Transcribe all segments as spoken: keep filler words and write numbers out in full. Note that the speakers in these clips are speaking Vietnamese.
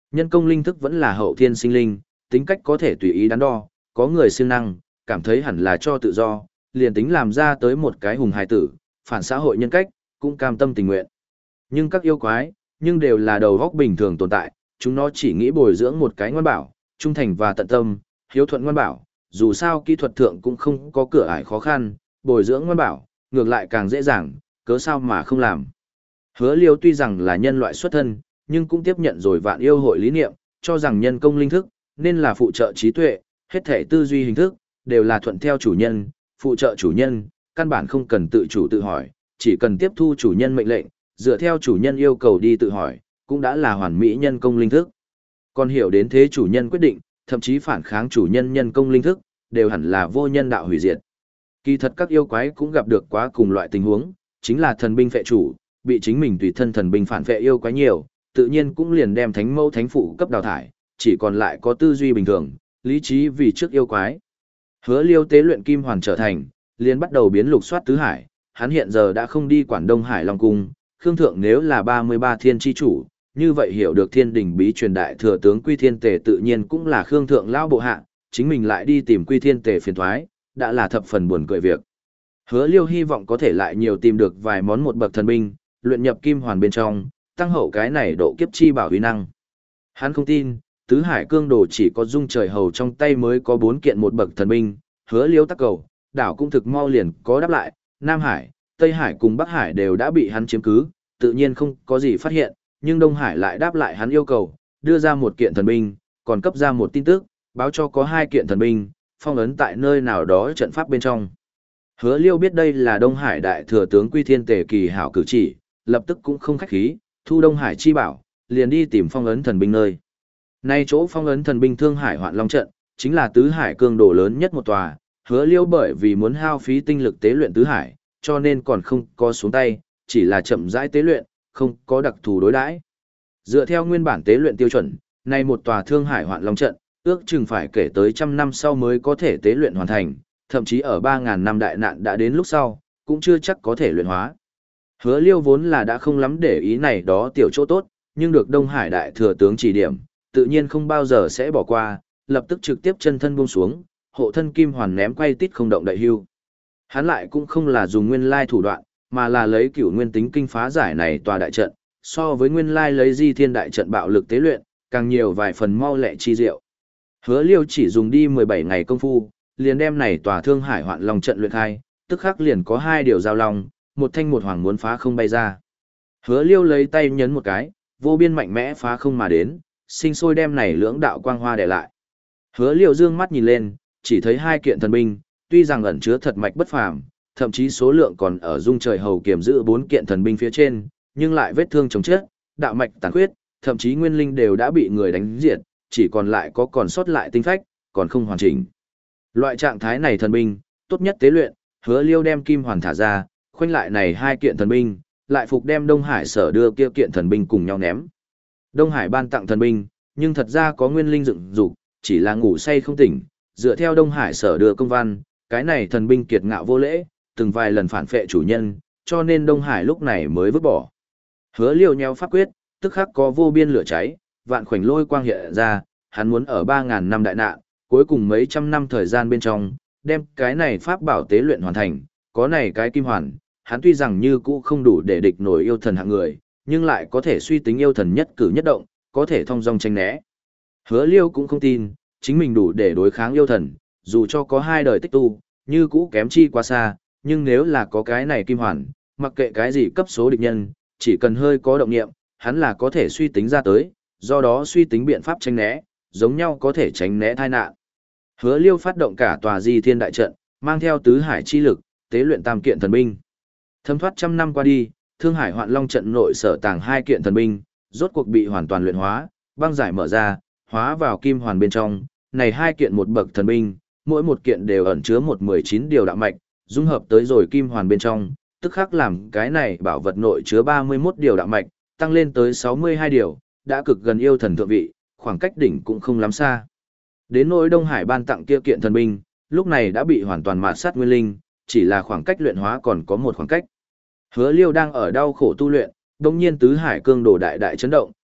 Nhân công linh thức vẫn là hậu thiên sinh linh, tính cách có thể tùy ý đắn đo, có người siêng năng, cảm thấy hẳn là cho tự do, liền tính làm ra tới một cái hùng hài tử, phản xã hội nhân cách, cũng cam tâm tình nguyện. Nhưng các yêu quái, nhưng đều là đầu góc bình thường tồn tại, chúng nó chỉ nghĩ bồi dưỡng một cái ngoan bảo, trung thành và tận tâm, hiếu thuận ngoan bảo, dù sao kỹ thuật thượng cũng không có cửa ải khó khăn, bồi dưỡng ngoan bảo, ngược lại càng dễ dàng, cớ sao mà không làm. Hứa Liêu tuy rằng là nhân loại xuất thân, nhưng cũng tiếp nhận rồi vạn yêu hội lý niệm, cho rằng nhân công linh thức, nên là phụ trợ trí tuệ, hết thể tư duy hình thức, đều là thuận theo chủ nhân, phụ trợ chủ nhân, căn bản không cần tự chủ tự hỏi, chỉ cần tiếp thu chủ nhân mệnh lệnh, dựa theo chủ nhân yêu cầu đi tự hỏi, cũng đã là hoàn mỹ nhân công linh thức. Còn hiểu đến thế chủ nhân quyết định, thậm chí phản kháng chủ nhân nhân công linh thức, đều hẳn là vô nhân đạo hủy diệt. Kỳ thật các yêu quái cũng gặp được quá cùng loại tình huống, chính là thần binh phệ chủ, bị chính mình tùy thân thần binh phản phệ yêu quái nhiều, tự nhiên cũng liền đem thánh mẫu thánh phụ cấp đào thải, chỉ còn lại có tư duy bình thường, lý trí vì trước yêu quái. Hứa Liêu tế luyện kim hoàn trở thành, liền bắt đầu biến lục soát tứ hải, hắn hiện giờ đã không đi quản Đông Hải Long cung, Khương Thượng nếu là ba mươi ba thiên chi chủ, như vậy hiểu được thiên đình bí truyền đại thừa tướng Quy Thiên Tề tự nhiên cũng là Khương Thượng lão bộ hạ, chính mình lại đi tìm Quy Thiên Tề phiền thoái, đã là thập phần buồn cười việc. Hứa Liêu hy vọng có thể lại nhiều tìm được vài món một bậc thần binh, luyện nhập kim hoàn bên trong, tăng hậu cái này độ kiếp chi bảo uy năng. Hắn không tin, tứ hải cương đồ chỉ có dung trời hầu trong tay mới có bốn kiện một bậc thần binh, Hứa Liêu tắc cầu, đảo cũng thực mau liền có đáp lại, Nam Hải, Tây Hải cùng Bắc Hải đều đã bị hắn chiếm cứ, tự nhiên không có gì phát hiện, nhưng Đông Hải lại đáp lại hắn yêu cầu, đưa ra một kiện thần binh, còn cấp ra một tin tức, báo cho có hai kiện thần binh, phong ấn tại nơi nào đó trận pháp bên trong. Hứa Liêu biết đây là Đông Hải đại thừa tướng Quy Thiên Tề kỳ hảo cử chỉ, lập tức cũng không khách khí, thu Đông Hải chi bảo, liền đi tìm phong ấn thần binh nơi. Nay chỗ phong ấn thần binh Thương Hải Hoạn Long trận, chính là tứ hải cương đồ lớn nhất một tòa, Hứa Liêu bởi vì muốn hao phí tinh lực tế luyện tứ hải, cho nên còn không có xuống tay, chỉ là chậm rãi tế luyện, không có đặc thù đối đãi. Dựa theo nguyên bản tế luyện tiêu chuẩn, nay một tòa Thương Hải Hoạn Long trận, ước chừng phải kể tới trăm năm sau mới có thể tế luyện hoàn thành, thậm chí ở ba ngàn năm đại nạn đã đến lúc sau, cũng chưa chắc có thể luyện hóa. Hứa Liêu vốn là đã không lắm để ý này đó tiểu chỗ tốt, nhưng được Đông Hải đại thừa tướng chỉ điểm, tự nhiên không bao giờ sẽ bỏ qua, lập tức trực tiếp chân thân buông xuống, hộ thân kim hoàn ném quay tít không động đậy hưu. Hắn lại cũng không là dùng nguyên lai thủ đoạn, mà là lấy cửu nguyên tính kinh phá giải này tòa đại trận, so với nguyên lai lấy di thiên đại trận bạo lực tế luyện, càng nhiều vài phần mau lẹ chi diệu. Hứa Liêu chỉ dùng đi mười bảy ngày công phu, liền đem này tòa Thương Hải Hoạn Long trận luyện khai, tức khắc liền có hai điều giao long, một thanh một hoàng muốn phá không bay ra. Hứa Liêu lấy tay nhấn một cái, vô biên mạnh mẽ phá không mà đến, sinh sôi đem này lưỡng đạo quang hoa để lại. Hứa Liêu dương mắt nhìn lên, chỉ thấy hai kiện thần binh, tuy rằng ẩn chứa thật mạch bất phàm, thậm chí số lượng còn ở dung trời hầu kiểm giữ bốn kiện thần binh phía trên, nhưng lại vết thương chồng chết, đạo mạch tàn khuyết, thậm chí nguyên linh đều đã bị người đánh diệt, chỉ còn lại có còn sót lại tinh phách, còn không hoàn chỉnh. Loại trạng thái này thần binh, tốt nhất tế luyện, Hứa Liêu đem kim hoàn thả ra, khoanh lại này hai kiện thần binh, lại phục đem Đông Hải sở đưa kia kiện thần binh cùng nhau ném. Đông Hải ban tặng thần binh, nhưng thật ra có nguyên linh dựng dục, chỉ là ngủ say không tỉnh, dựa theo Đông Hải sở đưa công văn, cái này thần binh kiệt ngạo vô lễ, từng vài lần phản phệ chủ nhân, cho nên Đông Hải lúc này mới vứt bỏ. Hứa Liêu nheo pháp quyết, tức khắc có vô biên lửa cháy, vạn khoảnh lôi quang hiện ra, hắn muốn ở ba ngàn năm đại nạn, cuối cùng mấy trăm năm thời gian bên trong, đem cái này pháp bảo tế luyện hoàn thành, có này cái kim hoàn, hắn tuy rằng như cũ không đủ để địch nổi yêu thần hạng người, nhưng lại có thể suy tính yêu thần nhất cử nhất động, có thể thông dong tránh né. Hứa Liêu cũng không tin, chính mình đủ để đối kháng yêu thần, dù cho có hai đời tích tu, như cũ kém chi quá xa, nhưng nếu là có cái này kim hoàn, mặc kệ cái gì cấp số địch nhân, chỉ cần hơi có động niệm, hắn là có thể suy tính ra tới, do đó suy tính biện pháp tránh né, giống nhau có thể tránh né tai nạn. Hứa Liêu phát động cả tòa Di Thiên đại trận, mang theo tứ hải chi lực, tế luyện tam kiện thần binh. Thấm thoát trăm năm qua đi, Thương Hải Hoạn Long trận nội sở tàng hai kiện thần binh, rốt cuộc bị hoàn toàn luyện hóa, băng giải mở ra, hóa vào kim hoàn bên trong, này hai kiện một bậc thần binh, mỗi một kiện đều ẩn chứa một mười chín điều đạo mạch, dung hợp tới rồi kim hoàn bên trong, tức khắc làm cái này bảo vật nội chứa ba mươi mốt điều đạo mạch, tăng lên tới sáu mươi hai điều, đã cực gần yêu thần thượng vị, khoảng cách đỉnh cũng không lắm xa. Đến nỗi Đông Hải ban tặng kia kiện thần binh, lúc này đã bị hoàn toàn mạt sát nguyên linh, chỉ là khoảng cách luyện hóa còn có một khoảng cách. Hứa Liêu đang ở đau khổ tu luyện, đột nhiên tứ hải cương đồ đại đại chấn động,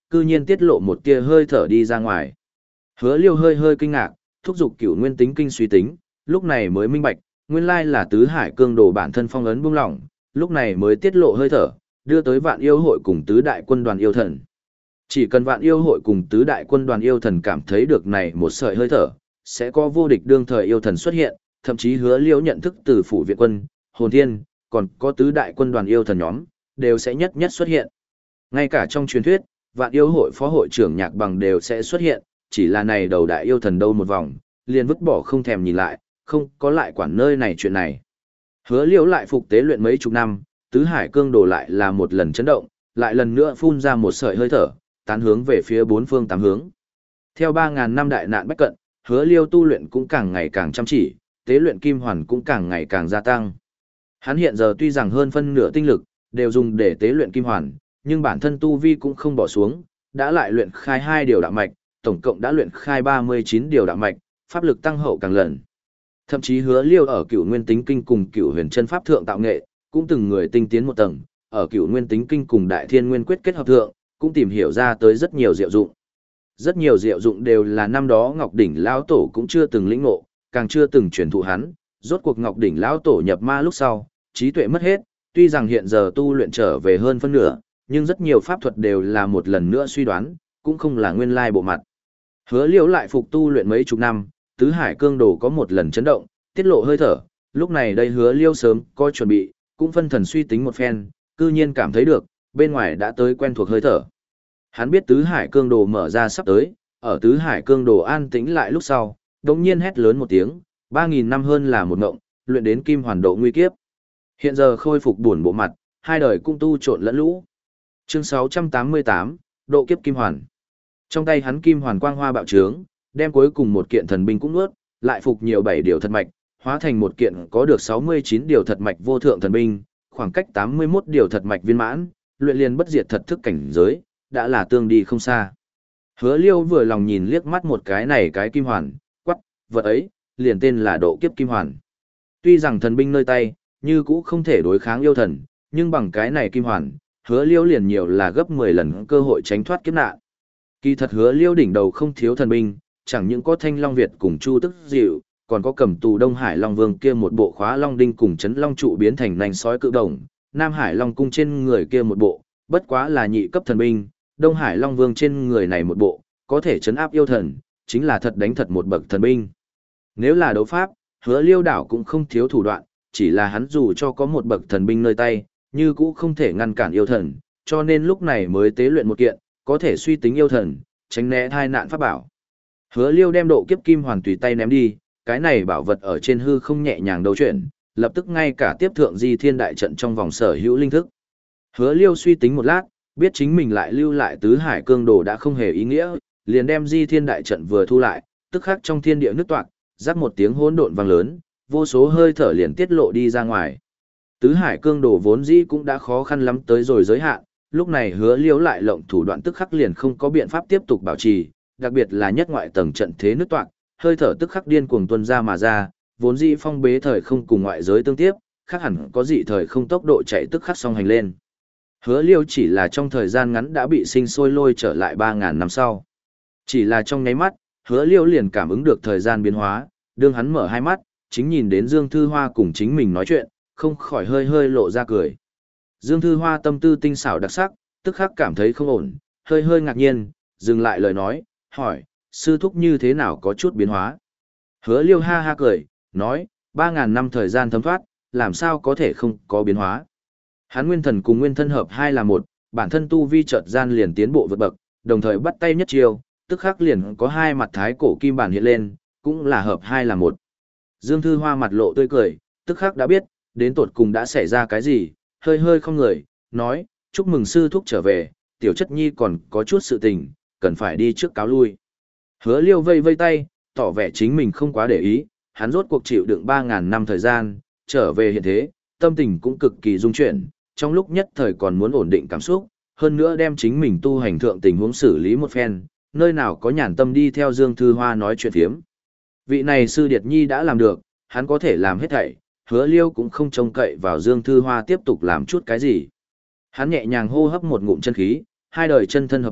cư nhiên tiết lộ một tia hơi thở đi ra ngoài. Hứa Liêu hơi hơi kinh ngạc, thúc giục Cửu Nguyên tính kinh suy tính, lúc này mới minh bạch, nguyên lai là tứ hải cương đồ bản thân phong ấn buông lỏng, lúc này mới tiết lộ hơi thở, đưa tới Vạn Yêu hội cùng tứ đại quân đoàn yêu thần. Chỉ cần Vạn Yêu hội cùng tứ đại quân đoàn yêu thần cảm thấy được này một sợi hơi thở, sẽ có vô địch đương thời yêu thần xuất hiện, thậm chí Hứa Liêu nhận thức từ phủ viện quân, hồn thiên, còn có tứ đại quân đoàn yêu thần nhóm, đều sẽ nhất nhất xuất hiện. Ngay cả trong truyền thuyết, Vạn Yêu hội phó hội trưởng Nhạc Bằng đều sẽ xuất hiện, chỉ là này đầu đại yêu thần đâu một vòng, liền vứt bỏ không thèm nhìn lại, không có lại quản nơi này chuyện này. Hứa Liêu lại phục tế luyện mấy chục năm, tứ hải cương đồ lại là một lần chấn động, lại lần nữa phun ra một sợi hơi thở, tán hướng về phía bốn phương tám hướng. Theo ba ngàn năm đại nạn bách cận, Hứa Liêu tu luyện cũng càng ngày càng chăm chỉ, tế luyện kim hoàn cũng càng ngày càng gia tăng. Hắn hiện giờ tuy rằng hơn phân nửa tinh lực đều dùng để tế luyện kim hoàn, nhưng bản thân tu vi cũng không bỏ xuống, đã lại luyện khai hai điều đạo mạch, tổng cộng đã luyện khai ba mươi chín điều đạo mạch, pháp lực tăng hậu càng lần. Thậm chí Hứa Liêu ở Cửu Nguyên Tính Kinh cùng Cửu Huyền Chân Pháp thượng tạo nghệ, cũng từng người tinh tiến một tầng, ở Cửu Nguyên Tính Kinh cùng Đại Thiên Nguyên Quyết kết hợp thượng, cũng tìm hiểu ra tới rất nhiều diệu dụng. Rất nhiều diệu dụng đều là năm đó Ngọc Đỉnh lão tổ cũng chưa từng lĩnh ngộ, càng chưa từng truyền thụ hắn, rốt cuộc Ngọc Đỉnh lão tổ nhập ma lúc sau, trí tuệ mất hết, tuy rằng hiện giờ tu luyện trở về hơn phân nửa, nhưng rất nhiều pháp thuật đều là một lần nữa suy đoán, cũng không là nguyên lai bộ mặt. Hứa Liễu lại phục tu luyện mấy chục năm, tứ hải cương đồ có một lần chấn động, tiết lộ hơi thở, lúc này đây Hứa Liễu sớm có chuẩn bị, cũng phân thần suy tính một phen, cư nhiên cảm thấy được, bên ngoài đã tới quen thuộc hơi thở. Hắn biết tứ hải cương đồ mở ra sắp tới, ở tứ hải cương đồ an tĩnh lại lúc sau, đống nhiên hét lớn một tiếng, ba nghìn năm hơn là một ngộng, luyện đến kim hoàn độ nguy kiếp. Hiện giờ khôi phục buồn bộ mặt, hai đời cung tu trộn lẫn lũ. Chương sáu trăm tám mươi tám, độ kiếp kim hoàn. Trong tay hắn kim hoàn quang hoa bạo trướng, đem cuối cùng một kiện thần binh cũng nuốt, lại phục nhiều bảy điều thật mạch, hóa thành một kiện có được sáu mươi chín điều thật mạch vô thượng thần binh, khoảng cách tám mươi mốt điều thật mạch viên mãn, luyện liền bất diệt thật thức cảnh giới, đã là tương đi không xa. Hứa Liêu vừa lòng nhìn liếc mắt một cái này cái kim hoàn, quắc, vật ấy, liền tên là độ kiếp kim hoàn. Tuy rằng thần binh nơi tay, như cũ không thể đối kháng yêu thần, nhưng bằng cái này kim hoàn, Hứa Liêu liền nhiều là gấp mười lần cơ hội tránh thoát kiếp nạn. Kỳ thật Hứa Liêu đỉnh đầu không thiếu thần binh, chẳng những có Thanh Long Việt cùng Chu Tức Diệu, còn có cầm tù Đông Hải Long Vương kia một bộ khóa Long Đinh cùng chấn Long trụ biến thành nành sói cự đồng, Nam Hải Long cung trên người kia một bộ, bất quá là nhị cấp thần binh, Đông Hải Long Vương trên người này một bộ, có thể chấn áp yêu thần, chính là thật đánh thật một bậc thần binh. Nếu là đấu pháp, Hứa Liêu đảo cũng không thiếu thủ đoạn, chỉ là hắn dù cho có một bậc thần binh nơi tay, như cũ không thể ngăn cản yêu thần, cho nên lúc này mới tế luyện một kiện, có thể suy tính yêu thần, tránh né thai nạn pháp bảo. Hứa Liêu đem độ kiếp kim hoàn tùy tay ném đi, cái này bảo vật ở trên hư không nhẹ nhàng đấu chuyển, lập tức ngay cả tiếp thượng di thiên đại trận trong vòng sở hữu linh thức. Hứa Liêu suy tính một lát, biết chính mình lại lưu lại tứ hải cương đồ đã không hề ý nghĩa, liền đem di thiên đại trận vừa thu lại, tức khắc trong thiên địa nước toạc, rắc một tiếng hỗn độn vang lớn, vô số hơi thở liền tiết lộ đi ra ngoài. Tứ hải cương đồ vốn dĩ cũng đã khó khăn lắm tới rồi giới hạn, lúc này Hứa Liêu lại lộng thủ đoạn tức khắc liền không có biện pháp tiếp tục bảo trì, đặc biệt là nhất ngoại tầng trận thế nước toạc, hơi thở tức khắc điên cuồng tuôn ra mà ra, vốn dĩ phong bế thời không cùng ngoại giới tương tiếp, khác hẳn có dị thời không tốc độ chạy tức khắc song hành lên. Hứa Liêu chỉ là trong thời gian ngắn đã bị sinh sôi lôi trở lại ba ngàn năm sau. Chỉ là trong nháy mắt, Hứa Liêu liền cảm ứng được thời gian biến hóa, đương hắn mở hai mắt, chính nhìn đến Dương Thư Hoa cùng chính mình nói chuyện, không khỏi hơi hơi lộ ra cười. Dương Thư Hoa tâm tư tinh xảo đặc sắc, tức khắc cảm thấy không ổn, hơi hơi ngạc nhiên, dừng lại lời nói, hỏi, sư thúc như thế nào có chút biến hóa. Hứa Liêu ha ha cười, nói, ba ngàn năm thời gian thấm thoát, làm sao có thể không có biến hóa. Hắn nguyên thần cùng nguyên thân hợp hai là một, bản thân tu vi chợt gian liền tiến bộ vượt bậc, đồng thời bắt tay nhất chiêu, tức khắc liền có hai mặt thái cổ kim bản hiện lên, cũng là hợp hai là một. Dương Thư Hoa mặt lộ tươi cười, tức khắc đã biết, đến tột cùng đã xảy ra cái gì, hơi hơi không người, nói, chúc mừng sư thúc trở về, tiểu chất nhi còn có chút sự tình, cần phải đi trước cáo lui. Hứa Liêu vây vây tay, tỏ vẻ chính mình không quá để ý, hắn rốt cuộc chịu đựng ba ngàn năm thời gian, trở về hiện thế, tâm tình cũng cực kỳ dung chuyển, trong lúc nhất thời còn muốn ổn định cảm xúc, hơn nữa đem chính mình tu hành thượng tình huống xử lý một phen, nơi nào có nhàn tâm đi theo Dương Thư Hoa nói chuyện phiếm. Vị này sư điệt nhi đã làm được, hắn có thể làm hết thảy, Hứa Liêu cũng không trông cậy vào Dương Thư Hoa tiếp tục làm chút cái gì. Hắn nhẹ nhàng hô hấp một ngụm chân khí, hai đời chân thân hợp nhất,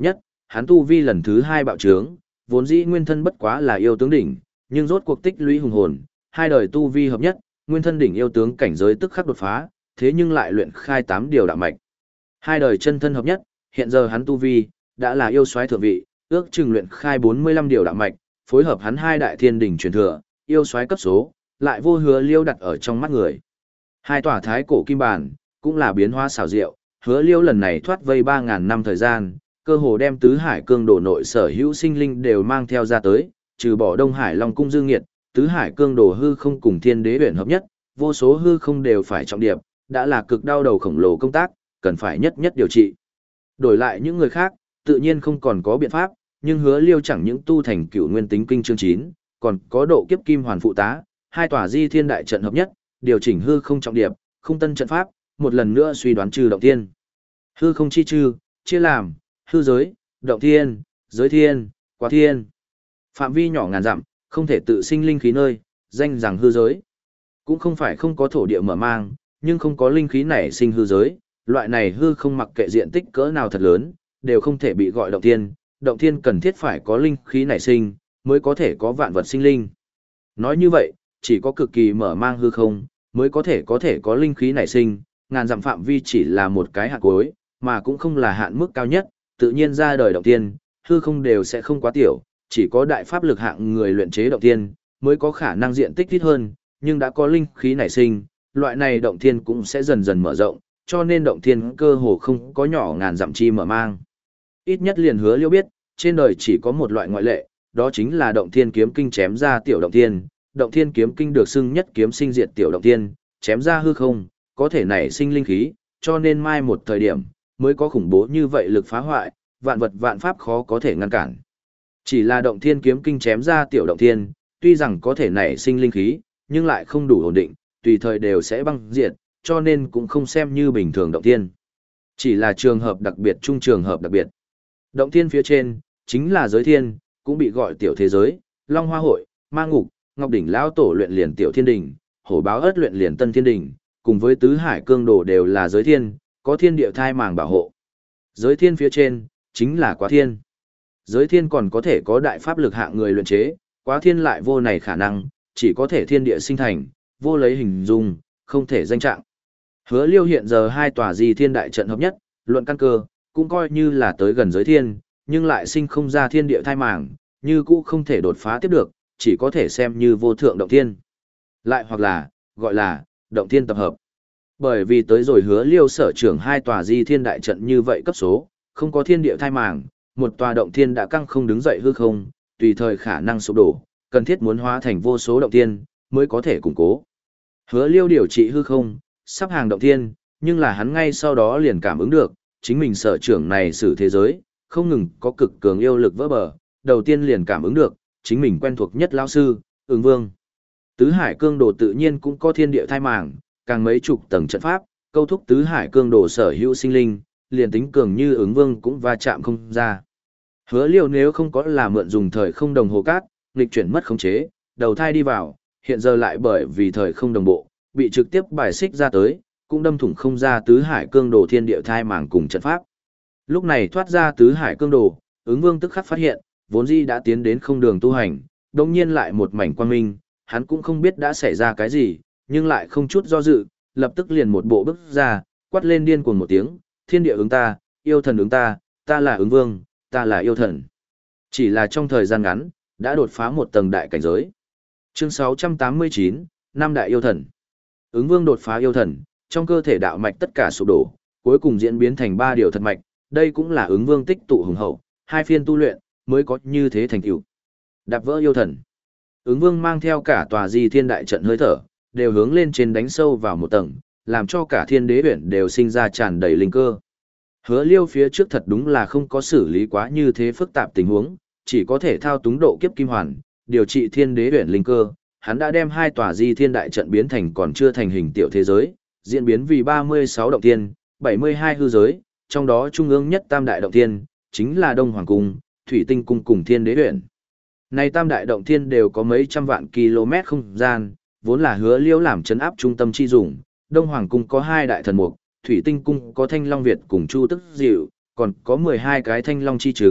hắn tu vi lần thứ hai bạo trướng, vốn dĩ nguyên thân bất quá là yêu tướng đỉnh, nhưng rốt cuộc tích lũy hùng hồn, hai đời tu vi hợp nhất, nguyên thân đỉnh yêu tướng cảnh giới tức khắc đột phá, thế nhưng lại luyện khai tám điều đạo mạch. Hai đời chân thân hợp nhất, hiện giờ hắn tu vi đã là yêu soái thượng vị, ước chừng luyện khai bốn mươi lăm điều đạo mạch, phối hợp hắn hai đại thiên đỉnh truyền thừa, yêu soái cấp số, lại vô Hứa Liêu đặt ở trong mắt người. Hai tòa thái cổ kim bản, cũng là biến hóa xảo diệu, Hứa Liêu lần này thoát vây ba ngàn năm thời gian, cơ hồ đem tứ hải cương đồ nội sở hữu sinh linh đều mang theo ra tới, trừ bỏ Đông Hải Long cung Dương Nghiệt, tứ hải cương đồ hư không cùng thiên đế huyền hợp nhất, vô số hư không đều phải trọng điệp, đã là cực đau đầu khổng lồ công tác, cần phải nhất nhất điều trị. Đổi lại những người khác, tự nhiên không còn có biện pháp, nhưng Hứa Liêu chẳng những tu thành cửu nguyên tính kinh chương chín, còn có độ kiếp kim hoàn phụ tá, hai tòa di thiên đại trận hợp nhất, điều chỉnh hư không trọng điệp, không tân trận pháp, một lần nữa suy đoán trừ động thiên. Hư không chi trừ, chia làm hư giới, động thiên, giới thiên, quá thiên. Phạm vi nhỏ ngàn dặm, không thể tự sinh linh khí nơi, danh rằng hư giới. Cũng không phải không có thổ địa mở mang, nhưng không có linh khí nảy sinh hư giới, loại này hư không mặc kệ diện tích cỡ nào thật lớn, đều không thể bị gọi động thiên, động thiên cần thiết phải có linh khí nảy sinh, mới có thể có vạn vật sinh linh. Nói như vậy, chỉ có cực kỳ mở mang hư không, mới có thể có thể có linh khí nảy sinh, ngàn dặm phạm vi chỉ là một cái hạn cuối, mà cũng không là hạn mức cao nhất, tự nhiên ra đời động thiên, hư không đều sẽ không quá tiểu, chỉ có đại pháp lực hạng người luyện chế động thiên, mới có khả năng diện tích ít hơn, nhưng đã có linh khí nảy sinh, loại này động thiên cũng sẽ dần dần mở rộng, cho nên động thiên cơ hồ không có nhỏ ngàn dặm chi mở mang. Ít nhất liền Hứa Liêu biết, trên đời chỉ có một loại ngoại lệ, đó chính là động thiên kiếm kinh chém ra tiểu động thiên, động thiên kiếm kinh được xưng nhất kiếm sinh diệt tiểu động thiên, chém ra hư không, có thể nảy sinh linh khí, cho nên mai một thời điểm, mới có khủng bố như vậy lực phá hoại, vạn vật vạn pháp khó có thể ngăn cản. Chỉ là động thiên kiếm kinh chém ra tiểu động thiên, tuy rằng có thể nảy sinh linh khí, nhưng lại không đủ ổn định, tùy thời đều sẽ băng diệt, cho nên cũng không xem như bình thường động thiên. Chỉ là trường hợp đặc biệt trung trường hợp đặc biệt. Động thiên phía trên, chính là giới thiên, cũng bị gọi tiểu thế giới, Long Hoa Hội, Ma Ngục, Ngọc Đỉnh Lão Tổ luyện liền tiểu thiên đỉnh, Hổ Báo Ất luyện liền tân thiên đỉnh, cùng với tứ hải cương đồ đều là giới thiên, có thiên địa thai màng bảo hộ. Giới thiên phía trên, chính là quá thiên. Giới thiên còn có thể có đại pháp lực hạng người luyện chế, quá thiên lại vô này khả năng, chỉ có thể thiên địa sinh thành, vô lấy hình dung, không thể danh trạng. Hứa Liêu hiện giờ hai tòa di thiên đại trận hợp nhất, luận căn cơ, cũng coi như là tới gần giới thiên, nhưng lại sinh không ra thiên địa thai màng, như cũ không thể đột phá tiếp được, chỉ có thể xem như vô thượng động thiên. Lại hoặc là, gọi là, động thiên tập hợp. Bởi vì tới rồi Hứa Liêu sở trưởng hai tòa di thiên đại trận như vậy cấp số, không có thiên địa thai màng, một tòa động thiên đã căng không đứng dậy hư không, tùy thời khả năng sụp đổ, cần thiết muốn hóa thành vô số động thiên, mới có thể củng cố. Hứa Liêu điều trị hư không, sắp hàng động thiên, nhưng là hắn ngay sau đó liền cảm ứng được, chính mình sở trưởng này xử thế giới, không ngừng có cực cường yêu lực vỡ bờ, đầu tiên liền cảm ứng được, chính mình quen thuộc nhất lão sư, Ứng Vương. Tứ Hải Cương Đồ tự nhiên cũng có thiên địa thai màng, càng mấy chục tầng trận pháp, câu thúc Tứ Hải Cương Đồ sở hữu sinh linh, liền tính cường như Ứng Vương cũng va chạm không ra. Hứa Liêu nếu không có là mượn dùng thời không đồng hồ cát, nghịch chuyển mất khống chế, đầu thai đi vào, hiện giờ lại bởi vì thời không đồng bộ, bị trực tiếp bài xích ra tới, cũng đâm thủng không ra Tứ Hải Cương Đồ thiên địa thai màng cùng trận pháp. Lúc này thoát ra Tứ Hải Cương Đồ, Ứng Vương tức khắc phát hiện, vốn dĩ đã tiến đến không đường tu hành, đồng nhiên lại một mảnh quang minh, hắn cũng không biết đã xảy ra cái gì, nhưng lại không chút do dự, lập tức liền một bộ bước ra, quát lên điên cuồng một tiếng, thiên địa ứng ta, yêu thần ứng ta, ta là Ứng Vương, ta là yêu thần. Chỉ là trong thời gian ngắn, đã đột phá một tầng đại cảnh giới. Chương sáu trăm tám mươi chín, Năm Đại Yêu Thần. Ứng Vương đột phá yêu thần, trong cơ thể đạo mạch tất cả sụp đổ, cuối cùng diễn biến thành ba điều thật mạch, đây cũng là Ứng Vương tích tụ hùng hậu, hai phiên tu luyện, mới có như thế thành tựu. Đạp vỡ yêu thần. Ứng Vương mang theo cả tòa Di Thiên đại trận hơi thở, đều hướng lên trên đánh sâu vào một tầng, làm cho cả Thiên Đế Uyển đều sinh ra tràn đầy linh cơ. Hứa Liêu phía trước thật đúng là không có xử lý quá như thế phức tạp tình huống, chỉ có thể thao túng độ kiếp kim hoàn, điều trị Thiên Đế Uyển linh cơ, hắn đã đem hai tòa Di Thiên đại trận biến thành còn chưa thành hình tiểu thế giới, diễn biến vì ba mươi sáu động thiên, bảy mươi hai hư giới, trong đó trung ương nhất tam đại động thiên chính là Đông Hoàng cung, Thủy Tinh cung cùng Thiên Đế Uyển. Này tam đại động thiên đều có mấy trăm vạn km không gian, vốn là Hứa Liêu làm trấn áp trung tâm chi dùng. Đông Hoàng cung có hai đại thần mục, Thủy Tinh cung có Thanh Long Việt cùng Chu Tức Diệu, còn có mười hai cái Thanh Long chi trứng,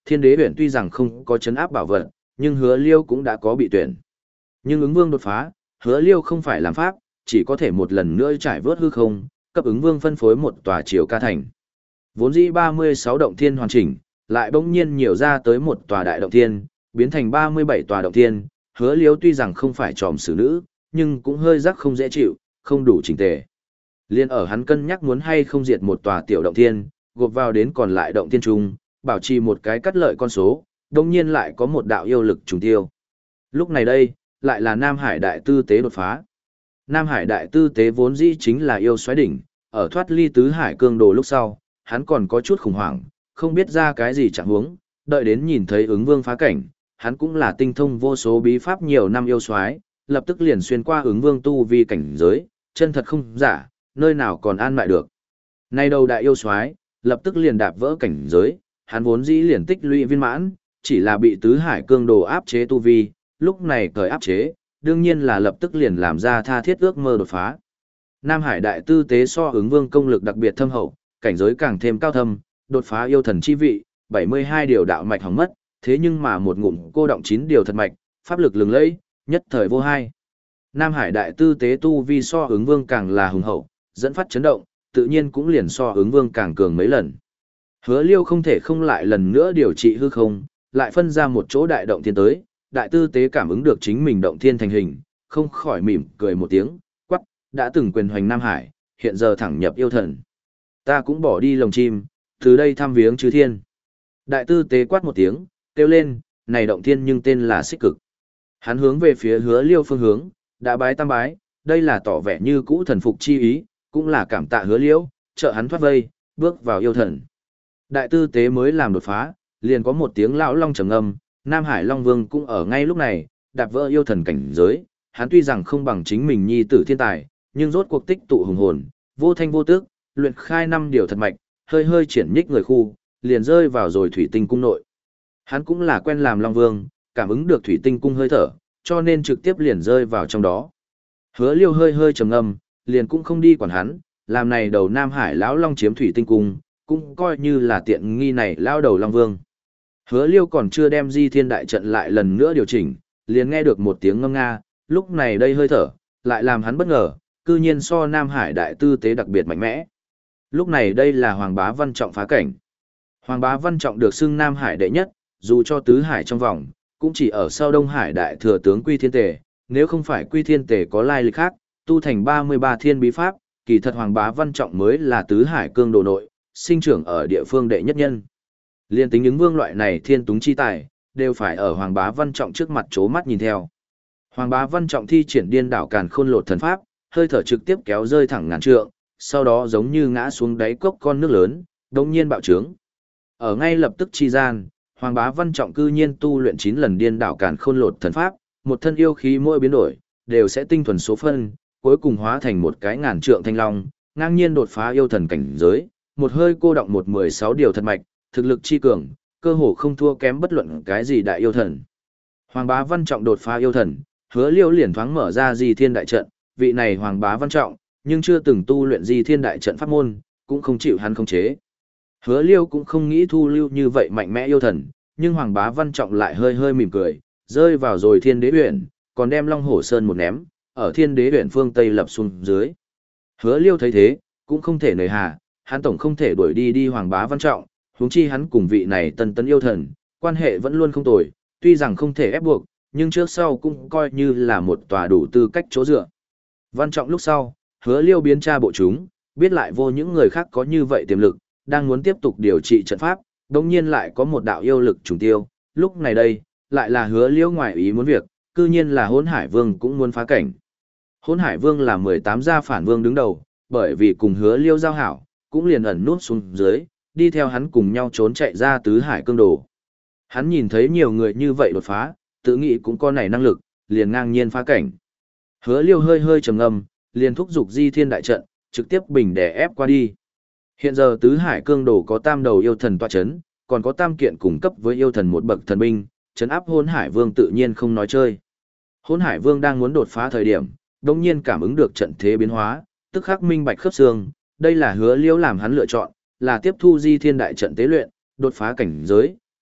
Thiên Đế Huyền tuy rằng không có chấn áp bảo vật, nhưng Hứa Liêu cũng đã có bị tuyển. Nhưng ứng vương đột phá, Hứa Liêu không phải làm pháp, chỉ có thể một lần nữa trải vớt hư không, cấp ứng vương phân phối một tòa triều ca thành. Vốn dĩ ba mươi sáu động thiên hoàn chỉnh, lại bỗng nhiên nhiều ra tới một tòa đại động thiên, biến thành ba mươi bảy tòa động thiên. Hứa Liêu tuy rằng không phải tròm xử nữ, nhưng cũng hơi rắc không dễ chịu, không đủ chỉnh tề. Liên ở hắn cân nhắc muốn hay không diệt một tòa tiểu động thiên, gộp vào đến còn lại động thiên trung, bảo trì một cái cắt lợi con số, đồng nhiên lại có một đạo yêu lực trùng tiêu. Lúc này đây, lại là Nam Hải đại tư tế đột phá. Nam Hải đại tư tế vốn dĩ chính là yêu xoáy đỉnh, ở thoát ly tứ hải cương đồ lúc sau, hắn còn có chút khủng hoảng, không biết ra cái gì chẳng huống, đợi đến nhìn thấy ứng vương phá cảnh, hắn cũng là tinh thông vô số bí pháp nhiều năm yêu xoáy, lập tức liền xuyên qua ứng vương tu vi cảnh giới, chân thật không giả, nơi nào còn an mại được. Nay đầu đại yêu xoáy, lập tức liền đạp vỡ cảnh giới, hắn vốn dĩ liền tích lũy viên mãn, chỉ là bị tứ hải cương đồ áp chế tu vi, lúc này cởi áp chế, đương nhiên là lập tức liền làm ra tha thiết ước mơ đột phá. Nam Hải đại tư tế so ứng vương công lực đặc biệt thâm hậu, cảnh giới càng thêm cao thâm, đột phá yêu thần chi vị, bảy mươi hai điều đạo mạch hỏng mất, thế nhưng mà một ngụm cô động chín điều thật mạch, pháp lực lừng lẫy, nhất thời vô hai. Nam Hải đại tư tế tu vi so ứng vương càng là hùng hậu, dẫn phát chấn động, tự nhiên cũng liền so ứng vương càng cường mấy lần. Hứa Liêu không thể không lại lần nữa điều trị hư không, lại phân ra một chỗ đại động thiên tới, đại tư tế cảm ứng được chính mình động thiên thành hình, không khỏi mỉm cười một tiếng, quắc, đã từng quyền hoành Nam Hải, hiện giờ thẳng nhập yêu thần. Ta cũng bỏ đi lồng chim, từ đây thăm viếng chư thiên. Đại tư tế quát một tiếng, kêu lên, này động thiên nhưng tên là Xích Cực. Hắn hướng về phía Hứa Liêu phương hướng, đã bái tam bái, đây là tỏ vẻ như cũ thần phục chi ý, cũng là cảm tạ Hứa Liêu, trợ hắn thoát vây, bước vào yêu thần. Đại tư tế mới làm đột phá, liền có một tiếng lão long trầm âm, Nam Hải Long Vương cũng ở ngay lúc này, đạp vỡ yêu thần cảnh giới, hắn tuy rằng không bằng chính mình nhi tử thiên tài, nhưng rốt cuộc tích tụ hùng hồn, vô thanh vô tức, luyện khai năm điều thật mạch, hơi hơi triển nhích người khu, liền rơi vào rồi thủy tinh cung nội. Hắn cũng là quen làm Long Vương, cảm ứng được thủy tinh cung hơi thở, cho nên trực tiếp liền rơi vào trong đó. Hứa Liêu hơi hơi trầm ngâm, liền cũng không đi quản hắn, làm này đầu Nam Hải lão long chiếm thủy tinh cung, cũng coi như là tiện nghi này lao đầu Long Vương. Hứa Liêu còn chưa đem Di Thiên đại trận lại lần nữa điều chỉnh, liền nghe được một tiếng ngâm nga, lúc này đây hơi thở, lại làm hắn bất ngờ, cư nhiên so Nam Hải đại tư tế đặc biệt mạnh mẽ. Lúc này đây là Hoàng Bá Văn Trọng phá cảnh. Hoàng Bá Văn Trọng được xưng Nam Hải đệ nhất, dù cho tứ hải trong vòng, cũng chỉ ở sau Đông Hải đại thừa tướng Quy Thiên Tề, nếu không phải Quy Thiên Tề có lai lịch khác, tu thành ba mươi ba thiên bí pháp, kỳ thật Hoàng Bá Văn Trọng mới là tứ hải cương đồ nội, sinh trưởng ở địa phương đệ nhất nhân. Liên tính những vương loại này thiên túng chi tài, đều phải ở Hoàng Bá Văn Trọng trước mặt chố mắt nhìn theo. Hoàng Bá Văn Trọng thi triển điên đảo càn khôn lột thần pháp, hơi thở trực tiếp kéo rơi thẳng ngàn trượng, sau đó giống như ngã xuống đáy cốc con nước lớn, đồng nhiên bạo trướng. Ở ngay lập tức chi gian, Hoàng Bá Văn Trọng cư nhiên tu luyện chín lần điên đảo càn khôn lột thần pháp, một thân yêu khí mỗi biến đổi, đều sẽ tinh thuần số phân, cuối cùng hóa thành một cái ngàn trượng thanh long, ngang nhiên đột phá yêu thần cảnh giới, một hơi cô động một mười sáu điều thật mạch, thực lực chi cường, cơ hồ không thua kém bất luận cái gì đại yêu thần. Hoàng Bá Văn Trọng đột phá yêu thần, Hứa Liêu liền thoáng mở ra Di Thiên đại trận, vị này Hoàng Bá Văn Trọng, nhưng chưa từng tu luyện Di Thiên đại trận pháp môn, cũng không chịu hắn khống chế. Hứa Liêu cũng không nghĩ thu lưu như vậy mạnh mẽ yêu thần, nhưng Hoàng Bá Văn Trọng lại hơi hơi mỉm cười, rơi vào rồi Thiên Đế Uyển, còn đem Long Hổ Sơn một ném, ở Thiên Đế Uyển phương Tây lập xuống dưới. Hứa Liêu thấy thế, cũng không thể nời hà, hắn tổng không thể đuổi đi đi Hoàng Bá Văn Trọng, huống chi hắn cùng vị này tân tấn yêu thần, quan hệ vẫn luôn không tồi, tuy rằng không thể ép buộc, nhưng trước sau cũng coi như là một tòa đủ tư cách chỗ dựa. Văn Trọng lúc sau, Hứa Liêu biến tra bộ chúng, biết lại vô những người khác có như vậy tiềm lực, đang muốn tiếp tục điều trị trận pháp, đồng nhiên lại có một đạo yêu lực trùng tiêu, lúc này đây, lại là Hứa Liêu ngoài ý muốn việc, cư nhiên là Hỗn Hải Vương cũng muốn phá cảnh. Hỗn Hải Vương là mười tám gia phản vương đứng đầu, bởi vì cùng Hứa Liêu giao hảo, cũng liền ẩn nút xuống dưới, đi theo hắn cùng nhau trốn chạy ra tứ hải cương đồ. Hắn nhìn thấy nhiều người như vậy đột phá, tự nghĩ cũng có này năng lực, liền ngang nhiên phá cảnh. Hứa Liêu hơi hơi trầm ngâm, liền thúc giục Di Thiên đại trận, trực tiếp bình đè ép qua đi. Hiện giờ tứ hải cương đồ có tam đầu yêu thần tọa chấn, còn có tam kiện cung cấp với yêu thần một bậc thần binh, chấn áp Hỗn Hải Vương tự nhiên không nói chơi. Hỗn Hải Vương đang muốn đột phá thời điểm, đột nhiên cảm ứng được trận thế biến hóa, tức khắc minh bạch khớp xương, đây là Hứa Liêu làm hắn lựa chọn, là tiếp thu Di Thiên đại trận tế luyện, đột phá cảnh giới,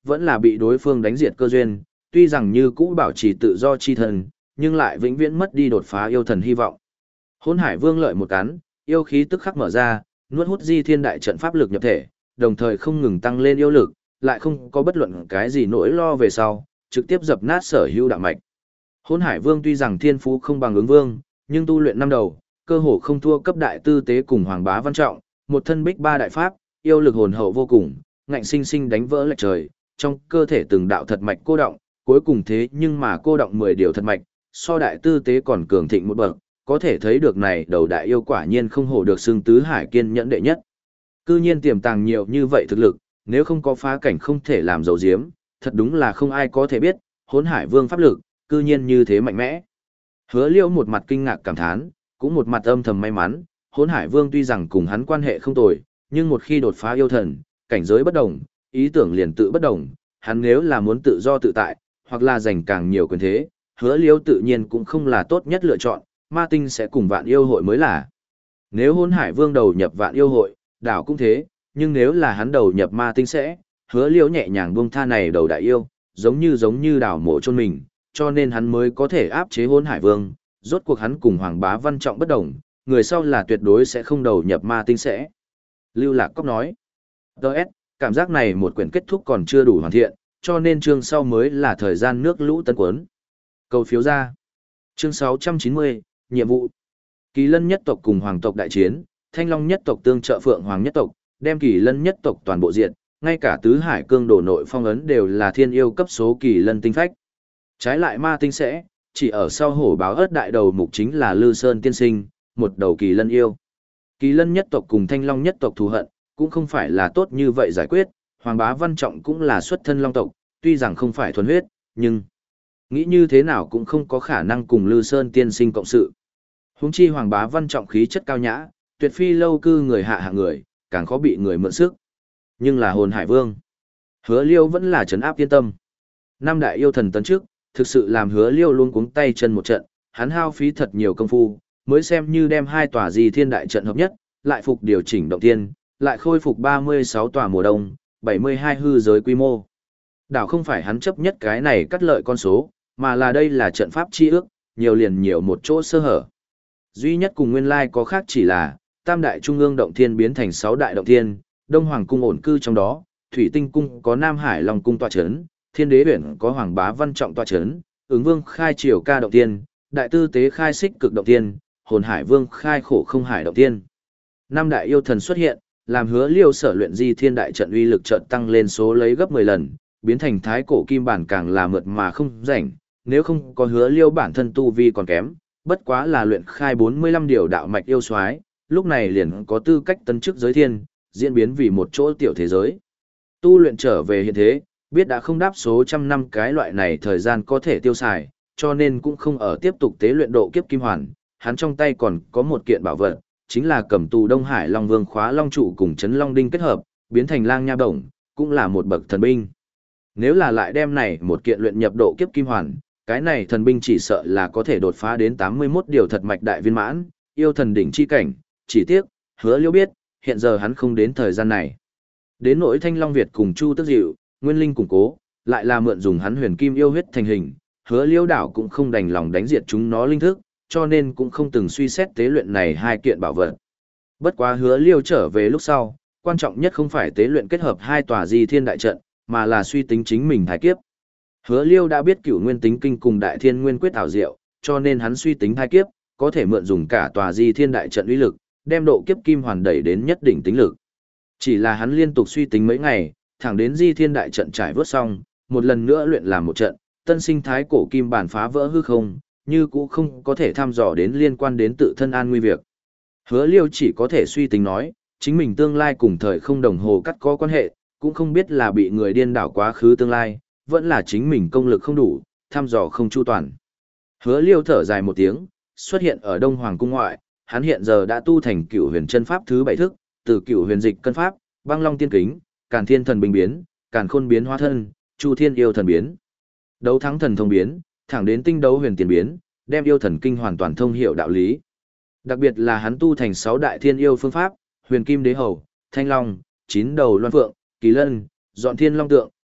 vẫn là bị đối phương đánh diệt cơ duyên, tuy rằng như cũ bảo trì tự do chi thần, nhưng lại vĩnh viễn mất đi đột phá yêu thần hy vọng. Hỗn Hải Vương lợi một cắn, yêu khí tức khắc mở ra, nuốt hút Di Thiên đại trận pháp lực nhập thể, đồng thời không ngừng tăng lên yêu lực, lại không có bất luận cái gì nỗi lo về sau, trực tiếp dập nát sở hữu đạo mạch. Hỗn Hải Vương tuy rằng thiên phú không bằng Ứng Vương, nhưng tu luyện năm đầu, cơ hồ không thua cấp đại tư tế cùng Hoàng Bá Văn Trọng, một thân bích ba đại pháp, yêu lực hồn hậu vô cùng, ngạnh sinh sinh đánh vỡ lệch trời, trong cơ thể từng đạo thật mạch cô động, cuối cùng thế nhưng mà cô động mười điều thật mạch, so đại tư tế còn cường thịnh một bậc, có thể thấy được này đầu đại yêu quả nhiên không hổ được xưng tứ hải kiên nhẫn đệ nhất. Cư nhiên tiềm tàng nhiều như vậy thực lực, nếu không có phá cảnh không thể làm dầu diếm, thật đúng là không ai có thể biết, Hỗn Hải Vương pháp lực, cư nhiên như thế mạnh mẽ. Hứa Liễu một mặt kinh ngạc cảm thán, cũng một mặt âm thầm may mắn, Hỗn Hải Vương tuy rằng cùng hắn quan hệ không tồi, nhưng một khi đột phá yêu thần, cảnh giới bất đồng, ý tưởng liền tự bất đồng, hắn nếu là muốn tự do tự tại, hoặc là giành càng nhiều quyền thế, Hứa Liễu tự nhiên cũng không là tốt nhất lựa chọn, ma tinh sẽ cùng vạn yêu hội mới là. Nếu Hỗn Hải Vương đầu nhập vạn yêu hội, đảo cũng thế, nhưng nếu là hắn đầu nhập ma tinh sẽ, Hứa Liễu nhẹ nhàng buông tha này đầu đại yêu, giống như giống như đảo mộ chôn mình, cho nên hắn mới có thể áp chế Hỗn Hải Vương, rốt cuộc hắn cùng Hoàng Bá Văn Trọng bất đồng, người sau là tuyệt đối sẽ không đầu nhập ma tinh sẽ. Lưu Lạc Cốc nói, đê ét, cảm giác này một quyển kết thúc còn chưa đủ hoàn thiện, cho nên chương sau mới là thời gian nước lũ tân cuốn. Cầu phiếu ra. Chương sáu trăm chín mươi, nhiệm vụ. Kỳ Lân nhất tộc cùng Hoàng tộc đại chiến, Thanh Long nhất tộc tương trợ Phượng Hoàng nhất tộc, đem Kỳ Lân nhất tộc toàn bộ diện, ngay cả tứ hải cương đổ nội phong ấn đều là thiên yêu cấp số Kỳ Lân tinh phách. Trái lại ma tinh sẽ, chỉ ở sau hổ báo ớt đại đầu mục chính là Lư Sơn tiên sinh, một đầu Kỳ Lân yêu. Kỳ Lân nhất tộc cùng Thanh Long nhất tộc thù hận, cũng không phải là tốt như vậy giải quyết, Hoàng Bá Văn Trọng cũng là xuất thân Long tộc, tuy rằng không phải thuần huyết, nhưng nghĩ như thế nào cũng không có khả năng cùng Lư Sơn tiên sinh cộng sự. Huống chi Hoàng Bá Văn Trọng khí chất cao nhã, tuyệt phi lâu cư người hạ hạng người, càng khó bị người mượn sức. Nhưng là Hồn Hải Vương, Hứa Liêu vẫn là trấn áp yên tâm. Năm đại yêu thần tấn trước, thực sự làm Hứa Liêu luôn cuống tay chân một trận, hắn hao phí thật nhiều công phu, mới xem như đem hai tòa Di Thiên đại trận hợp nhất, lại phục điều chỉnh động tiên, lại khôi phục ba mươi sáu tòa mùa đông, bảy mươi hai hư giới quy mô. Đảo không phải hắn chấp nhất cái này cắt lợi con số, mà là đây là trận pháp chi ước, nhiều liền nhiều một chỗ sơ hở. Duy nhất cùng nguyên lai có khác chỉ là, tam đại trung ương động thiên biến thành sáu đại động thiên, Đông Hoàng cung ổn cư trong đó, Thủy Tinh cung có Nam Hải Long cung tọa chấn, Thiên Đế huyện có Hoàng Bá Văn Trọng tọa chấn, Ứng Vương khai triều ca động thiên, Đại Tư Tế khai xích cực động thiên, Hồn Hải Vương khai khổ không hải động thiên. Năm đại yêu thần xuất hiện, làm Hứa Liêu sở luyện Di Thiên đại trận uy lực chợt tăng lên số lấy gấp mười lần, biến thành thái cổ kim bản càng là mượt mà không rảnh, nếu không có Hứa Liêu bản thân tu vi còn kém, bất quá là luyện khai bốn mươi lăm điều đạo mạch yêu soái, lúc này liền có tư cách tấn chức giới thiên, diễn biến vì một chỗ tiểu thế giới. Tu luyện trở về hiện thế, biết đã không đáp số trăm năm cái loại này thời gian có thể tiêu xài, cho nên cũng không ở tiếp tục tế luyện độ kiếp kim hoàn, hắn trong tay còn có một kiện bảo vật, chính là cầm tù Đông Hải Long Vương khóa Long trụ cùng chấn Long đinh kết hợp, biến thành lang nha bổng, cũng là một bậc thần binh. Nếu là lại đem này một kiện luyện nhập độ kiếp kim hoàn, cái này thần binh chỉ sợ là có thể đột phá đến tám mươi mốt điều thật mạch đại viên mãn, yêu thần đỉnh chi cảnh, chỉ tiếc, Hứa Liêu biết, hiện giờ hắn không đến thời gian này. Đến nỗi Thanh Long Việt cùng Chu Tức Diệu, Nguyên Linh củng cố, lại là mượn dùng hắn huyền kim yêu huyết thành hình, Hứa Liêu đảo cũng không đành lòng đánh diệt chúng nó linh thức, cho nên cũng không từng suy xét tế luyện này hai kiện bảo vật. Bất quá Hứa Liêu trở về lúc sau, quan trọng nhất không phải tế luyện kết hợp hai tòa Di Thiên đại trận, mà là suy tính chính mình thái kiếp. Hứa Liêu đã biết Cửu Nguyên Tính Kinh cùng Đại Thiên Nguyên Quyết ảo diệu, cho nên hắn suy tính thái kiếp, có thể mượn dùng cả tòa Di Thiên đại trận uy lực, đem độ kiếp kim hoàn đẩy đến nhất đỉnh tính lực. Chỉ là hắn liên tục suy tính mấy ngày, thẳng đến Di Thiên đại trận trải vớt xong, một lần nữa luyện làm một trận, tân sinh thái cổ kim bản phá vỡ hư không, như cũ không có thể thăm dò đến liên quan đến tự thân an nguy việc. Hứa Liêu chỉ có thể suy tính nói, chính mình tương lai cùng thời không đồng hồ cắt có quan hệ, cũng không biết là bị người điên đảo quá khứ tương lai, vẫn là chính mình công lực không đủ, thăm dò không chu toàn. Hứa Liêu thở dài một tiếng, xuất hiện ở Đông Hoàng cung ngoại, hắn hiện giờ đã tu thành Cửu Huyền chân pháp thứ bảy thức, từ Cửu Huyền dịch cân pháp, Băng Long tiên kính, Càn Thiên thần bình biến, Càn Khôn biến hóa thân, Chu Thiên yêu thần biến, Đấu thắng thần thông biến, thẳng đến Tinh đấu huyền tiền biến, đem yêu thần kinh hoàn toàn thông hiểu đạo lý. Đặc biệt là hắn tu thành sáu đại thiên yêu phương pháp, Huyền Kim Đế Hầu, Thanh Long, chín đầu Loan Phượng, Kỳ Lân, Dọn Thiên Long Tượng,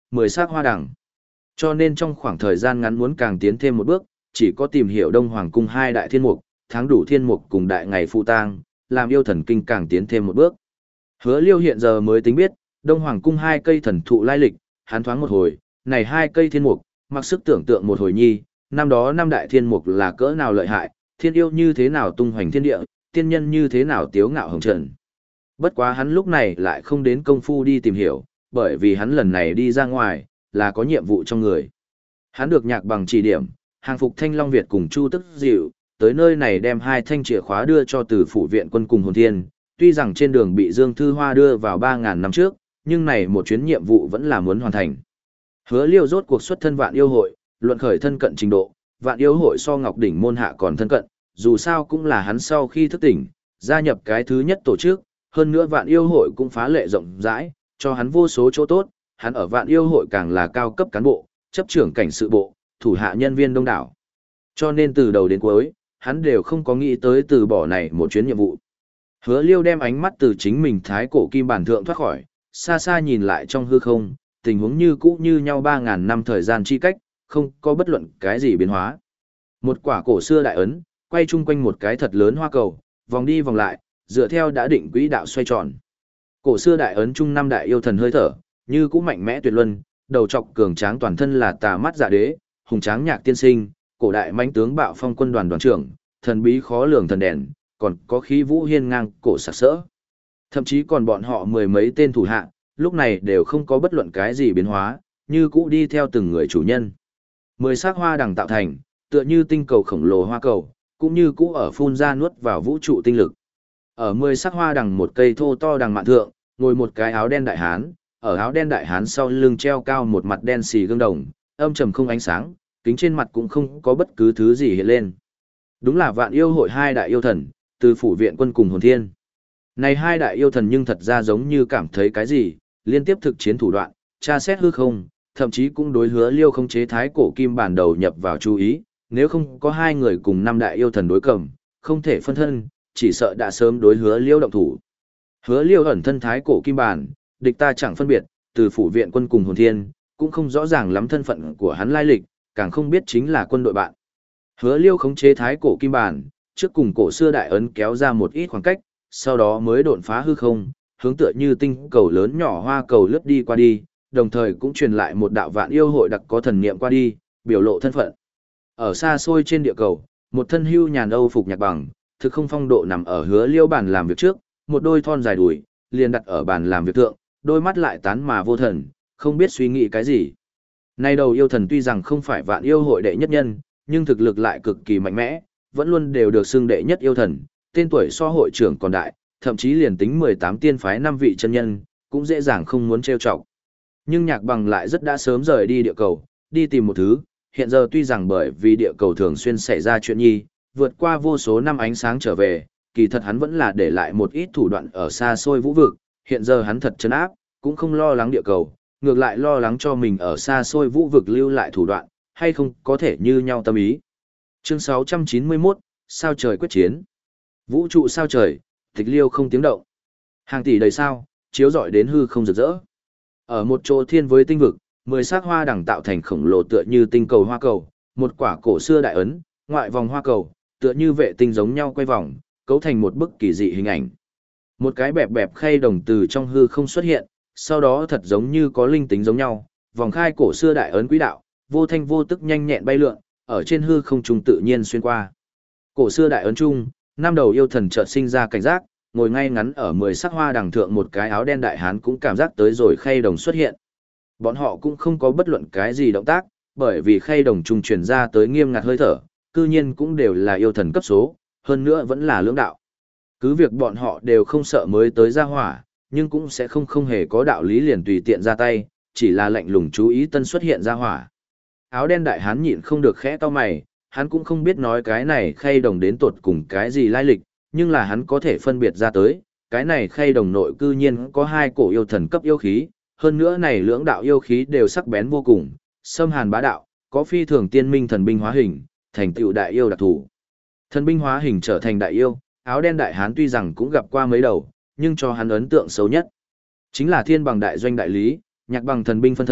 mười sắc hoa đằng. Cho nên trong khoảng thời gian ngắn muốn càng tiến thêm một bước, chỉ có tìm hiểu Đông Hoàng cung hai đại thiên mục, tháng đủ thiên mục cùng đại ngày phụ tang, làm yêu thần kinh càng tiến thêm một bước. Hứa Liêu hiện giờ mới tính biết, Đông Hoàng cung hai cây thần thụ lai lịch, hắn thoáng một hồi, này hai cây thiên mục, mặc sức tưởng tượng một hồi nhi, năm đó năm đại thiên mục là cỡ nào lợi hại, thiên yêu như thế nào tung hoành thiên địa, tiên nhân như thế nào tiếu ngạo hồng trần. Bất quá hắn lúc này lại không đến công phu đi tìm hiểu, bởi vì hắn lần này đi ra ngoài, là có nhiệm vụ trong người. Hắn được Nhạc Bằng chỉ điểm, hàng phục Thanh Long Việt cùng Chu Tức Diệu, tới nơi này đem hai thanh chìa khóa đưa cho từ phủ viện quân cùng hồn thiên, tuy rằng trên đường bị Dương Thư Hoa đưa vào ba ngàn năm trước, nhưng này một chuyến nhiệm vụ vẫn là muốn hoàn thành. Hứa Liêu rốt cuộc xuất thân Vạn Yêu hội, luận khởi thân cận trình độ, Vạn Yêu hội so Ngọc Đỉnh môn hạ còn thân cận, dù sao cũng là hắn sau khi thức tỉnh, gia nhập cái thứ nhất tổ chức, hơn nữa Vạn Yêu hội cũng phá lệ rộng rãi, cho hắn vô số chỗ tốt, hắn ở Vạn Yêu hội càng là cao cấp cán bộ, chấp trưởng cảnh sự bộ, thủ hạ nhân viên đông đảo. Cho nên từ đầu đến cuối, hắn đều không có nghĩ tới từ bỏ này một chuyến nhiệm vụ. Hứa Liêu đem ánh mắt từ chính mình thái cổ kim bản thượng thoát khỏi, xa xa nhìn lại trong hư không, tình huống như cũ như nhau ba ngàn năm thời gian chi cách, không có bất luận cái gì biến hóa. Một quả cổ xưa đại ấn, quay chung quanh một cái thật lớn hoa cầu, vòng đi vòng lại, dựa theo đã định quỹ đạo xoay tròn. Cổ xưa đại ấn chung năm đại yêu thần hơi thở, như cũ mạnh mẽ tuyệt luân, đầu trọc cường tráng toàn thân là Tà Mắt Dạ Đế, hùng tráng Nhạc Tiên Sinh, cổ đại mãnh tướng Bạo Phong quân đoàn đoàn trưởng, thần bí khó lường thần đèn, còn có khí vũ hiên ngang, cổ sặc sỡ. Thậm chí còn bọn họ mười mấy tên thủ hạ, lúc này đều không có bất luận cái gì biến hóa, như cũ đi theo từng người chủ nhân. Mười sắc hoa đằng tạo thành, tựa như tinh cầu khổng lồ hoa cầu, cũng như cũ ở phun ra nuốt vào vũ trụ tinh lực. Ở mười sắc hoa đằng một cây thô to đằng mạn thượng, ngồi một cái áo đen đại hán, ở áo đen đại hán sau lưng treo cao một mặt đen xì gương đồng, âm trầm không ánh sáng, kính trên mặt cũng không có bất cứ thứ gì hiện lên. Đúng là Vạn Yêu hội hai đại yêu thần, từ phủ viện quân cùng hồn thiên. Này hai đại yêu thần nhưng thật ra giống như cảm thấy cái gì, liên tiếp thực chiến thủ đoạn, tra xét hư không, thậm chí cũng đối Hứa Liêu không chế thái cổ kim bản đầu nhập vào chú ý, nếu không có hai người cùng năm đại yêu thần đối cầm, không thể phân thân, chỉ sợ đã sớm đối Hứa Liêu động thủ. Hứa Liêu ẩn thân thái cổ kim bản, địch ta chẳng phân biệt, từ phủ viện quân cùng hồn thiên, cũng không rõ ràng lắm thân phận của hắn lai lịch, càng không biết chính là quân đội bạn. Hứa Liêu khống chế thái cổ kim bản, trước cùng cổ xưa đại ấn kéo ra một ít khoảng cách, sau đó mới độn phá hư không, hướng tựa như tinh cầu lớn nhỏ hoa cầu lướt đi qua đi, đồng thời cũng truyền lại một đạo Vạn Yêu hội đặc có thần niệm qua đi, biểu lộ thân phận. Ở xa xôi trên địa cầu, một thân hưu nhàn âu phục Nhạc Bằng, thực không phong độ nằm ở Hứa Liêu bàn làm việc trước, một đôi thon dài đùi, liền đặt ở bàn làm việc thượng, đôi mắt lại tán mà vô thần, không biết suy nghĩ cái gì. Nay đầu yêu thần tuy rằng không phải Vạn Yêu hội đệ nhất nhân, nhưng thực lực lại cực kỳ mạnh mẽ, vẫn luôn đều được xưng đệ nhất yêu thần, tên tuổi so hội trưởng còn đại, thậm chí liền tính mười tám tiên phái năm vị chân nhân, cũng dễ dàng không muốn trêu chọc. Nhưng Nhạc Bằng lại rất đã sớm rời đi địa cầu, đi tìm một thứ, hiện giờ tuy rằng bởi vì địa cầu thường xuyên xảy ra chuyện nhi, vượt qua vô số năm ánh sáng trở về, kỳ thật hắn vẫn là để lại một ít thủ đoạn ở xa xôi vũ vực, hiện giờ hắn thật trấn áp, cũng không lo lắng địa cầu, ngược lại lo lắng cho mình ở xa xôi vũ vực lưu lại thủ đoạn, hay không có thể như nhau tâm ý. Chương sáu trăm chín mươi mốt, sao trời quyết chiến. Vũ trụ sao trời, tịch liêu không tiếng động. Hàng tỷ đầy sao, chiếu rọi đến hư không rực rỡ. Ở một chỗ thiên với tinh vực, mười sắc hoa đằng tạo thành khổng lồ tựa như tinh cầu hoa cầu, một quả cổ xưa đại ấn, ngoại vòng hoa cầu, tựa như vệ tinh giống nhau quay vòng, cấu thành một bức kỳ dị hình ảnh. Một cái bẹp bẹp khay đồng từ trong hư không xuất hiện, sau đó thật giống như có linh tính giống nhau, vòng khai cổ xưa đại ấn quỹ đạo, vô thanh vô tức nhanh nhẹn bay lượn, ở trên hư không trung tự nhiên xuyên qua. Cổ xưa đại ấn trung, năm đầu yêu thần chợt sinh ra cảnh giác, ngồi ngay ngắn ở mười sắc hoa đằng thượng một cái áo đen đại hán cũng cảm giác tới rồi khay đồng xuất hiện. Bọn họ cũng không có bất luận cái gì động tác, bởi vì khay đồng trung truyền ra tới nghiêm ngặt hơi thở, cư nhiên cũng đều là yêu thần cấp số, hơn nữa vẫn là lưỡng đạo. Cứ việc bọn họ đều không sợ mới tới ra hỏa, nhưng cũng sẽ không không hề có đạo lý liền tùy tiện ra tay, chỉ là lạnh lùng chú ý tân xuất hiện ra hỏa. Áo đen đại hán nhịn không được khẽ to mày, hắn cũng không biết nói cái này khay đồng đến tột cùng cái gì lai lịch, nhưng là hắn có thể phân biệt ra tới, cái này khay đồng nội cư nhiên có hai cổ yêu thần cấp yêu khí, hơn nữa này lưỡng đạo yêu khí đều sắc bén vô cùng, xâm hàn bá đạo, có phi thường tiên minh thần binh hóa hình, thành tựu đại yêu đặc thủ. Thần binh hóa hình trở thành đại yêu, áo đen đại hán tuy rằng cũng gặp qua mấy đầu, nhưng cho hắn ấn tượng xấu nhất chính là thiên bằng đại doanh đại lý, Nhạc Bằng thần binh phân thân,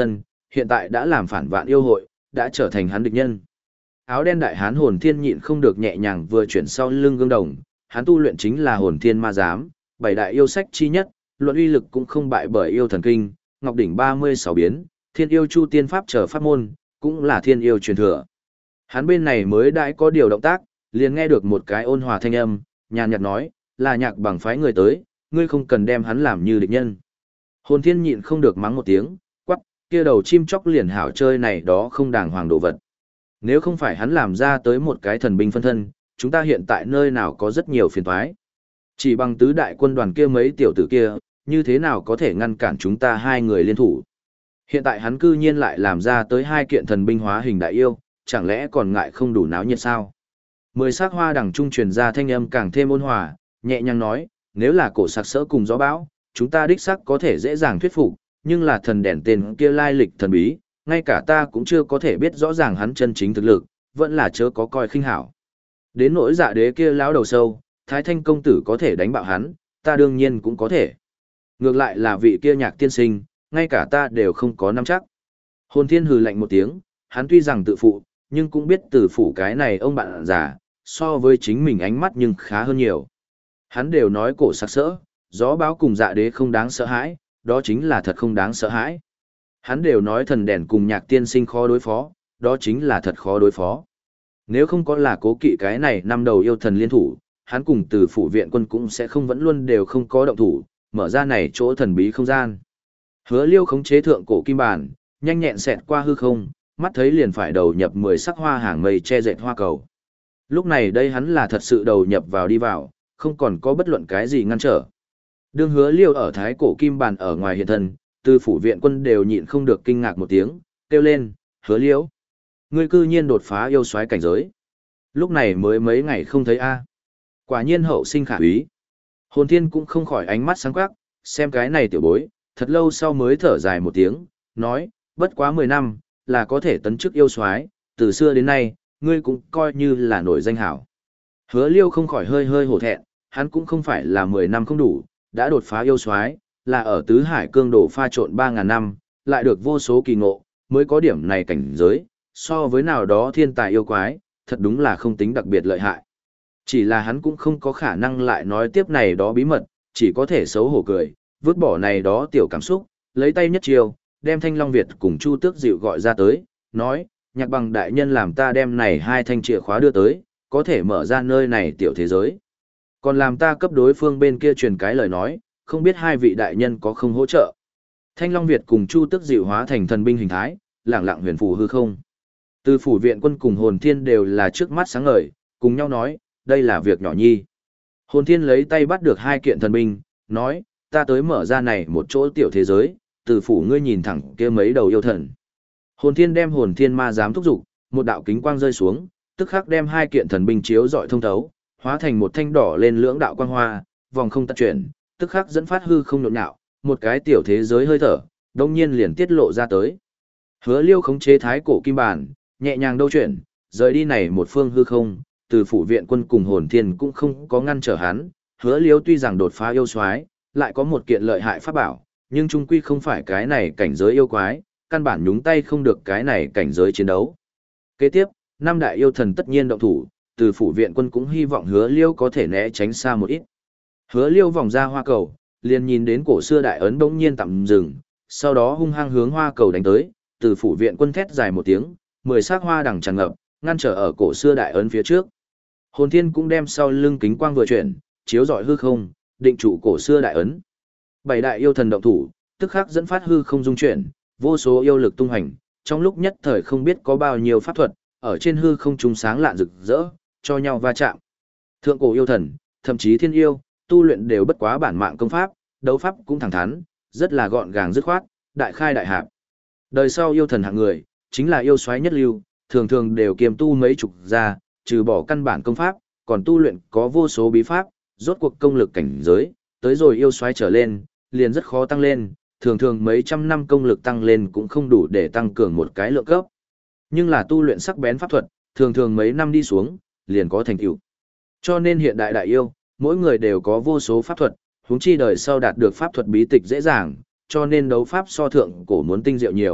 hiện tại đã làm phản vạn yêu hội, đã trở thành hắn địch nhân. Áo đen đại hán hồn thiên nhịn không được nhẹ nhàng vừa chuyển sau lưng gương đồng, hắn tu luyện chính là hồn thiên ma giám, bảy đại yêu sách chi nhất, luận uy lực cũng không bại bởi yêu thần kinh, ngọc đỉnh ba mươi sáu biến, thiên yêu chu tiên pháp trở pháp môn, cũng là thiên yêu truyền thừa. Hắn bên này mới đãi có điều động tác, liền nghe được một cái ôn hòa thanh âm, nhàn nhạt nói, là Nhạc Bằng phái người tới, ngươi không cần đem hắn làm như địch nhân. Hồn thiên nhịn không được mắng một tiếng, quắc, kia đầu chim chóc liền hảo chơi này đó không đàng hoàng đồ vật. Nếu không phải hắn làm ra tới một cái thần binh phân thân, chúng ta hiện tại nơi nào có rất nhiều phiền toái. Chỉ bằng tứ đại quân đoàn kia mấy tiểu tử kia, như thế nào có thể ngăn cản chúng ta hai người liên thủ. Hiện tại hắn cư nhiên lại làm ra tới hai kiện thần binh hóa hình đại yêu, chẳng lẽ còn ngại không đủ náo nhiệt sao? Mười sắc hoa đằng trung truyền ra thanh âm càng thêm ôn hòa, nhẹ nhàng nói, nếu là cổ sặc sỡ cùng gió bão, chúng ta đích sắc có thể dễ dàng thuyết phục, nhưng là thần đèn tên kia lai lịch thần bí, ngay cả ta cũng chưa có thể biết rõ ràng hắn chân chính thực lực, vẫn là chớ có coi khinh hảo. Đến nỗi dạ đế kia lão đầu sâu, Thái Thanh công tử có thể đánh bạo hắn, ta đương nhiên cũng có thể. Ngược lại là vị kia Nhạc tiên sinh, ngay cả ta đều không có nắm chắc. Hồn thiên hừ lạnh một tiếng, hắn tuy rằng tự phụ, nhưng cũng biết từ phủ cái này ông bạn già, so với chính mình ánh mắt nhưng khá hơn nhiều. Hắn đều nói cổ sặc sỡ, gió báo cùng dạ đế không đáng sợ hãi, đó chính là thật không đáng sợ hãi. Hắn đều nói thần đèn cùng Nhạc tiên sinh khó đối phó, đó chính là thật khó đối phó. Nếu không có là cố kỵ cái này năm đầu yêu thần liên thủ, hắn cùng từ phủ viện quân cũng sẽ không vẫn luôn đều không có động thủ, mở ra này chỗ thần bí không gian. Hứa Liêu khống chế thượng cổ kim bản, nhanh nhẹn xẹt qua hư không, mắt thấy liền phải đầu nhập mười sắc hoa hàng mây che dệt hoa cầu. Lúc này đây hắn là thật sự đầu nhập vào đi vào, không còn có bất luận cái gì ngăn trở. Đương Hứa Liêu ở thái cổ kim bản ở ngoài hiện thân, từ phủ viện quân đều nhịn không được kinh ngạc một tiếng, kêu lên, Hứa Liêu, ngươi cư nhiên đột phá yêu soái cảnh giới. Lúc này mới mấy ngày không thấy a. Quả nhiên hậu sinh khả úy. Hồn thiên cũng không khỏi ánh mắt sáng quắc, xem cái này tiểu bối, thật lâu sau mới thở dài một tiếng, nói, bất quá mười năm, là có thể tấn chức yêu soái, từ xưa đến nay, ngươi cũng coi như là nổi danh hảo. Hứa Liêu không khỏi hơi hơi hổ thẹn, hắn cũng không phải là mười năm không đủ, đã đột phá yêu soái, là ở tứ hải cương đổ pha trộn ba ngàn năm, lại được vô số kỳ ngộ, mới có điểm này cảnh giới, so với nào đó thiên tài yêu quái, thật đúng là không tính đặc biệt lợi hại. Chỉ là hắn cũng không có khả năng lại nói tiếp này đó bí mật, chỉ có thể xấu hổ cười, vứt bỏ này đó tiểu cảm xúc, lấy tay nhất chiều, đem Thanh Long Việt cùng Chu Tước Dịu gọi ra tới, nói, Nhạc Bằng đại nhân làm ta đem này hai thanh chìa khóa đưa tới, có thể mở ra nơi này tiểu thế giới. Còn làm ta cấp đối phương bên kia truyền cái lời nói, không biết hai vị đại nhân có không hỗ trợ. Thanh Long Việt cùng Chu Tước Dịu hóa thành thần binh hình thái, lẳng lặng huyền phù hư không. Từ phủ viện quân cùng hồn thiên đều là trước mắt sáng ngời, cùng nhau nói, đây là việc nhỏ nhi. Hồn thiên lấy tay bắt được hai kiện thần binh, nói, ta tới mở ra này một chỗ tiểu thế giới, từ phủ ngươi nhìn thẳng kia mấy đầu yêu thần. Hồn thiên đem hồn thiên ma giám thúc dục, một đạo kính quang rơi xuống, tức khắc đem hai kiện thần binh chiếu dọi thông thấu, hóa thành một thanh đỏ lên lưỡng đạo quang hoa, vòng không tắt chuyển, tức khắc dẫn phát hư không nhộn nhạo, một cái tiểu thế giới hơi thở, đông nhiên liền tiết lộ ra tới. Hứa Liêu khống chế thái cổ kim bản, nhẹ nhàng đâu chuyển, rời đi này một phương hư không, từ phủ viện quân cùng hồn thiên cũng không có ngăn trở hắn. Hứa Liêu tuy rằng đột phá yêu soái, lại có một kiện lợi hại pháp bảo, nhưng trung quy không phải cái này cảnh giới yêu quái, căn bản nhúng tay không được cái này cảnh giới chiến đấu. Kế tiếp, năm đại yêu thần tất nhiên động thủ, từ phủ viện quân cũng hy vọng Hứa Liêu có thể né tránh xa một ít. Hứa Liêu vòng ra hoa cầu, liền nhìn đến cổ xưa đại ấn bỗng nhiên tạm dừng, sau đó hung hăng hướng hoa cầu đánh tới, từ phủ viện quân thét dài một tiếng, mười sắc hoa đằng tràn ngập, ngăn trở ở cổ xưa đại ấn phía trước. Hồn thiên cũng đem sau lưng kính quang vừa chuyển, chiếu rọi hư không, định trụ cổ xưa đại ấn. Bảy đại yêu thần động thủ, tức khắc dẫn phát hư không dung chuyển, vô số yêu lực tung hành, trong lúc nhất thời không biết có bao nhiêu pháp thuật, ở trên hư không trung sáng lạn rực rỡ, cho nhau va chạm. Thượng cổ yêu thần, thậm chí thiên yêu, tu luyện đều bất quá bản mạng công pháp, đấu pháp cũng thẳng thắn, rất là gọn gàng dứt khoát, đại khai đại hạp. Đời sau yêu thần hạng người, chính là yêu soái nhất lưu, thường thường đều kiềm tu mấy chục gia, trừ bỏ căn bản công pháp, còn tu luyện có vô số bí pháp, rốt cuộc công lực cảnh giới, tới rồi yêu soái trở lên, liền rất khó tăng lên, thường thường mấy trăm năm công lực tăng lên cũng không đủ để tăng cường một cái lượng cấp. Nhưng là tu luyện sắc bén pháp thuật, thường thường mấy năm đi xuống, liền có thành tựu. Cho nên hiện đại đại yêu, mỗi người đều có vô số pháp thuật, huống chi đời sau đạt được pháp thuật bí tịch dễ dàng, cho nên đấu pháp so thượng cổ muốn tinh diệu nhiều,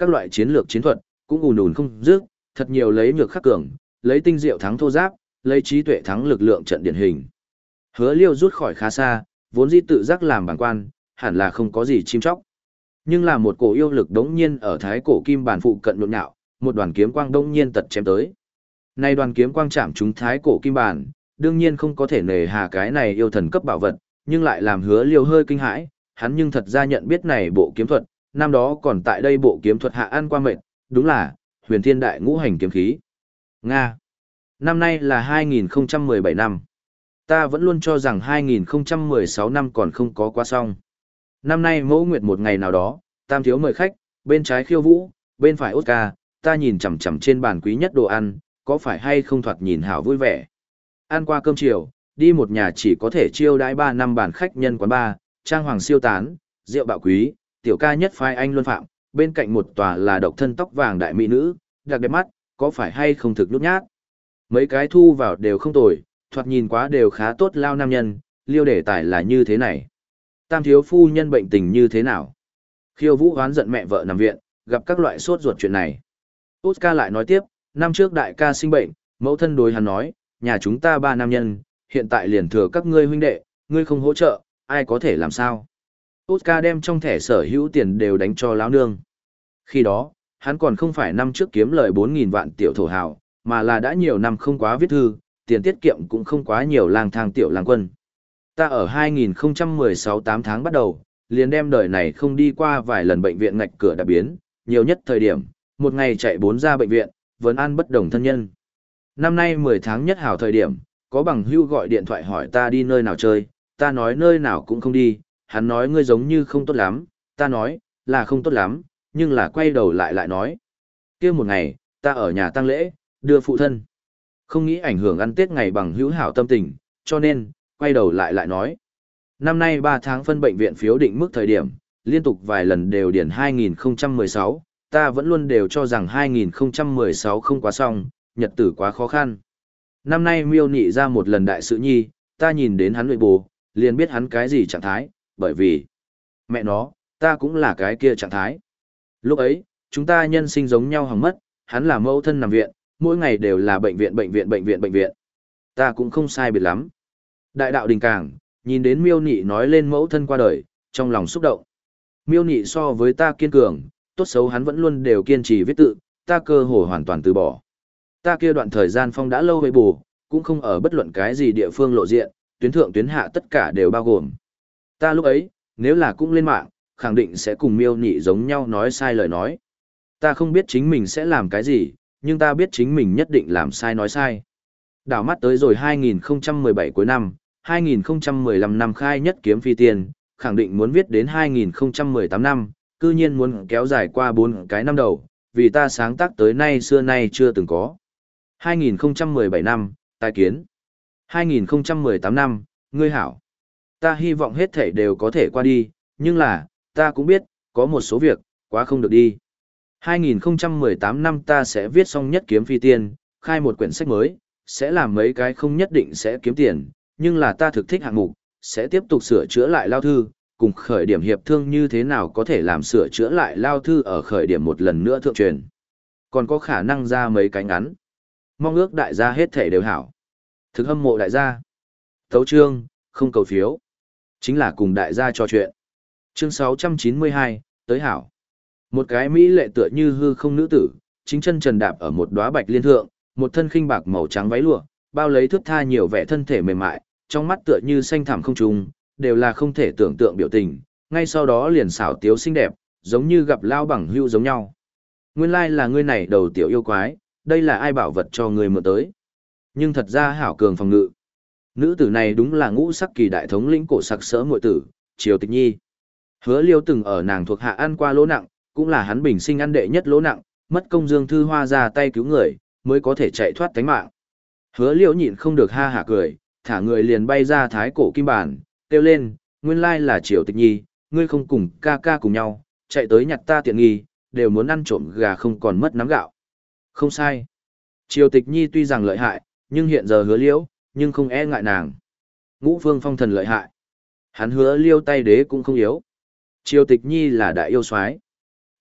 các loại chiến lược chiến thuật, cũng ùn ùn không dứt, thật nhiều lấy nhược khắc cường, lấy tinh diệu thắng thô giáp, lấy trí tuệ thắng lực lượng trận điển hình. Hứa Liêu rút khỏi khá xa, vốn dĩ tự giác làm bảng quan, hẳn là không có gì chim chóc. Nhưng là một cổ yêu lực đống nhiên ở thái cổ kim bản phụ cận nhộn nhạo, một đoàn kiếm quang đống nhiên tật chém tới. Nay đoàn kiếm quang chạm trúng thái cổ kim bản, đương nhiên không có thể nề hà cái này yêu thần cấp bảo vật, nhưng lại làm Hứa Liêu hơi kinh hãi, hắn nhưng thật ra nhận biết này bộ kiếm thuật, năm đó còn tại đây bộ kiếm thuật hạ ăn qua mệt, đúng là Huyền Thiên Đại Ngũ Hành kiếm khí. Nga. Năm nay là hai nghìn không trăm mười bảy năm. Ta vẫn luôn cho rằng hai nghìn không trăm mười sáu năm còn không có qua xong. Năm nay Mẫu Nguyệt một ngày nào đó, Tam thiếu mời khách, bên trái Khiêu Vũ, bên phải Oscar, ta nhìn chằm chằm trên bàn quý nhất đồ ăn, có phải hay không thoạt nhìn hảo vui vẻ. Ăn qua cơm chiều, đi một nhà chỉ có thể chiêu đãi ba năm bàn khách nhân quán bar, trang hoàng siêu tán, rượu bạo quý, tiểu ca nhất phái anh luân phạm, bên cạnh một tòa là độc thân tóc vàng đại mỹ nữ, đặc đẹp mắt, có phải hay không thực nhút nhát. Mấy cái thu vào đều không tồi, thoạt nhìn quá đều khá tốt lao nam nhân, liêu đề tài là như thế này. Tam thiếu phu nhân bệnh tình như thế nào? Khiêu Vũ hoán giận mẹ vợ nằm viện, gặp các loại sốt ruột chuyện này. Oscar lại nói tiếp, năm trước đại ca sinh bệnh, mẫu thân đối hắn nói, nhà chúng ta ba nam nhân, hiện tại liền thừa các ngươi huynh đệ, ngươi không hỗ trợ, ai có thể làm sao? Oscar đem trong thẻ sở hữu tiền đều đánh cho lão nương. Khi đó, hắn còn không phải năm trước kiếm lời bốn nghìn vạn tiểu thổ hào, mà là đã nhiều năm không quá viết thư, tiền tiết kiệm cũng không quá nhiều lang thang tiểu lang quân. Ta ở hai nghìn không trăm mười sáu tám tháng bắt đầu, liền đem đời này không đi qua vài lần bệnh viện ngạch cửa đã biến, nhiều nhất thời điểm, một ngày chạy bốn ra bệnh viện, vẫn ăn bất đồng thân nhân. Năm nay mười tháng nhất hảo thời điểm, có bằng hưu gọi điện thoại hỏi ta đi nơi nào chơi, ta nói nơi nào cũng không đi, hắn nói ngươi giống như không tốt lắm, ta nói, là không tốt lắm, nhưng là quay đầu lại lại nói. Kia một ngày, ta ở nhà tang lễ, đưa phụ thân. Không nghĩ ảnh hưởng ăn Tết ngày bằng hữu hảo tâm tình, cho nên, quay đầu lại lại nói. Năm nay ba tháng phân bệnh viện phiếu định mức thời điểm, liên tục vài lần đều điển hai nghìn không trăm mười sáu, ta vẫn luôn đều cho rằng hai nghìn không trăm mười sáu không quá xong, nhật tử quá khó khăn. Năm nay miêu nị ra một lần đại sự nhi, ta nhìn đến hắn nội bù, liền biết hắn cái gì trạng thái, bởi vì mẹ nó, ta cũng là cái kia trạng thái. Lúc ấy, chúng ta nhân sinh giống nhau hỏng mất, hắn là mẫu thân nằm viện, mỗi ngày đều là bệnh viện bệnh viện bệnh viện bệnh viện. Ta cũng không sai biệt lắm. Đại đạo đình càng, nhìn đến miêu nị nói lên mẫu thân qua đời, trong lòng xúc động. Miêu nị so với ta kiên cường, tốt xấu hắn vẫn luôn đều kiên trì viết tự, ta cơ hồ hoàn toàn từ bỏ. Ta kia đoạn thời gian phong đã lâu với bù, cũng không ở bất luận cái gì địa phương lộ diện, tuyến thượng tuyến hạ tất cả đều bao gồm. Ta lúc ấy, nếu là cũng lên mạng, khẳng định sẽ cùng miêu nị giống nhau nói sai lời nói. Ta không biết chính mình sẽ làm cái gì, nhưng ta biết chính mình nhất định làm sai nói sai. Đảo mắt tới rồi hai nghìn không trăm mười bảy cuối năm, hai nghìn không trăm mười lăm năm khai nhất kiếm phi tiên, khẳng định muốn viết đến hai nghìn không trăm mười tám năm, cư nhiên muốn kéo dài qua bốn cái năm đầu, vì ta sáng tác tới nay xưa nay chưa từng có. hai nghìn không trăm mười bảy năm, tài kiến. hai nghìn không trăm mười tám năm, ngươi hảo. Ta hy vọng hết thảy đều có thể qua đi, nhưng là, ta cũng biết, có một số việc, quá không được đi. hai nghìn không trăm mười tám năm ta sẽ viết xong nhất kiếm phi tiên, khai một quyển sách mới, sẽ làm mấy cái không nhất định sẽ kiếm tiền, nhưng là ta thực thích hạng mục, sẽ tiếp tục sửa chữa lại lao thư, cùng khởi điểm hiệp thương như thế nào có thể làm sửa chữa lại lao thư ở khởi điểm một lần nữa thượng truyền. Còn có khả năng ra mấy cái ngắn. Mong ước đại gia hết thể đều hảo. Thực hâm mộ đại gia. Tấu chương, không cầu phiếu. Chính là cùng đại gia trò chuyện. Chương sáu trăm chín mươi hai, tới hảo. Một cái mỹ lệ tựa như hư không nữ tử, chính chân trần đạp ở một đóa bạch liên thượng, một thân khinh bạc màu trắng váy lụa, bao lấy thướt tha nhiều vẻ thân thể mềm mại, trong mắt tựa như xanh thẳm không trùng, đều là không thể tưởng tượng biểu tình, ngay sau đó liền xảo tiếu xinh đẹp, giống như gặp lao bằng hưu giống nhau. Nguyên lai like là ngươi này đầu tiểu yêu quái, đây là ai bảo vật cho ngươi mượn tới. Nhưng thật ra hảo cường phòng ngự. Nữ tử này đúng là ngũ sắc kỳ đại thống lĩnh cổ sặc sỡ muội tử, Triều Tịch Nhi. Hứa Liêu từng ở nàng thuộc hạ ăn qua lỗ nặng, cũng là hắn bình sinh ăn đệ nhất lỗ nặng, mất công Dương Thư Hoa ra tay cứu người, mới có thể chạy thoát tánh mạng. Hứa Liêu nhịn không được ha hả cười, thả người liền bay ra thái cổ kim bản, kêu lên, nguyên lai là Triều Tịch Nhi, ngươi không cùng ca ca cùng nhau, chạy tới nhặt ta tiện nghi, đều muốn ăn trộm gà không còn mất nắm gạo. Không sai. Triều Tịch Nhi tuy rằng lợi hại, nhưng hiện giờ Hứa Liêu, nhưng không e ngại nàng. Ngũ Phương Phong thần lợi hại. Hắn Hứa Liêu tay đế cũng không yếu. Triều Tịch Nhi là đại yêu soái.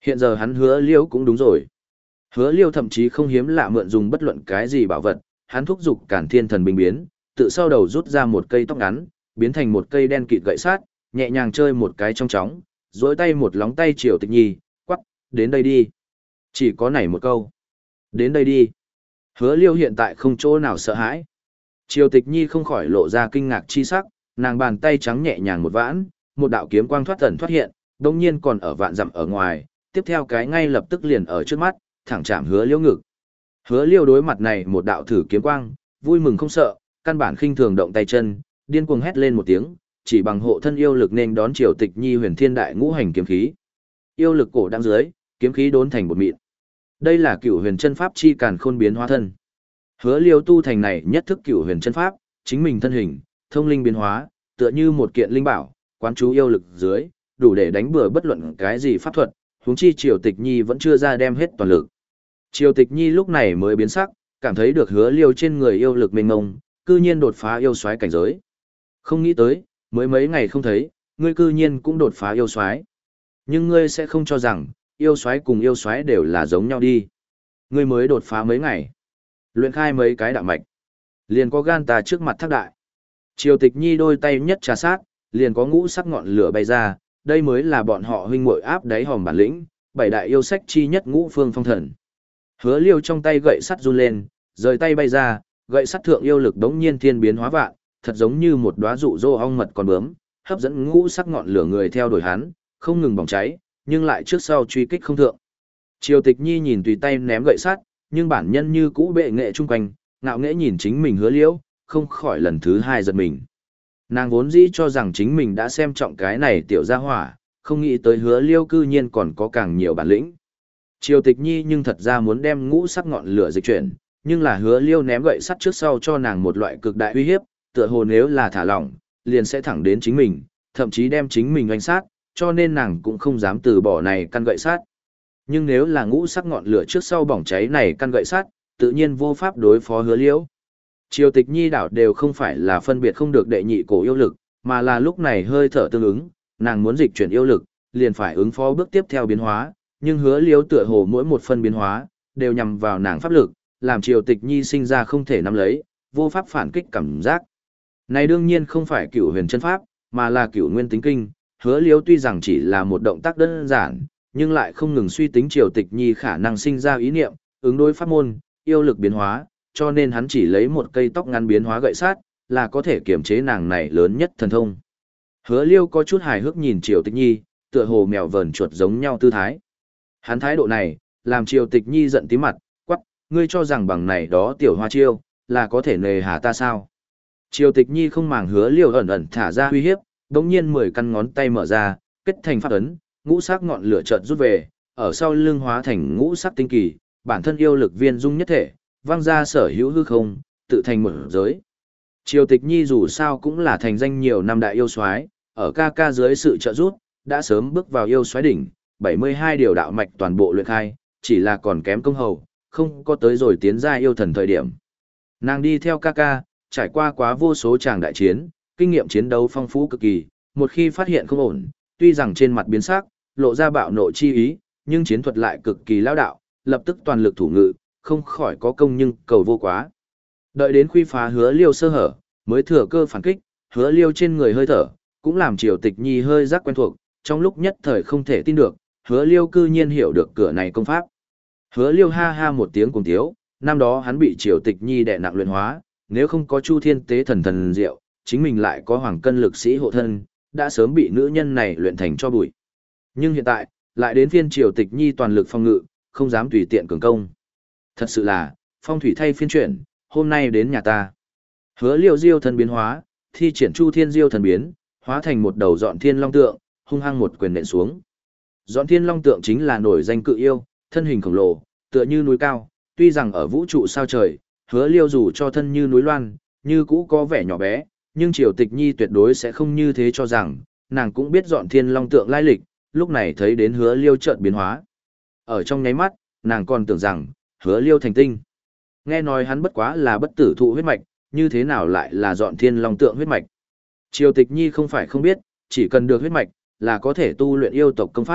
Hiện giờ hắn hứa liêu cũng đúng rồi. Hứa liêu thậm chí không hiếm lạ mượn dùng bất luận cái gì bảo vật, hắn thúc giục cản thiên thần binh biến, tự sau đầu rút ra một cây tóc ngắn, biến thành một cây đen kịt gậy sát, nhẹ nhàng chơi một cái trong chóng, duỗi tay một lóng tay Triều Tịch Nhi, quắc, đến đây đi. Chỉ có nảy một câu. Đến đây đi. Hứa liêu hiện tại không chỗ nào sợ hãi. Triều Tịch Nhi không khỏi lộ ra kinh ngạc chi sắc, nàng bàn tay trắng nhẹ nhàng một vãn, một đạo kiếm quang thoát ẩn thoát hiện, đồng nhiên còn ở vạn dặm ở ngoài, tiếp theo cái ngay lập tức liền ở trước mắt, thẳng chạm hứa liêu ngực. Hứa liêu đối mặt này một đạo thử kiếm quang, vui mừng không sợ, căn bản khinh thường động tay chân, điên cuồng hét lên một tiếng, chỉ bằng hộ thân yêu lực nên đón Triều Tịch Nhi huyền thiên đại ngũ hành kiếm khí. Yêu lực cổ đang dưới, kiếm khí đốn thành bột mịn. Đây là cửu huyền chân pháp chi càn khôn biến hóa thân. Hứa liêu tu thành này nhất thức cửu huyền chân pháp, chính mình thân hình, thông linh biến hóa, tựa như một kiện linh bảo, quán chú yêu lực dưới, đủ để đánh bừa bất luận cái gì pháp thuật, huống chi Triều Tịch Nhi vẫn chưa ra đem hết toàn lực. Triều Tịch Nhi lúc này mới biến sắc, cảm thấy được hứa liêu trên người yêu lực mênh mông, cư nhiên đột phá yêu soái cảnh giới. Không nghĩ tới, mới mấy ngày không thấy, ngươi cư nhiên cũng đột phá yêu soái. Nhưng ngươi sẽ không cho rằng, yêu soái cùng yêu soái đều là giống nhau đi. Ngươi mới đột phá mấy ngày, luyện khai mấy cái đạo mạch, liền có gan ta trước mặt thác đại. Triều Tịch Nhi đôi tay nhất trà sát, liền có ngũ sắc ngọn lửa bay ra, đây mới là bọn họ huynh muội áp đáy hòm bản lĩnh, bảy đại yêu sách chi nhất ngũ phương phong thần. Hứa liêu trong tay gậy sắt run lên, rời tay bay ra, gậy sắt thượng yêu lực đống nhiên thiên biến hóa vạn, thật giống như một đóa dụ dỗ ong mật còn bướm, hấp dẫn ngũ sắc ngọn lửa người theo đuổi hắn, không ngừng bỏng cháy, nhưng lại trước sau truy kích không thượng. Triều Tịch Nhi nhìn tùy tay ném gậy sắt, nhưng bản nhân như cũ bệ nghệ chung quanh, ngạo nghễ nhìn chính mình hứa liễu, không khỏi lần thứ hai giật mình. Nàng vốn dĩ cho rằng chính mình đã xem trọng cái này tiểu gia hỏa, không nghĩ tới hứa liêu cư nhiên còn có càng nhiều bản lĩnh. Triều Tịch Nhi nhưng thật ra muốn đem ngũ sắc ngọn lửa dịch chuyển, nhưng là hứa liêu ném gậy sắt trước sau cho nàng một loại cực đại uy hiếp, tựa hồ nếu là thả lỏng, liền sẽ thẳng đến chính mình, thậm chí đem chính mình oanh sát, cho nên nàng cũng không dám từ bỏ này căn gậy sắt. Nhưng nếu là ngũ sắc ngọn lửa trước sau bỏng cháy này căn gậy sắt, tự nhiên vô pháp đối phó hứa liễu. Triều Tịch Nhi đảo đều không phải là phân biệt không được đệ nhị cổ yêu lực, mà là lúc này hơi thở tương ứng, nàng muốn dịch chuyển yêu lực, liền phải ứng phó bước tiếp theo biến hóa, nhưng hứa liễu tựa hồ mỗi một phân biến hóa, đều nhằm vào nàng pháp lực, làm Triều Tịch Nhi sinh ra không thể nắm lấy, vô pháp phản kích cảm giác. Này đương nhiên không phải cửu huyền chân pháp, mà là cửu nguyên tính kinh, hứa liễu tuy rằng chỉ là một động tác đơn giản, nhưng lại không ngừng suy tính Triều Tịch Nhi khả năng sinh ra ý niệm, ứng đối pháp môn, yêu lực biến hóa, cho nên hắn chỉ lấy một cây tóc ngắn biến hóa gậy sát, là có thể kiểm chế nàng này lớn nhất thần thông. Hứa liêu có chút hài hước nhìn Triều Tịch Nhi, tựa hồ mèo vờn chuột giống nhau tư thái. Hắn thái độ này, làm Triều Tịch Nhi giận tí mặt, quắc, ngươi cho rằng bằng này đó tiểu hoa chiêu, là có thể nề hà ta sao? Triều Tịch Nhi không màng hứa liêu ẩn ẩn thả ra uy hiếp, đống nhiên mười căn ngón tay mở ra, kết thành pháp ấn, ngũ sắc ngọn lửa chợt rút về, ở sau lưng hóa thành ngũ sắc tinh kỳ, bản thân yêu lực viên dung nhất thể, vang ra sở hữu hư không, tự thành một giới. Triều Tịch Nhi dù sao cũng là thành danh nhiều năm đại yêu soái, ở ca ca dưới sự trợ giúp, đã sớm bước vào yêu soái đỉnh, bảy mươi hai điều đạo mạch toàn bộ luyện khai, chỉ là còn kém công hầu, không có tới rồi tiến ra yêu thần thời điểm. Nàng đi theo ca ca, trải qua quá vô số tràng đại chiến, kinh nghiệm chiến đấu phong phú cực kỳ, một khi phát hiện không ổn, tuy rằng trên mặt biến sắc, lộ ra bạo nộ chi ý, nhưng chiến thuật lại cực kỳ lão đạo, lập tức toàn lực thủ ngự, không khỏi có công nhưng cầu vô quá. Đợi đến khuy phá hứa liêu sơ hở, mới thừa cơ phản kích, hứa liêu trên người hơi thở, cũng làm Triều Tịch Nhi hơi giác quen thuộc, trong lúc nhất thời không thể tin được, hứa liêu cư nhiên hiểu được cửa này công pháp. Hứa liêu ha ha một tiếng cùng tiếu, năm đó hắn bị Triều Tịch Nhi đè nặng luyện hóa, nếu không có Chu Thiên Tế thần thần diệu, chính mình lại có hoàng cân lực sĩ hộ thân, đã sớm bị nữ nhân này luyện thành cho bụi. Nhưng hiện tại, lại đến phiên Triều Tịch Nhi toàn lực phòng ngự, không dám tùy tiện cường công. Thật sự là, phong thủy thay phiên chuyển, hôm nay đến nhà ta. Hứa liêu diêu thần biến hóa, thi triển Chu Thiên diêu thần biến, hóa thành một đầu dọn thiên long tượng, hung hăng một quyền nện xuống. Dọn thiên long tượng chính là nổi danh cự yêu, thân hình khổng lồ, tựa như núi cao, tuy rằng ở vũ trụ sao trời, hứa liêu dù cho thân như núi loan, như cũ có vẻ nhỏ bé, nhưng Triều Tịch Nhi tuyệt đối sẽ không như thế cho rằng, nàng cũng biết dọn thiên long tượng lai lịch, lúc này thấy đến hứa liêu chợt biến hóa. Ở trong nháy mắt, nàng còn tưởng rằng, hứa liêu thành tinh. Nghe nói hắn bất quá là bất tử thụ huyết mạch, như thế nào lại là dọn thiên long tượng huyết mạch. Triều Tịch Nhi không phải không biết, chỉ cần được huyết mạch, là có thể tu luyện yêu tộc công pháp,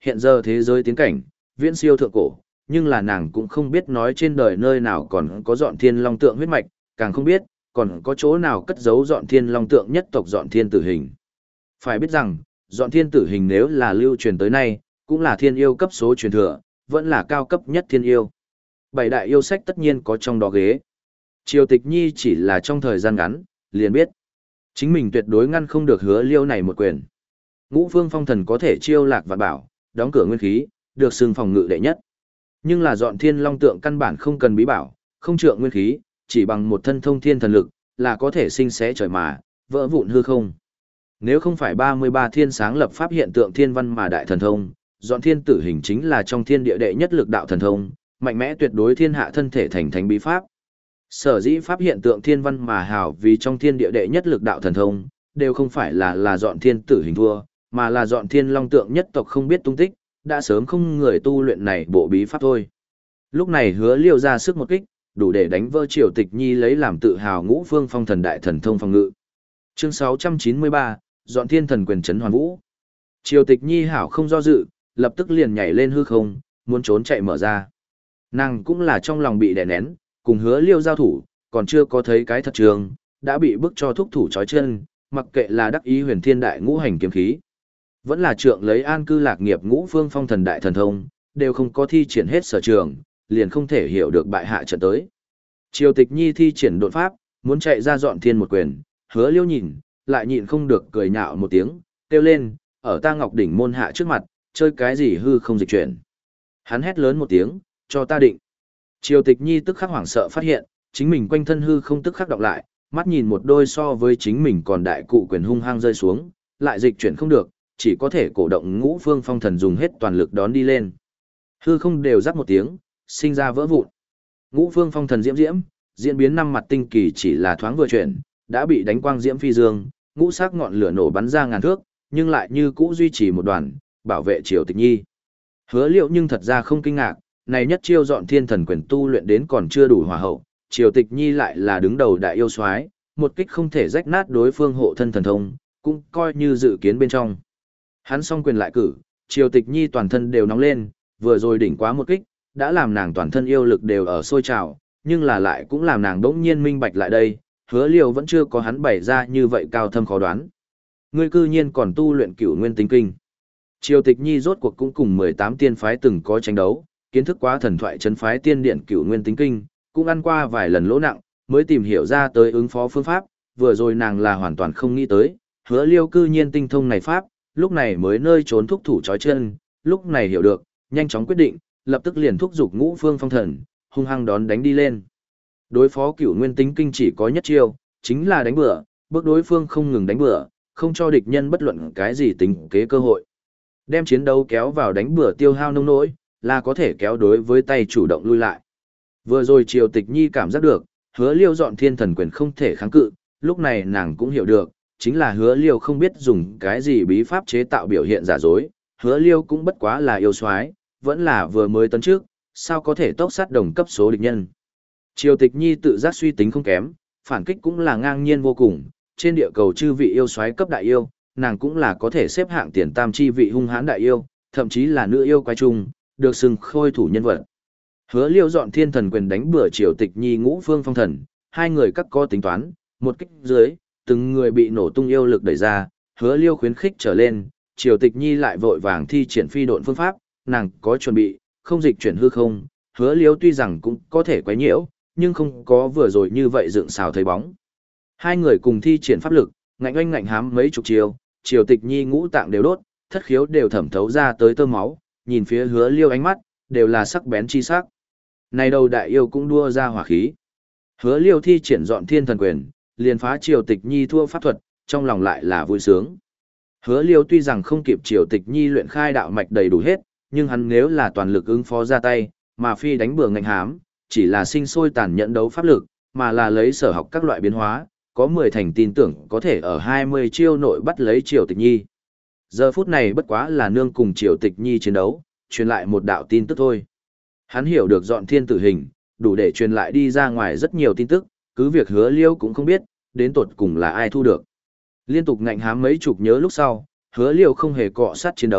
hiện giờ thế giới tiến cảnh, viễn siêu thượng cổ, nhưng là nàng cũng không biết nói trên đời nơi nào còn có dọn thiên long tượng huyết mạch, càng không biết, còn có chỗ nào cất giấu dọn thiên long tượng nhất tộc dọn thiên tử hình. Phải biết rằng, dọn thiên tử hình nếu là lưu truyền tới nay, cũng là thiên yêu cấp số truyền thừa, vẫn là cao cấp nhất thiên yêu. Bảy đại yêu sách tất nhiên có trong đó ghế. Triều Tịch Nhi chỉ là trong thời gian ngắn, liền biết. Chính mình tuyệt đối ngăn không được Hứa Liêu này một quyền. Ngũ Phương Phong Thần có thể chiêu lạc và bảo, đóng cửa nguyên khí, được xưng phòng ngự đệ nhất. Nhưng là dọn thiên long tượng căn bản không cần bí bảo, không trượng nguyên khí, chỉ bằng một thân thông thiên thần lực, là có thể sinh xé trời mà, vỡ vụn hư không. Nếu không phải ba mươi ba thiên sáng lập pháp hiện tượng thiên văn mà đại thần thông, dọn thiên tử hình chính là trong thiên địa đệ nhất lực đạo thần thông, mạnh mẽ tuyệt đối thiên hạ thân thể thành thánh bí pháp. Sở dĩ pháp hiện tượng thiên văn mà hào vì trong thiên địa đệ nhất lực đạo thần thông, đều không phải là là dọn thiên tử hình thua, mà là dọn thiên long tượng nhất tộc không biết tung tích, đã sớm không người tu luyện này bộ bí pháp thôi. Lúc này Hứa Liêu ra sức một kích, đủ để đánh vỡ Triều Tịch Nhi lấy làm tự hào Ngũ Phương Phong Thần đại thần thông phòng ngự. Chương sáu trăm chín mươi ba, dọn thiên thần quyền trấn hoàn vũ. Triều Tịch Nhi hảo không do dự, lập tức liền nhảy lên hư không, muốn trốn chạy mở ra. Nàng cũng là trong lòng bị đè nén, cùng Hứa Liêu giao thủ, còn chưa có thấy cái thật trường, đã bị bức cho thúc thủ chói chân, mặc kệ là đắc ý huyền thiên đại ngũ hành kiếm khí, vẫn là trượng lấy an cư lạc nghiệp Ngũ Phương Phong Thần đại thần thông, đều không có thi triển hết sở trường, liền không thể hiểu được bại hạ trận tới. Triều Tịch Nhi thi triển đột pháp, muốn chạy ra dọn thiên một quyền, Hứa Liêu nhìn, lại nhịn không được cười nhạo một tiếng, kêu lên, ở ta Ngọc đỉnh môn hạ trước mặt, chơi cái gì hư không dịch chuyển. Hắn hét lớn một tiếng, cho ta định. Triều Tịch Nhi tức khắc hoảng sợ phát hiện, chính mình quanh thân hư không tức khắc đọc lại, mắt nhìn một đôi so với chính mình còn đại cụ quyền hung hăng rơi xuống, lại dịch chuyển không được, chỉ có thể cổ động Ngũ Phương Phong Thần dùng hết toàn lực đón đi lên. Hư không đều rắc một tiếng, sinh ra vỡ vụn. Ngũ Phương Phong Thần diễm diễm, diễn biến năm mặt tinh kỳ chỉ là thoáng vừa chuyển, đã bị đánh quang diễm phi dương, ngũ sắc ngọn lửa nổ bắn ra ngàn thước, nhưng lại như cũ duy trì một đoàn, bảo vệ Triều Tịch Nhi. Hứa Liệu nhưng thật ra không kinh ngạc, này nhất chiêu dọn thiên thần quyền tu luyện đến còn chưa đủ hòa hậu, Triều Tịch Nhi lại là đứng đầu đại yêu soái, một kích không thể rách nát đối phương hộ thân thần thông, cũng coi như dự kiến bên trong. Hắn song quyền lại cử, Triều Tịch Nhi toàn thân đều nóng lên, vừa rồi đỉnh quá một kích, đã làm nàng toàn thân yêu lực đều ở sôi trào, nhưng là lại cũng làm nàng đỗng nhiên minh bạch lại đây, Hứa Liêu vẫn chưa có hắn bày ra như vậy cao thâm khó đoán. Ngươi cư nhiên còn tu luyện Cửu Nguyên Tinh Kinh. Triều Tịch Nhi rốt cuộc cũng cùng mười tám tiên phái từng có tranh đấu, kiến thức quá thần thoại trấn phái tiên điện Cửu Nguyên Tinh Kinh, cũng ăn qua vài lần lỗ nặng, mới tìm hiểu ra tới ứng phó phương pháp, vừa rồi nàng là hoàn toàn không nghĩ tới, Hứa Liêu cư nhiên tinh thông này pháp, lúc này mới nơi trốn thúc thủ chói chân, lúc này hiểu được, nhanh chóng quyết định, lập tức liền thúc giục Ngũ Phương Phong Thần, hung hăng đón đánh đi lên. Đối phó Cửu Nguyên Tinh Kinh chỉ có nhất chiêu, chính là đánh bừa, bước đối phương không ngừng đánh bừa, không cho địch nhân bất luận cái gì tính kế cơ hội. Đem chiến đấu kéo vào đánh bừa tiêu hao nông nỗi, là có thể kéo đối với tay chủ động lui lại. Vừa rồi Triều Tịch Nhi cảm giác được, Hứa Liêu dọn thiên thần quyền không thể kháng cự, lúc này nàng cũng hiểu được, chính là Hứa Liêu không biết dùng cái gì bí pháp chế tạo biểu hiện giả dối, Hứa Liêu cũng bất quá là yêu soái, vẫn là vừa mới tấn trước, sao có thể tốc sát đồng cấp số địch nhân. Triều Tịch Nhi tự giác suy tính không kém, phản kích cũng là ngang nhiên vô cùng, trên địa cầu chư vị yêu soái cấp đại yêu, nàng cũng là có thể xếp hạng tiền tam chi vị hung hãn đại yêu, thậm chí là nữ yêu quái trung, được xưng khôi thủ nhân vật. Hứa Liêu dọn thiên thần quyền đánh bừa Triều Tịch Nhi Ngũ Phương Phong Thần, hai người các có tính toán, một kích dưới, từng người bị nổ tung yêu lực đẩy ra, Hứa Liêu khuyến khích trở lên, Triều Tịch Nhi lại vội vàng thi triển phi độn phương pháp, nàng có chuẩn bị, không dịch chuyển hư không, Hứa Liêu tuy rằng cũng có thể quấy nhiễu, nhưng không có vừa rồi như vậy dựng xào thấy bóng. Hai người cùng thi triển pháp lực, ngạnh oanh ngạnh hám mấy chục chiều, Triều Tịch Nhi ngũ tạng đều đốt, thất khiếu đều thẩm thấu ra tới tơ máu, nhìn phía Hứa Liêu ánh mắt, đều là sắc bén chi sắc. Này đầu đại yêu cũng đua ra hỏa khí. Hứa Liêu thi triển dọn thiên thần quyền, liền phá Triều Tịch Nhi thua pháp thuật, trong lòng lại là vui sướng. Hứa Liêu tuy rằng không kịp Triều Tịch Nhi luyện khai đạo mạch đầy đủ hết, nhưng hắn nếu là toàn lực ứng phó ra tay, mà phi đánh bừa ngạnh hám, chỉ là sinh sôi tàn nhẫn đấu pháp lực, mà là lấy sở học các loại biến hóa, có mười thành tin tưởng có thể ở hai mươi chiêu nội bắt lấy Triều Tịch Nhi. Giờ phút này bất quá là nương cùng Triều Tịch Nhi chiến đấu, truyền lại một đạo tin tức thôi. Hắn hiểu được dọn thiên tử hình, đủ để truyền lại đi ra ngoài rất nhiều tin tức, cứ việc Hứa Liêu cũng không biết, đến tột cùng là ai thu được. Liên tục ngạnh hám mấy chục nhớ lúc sau, Hứa Liêu không hề cọ sát chiến đấu,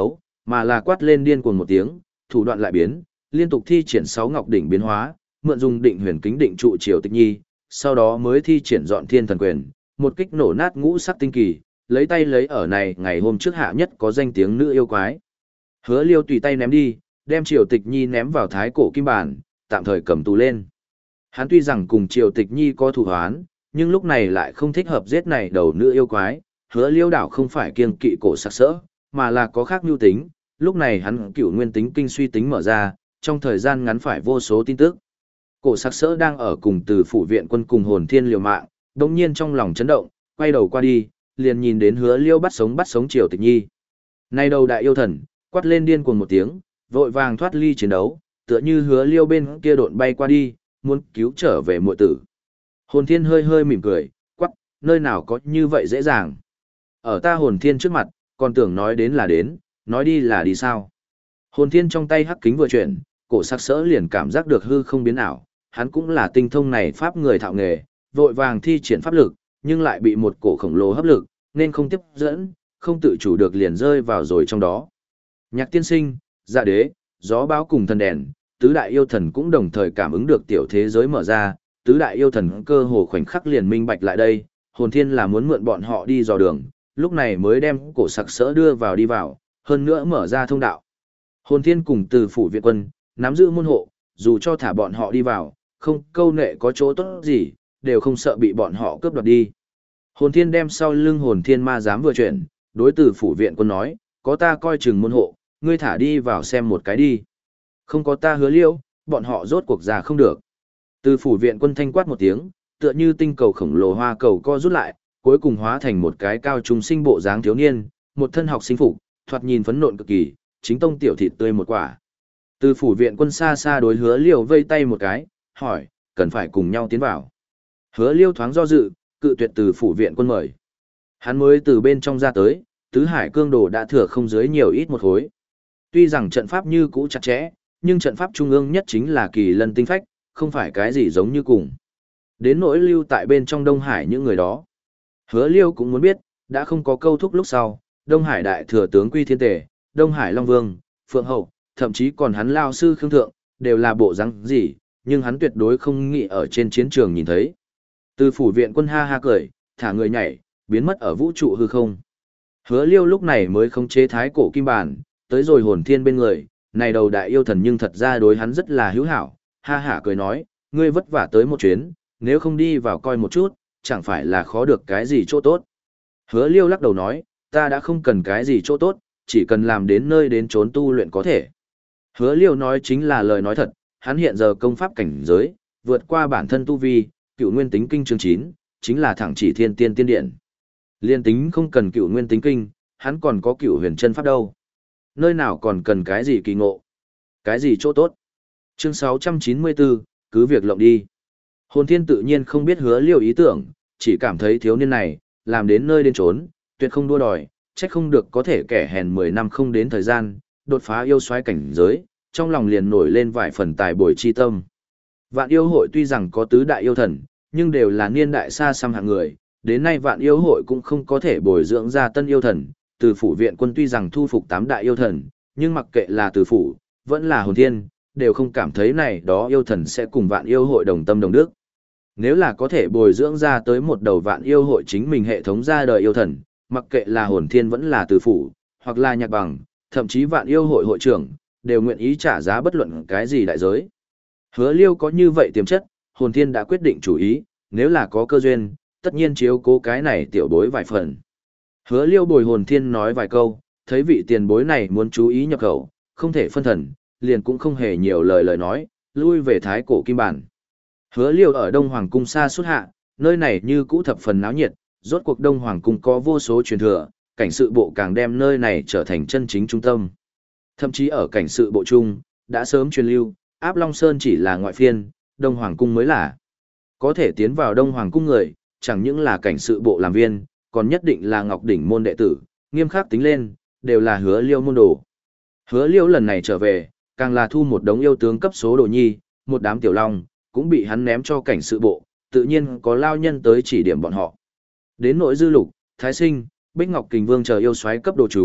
mà là quát lên điên cuồng một tiếng, thủ đoạn lại biến, liên tục thi triển sáu ngọc đỉnh biến hóa, mượn dùng định huyền kính định trụ Triều Tịch Nhi, sau đó mới thi triển dọn thiên thần quyền, một kích nổ nát ngũ sắc tinh kỳ, lấy tay lấy ở này ngày hôm trước hạ nhất có danh tiếng nữ yêu quái. Hứa Liêu tùy tay ném đi, đem Triều Tịch Nhi ném vào thái cổ kim bản, tạm thời cầm tù lên. Hắn tuy rằng cùng Triều Tịch Nhi có thù hoán, nhưng lúc này lại không thích hợp giết này đầu nữ yêu quái. Hứa Liêu đảo không phải kiêng kỵ cổ sặc sỡ, mà là có khác mưu tính. Lúc này hắn cửu nguyên tính kinh suy tính mở ra, trong thời gian ngắn phải vô số tin tức. Cổ sặc sỡ đang ở cùng từ phủ viện quân cùng hồn thiên liều mạng, đồng nhiên trong lòng chấn động, quay đầu qua đi, liền nhìn đến Hứa Liêu bắt sống bắt sống Triều Tịch Nhi. Nay đầu đại yêu thần, quát lên điên cuồng một tiếng, vội vàng thoát ly chiến đấu, tựa như Hứa Liêu bên kia độn bay qua đi, muốn cứu trở về muội tử. Hồn thiên hơi hơi mỉm cười, quắc, nơi nào có như vậy dễ dàng. Ở ta hồn thiên trước mặt, còn tưởng nói đến là đến, nói đi là đi sao. Hồn thiên trong tay hắc kính vừa chuyển, cổ sặc sỡ liền cảm giác được hư không biến ảo, hắn cũng là tinh thông này pháp người thạo nghề, vội vàng thi triển pháp lực, nhưng lại bị một cổ khổng lồ hấp lực, nên không tiếp dẫn, không tự chủ được liền rơi vào rồi trong đó. Nhạc tiên sinh, dạ đế, gió báo cùng thần đèn, tứ đại yêu thần cũng đồng thời cảm ứng được tiểu thế giới mở ra, tứ đại yêu thần cơ hồ khoảnh khắc liền minh bạch lại đây, hồn thiên là muốn mượn bọn họ đi dò đường, lúc này mới đem cổ sặc sỡ đưa vào đi vào, hơn nữa mở ra thông đạo. Hồn thiên cùng từ phủ viện quân, nắm giữ môn hộ, dù cho thả bọn họ đi vào, không câu nệ có chỗ tốt gì, đều không sợ bị bọn họ cướp đoạt đi. Hồn thiên đem sau lưng hồn thiên ma giám vừa chuyển, đối từ phủ viện quân nói, có ta coi chừng môn hộ, ngươi thả đi vào xem một cái đi. Không có ta Hứa Liêu, bọn họ rốt cuộc ra không được. Từ phủ viện quân thanh quát một tiếng, tựa như tinh cầu khổng lồ hoa cầu co rút lại, cuối cùng hóa thành một cái cao trung sinh bộ dáng thiếu niên, một thân học sinh phục, thoạt nhìn phấn nộn cực kỳ, chính tông tiểu thịt tươi một quả. Từ phủ viện quân xa xa đối Hứa Liêu vây tay một cái, hỏi, cần phải cùng nhau tiến vào. Hứa Liêu thoáng do dự, cự tuyệt từ phủ viện quân mời. Hắn mới từ bên trong ra tới, tứ hải cương đồ đã thừa không dưới nhiều ít một khối. Tuy rằng trận pháp như cũ chặt chẽ, nhưng trận pháp trung ương nhất chính là kỳ lân tinh phách, không phải cái gì giống như cùng. Đến nỗi lưu tại bên trong Đông Hải những người đó. Hứa Liêu cũng muốn biết, đã không có câu thúc lúc sau, Đông Hải đại thừa tướng Quy Thiên Tề, Đông Hải Long Vương, Phượng Hậu, thậm chí còn hắn lao sư Khương Thượng, đều là bộ răng gì, nhưng hắn tuyệt đối không nghĩ ở trên chiến trường nhìn thấy. Từ phủ viện quân ha ha cười, thả người nhảy, biến mất ở vũ trụ hư không. Hứa Liêu lúc này mới khống chế thái cổ kim bản, tới rồi hồn thiên bên người, này đầu đại yêu thần nhưng thật ra đối hắn rất là hữu hảo, ha hả cười nói, ngươi vất vả tới một chuyến, nếu không đi vào coi một chút, chẳng phải là khó được cái gì chỗ tốt. Hứa Liêu lắc đầu nói, ta đã không cần cái gì chỗ tốt, chỉ cần làm đến nơi đến trốn tu luyện có thể. Hứa Liêu nói chính là lời nói thật, hắn hiện giờ công pháp cảnh giới, vượt qua bản thân tu vi, cựu nguyên tính kinh chương chín, chính là thẳng chỉ thiên tiên tiên điện. Liên tính không cần cựu nguyên tính kinh, hắn còn có cựu huyền chân pháp đâu. Nơi nào còn cần cái gì kỳ ngộ, cái gì chỗ tốt. Chương sáu trăm chín mươi bốn, cứ việc lộng đi. Hồn thiên tự nhiên không biết Hứa Liêu ý tưởng, chỉ cảm thấy thiếu niên này, làm đến nơi đến trốn, tuyệt không đua đòi, trách không được có thể kẻ hèn mười năm không đến thời gian, đột phá yêu soái cảnh giới, trong lòng liền nổi lên vài phần tài bồi chi tâm. Vạn yêu hội tuy rằng có tứ đại yêu thần, nhưng đều là niên đại xa xăm hạng người, đến nay vạn yêu hội cũng không có thể bồi dưỡng ra tân yêu thần, từ phủ viện quân tuy rằng thu phục tám đại yêu thần, nhưng mặc kệ là từ phủ, vẫn là hồn thiên, đều không cảm thấy này đó yêu thần sẽ cùng vạn yêu hội đồng tâm đồng đức. Nếu là có thể bồi dưỡng ra tới một đầu vạn yêu hội chính mình hệ thống ra đời yêu thần, mặc kệ là hồn thiên vẫn là từ phủ, hoặc là nhạc bằng, thậm chí vạn yêu hội hội trưởng, đều nguyện ý trả giá bất luận cái gì đại giới. Hứa Liêu có như vậy tiềm chất, hồn thiên đã quyết định chủ ý, nếu là có cơ duyên, tất nhiên chiếu cố cái này tiểu bối vài phần. Hứa Liêu bồi hồn thiên nói vài câu, thấy vị tiền bối này muốn chú ý nhập khẩu, không thể phân thần, liền cũng không hề nhiều lời lời nói, lui về thái cổ kim bản. Hứa Liêu ở Đông Hoàng cung xa suốt hạ, nơi này như cũ thập phần náo nhiệt, rốt cuộc Đông Hoàng cung có vô số truyền thừa, cảnh sự bộ càng đem nơi này trở thành chân chính trung tâm. Thậm chí ở cảnh sự bộ chung, đã sớm truyền lưu, Áp Long Sơn chỉ là ngoại phiên, Đông Hoàng cung mới là. Có thể tiến vào Đông Hoàng cung người, chẳng những là cảnh sự bộ làm viên, còn nhất định là Ngọc Đỉnh môn đệ tử, nghiêm khắc tính lên, đều là Hứa Liêu môn đồ. Hứa Liêu lần này trở về, càng là thu một đống yêu tướng cấp số đồ nhi, một đám tiểu long, cũng bị hắn ném cho cảnh sự bộ, tự nhiên có lao nhân tới chỉ điểm bọn họ. Đến nội Dư Lục, Thái Sinh, Bích Ngọc Kình Vương chờ yêu xoáy cấp đồ chúng,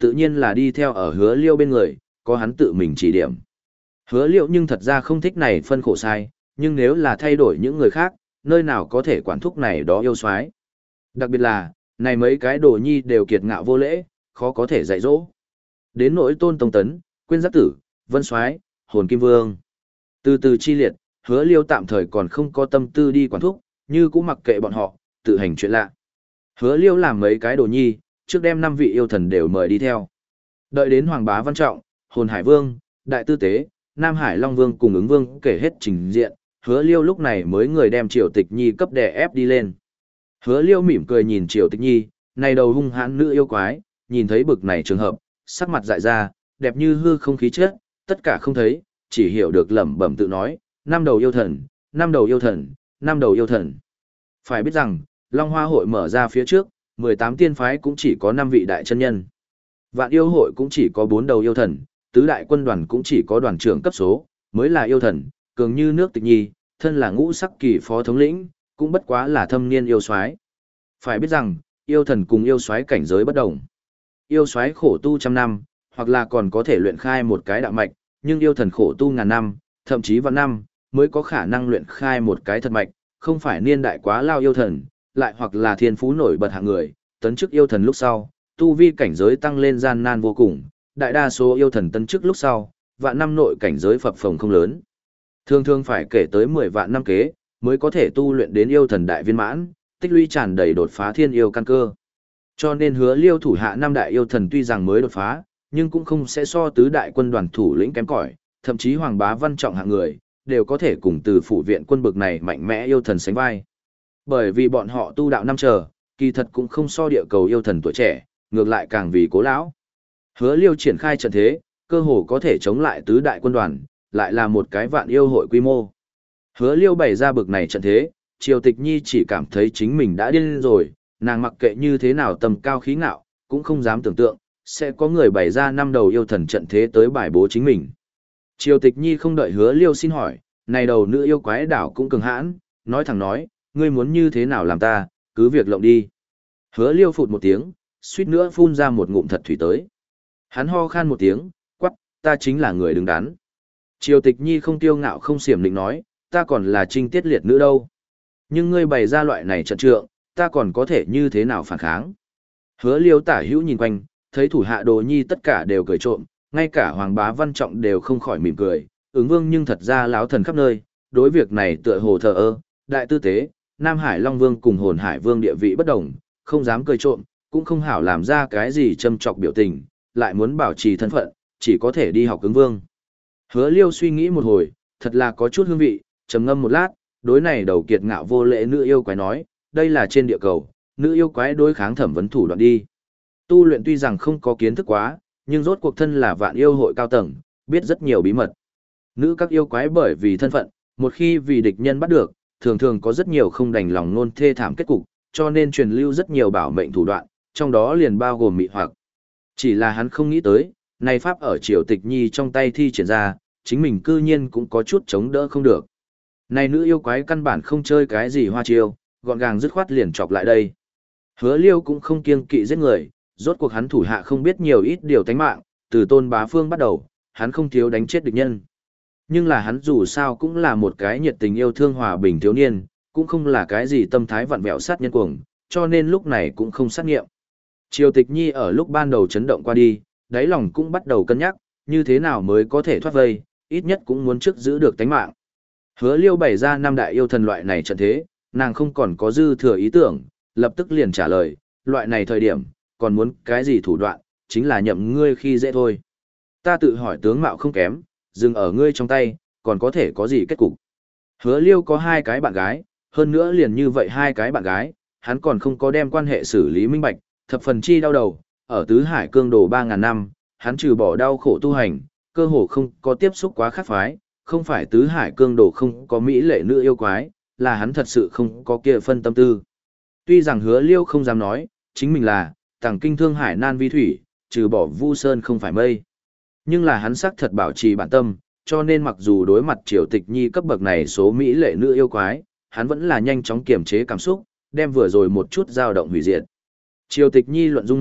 tự nhiên là đi theo ở hứa liêu bên người, có hắn tự mình chỉ điểm. Hứa liêu nhưng thật ra không thích này phân khổ sai, nhưng nếu là thay đổi những người khác, nơi nào có thể quản thúc này đó yêu soái. Đặc biệt là, này mấy cái đồ nhi đều kiệt ngạo vô lễ, khó có thể dạy dỗ. Đến nỗi Tôn Tông Tấn, Quyên Giác Tử, Vân Soái, Hồn Kim Vương. Từ từ chi liệt, hứa liêu tạm thời còn không có tâm tư đi quản thúc, như cũng mặc kệ bọn họ, tự hành chuyện lạ. Hứa liêu làm mấy cái đồ nhi, trước đem năm vị yêu thần đều mời đi theo. Đợi đến Hoàng Bá Văn Trọng, Hồn Hải Vương, Đại Tư Tế, Nam Hải Long Vương cùng ứng vương kể hết trình diện, hứa liêu lúc này mới người đem Triều Tịch Nhi cấp đè ép đi lên. Hứa liêu mỉm cười nhìn Triều Tịch Nhi, này đầu hung hãn nữ yêu quái, nhìn thấy bực này trường hợp, sắc mặt dại ra, đẹp như hư không khí chất, tất cả không thấy, chỉ hiểu được lẩm bẩm tự nói, năm đầu yêu thần, năm đầu yêu thần, năm đầu yêu thần. Phải biết rằng, Long Hoa hội mở ra phía trước, mười tám tiên phái cũng chỉ có năm vị đại chân nhân. Vạn yêu hội cũng chỉ có bốn đầu yêu thần, tứ đại quân đoàn cũng chỉ có đoàn trưởng cấp số, mới là yêu thần, cường như nước Tịch Nhi, thân là ngũ sắc kỳ phó thống lĩnh, cũng bất quá là thâm niên yêu soái. Phải biết rằng, yêu thần cùng yêu soái cảnh giới bất đồng. Yêu soái khổ tu trăm năm, hoặc là còn có thể luyện khai một cái đạo mạch, nhưng yêu thần khổ tu ngàn năm, thậm chí vạn năm, mới có khả năng luyện khai một cái thật mạch, không phải niên đại quá lao yêu thần, lại hoặc là thiên phú nổi bật hạng người, tấn chức yêu thần lúc sau, tu vi cảnh giới tăng lên gian nan vô cùng, đại đa số yêu thần tấn chức lúc sau, vạn năm nội cảnh giới phập phồng không lớn. Thường thường phải kể tới mười vạn năm kế, mới có thể tu luyện đến yêu thần đại viên mãn, tích lũy tràn đầy đột phá thiên yêu căn cơ. Cho nên hứa liêu thủ hạ năm đại yêu thần tuy rằng mới đột phá, nhưng cũng không sẽ so tứ đại quân đoàn thủ lĩnh kém cỏi, thậm chí Hoàng Bá Văn Trọng hạng người, đều có thể cùng từ phủ viện quân bực này mạnh mẽ yêu thần sánh vai. Bởi vì bọn họ tu đạo năm chờ, kỳ thật cũng không so địa cầu yêu thần tuổi trẻ, ngược lại càng vì cố lão. Hứa liêu triển khai trận thế, cơ hồ có thể chống lại tứ đại quân đoàn, lại là một cái vạn yêu hội quy mô. Hứa liêu bày ra bực này trận thế, Triều Tịch Nhi chỉ cảm thấy chính mình đã điên rồi, nàng mặc kệ như thế nào tầm cao khí ngạo, cũng không dám tưởng tượng, sẽ có người bày ra năm đầu yêu thần trận thế tới bài bố chính mình. Triều Tịch Nhi không đợi hứa liêu xin hỏi, này đầu nữ yêu quái đảo cũng cường hãn, nói thẳng nói, ngươi muốn như thế nào làm ta, cứ việc lộng đi. Hứa liêu phụt một tiếng, suýt nữa phun ra một ngụm thật thủy tới. Hắn ho khan một tiếng, quắc, ta chính là người đứng đắn. Triều Tịch Nhi không tiêu ngạo không xiểm định nói, ta còn là trinh tiết liệt nữ đâu. Nhưng ngươi bày ra loại này trận trượng, ta còn có thể như thế nào phản kháng. Hứa liêu tả hữu nhìn quanh, thấy thủ hạ đồ nhi tất cả đều cười trộm, ngay cả Hoàng Bá Văn Trọng đều không khỏi mỉm cười, ứng vương nhưng thật ra láo thần khắp nơi, đối việc này tựa hồ thờ ơ, Đại Tư Tế, Nam Hải Long Vương cùng Hồn Hải Vương địa vị bất đồng, không dám cười trộm, cũng không hảo làm ra cái gì châm chọc biểu tình, lại muốn bảo trì thân phận, chỉ có thể đi học ứng vương. Hứa liêu suy nghĩ một hồi, thật là có chút hương vị, trầm ngâm một lát, đối này đầu kiệt ngạo vô lễ nữ yêu quái nói, đây là trên địa cầu, nữ yêu quái đối kháng thẩm vấn thủ đoạn đi. Tu luyện tuy rằng không có kiến thức quá, nhưng rốt cuộc thân là vạn yêu hội cao tầng, biết rất nhiều bí mật. Nữ các yêu quái bởi vì thân phận, một khi vì địch nhân bắt được, thường thường có rất nhiều không đành lòng nôn thê thảm kết cục, cho nên truyền lưu rất nhiều bảo mệnh thủ đoạn, trong đó liền bao gồm mị hoặc. Chỉ là hắn không nghĩ tới, này pháp ở Triều Tịch Nhi trong tay thi triển ra, chính mình cư nhiên cũng có chút chống đỡ không được. Này nữ yêu quái căn bản không chơi cái gì hoa chiêu, gọn gàng dứt khoát liền chọc lại đây. Hứa liêu cũng không kiêng kỵ giết người, rốt cuộc hắn thủ hạ không biết nhiều ít điều tánh mạng, từ Tôn Bá Phương bắt đầu, hắn không thiếu đánh chết địch nhân. Nhưng là hắn dù sao cũng là một cái nhiệt tình yêu thương hòa bình thiếu niên, cũng không là cái gì tâm thái vặn vẹo sát nhân cuồng, cho nên lúc này cũng không sát nghiệm. Triều Tịch Nhi ở lúc ban đầu chấn động qua đi, đáy lòng cũng bắt đầu cân nhắc, như thế nào mới có thể thoát vây, ít nhất cũng muốn trước giữ được tánh mạng. Hứa liêu bày ra năm đại yêu thần loại này trận thế, nàng không còn có dư thừa ý tưởng, lập tức liền trả lời, loại này thời điểm, còn muốn cái gì thủ đoạn, chính là nhậm ngươi khi dễ thôi. Ta tự hỏi tướng mạo không kém, dừng ở ngươi trong tay, còn có thể có gì kết cục. Hứa liêu có hai cái bạn gái, hơn nữa liền như vậy hai cái bạn gái, hắn còn không có đem quan hệ xử lý minh bạch, thập phần chi đau đầu, ở tứ hải cương đồ ba ngàn năm, hắn trừ bỏ đau khổ tu hành, cơ hồ không có tiếp xúc quá khác phái, không phải tứ hải cương đồ không có mỹ lệ nữ yêu quái, là hắn thật sự không có kia phân tâm tư. Tuy rằng hứa liêu không dám nói, chính mình là, tàng kinh thương hải nan vi thủy, trừ bỏ vu sơn không phải mây. Nhưng là hắn sắc thật bảo trì bản tâm, cho nên mặc dù đối mặt Triều Tịch Nhi cấp bậc này số mỹ lệ nữ yêu quái, hắn vẫn là nhanh chóng kiềm chế cảm xúc, đem vừa rồi một chút dao động hủy diệt. Triều Tịch Nhi luận dung mạo,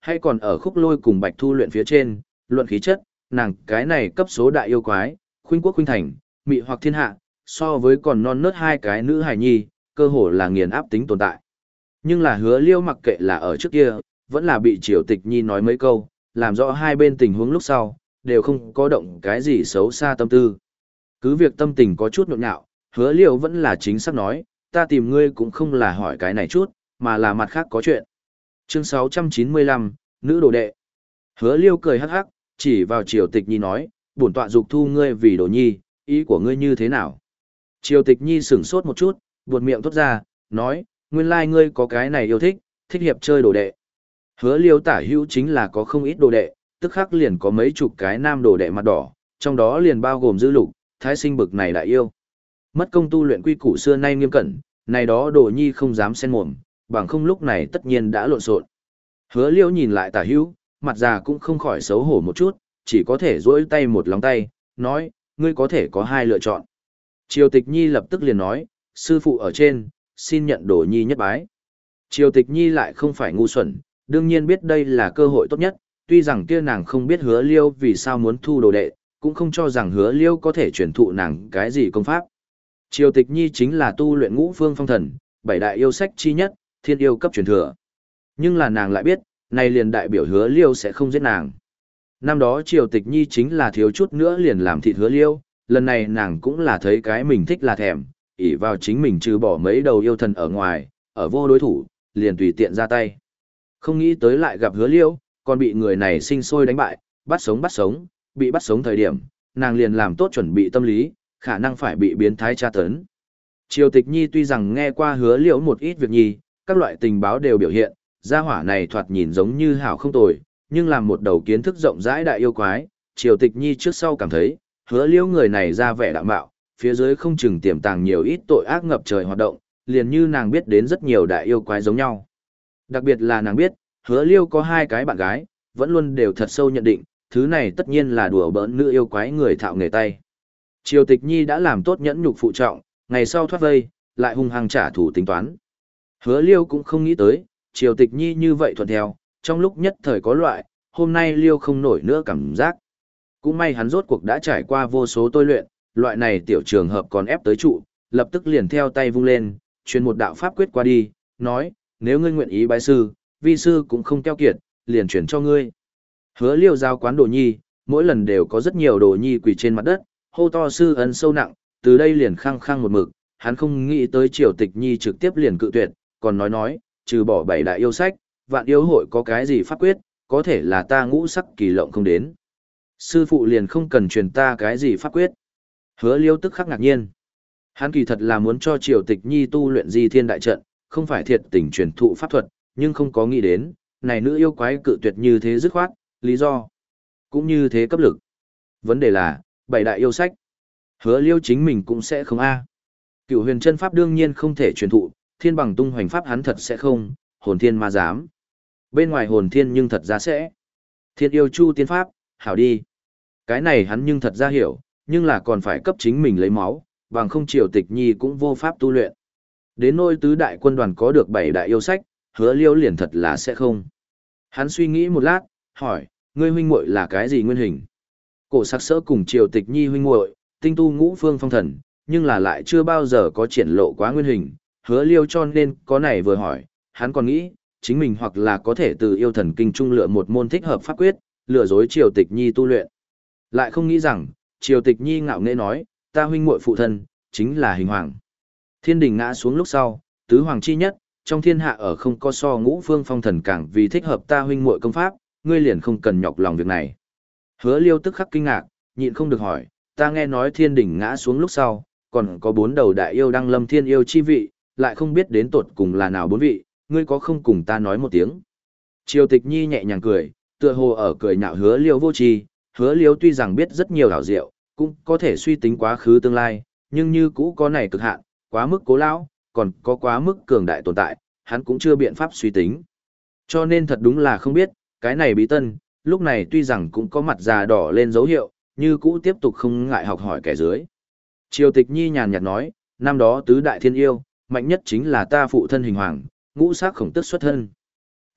hay còn ở khúc lôi cùng bạch thu luyện phía trên, luận khí chất, nàng cái này cấp số đại yêu quái, khuynh quốc khuynh thành, mị hoặc thiên hạ, so với còn non nớt hai cái nữ hài nhi, cơ hồ là nghiền áp tính tồn tại. Nhưng là hứa liêu mặc kệ là ở trước kia, vẫn là bị triều tịch nhi nói mấy câu, làm rõ hai bên tình huống lúc sau, đều không có động cái gì xấu xa tâm tư. Cứ việc tâm tình có chút nhộn nhạo, hứa liêu vẫn là chính xác nói, ta tìm ngươi cũng không là hỏi cái này chút, mà là mặt khác có chuyện. Chương sáu trăm chín mươi lăm, Nữ đồ đệ. Hứa liêu cười hắc hắc, chỉ vào triều tịch nhi nói, bổn tọa dục thu ngươi vì đồ nhi, ý của ngươi như thế nào? Triều tịch nhi sửng sốt một chút, buột miệng thốt ra, nói, nguyên lai ngươi có cái này yêu thích, thích hiệp chơi đồ đệ. Hứa liêu tả hữu chính là có không ít đồ đệ, tức khắc liền có mấy chục cái nam đồ đệ mặt đỏ, trong đó liền bao gồm dư lục, thái sinh bực này đại yêu. Mất công tu luyện quy củ xưa nay nghiêm cẩn, này đó đồ nhi không dám xen mồm, bằng không lúc này tất nhiên đã lộn xộn. Hứa liêu nhìn lại tả hữu, mặt già cũng không khỏi xấu hổ một chút, chỉ có thể duỗi tay một lòng tay, nói, ngươi có thể có hai lựa chọn. Triều tịch nhi lập tức liền nói, sư phụ ở trên, xin nhận đồ nhi nhất bái. Triều tịch nhi lại không phải ngu xuẩn, đương nhiên biết đây là cơ hội tốt nhất, tuy rằng kia nàng không biết hứa liêu vì sao muốn thu đồ đệ, cũng không cho rằng hứa liêu có thể truyền thụ nàng cái gì công pháp. Triều tịch nhi chính là tu luyện ngũ phương phong thần, bảy đại yêu sách chi nhất, thiên yêu cấp truyền thừa. Nhưng là nàng lại biết, này liền đại biểu hứa liêu sẽ không giết nàng. Năm đó triều tịch nhi chính là thiếu chút nữa liền làm thịt hứa liêu, lần này nàng cũng là thấy cái mình thích là thèm, ỷ vào chính mình trừ bỏ mấy đầu yêu thần ở ngoài, ở vô đối thủ, liền tùy tiện ra tay. Không nghĩ tới lại gặp hứa liêu, còn bị người này sinh sôi đánh bại, bắt sống bắt sống, bị bắt sống thời điểm, nàng liền làm tốt chuẩn bị tâm lý, khả năng phải bị biến thái tra tấn. Triều tịch nhi tuy rằng nghe qua hứa liễu một ít việc nhi, các loại tình báo đều biểu hiện, gia hỏa này thoạt nhìn giống như hảo không tồi, nhưng làm một đầu kiến thức rộng rãi đại yêu quái, triều tịch nhi trước sau cảm thấy, hứa liễu người này ra vẻ đạm bạo, phía dưới không chừng tiềm tàng nhiều ít tội ác ngập trời hoạt động, liền như nàng biết đến rất nhiều đại yêu quái giống nhau. Đặc biệt là nàng biết, hứa liêu có hai cái bạn gái, vẫn luôn đều thật sâu nhận định, thứ này tất nhiên là đùa bỡn nữ yêu quái người thạo nghề tay. Triều tịch nhi đã làm tốt nhẫn nhục phụ trọng, ngày sau thoát vây, lại hung hăng trả thù tính toán. Hứa liêu cũng không nghĩ tới, triều tịch nhi như vậy thuận theo, trong lúc nhất thời có loại, hôm nay liêu không nổi nữa cảm giác. Cũng may hắn rốt cuộc đã trải qua vô số tôi luyện, loại này tiểu trường hợp còn ép tới trụ, lập tức liền theo tay vung lên, truyền một đạo pháp quyết qua đi, nói, nếu ngươi nguyện ý bái sư, vi sư cũng không keo kiệt, liền chuyển cho ngươi. Hứa liêu giao quán đồ nhi, mỗi lần đều có rất nhiều đồ nhi quỳ trên mặt đất, hô to sư ân sâu nặng, từ đây liền khăng khăng một mực, hắn không nghĩ tới triều tịch nhi trực tiếp liền cự tuyệt, còn nói nói, trừ bỏ bảy đại yêu sách, vạn yêu hội có cái gì pháp quyết, có thể là ta ngũ sắc kỳ lộng không đến. Sư phụ liền không cần truyền ta cái gì pháp quyết. Hứa liêu tức khắc ngạc nhiên. Hắn kỳ thật là muốn cho triều tịch nhi tu luyện di thiên đại trận, không phải thiệt tình truyền thụ pháp thuật, nhưng không có nghĩ đến, này nữ yêu quái cự tuyệt như thế dứt khoát, lý do cũng như thế cấp lực. Vấn đề là, bảy đại yêu sách, hứa liêu chính mình cũng sẽ không a. Cửu huyền chân pháp đương nhiên không thể truyền thụ, thiên bằng tung hoành pháp hắn thật sẽ không, hồn thiên ma dám. Bên ngoài hồn thiên nhưng thật ra sẽ. Thiên yêu chu tiên pháp, hảo đi. Cái này hắn nhưng thật ra hiểu, nhưng là còn phải cấp chính mình lấy máu, bằng không triều tịch nhi cũng vô pháp tu luyện. Đến nôi tứ đại quân đoàn có được bảy đại yêu sách, hứa liêu liền thật là sẽ không. Hắn suy nghĩ một lát, hỏi, ngươi huynh muội là cái gì nguyên hình? Cổ sắc sỡ cùng triều tịch nhi huynh muội, tinh tu ngũ phương phong thần, nhưng là lại chưa bao giờ có triển lộ quá nguyên hình, hứa liêu cho nên có này vừa hỏi, hắn còn nghĩ, chính mình hoặc là có thể từ yêu thần kinh trung lựa một môn thích hợp pháp quyết, lừa dối triều tịch nhi tu luyện. Lại không nghĩ rằng, triều tịch nhi ngạo nghễ nói, ta huynh muội phụ thân, chính là hình hoàng. Thiên đình ngã xuống lúc sau, tứ hoàng chi nhất, trong thiên hạ ở không có so ngũ phương phong thần càng vì thích hợp ta huynh muội công pháp, ngươi liền không cần nhọc lòng việc này. Hứa liêu tức khắc kinh ngạc, nhịn không được hỏi, ta nghe nói thiên đình ngã xuống lúc sau, còn có bốn đầu đại yêu đang lâm thiên yêu chi vị, lại không biết đến tột cùng là nào bốn vị, ngươi có không cùng ta nói một tiếng. Triều tịch nhi nhẹ nhàng cười, tựa hồ ở cười nhạo hứa liêu vô tri, hứa liêu tuy rằng biết rất nhiều hảo diệu, cũng có thể suy tính quá khứ tương lai, nhưng như cũ có này cực hạn, quá mức cố lão, còn có quá mức cường đại tồn tại, hắn cũng chưa biện pháp suy tính. Cho nên thật đúng là không biết, cái này bí tân, lúc này tuy rằng cũng có mặt già đỏ lên dấu hiệu, như cũ tiếp tục không ngại học hỏi kẻ dưới. Triều tịch nhi nhàn nhạt nói, năm đó tứ đại thiên yêu, mạnh nhất chính là ta phụ thân hình hoàng, ngũ sắc khổng tức xuất thân.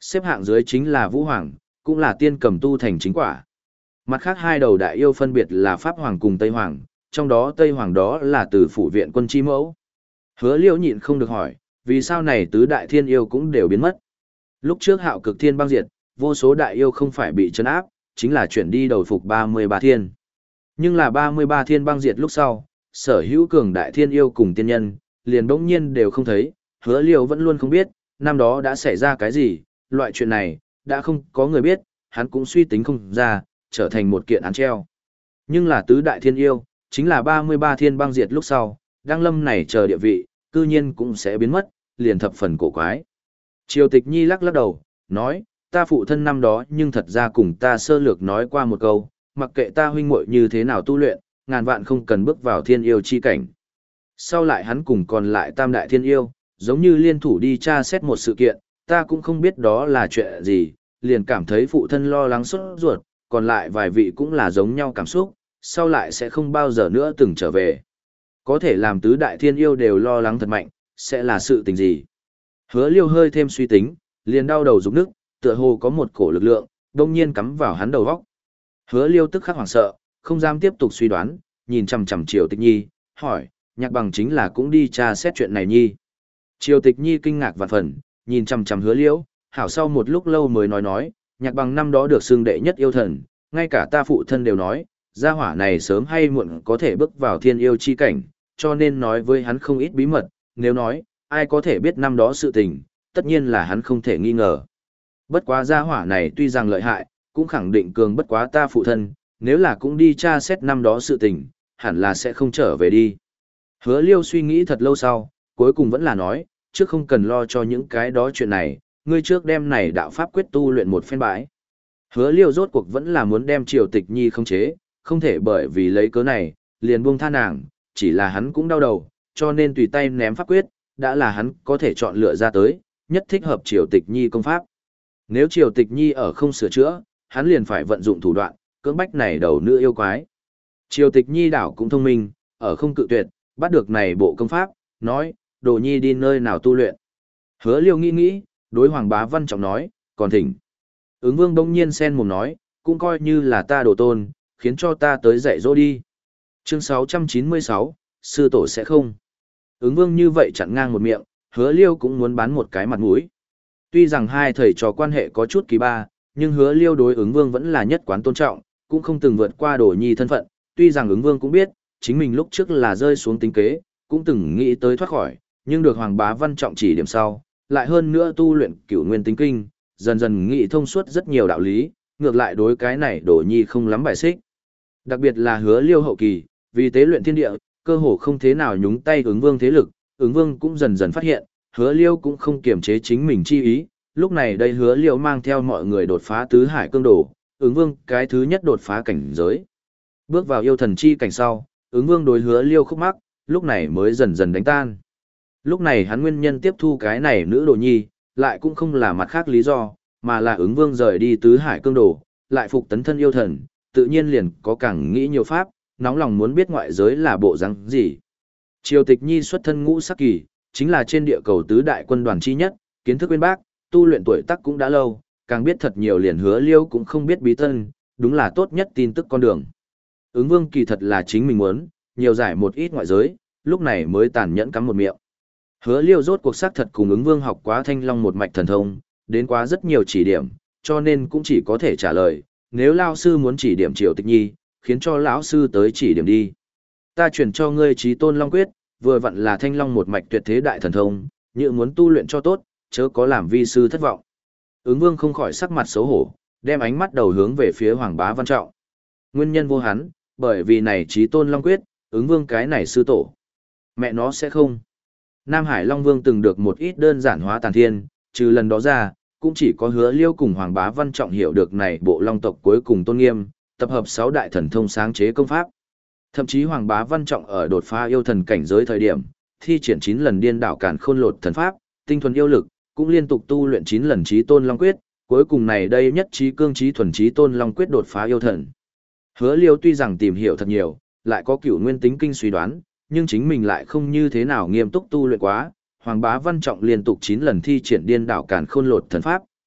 Xếp hạng dưới chính là Vũ Hoàng, cũng là tiên cầm tu thành chính quả. Mặt khác hai đầu đại yêu phân biệt là Pháp Hoàng cùng Tây Hoàng, trong đó Tây Hoàng đó là từ phủ viện quân chi mẫu. Hứa Liêu nhịn không được hỏi, vì sao này tứ đại thiên yêu cũng đều biến mất. Lúc trước Hạo Cực Thiên băng diệt, vô số đại yêu không phải bị trấn áp, chính là chuyển đi đầu phục ba mươi ba thiên. Nhưng là ba mươi ba thiên băng diệt lúc sau, sở hữu cường đại thiên yêu cùng tiên nhân, liền bỗng nhiên đều không thấy, Hứa Liêu vẫn luôn không biết, năm đó đã xảy ra cái gì, loại chuyện này, đã không có người biết, hắn cũng suy tính không ra, trở thành một kiện án treo. Nhưng là tứ đại thiên yêu, chính là ba mươi ba thiên băng diệt lúc sau, Đăng Lâm này chờ địa vị, cư nhiên cũng sẽ biến mất, liền thập phần cổ quái. Triều Tịch Nhi lắc lắc đầu, nói, ta phụ thân năm đó nhưng thật ra cùng ta sơ lược nói qua một câu, mặc kệ ta huynh muội như thế nào tu luyện, ngàn vạn không cần bước vào thiên yêu chi cảnh. Sau lại hắn cùng còn lại tam đại thiên yêu, giống như liên thủ đi tra xét một sự kiện, ta cũng không biết đó là chuyện gì, liền cảm thấy phụ thân lo lắng sốt ruột, còn lại vài vị cũng là giống nhau cảm xúc, sau lại sẽ không bao giờ nữa từng trở về. Có thể làm tứ đại thiên yêu đều lo lắng thật mạnh, sẽ là sự tình gì? Hứa Liêu hơi thêm suy tính, liền đau đầu rụng nước, tựa hồ có một cổ lực lượng, đông nhiên cắm vào hắn đầu góc. Hứa Liêu tức khắc hoảng sợ, không dám tiếp tục suy đoán, nhìn chằm chằm Triều Tịch Nhi, hỏi, Nhạc Bằng chính là cũng đi tra xét chuyện này nhi. Triều Tịch Nhi kinh ngạc vạn phần, nhìn chằm chằm Hứa Liêu, hảo sau một lúc lâu mới nói nói, Nhạc Bằng năm đó được xưng đệ nhất yêu thần, ngay cả ta phụ thân đều nói, gia hỏa này sớm hay muộn có thể bước vào thiên yêu chi cảnh, cho nên nói với hắn không ít bí mật, nếu nói, ai có thể biết năm đó sự tình, tất nhiên là hắn không thể nghi ngờ. Bất quá gia hỏa này tuy rằng lợi hại, cũng khẳng định cường bất quá ta phụ thân, nếu là cũng đi tra xét năm đó sự tình, hẳn là sẽ không trở về đi. Hứa Liêu suy nghĩ thật lâu sau, cuối cùng vẫn là nói, trước không cần lo cho những cái đó chuyện này, ngươi trước đem này đạo pháp quyết tu luyện một phen bãi. Hứa Liêu rốt cuộc vẫn là muốn đem Triều Tịch Nhi khống chế, không thể bởi vì lấy cớ này, liền buông tha nàng, chỉ là hắn cũng đau đầu, cho nên tùy tay ném pháp quyết, đã là hắn có thể chọn lựa ra tới, nhất thích hợp Triều Tịch Nhi công pháp. Nếu Triều Tịch Nhi ở không sửa chữa, hắn liền phải vận dụng thủ đoạn, cưỡng bách này đầu nữ yêu quái. Triều Tịch Nhi đảo cũng thông minh, ở không cự tuyệt, bắt được này bộ công pháp, nói, Đồ Nhi đi nơi nào tu luyện. Hứa Liêu nghĩ nghĩ, đối Hoàng Bá Văn trọng nói, còn thỉnh. Ứng Vương bỗng nhiên sen mồm nói, cũng coi như là ta đồ tôn, khiến cho ta tới dạy dỗ đi. Chương sáu trăm chín mươi sáu, sư tổ sẽ không. Ứng Vương như vậy chặn ngang một miệng, Hứa Liêu cũng muốn bán một cái mặt mũi. Tuy rằng hai thầy trò quan hệ có chút kỳ ba, nhưng Hứa Liêu đối Ứng Vương vẫn là nhất quán tôn trọng, cũng không từng vượt qua Đồ Nhi thân phận. Tuy rằng Ứng Vương cũng biết, chính mình lúc trước là rơi xuống tính kế, cũng từng nghĩ tới thoát khỏi, nhưng được Hoàng Bá Văn trọng chỉ điểm sau, lại hơn nữa tu luyện Cửu Nguyên Tính Kinh, dần dần nghĩ thông suốt rất nhiều đạo lý, ngược lại đối cái này Đồ Nhi không lắm bài xích. Đặc biệt là Hứa Liêu hậu kỳ, vì tế luyện thiên địa, cơ hồ không thế nào nhúng tay Ứng Vương thế lực, Ứng Vương cũng dần dần phát hiện, Hứa Liêu cũng không kiềm chế chính mình chi ý, lúc này đây Hứa Liêu mang theo mọi người đột phá tứ hải cương đồ, Ứng Vương cái thứ nhất đột phá cảnh giới. Bước vào yêu thần chi cảnh sau, Ứng Vương đối Hứa Liêu khúc mắc, lúc này mới dần dần đánh tan. Lúc này hắn nguyên nhân tiếp thu cái này nữ Đồ Nhi, lại cũng không là mặt khác lý do, mà là Ứng Vương rời đi tứ hải cương đồ, lại phục tấn thân yêu thần, tự nhiên liền có càng nghĩ nhiều pháp, nóng lòng muốn biết ngoại giới là bộ rắn gì. Triều Tịch Nhi xuất thân ngũ sắc kỳ, chính là trên địa cầu tứ đại quân đoàn chi nhất, kiến thức bên bác, tu luyện tuổi tác cũng đã lâu, càng biết thật nhiều liền Hứa Liêu cũng không biết bí tân, đúng là tốt nhất tin tức con đường. Ứng Vương kỳ thật là chính mình muốn, nhiều giải một ít ngoại giới, lúc này mới tàn nhẫn cắm một miệng. Hứa Liêu rốt cuộc xác thật cùng Ứng Vương học quá Thanh Long một mạch thần thông, đến quá rất nhiều chỉ điểm, cho nên cũng chỉ có thể trả lời, nếu lão sư muốn chỉ điểm Triều Tịch Nhi, khiến cho lão sư tới chỉ điểm đi. Ta chuyển cho ngươi Chí Tôn Long Quyết, vừa vặn là Thanh Long một mạch tuyệt thế đại thần thông, như muốn tu luyện cho tốt, chớ có làm vi sư thất vọng. Ứng Vương không khỏi sắc mặt xấu hổ, đem ánh mắt đầu hướng về phía Hoàng Bá Văn trọng. Nguyên nhân vô hắn, bởi vì này Chí Tôn Long Quyết, Ứng Vương cái này sư tổ. Mẹ nó sẽ không. Nam Hải Long Vương từng được một ít đơn giản hóa tàn thiên, trừ lần đó ra, cũng chỉ có Hứa Liêu cùng Hoàng Bá Văn trọng hiểu được này bộ Long tộc cuối cùng tôn nghiêm, tập hợp sáu đại thần thông sáng chế công pháp. Thậm chí Hoàng Bá Văn trọng ở đột phá yêu thần cảnh giới thời điểm, thi triển chín lần điên đảo càn khôn lột thần pháp, tinh thuần yêu lực, cũng liên tục tu luyện chín lần Chí Tôn Long Quyết, cuối cùng này đây nhất trí cương trí thuần Chí Tôn Long Quyết đột phá yêu thần. Hứa Liêu tuy rằng tìm hiểu thật nhiều, lại có Cửu Nguyên Tính Kinh suy đoán, nhưng chính mình lại không như thế nào nghiêm túc tu luyện quá. Hoàng Bá Văn trọng liên tục chín lần thi triển điên đảo càn khôn lột thần pháp,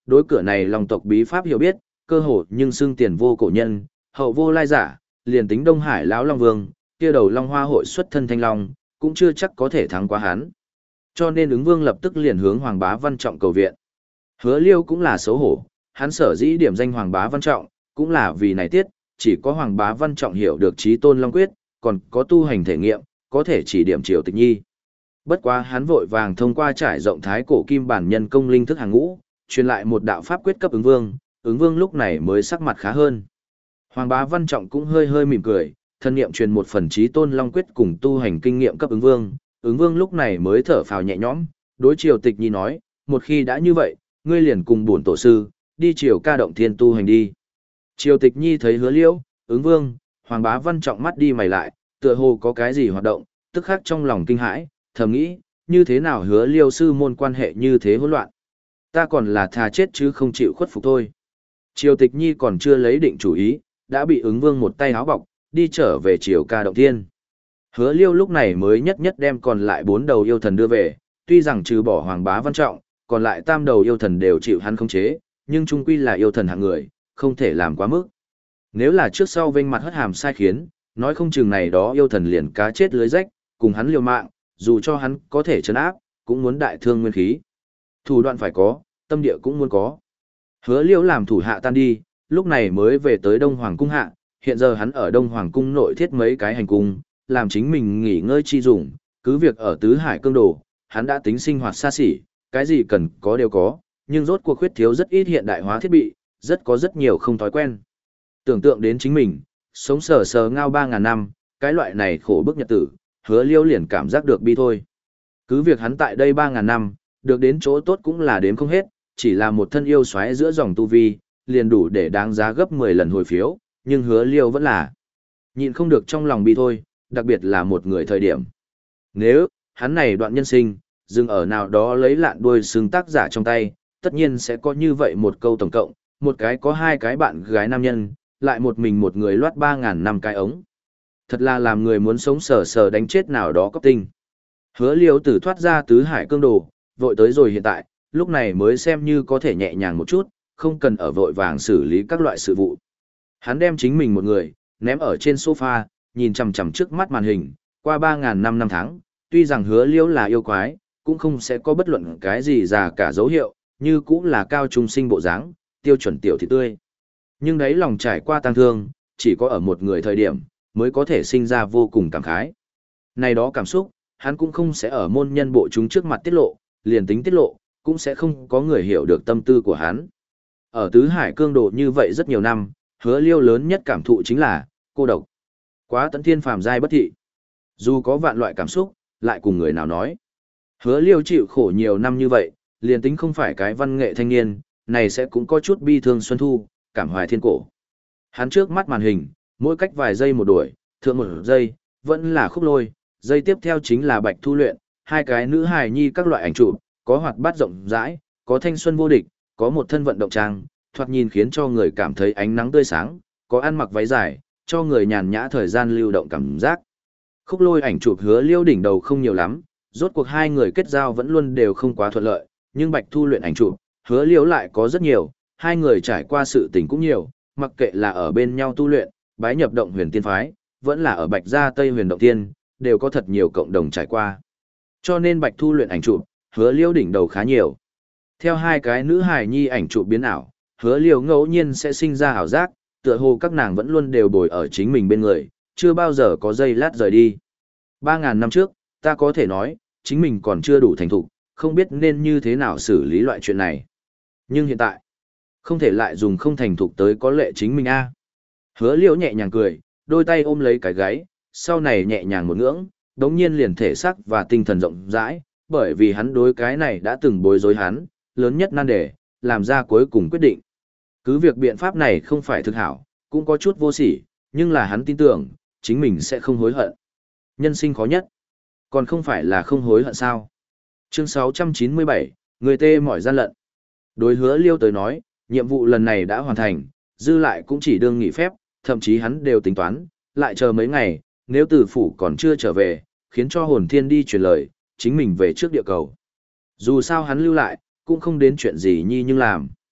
đối cửa này Long tộc bí pháp hiểu biết, cơ hồ nhưng xưng tiền vô cổ nhân, hậu vô lai giả, liền tính Đông Hải lão Long Vương, kia đầu Long Hoa hội xuất thân thanh long, cũng chưa chắc có thể thắng qua hắn. Cho nên ứng vương lập tức liền hướng Hoàng Bá Văn Trọng cầu viện. Hứa Liêu cũng là xấu hổ, hắn sở dĩ điểm danh Hoàng Bá Văn Trọng, cũng là vì này tiết, chỉ có Hoàng Bá Văn Trọng hiểu được Chí Tôn Long Quyết, còn có tu hành thể nghiệm, có thể chỉ điểm Triều Tịch Nhi. Bất quá hắn vội vàng thông qua trải rộng thái cổ kim bản nhân công linh thức hàng ngũ, truyền lại một đạo pháp quyết cấp ứng vương, ứng vương lúc này mới sắc mặt khá hơn. Hoàng Bá Văn Trọng cũng hơi hơi mỉm cười, thân niệm truyền một phần Chí Tôn Long Quyết cùng tu hành kinh nghiệm cấp ứng vương, ứng vương lúc này mới thở phào nhẹ nhõm, đối Triều Tịch Nhi nói, một khi đã như vậy, ngươi liền cùng bổn tổ sư, đi Triều Ca Động Thiên tu hành đi. Triều Tịch Nhi thấy Hứa Liễu, ứng vương, Hoàng Bá Văn Trọng mắt đi mày lại, tựa hồ có cái gì hoạt động, tức khắc trong lòng kinh hãi, thầm nghĩ, như thế nào Hứa Liêu sư môn quan hệ như thế hỗn loạn. Ta còn là thà chết chứ không chịu khuất phục thôi. Triều Tịch Nhi còn chưa lấy định chủ ý, đã bị ứng vương một tay áo bọc, đi trở về Triều Ca Động Thiên. Hứa Liêu lúc này mới nhất nhất đem còn lại bốn đầu yêu thần đưa về, tuy rằng trừ bỏ Hoàng Bá Văn Trọng, còn lại tam đầu yêu thần đều chịu hắn khống chế, nhưng chung quy là yêu thần hạng người, không thể làm quá mức. Nếu là trước sau vênh mặt hất hàm sai khiến, nói không chừng này đó yêu thần liền cá chết lưới rách, cùng hắn liều mạng, dù cho hắn có thể trấn áp, cũng muốn đại thương nguyên khí. Thủ đoạn phải có, tâm địa cũng muốn có. Hứa Liêu làm thủ hạ tan đi, lúc này mới về tới Đông Hoàng cung hạ, hiện giờ hắn ở Đông Hoàng cung nội thiết mấy cái hành cung, làm chính mình nghỉ ngơi chi dùng, cứ việc ở tứ hải cương đồ, hắn đã tính sinh hoạt xa xỉ, cái gì cần có đều có, nhưng rốt cuộc khuyết thiếu rất ít hiện đại hóa thiết bị, rất có rất nhiều không thói quen. Tưởng tượng đến chính mình, sống sờ sờ ngao ba ngàn năm, cái loại này khổ bức nhật tử, Hứa Liêu liền cảm giác được bi thôi. Cứ việc hắn tại đây ba ngàn năm, được đến chỗ tốt cũng là đếm không hết, chỉ là một thân yêu xoáy giữa dòng tu vi, liền đủ để đáng giá gấp mười lần hồi phiếu, nhưng Hứa Liêu vẫn là nhịn không được trong lòng bi thôi, đặc biệt là một người thời điểm. Nếu, hắn này đoạn nhân sinh, dừng ở nào đó lấy lạn đuôi xương tác giả trong tay, tất nhiên sẽ có như vậy một câu tổng cộng, một cái có hai cái bạn gái nam nhân, lại một mình một người loát ba ngàn năm cái ống. Thật là làm người muốn sống sờ sờ đánh chết nào đó cấp tinh. Hứa Liêu tử thoát ra tứ hải cương đồ, vội tới rồi hiện tại, lúc này mới xem như có thể nhẹ nhàng một chút, không cần ở vội vàng xử lý các loại sự vụ. Hắn đem chính mình một người, ném ở trên sofa, nhìn chằm chằm trước mắt màn hình, qua ba ngàn năm năm tháng, tuy rằng Hứa Liêu là yêu quái, cũng không sẽ có bất luận cái gì già cả dấu hiệu, như cũng là cao trung sinh bộ dáng, tiêu chuẩn tiểu thị tươi. Nhưng đấy lòng trải qua tang thương, chỉ có ở một người thời điểm, mới có thể sinh ra vô cùng cảm khái. Này đó cảm xúc, hắn cũng không sẽ ở môn nhân bộ chúng trước mặt tiết lộ, liền tính tiết lộ, cũng sẽ không có người hiểu được tâm tư của hắn. Ở tứ hải cương độ như vậy rất nhiều năm, Hứa Liêu lớn nhất cảm thụ chính là cô độc. Quá tận thiên phàm giai bất thị. Dù có vạn loại cảm xúc, lại cùng người nào nói. Hứa Liêu chịu khổ nhiều năm như vậy, liền tính không phải cái văn nghệ thanh niên, này sẽ cũng có chút bi thương xuân thu, cảm hoài thiên cổ. Hắn trước mắt màn hình, mỗi cách vài giây một đuổi, thượng một giây, vẫn là khúc lôi, giây tiếp theo chính là bạch thu luyện, hai cái nữ hài nhi các loại ảnh chụp, có hoạt bát rộng rãi, có thanh xuân vô địch, có một thân vận động trang, thoạt nhìn khiến cho người cảm thấy ánh nắng tươi sáng, có ăn mặc váy dài, cho người nhàn nhã thời gian lưu động cảm giác. Khúc lôi ảnh chụp Hứa Liêu đỉnh đầu không nhiều lắm, rốt cuộc hai người kết giao vẫn luôn đều không quá thuận lợi, nhưng bạch thu luyện ảnh chụp, Hứa Liêu lại có rất nhiều, hai người trải qua sự tình cũng nhiều, mặc kệ là ở bên nhau tu luyện, bái nhập động huyền tiên phái, vẫn là ở bạch gia Tây huyền động tiên, đều có thật nhiều cộng đồng trải qua. Cho nên bạch thu luyện ảnh chụp, Hứa Liêu đỉnh đầu khá nhiều. Theo hai cái nữ hài nhi ảnh chụp biến ảo, Hứa Liêu ngẫu nhiên sẽ sinh ra ảo giác, tựa hồ các nàng vẫn luôn đều bồi ở chính mình bên người, chưa bao giờ có giây lát rời đi. Ba ngàn năm trước, ta có thể nói, chính mình còn chưa đủ thành thục, không biết nên như thế nào xử lý loại chuyện này. Nhưng hiện tại, không thể lại dùng không thành thục tới có lệ chính mình a. Hứa Liêu nhẹ nhàng cười, đôi tay ôm lấy cái gáy, sau này nhẹ nhàng một ngưỡng, đống nhiên liền thể xác và tinh thần rộng rãi, bởi vì hắn đối cái này đã từng bối rối hắn, lớn nhất nan đề, làm ra cuối cùng quyết định. Cứ việc biện pháp này không phải thực hảo, cũng có chút vô sỉ, nhưng là hắn tin tưởng, chính mình sẽ không hối hận. Nhân sinh khó nhất, còn không phải là không hối hận sao. Chương sáu trăm chín mươi bảy, người tê mỏi gian lận. Đối Hứa Liêu tới nói, nhiệm vụ lần này đã hoàn thành, dư lại cũng chỉ đương nghỉ phép, thậm chí hắn đều tính toán, lại chờ mấy ngày, nếu tử phủ còn chưa trở về, khiến cho hồn thiên đi truyền lời, chính mình về trước địa cầu. Dù sao hắn lưu lại, cũng không đến chuyện gì nhi nhưng làm.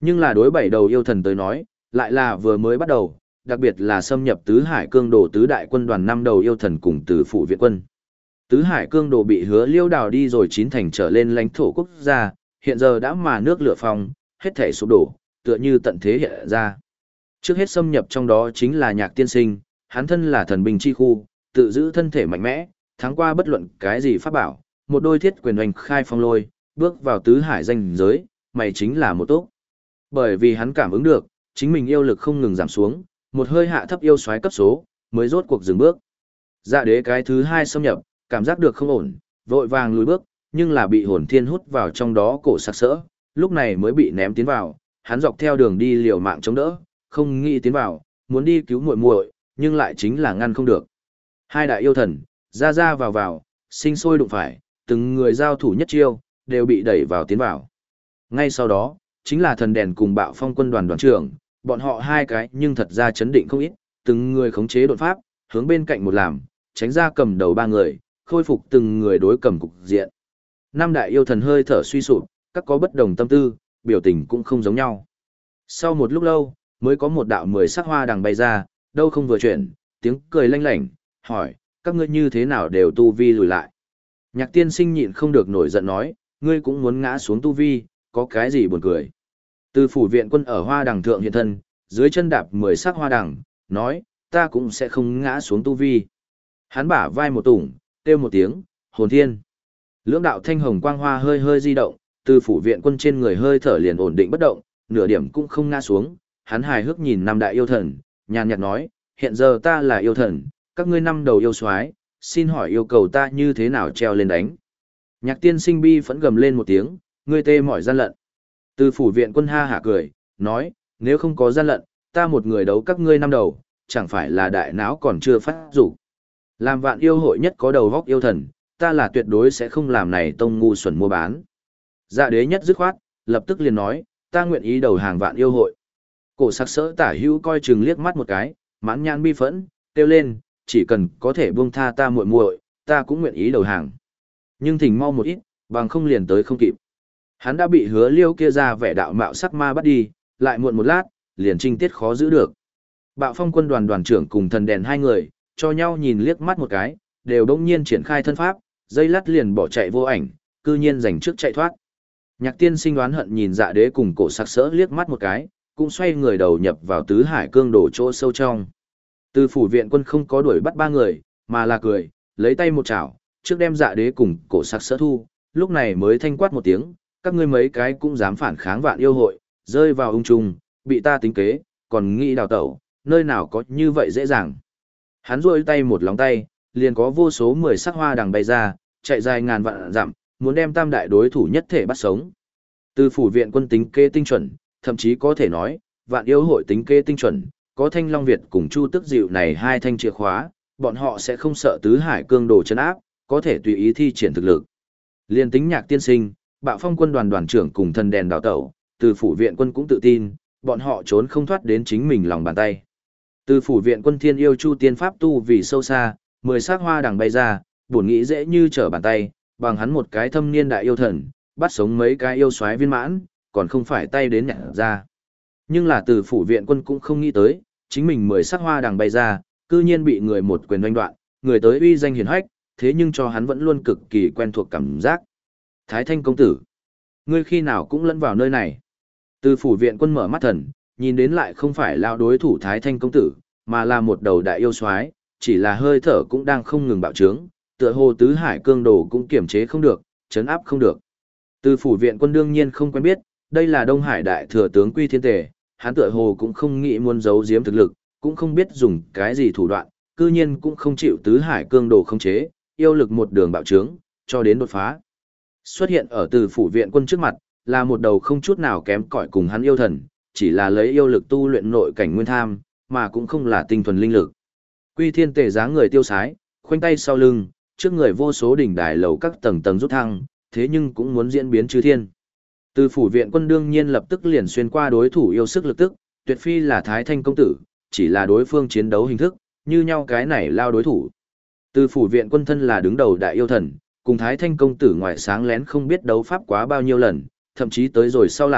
Nhưng là đối bảy đầu yêu thần tới nói, lại là vừa mới bắt đầu, đặc biệt là xâm nhập tứ hải cương đồ tứ đại quân đoàn năm đầu yêu thần cùng từ phụ viện quân. Tứ hải cương đồ bị hứa liêu đào đi rồi chín thành trở lên lãnh thổ quốc gia, hiện giờ đã mà nước lửa phong, hết thể sụp đổ, tựa như tận thế hiện ra. Trước hết xâm nhập trong đó chính là Nhạc Tiên Sinh, hắn thân là thần binh chi khu, tự giữ thân thể mạnh mẽ, thắng qua bất luận cái gì pháp bảo, một đôi thiết quyền oanh khai phong lôi, bước vào tứ hải danh giới, mày chính là một tốt. Bởi vì hắn cảm ứng được, chính mình yêu lực không ngừng giảm xuống, một hơi hạ thấp yêu xoáy cấp số, mới rốt cuộc dừng bước. Dạ đế cái thứ hai xâm nhập, cảm giác được không ổn, vội vàng lùi bước, nhưng là bị hồn thiên hút vào trong đó cổ sặc sỡ, lúc này mới bị ném tiến vào, hắn dọc theo đường đi liều mạng chống đỡ, không nghĩ tiến vào, muốn đi cứu muội muội, nhưng lại chính là ngăn không được. Hai đại yêu thần, ra ra vào vào, sinh sôi đụng phải, từng người giao thủ nhất chiêu, đều bị đẩy vào tiến vào. Ngay sau đó, chính là thần đèn cùng bạo phong quân đoàn đoàn trưởng, bọn họ hai cái nhưng thật ra chấn định không ít, từng người khống chế đột pháp, hướng bên cạnh một làm, tránh ra cầm đầu ba người, khôi phục từng người đối cầm cục diện. Năm đại yêu thần hơi thở suy sụp, các có bất đồng tâm tư, biểu tình cũng không giống nhau. Sau một lúc lâu, mới có một đạo mười sắc hoa đằng bay ra, đâu không vừa chuyển, tiếng cười lanh lảnh, hỏi, các ngươi như thế nào đều tu vi lùi lại. Nhạc Tiên Sinh nhịn không được nổi giận nói, ngươi cũng muốn ngã xuống tu vi, có cái gì buồn cười. Từ phủ viện quân ở hoa đằng thượng hiện thân, dưới chân đạp mười sắc hoa đằng, nói, ta cũng sẽ không ngã xuống tu vi. Hắn bả vai một tủng, kêu một tiếng, hồn thiên. Lưỡng đạo thanh hồng quang hoa hơi hơi di động, từ phủ viện quân trên người hơi thở liền ổn định bất động, nửa điểm cũng không ngã xuống. Hắn hài hước nhìn năm đại yêu thần, nhàn nhạt nói, hiện giờ ta là yêu thần, các ngươi năm đầu yêu soái, xin hỏi yêu cầu ta như thế nào treo lên đánh. Nhạc Tiên Sinh bi phẫn gầm lên một tiếng, ngươi tê mỏi gian lận. Từ phủ viện quân ha hả cười, nói, nếu không có gian lận, ta một người đấu các ngươi năm đầu, chẳng phải là đại não còn chưa phát dục. Làm vạn yêu hội nhất có đầu góc yêu thần, ta là tuyệt đối sẽ không làm này tông ngu xuẩn mua bán. Dạ đế nhất dứt khoát, lập tức liền nói, ta nguyện ý đầu hàng vạn yêu hội. Cổ sặc sỡ tả hữu coi chừng liếc mắt một cái, mãn nhãn bi phẫn, kêu lên, chỉ cần có thể buông tha ta muội muội, ta cũng nguyện ý đầu hàng. Nhưng thỉnh mau một ít, bằng không liền tới không kịp. Hắn đã bị hứa liêu kia ra vẻ đạo mạo sắc ma bắt đi, lại muộn một lát, liền trinh tiết khó giữ được. Bạo phong quân đoàn đoàn trưởng cùng thần đèn hai người, cho nhau nhìn liếc mắt một cái, đều đông nhiên triển khai thân pháp, dây lát liền bỏ chạy vô ảnh, cư nhiên giành trước chạy thoát. Nhạc Tiên Sinh đoán hận nhìn dạ đế cùng cổ sặc sỡ liếc mắt một cái, cũng xoay người đầu nhập vào tứ hải cương đổ chỗ sâu trong. Từ phủ viện quân không có đuổi bắt ba người, mà là cười, lấy tay một chảo, trước đem dạ đế cùng cổ sặc sỡ thu, lúc này mới thanh quát một tiếng, các ngươi mấy cái cũng dám phản kháng vạn yêu hội, rơi vào ung trùng, bị ta tính kế, còn nghĩ đào tẩu, nơi nào có như vậy dễ dàng. Hắn rôi tay một lóng tay, liền có vô số mười sắc hoa đằng bay ra, chạy dài ngàn vạn dặm, muốn đem tam đại đối thủ nhất thể bắt sống. Từ phủ viện quân tính kế tinh chuẩn, thậm chí có thể nói, vạn yêu hội tính kế tinh chuẩn, có Thanh Long Việt cùng Chu Tức Diệu này hai thanh chìa khóa, bọn họ sẽ không sợ tứ hải cương đồ chấn áp, có thể tùy ý thi triển thực lực. Liên tính Nhạc Tiên Sinh, Bạo Phong quân đoàn đoàn trưởng cùng thần đèn đào tẩu, từ phủ viện quân cũng tự tin, bọn họ trốn không thoát đến chính mình lòng bàn tay. Từ phủ viện quân thiên yêu chu tiên pháp tu vì sâu xa, mười sắc hoa đằng bay ra, buồn nghĩ dễ như trở bàn tay, bằng hắn một cái thâm niên đại yêu thần, bắt sống mấy cái yêu soái viên mãn, còn không phải tay đến nhặt ra. Nhưng là từ phủ viện quân cũng không nghĩ tới, chính mình mười sắc hoa đằng bay ra, cư nhiên bị người một quyền đánh đoạn, người tới uy danh hiển hách, thế nhưng cho hắn vẫn luôn cực kỳ quen thuộc cảm giác. Thái Thanh công tử, ngươi khi nào cũng lẫn vào nơi này. Từ phủ viện quân mở mắt thần, nhìn đến lại không phải lao đối thủ Thái Thanh công tử, mà là một đầu đại yêu soái, chỉ là hơi thở cũng đang không ngừng bạo trướng, tựa hồ tứ hải cương đồ cũng kiểm chế không được, chấn áp không được. Từ phủ viện quân đương nhiên không quen biết, đây là Đông Hải đại thừa tướng Quy Thiên Tề, hắn tựa hồ cũng không nghĩ muốn giấu giếm thực lực, cũng không biết dùng cái gì thủ đoạn, cư nhiên cũng không chịu tứ hải cương đồ không chế, yêu lực một đường bạo trướng, cho đến đột phá. Xuất hiện ở từ phủ viện quân trước mặt, là một đầu không chút nào kém cỏi cùng hắn yêu thần, chỉ là lấy yêu lực tu luyện nội cảnh nguyên tham, mà cũng không là tinh thuần linh lực. Quy Thiên Tề dáng người tiêu sái, khoanh tay sau lưng, trước người vô số đỉnh đài lầu các tầng tầng rút thăng, thế nhưng cũng muốn diễn biến chư thiên. Từ phủ viện quân đương nhiên lập tức liền xuyên qua đối thủ yêu sức lực tức, tuyệt phi là Thái Thanh công tử, chỉ là đối phương chiến đấu hình thức, như nhau cái này lao đối thủ. Từ phủ viện quân thân là đứng đầu đại yêu thần, cùng Thái Thanh công tử ngoài sáng lén không biết đấu pháp quá bao nhiêu lần, thậm chí tới rồi sau lại,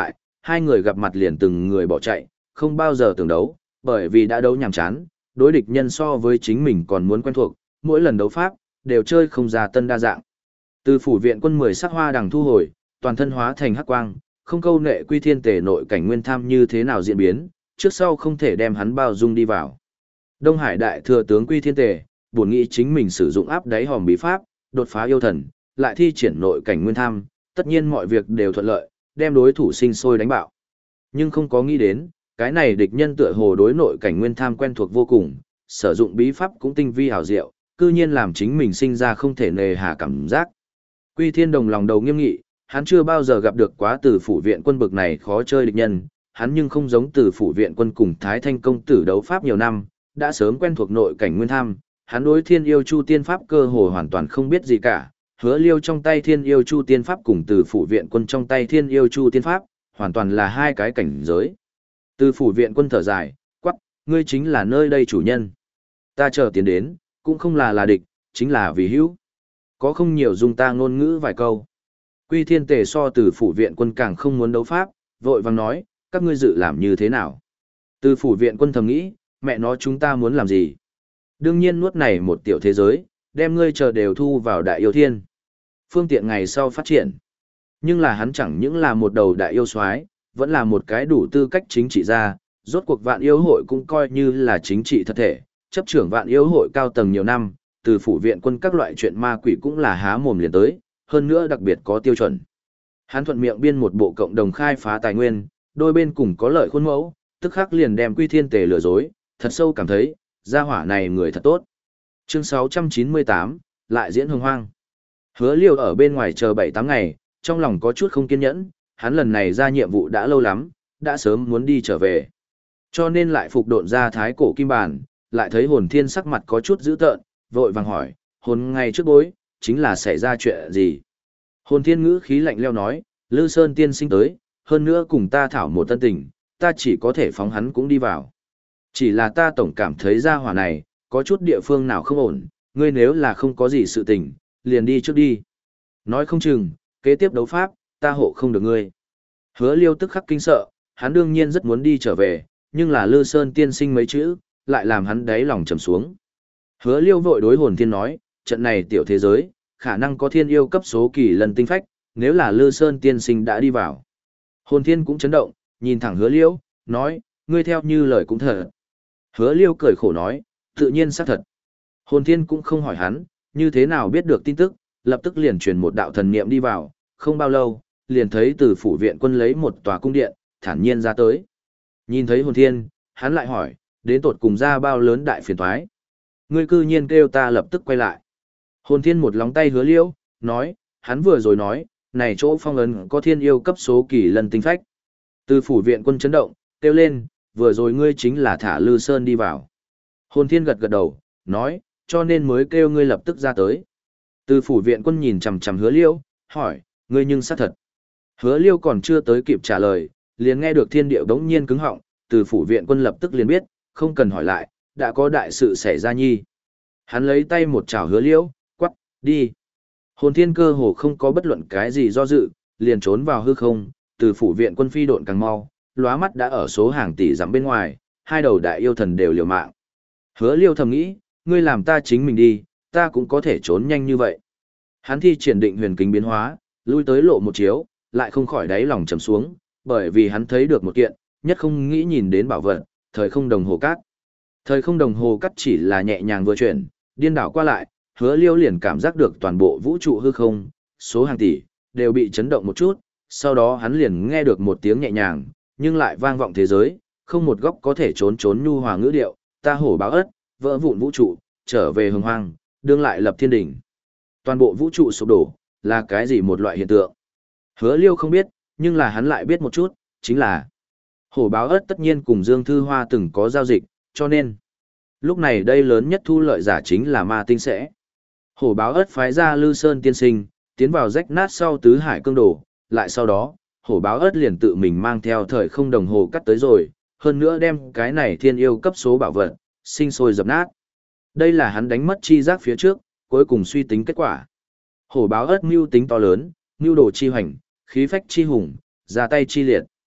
hai người gặp mặt liền từng người bỏ chạy, không bao giờ tưởng đấu, bởi vì đã đấu nhàm chán, đối địch nhân so với chính mình còn muốn quen thuộc, mỗi lần đấu pháp, đều chơi không ra tân đa dạng. Từ phủ viện quân mười sắc hoa đằng thu hồi, toàn thân hóa thành hắc quang, không câu nệ quy thiên tể nội cảnh nguyên tham như thế nào diễn biến, trước sau không thể đem hắn bao dung đi vào. Đông Hải đại thừa tướng quy thiên tể, buồn nghĩ chính mình sử dụng áp đáy hòm bí pháp, đột phá yêu thần, lại thi triển nội cảnh nguyên tham, tất nhiên mọi việc đều thuận lợi, đem đối thủ sinh sôi đánh bạo. Nhưng không có nghĩ đến, cái này địch nhân tựa hồ đối nội cảnh nguyên tham quen thuộc vô cùng, sử dụng bí pháp cũng tinh vi hảo diệu, cư nhiên làm chính mình sinh ra không thể nề hà cảm giác. Quy Thiên Đồng lòng đầu nghiêm nghị, hắn chưa bao giờ gặp được quá Từ phủ viện quân bực này khó chơi địch nhân, hắn nhưng không giống Từ phủ viện quân cùng Thái Thanh công tử đấu pháp nhiều năm, đã sớm quen thuộc nội cảnh nguyên tham, hắn đối Thiên Yêu Chu Tiên pháp cơ hồ hoàn toàn không biết gì cả. Hứa Liêu trong tay Thiên Yêu Chu Tiên pháp cùng Từ phủ viện quân trong tay Thiên Yêu Chu Tiên pháp, hoàn toàn là hai cái cảnh giới. Từ phủ viện quân thở dài, quắc, ngươi chính là nơi đây chủ nhân. Ta chờ tiến đến, cũng không là là địch, chính là vì hữu. Có không nhiều dùng ta ngôn ngữ vài câu. Quy Thiên Tề so Từ phủ viện quân càng không muốn đấu pháp, vội vàng nói, các ngươi dự làm như thế nào? Từ phủ viện quân thầm nghĩ, mẹ nó chúng ta muốn làm gì? Đương nhiên nuốt này một tiểu thế giới, đem ngươi chờ đều thu vào đại yêu thiên. Phương tiện ngày sau phát triển. Nhưng là hắn chẳng những là một đầu đại yêu soái, vẫn là một cái đủ tư cách chính trị gia, rốt cuộc vạn yêu hội cũng coi như là chính trị thật thể, chấp trưởng vạn yêu hội cao tầng nhiều năm, từ phủ viện quân các loại chuyện ma quỷ cũng là há mồm liền tới, hơn nữa đặc biệt có tiêu chuẩn. Hắn thuận miệng biên một bộ cộng đồng khai phá tài nguyên, đôi bên cùng có lợi khuôn mẫu, tức khắc liền đem Quy Thiên Tề lừa dối, thật sâu cảm thấy, gia hỏa này người thật tốt. Chương sáu trăm chín mươi tám, lại diễn hồng hoang. Hứa Liêu ở bên ngoài chờ bảy tám ngày, trong lòng có chút không kiên nhẫn, hắn lần này ra nhiệm vụ đã lâu lắm, đã sớm muốn đi trở về. Cho nên lại phục độn ra thái cổ kim bàn, lại thấy hồn thiên sắc mặt có chút dữ tợn, vội vàng hỏi, hồn ngày trước bối, chính là xảy ra chuyện gì? Hồn thiên ngữ khí lạnh leo nói, Lư Sơn tiên sinh tới, hơn nữa cùng ta thảo một tân tình, ta chỉ có thể phóng hắn cũng đi vào. Chỉ là ta tổng cảm thấy gia hỏa này, có chút địa phương nào không ổn, ngươi nếu là không có gì sự tình, liền đi trước đi. Nói không chừng, kế tiếp đấu pháp, ta hộ không được ngươi. Hứa Liêu tức khắc kinh sợ, hắn đương nhiên rất muốn đi trở về, nhưng là Lư Sơn tiên sinh mấy chữ, lại làm hắn đáy lòng trầm xuống. Hứa Liêu vội đối hồn thiên nói, trận này tiểu thế giới, khả năng có thiên yêu cấp số kỳ lần tinh phách, nếu là Lư Sơn tiên sinh đã đi vào. Hồn thiên cũng chấn động, nhìn thẳng Hứa Liêu, nói, ngươi theo như lời cũng thật. Hứa Liêu cười khổ nói, tự nhiên xác thật. Hồn thiên cũng không hỏi hắn, như thế nào biết được tin tức, lập tức liền truyền một đạo thần niệm đi vào, không bao lâu, liền thấy từ phủ viện quân lấy một tòa cung điện, thản nhiên ra tới. Nhìn thấy hồn thiên, hắn lại hỏi, đến tột cùng ra bao lớn đại phiền toái. Ngươi cư nhiên kêu ta lập tức quay lại. Hồn thiên một lóng tay Hứa Liêu, nói, hắn vừa rồi nói, này chỗ phong ấn có thiên yêu cấp số kỳ lần tinh phách. Từ phủ viện quân chấn động, kêu lên, vừa rồi ngươi chính là thả Lư Sơn đi vào. Hồn thiên gật gật đầu, nói, cho nên mới kêu ngươi lập tức ra tới. Từ phủ viện quân nhìn chằm chằm Hứa Liêu, hỏi, ngươi nhưng xác thật. Hứa Liêu còn chưa tới kịp trả lời, liền nghe được thiên điệu đống nhiên cứng họng, từ phủ viện quân lập tức liền biết, không cần hỏi lại, đã có đại sự xảy ra nhi. Hắn lấy tay một chảo Hứa Liêu, quắc, đi. Hồn thiên cơ hồ không có bất luận cái gì do dự, liền trốn vào hư không, từ phủ viện quân phi độn càng mau, lóa mắt đã ở số hàng tỷ dặm bên ngoài, hai đầu đại yêu thần đều liều mạng. Hứa Liêu thầm nghĩ, ngươi làm ta chính mình đi, ta cũng có thể trốn nhanh như vậy. Hắn thi triển định huyền kính biến hóa, lui tới lộ một chiếu, lại không khỏi đáy lòng trầm xuống, bởi vì hắn thấy được một kiện, nhất không nghĩ nhìn đến bảo vật, thời không đồng hồ cát. Thời không đồng hồ cát chỉ là nhẹ nhàng vừa chuyển, điên đảo qua lại, Hứa Liêu liền cảm giác được toàn bộ vũ trụ hư không, số hàng tỷ, đều bị chấn động một chút, sau đó hắn liền nghe được một tiếng nhẹ nhàng, nhưng lại vang vọng thế giới, không một góc có thể trốn trốn nhu hòa ngữ điệu, ta hổ báo ất, vỡ vụn vũ trụ, trở về hồng hoang, đương lại lập thiên đỉnh. Toàn bộ vũ trụ sụp đổ, là cái gì một loại hiện tượng? Hứa Liêu không biết, nhưng là hắn lại biết một chút, chính là hổ báo ất tất nhiên cùng Dương Thư Hoa từng có giao dịch, cho nên lúc này đây lớn nhất thu lợi giả chính là ma tinh sẽ. Hổ báo ất phái ra Lư Sơn tiên sinh, tiến vào rách nát sau tứ hải cương đồ, lại sau đó, hổ báo ất liền tự mình mang theo thời không đồng hồ cắt tới rồi, hơn nữa đem cái này thiên yêu cấp số bảo vật, sinh sôi dập nát. Đây là hắn đánh mất chi giác phía trước, cuối cùng suy tính kết quả. Hổ báo ất mưu tính to lớn, mưu đồ chi hoành, khí phách chi hùng, ra tay chi liệt.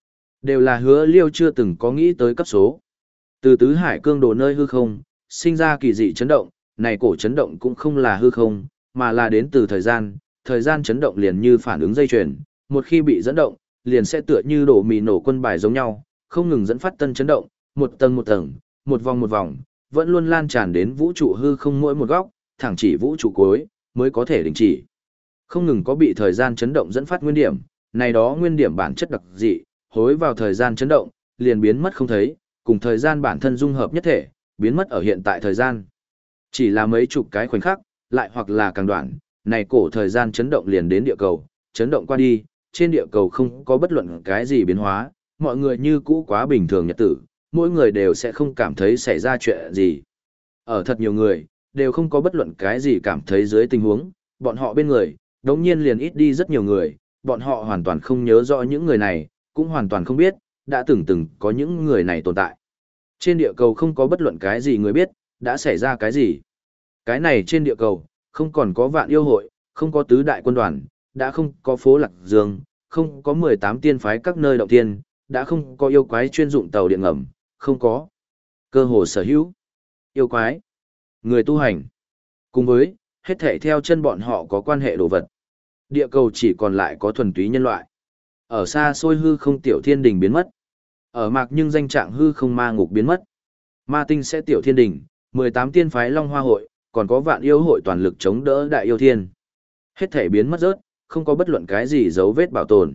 Đều là Hứa Liêu chưa từng có nghĩ tới cấp số. Từ tứ hải cương đồ nơi hư không, sinh ra kỳ dị chấn động, này cổ chấn động cũng không là hư không, mà là đến từ thời gian, thời gian chấn động liền như phản ứng dây chuyền, một khi bị dẫn động, liền sẽ tựa như đổ mì nổ quân bài giống nhau, không ngừng dẫn phát tân chấn động, một tầng một tầng, một vòng một vòng, vẫn luôn lan tràn đến vũ trụ hư không mỗi một góc, thẳng chỉ vũ trụ cuối, mới có thể đình chỉ. Không ngừng có bị thời gian chấn động dẫn phát nguyên điểm, này đó nguyên điểm bản chất đặc dị, hối vào thời gian chấn động, liền biến mất không thấy, cùng thời gian bản thân dung hợp nhất thể, biến mất ở hiện tại thời gian. Chỉ là mấy chục cái khoảnh khắc, lại hoặc là càng đoạn, này cổ thời gian chấn động liền đến địa cầu, chấn động qua đi, trên địa cầu không có bất luận cái gì biến hóa, mọi người như cũ quá bình thường nhật tử, mỗi người đều sẽ không cảm thấy xảy ra chuyện gì. Ở thật nhiều người, đều không có bất luận cái gì cảm thấy dưới tình huống, bọn họ bên người, đống nhiên liền ít đi rất nhiều người, bọn họ hoàn toàn không nhớ rõ những người này, cũng hoàn toàn không biết, đã từng từng có những người này tồn tại. Trên địa cầu không có bất luận cái gì người biết, đã xảy ra cái gì. Cái này trên địa cầu, không còn có vạn yêu hội, không có tứ đại quân đoàn, đã không có phố lạc dương, không có mười tám tiên phái các nơi động tiên, đã không có yêu quái chuyên dụng tàu điện ngầm, không có cơ hồ sở hữu. Yêu quái, người tu hành, cùng với, hết thảy theo chân bọn họ có quan hệ đồ vật. Địa cầu chỉ còn lại có thuần túy nhân loại. Ở xa xôi hư không tiểu thiên đình biến mất. Ở mạc nhưng danh trạng hư không ma ngục biến mất. Ma tinh sẽ tiểu thiên đình, mười tám tiên phái Long Hoa hội, còn có vạn yêu hội toàn lực chống đỡ đại yêu thiên. Hết thể biến mất rớt, không có bất luận cái gì dấu vết bảo tồn.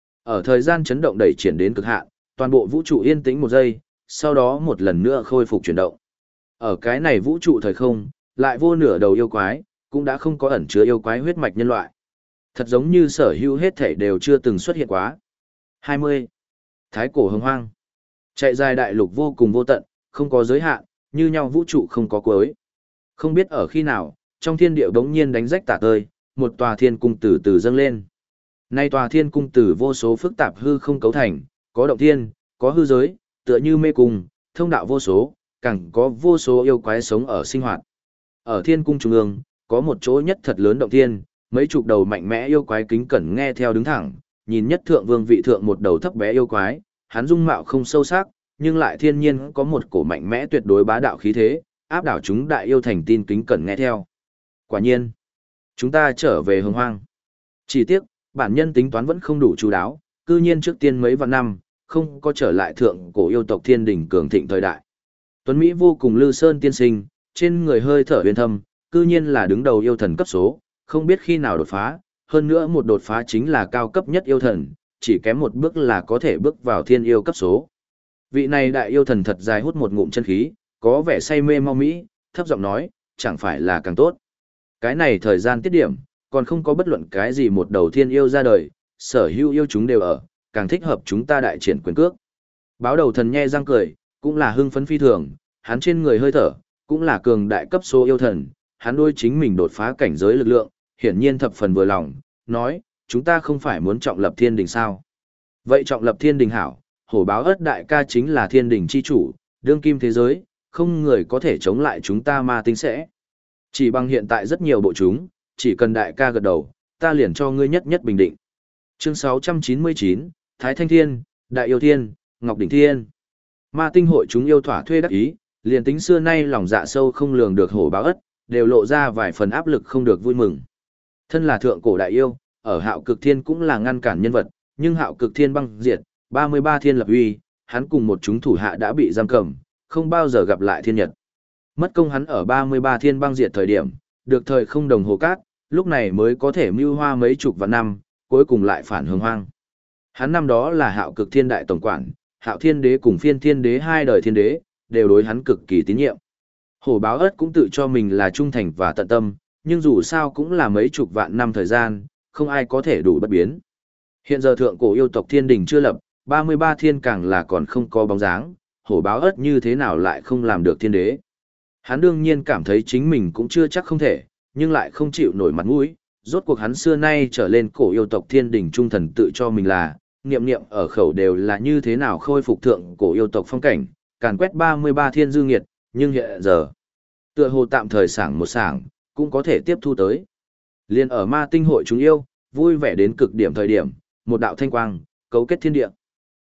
Ở thời gian chấn động đẩy triển đến cực hạn, toàn bộ vũ trụ yên tĩnh một giây, sau đó một lần nữa khôi phục chuyển động. Ở cái này vũ trụ thời không, lại vô nửa đầu yêu quái, cũng đã không có ẩn chứa yêu quái huyết mạch nhân loại. Thật giống như sở hữu hết thể đều chưa từng xuất hiện quá. hai mươi. Thái cổ hồng hoang. Chạy dài đại lục vô cùng vô tận, không có giới hạn, như nhau vũ trụ không có cuối. Không biết ở khi nào, trong thiên địa bỗng nhiên đánh rách tả tơi, một tòa thiên cung từ từ dâng lên. Nay tòa thiên cung từ vô số phức tạp hư không cấu thành, có động thiên, có hư giới, tựa như mê cung, thông đạo vô số, càng có vô số yêu quái sống ở sinh hoạt. Ở thiên cung trung ương, có một chỗ nhất thật lớn động thiên, mấy chục đầu mạnh mẽ yêu quái kính cẩn nghe theo đứng thẳng, nhìn nhất thượng vương vị thượng một đầu thấp bé yêu quái, hắn dung mạo không sâu sắc, nhưng lại thiên nhiên có một cổ mạnh mẽ tuyệt đối bá đạo khí thế, áp đảo chúng đại yêu thành tin kính cẩn nghe theo. Quả nhiên, chúng ta trở về hồng hoang. Chỉ tiếc, bản nhân tính toán vẫn không đủ chú đáo, cư nhiên trước tiên mấy vạn năm, không có trở lại thượng cổ yêu tộc thiên đỉnh cường thịnh thời đại. Tuấn Mỹ vô cùng Lư Sơn tiên sinh, trên người hơi thở huyền thâm, cư nhiên là đứng đầu yêu thần cấp số, không biết khi nào đột phá, hơn nữa một đột phá chính là cao cấp nhất yêu thần, chỉ kém một bước là có thể bước vào thiên yêu cấp số. Vị này đại yêu thần thật dài hút một ngụm chân khí, có vẻ say mê mau mỹ, thấp giọng nói, chẳng phải là càng tốt. Cái này thời gian tiết điểm, còn không có bất luận cái gì một đầu thiên yêu ra đời, sở hữu yêu chúng đều ở, càng thích hợp chúng ta đại triển quyền cước. Báo đầu thần nhe răng cười, cũng là hưng phấn phi thường, hắn trên người hơi thở, cũng là cường đại cấp số yêu thần, hắn đôi chính mình đột phá cảnh giới lực lượng, hiển nhiên thập phần vừa lòng, nói, chúng ta không phải muốn trọng lập thiên đình sao. Vậy trọng lập thiên đình hảo, hổ báo ớt đại ca chính là thiên đình chi chủ, đương kim thế giới, không người có thể chống lại chúng ta ma tinh sẽ. Chỉ bằng hiện tại rất nhiều bộ chúng, chỉ cần đại ca gật đầu, ta liền cho ngươi nhất nhất bình định. Chương sáu trăm chín mươi chín, Thái Thanh Thiên, Đại Yêu Thiên, Ngọc Đỉnh Thiên. Ma tinh hội chúng yêu thỏa thuê đắc ý, liền tính xưa nay lòng dạ sâu không lường được hổ báo ất, đều lộ ra vài phần áp lực không được vui mừng. Thân là thượng cổ đại yêu, ở Hạo Cực Thiên cũng là ngăn cản nhân vật, nhưng Hạo Cực Thiên băng diệt, ba mươi ba thiên lập uy, hắn cùng một chúng thủ hạ đã bị giam cầm, không bao giờ gặp lại thiên nhật. Mất công hắn ở ba mươi ba thiên băng diệt thời điểm, được thời không đồng hồ cát, lúc này mới có thể mưu hoa mấy chục vạn năm, cuối cùng lại phản hương hoang. Hắn năm đó là Hạo Cực Thiên đại tổng quản, Hạo Thiên Đế cùng Phiên Thiên Đế hai đời thiên đế, đều đối hắn cực kỳ tín nhiệm. Hổ báo ất cũng tự cho mình là trung thành và tận tâm, nhưng dù sao cũng là mấy chục vạn năm thời gian, không ai có thể đủ bất biến. Hiện giờ thượng cổ yêu tộc thiên đình chưa lập, ba mươi ba thiên càng là còn không có bóng dáng, hổ báo ất như thế nào lại không làm được thiên đế. Hắn đương nhiên cảm thấy chính mình cũng chưa chắc không thể, nhưng lại không chịu nổi mặt mũi. Rốt cuộc hắn xưa nay trở lên cổ yêu tộc thiên đình trung thần tự cho mình là, niệm niệm ở khẩu đều là như thế nào khôi phục thượng cổ yêu tộc phong cảnh, càn quét ba mươi ba thiên dư nghiệt, nhưng hiện giờ, tựa hồ tạm thời sảng một sảng, cũng có thể tiếp thu tới. Liên ở ma tinh hội chúng yêu, vui vẻ đến cực điểm thời điểm, một đạo thanh quang, cấu kết thiên địa.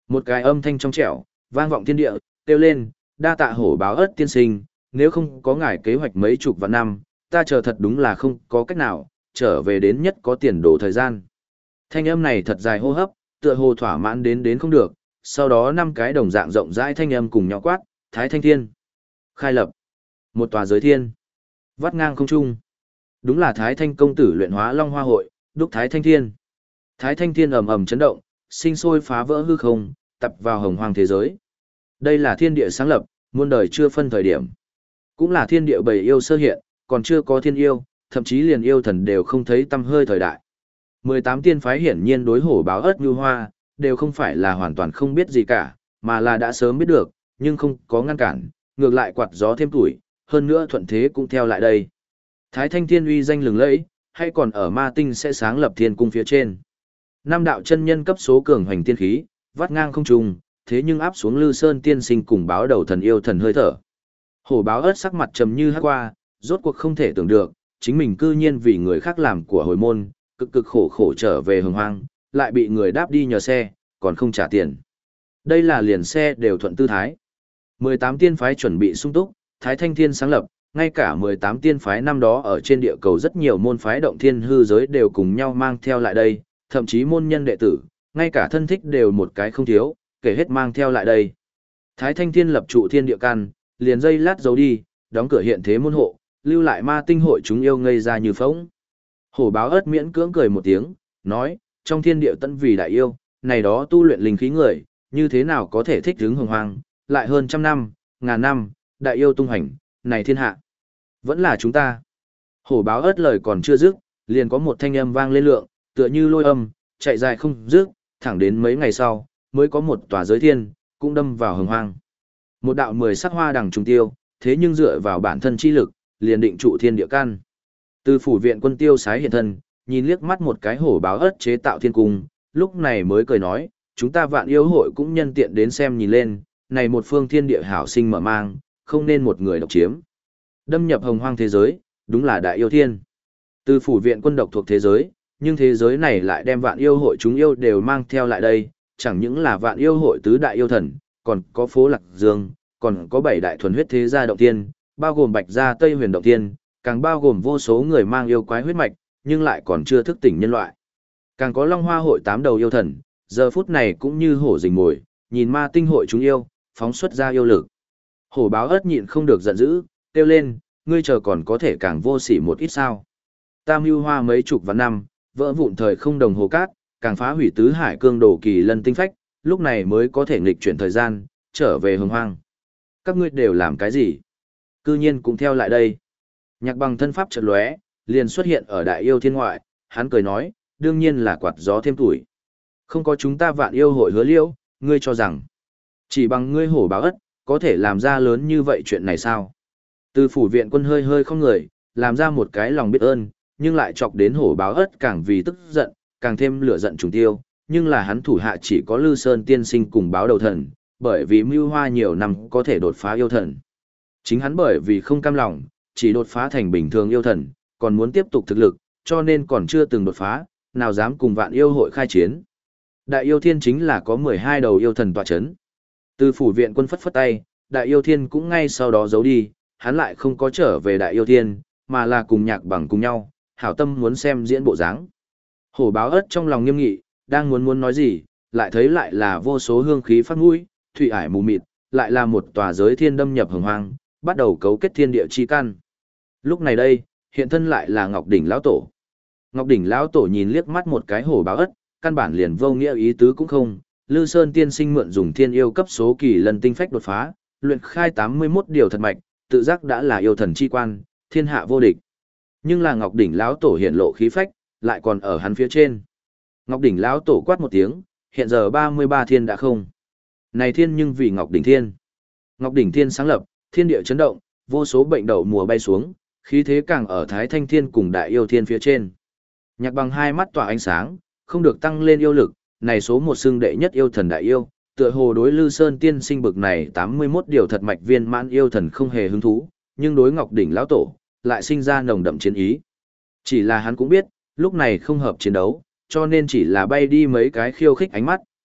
Một cái âm thanh trong trẻo, vang vọng thiên địa, kêu lên, đa tạ hổ báo ớt tiên sinh, nếu không có ngài kế hoạch mấy chục vạn năm, ta chờ thật đúng là không có cách nào, trở về đến nhất có tiền đồ thời gian. Thanh âm này thật dài hô hấp, tựa hồ thỏa mãn đến đến không được, sau đó năm cái đồng dạng rộng rãi thanh âm cùng nhau quát, Thái Thanh Thiên. Khai lập. Một tòa giới thiên. Vắt ngang không trung. Đúng là Thái Thanh công tử luyện hóa Long Hoa hội, đúc Thái Thanh Thiên. Thái Thanh Thiên ầm ầm chấn động, sinh sôi phá vỡ hư không, tập vào hồng hoang thế giới. Đây là thiên địa sáng lập, muôn đời chưa phân thời điểm. Cũng là thiên địa bầy yêu sơ hiện, còn chưa có thiên yêu, thậm chí liền yêu thần đều không thấy tâm hơi thời đại. mười tám tiên phái hiển nhiên đối hổ báo ớt như hoa, đều không phải là hoàn toàn không biết gì cả, mà là đã sớm biết được, nhưng không có ngăn cản, ngược lại quạt gió thêm tuổi, hơn nữa thuận thế cũng theo lại đây. Thái Thanh Thiên uy danh lừng lẫy, hay còn ở ma tinh sẽ sáng lập thiên cung phía trên. Năm đạo chân nhân cấp số cường hoành tiên khí, vắt ngang không trung, thế nhưng áp xuống Lư Sơn tiên sinh cùng báo đầu thần yêu thần hơi thở. Hổ báo ớt sắc mặt trầm như hắc qua, rốt cuộc không thể tưởng được, chính mình cư nhiên vì người khác làm của hồi môn, cực cực khổ khổ trở về hồng hoang, lại bị người đáp đi nhờ xe, còn không trả tiền. Đây là liền xe đều thuận tư thái. mười tám tiên phái chuẩn bị sung túc, Thái Thanh Thiên sáng lập, ngay cả mười tám tiên phái năm đó ở trên địa cầu rất nhiều môn phái động thiên hư giới đều cùng nhau mang theo lại đây, thậm chí môn nhân đệ tử, ngay cả thân thích đều một cái không thiếu, kể hết mang theo lại đây. Thái Thanh Thiên lập trụ thiên địa căn, liền dây lát giấu đi, đóng cửa hiện thế môn hộ, lưu lại ma tinh hội chúng yêu ngây ra như phóng. Hổ báo ớt miễn cưỡng cười một tiếng, nói, trong thiên địa tận vì đại yêu, này đó tu luyện linh khí người, như thế nào có thể thích hứng hồng hoang, lại hơn trăm năm, ngàn năm, đại yêu tung hành, này thiên hạ. Vẫn là chúng ta. Hổ báo ớt lời còn chưa dứt, liền có một thanh âm vang lên lượng, tựa như lôi âm, chạy dài không dứt, thẳng đến mấy ngày sau, mới có một tòa giới thiên, cũng đâm vào hồng hoang. Một đạo mười sắc hoa đằng trùng tiêu, thế nhưng dựa vào bản thân chi lực, liền định trụ thiên địa căn. Từ phủ viện quân tiêu sái hiện thân, nhìn liếc mắt một cái hổ báo ớt chế tạo thiên cung, lúc này mới cười nói, chúng ta vạn yêu hội cũng nhân tiện đến xem nhìn lên, này một phương thiên địa hảo sinh mở mang, không nên một người độc chiếm. Đâm nhập hồng hoang thế giới, đúng là đại yêu thiên. Từ phủ viện quân độc thuộc thế giới, nhưng thế giới này lại đem vạn yêu hội chúng yêu đều mang theo lại đây, chẳng những là vạn yêu hội tứ đại yêu thần, còn có phố Lạc Dương, còn có bảy đại thuần huyết thế gia động tiên, bao gồm Bạch gia Tây Huyền động tiên, càng bao gồm vô số người mang yêu quái huyết mạch, nhưng lại còn chưa thức tỉnh nhân loại. Càng có Long Hoa hội tám đầu yêu thần, giờ phút này cũng như hổ rình mồi, nhìn ma tinh hội chúng yêu, phóng xuất ra yêu lực. Hổ báo ớt nhịn không được giận dữ, kêu lên, ngươi chờ còn có thể càng vô sỉ một ít sao. Tam hưu hoa mấy chục vạn năm, vỡ vụn thời không đồng hồ cát, càng phá hủy tứ hải cương đồ kỳ lân tinh phách, lúc này mới có thể nghịch chuyển thời gian, trở về hồng hoang. Các ngươi đều làm cái gì? Cư nhiên cũng theo lại đây. Nhạc bằng thân pháp chợt lóe, liền xuất hiện ở đại yêu thiên ngoại, hắn cười nói, đương nhiên là quạt gió thêm tuổi. Không có chúng ta vạn yêu hội hứa liễu, ngươi cho rằng, chỉ bằng ngươi hổ báo ất, có thể làm ra lớn như vậy chuyện này sao? Từ phủ viện quân hơi hơi không người, làm ra một cái lòng biết ơn, nhưng lại chọc đến hổ báo ất càng vì tức giận, càng thêm lửa giận trùng tiêu, nhưng là hắn thủ hạ chỉ có Lư Sơn tiên sinh cùng báo đầu thần, bởi vì mưu hoa nhiều năm có thể đột phá yêu thần. Chính hắn bởi vì không cam lòng, chỉ đột phá thành bình thường yêu thần, còn muốn tiếp tục thực lực, cho nên còn chưa từng đột phá, nào dám cùng vạn yêu hội khai chiến. Đại yêu thiên chính là có mười hai đầu yêu thần tọa chấn. Từ phủ viện quân phất phất tay, đại yêu thiên cũng ngay sau đó giấu đi, hắn lại không có trở về đại yêu thiên, mà là cùng nhạc bằng cùng nhau, hảo tâm muốn xem diễn bộ dáng. Hổ báo ớt trong lòng nghiêm nghị, đang muốn muốn nói gì, lại thấy lại là vô số hương khí phát mũi, thủy ải mù mịt, lại là một tòa giới thiên đâm nhập hồng hoang, bắt đầu cấu kết thiên địa chi căn. Lúc này đây, hiện thân lại là Ngọc Đỉnh lão tổ. Ngọc Đỉnh lão tổ nhìn liếc mắt một cái hổ báo ớt, căn bản liền vô nghĩa ý tứ cũng không. Lư Sơn tiên sinh mượn dùng thiên yêu cấp số kỳ lần tinh phách đột phá, luyện khai tám mươi mốt điều thật mạch, tự giác đã là yêu thần chi quan, thiên hạ vô địch. Nhưng là Ngọc Đỉnh lão tổ hiện lộ khí phách, lại còn ở hắn phía trên. Ngọc Đỉnh lão tổ quát một tiếng, hiện giờ ba mươi ba thiên đã không. Này thiên nhưng vì Ngọc Đỉnh thiên. Ngọc Đỉnh thiên sáng lập, thiên địa chấn động, vô số bệnh đậu mùa bay xuống, khí thế càng ở Thái Thanh thiên cùng đại yêu thiên phía trên. Nhạc bằng hai mắt tỏa ánh sáng, không được tăng lên yêu lực, này số một xưng đệ nhất yêu thần đại yêu, tựa hồ đối Lư Sơn tiên sinh bực này tám mươi mốt điều thật mạch viên mãn yêu thần không hề hứng thú, nhưng đối Ngọc Đỉnh lão tổ lại sinh ra nồng đậm chiến ý. Chỉ là hắn cũng biết, lúc này không hợp chiến đấu, cho nên chỉ là bay đi mấy cái khiêu khích ánh mắt,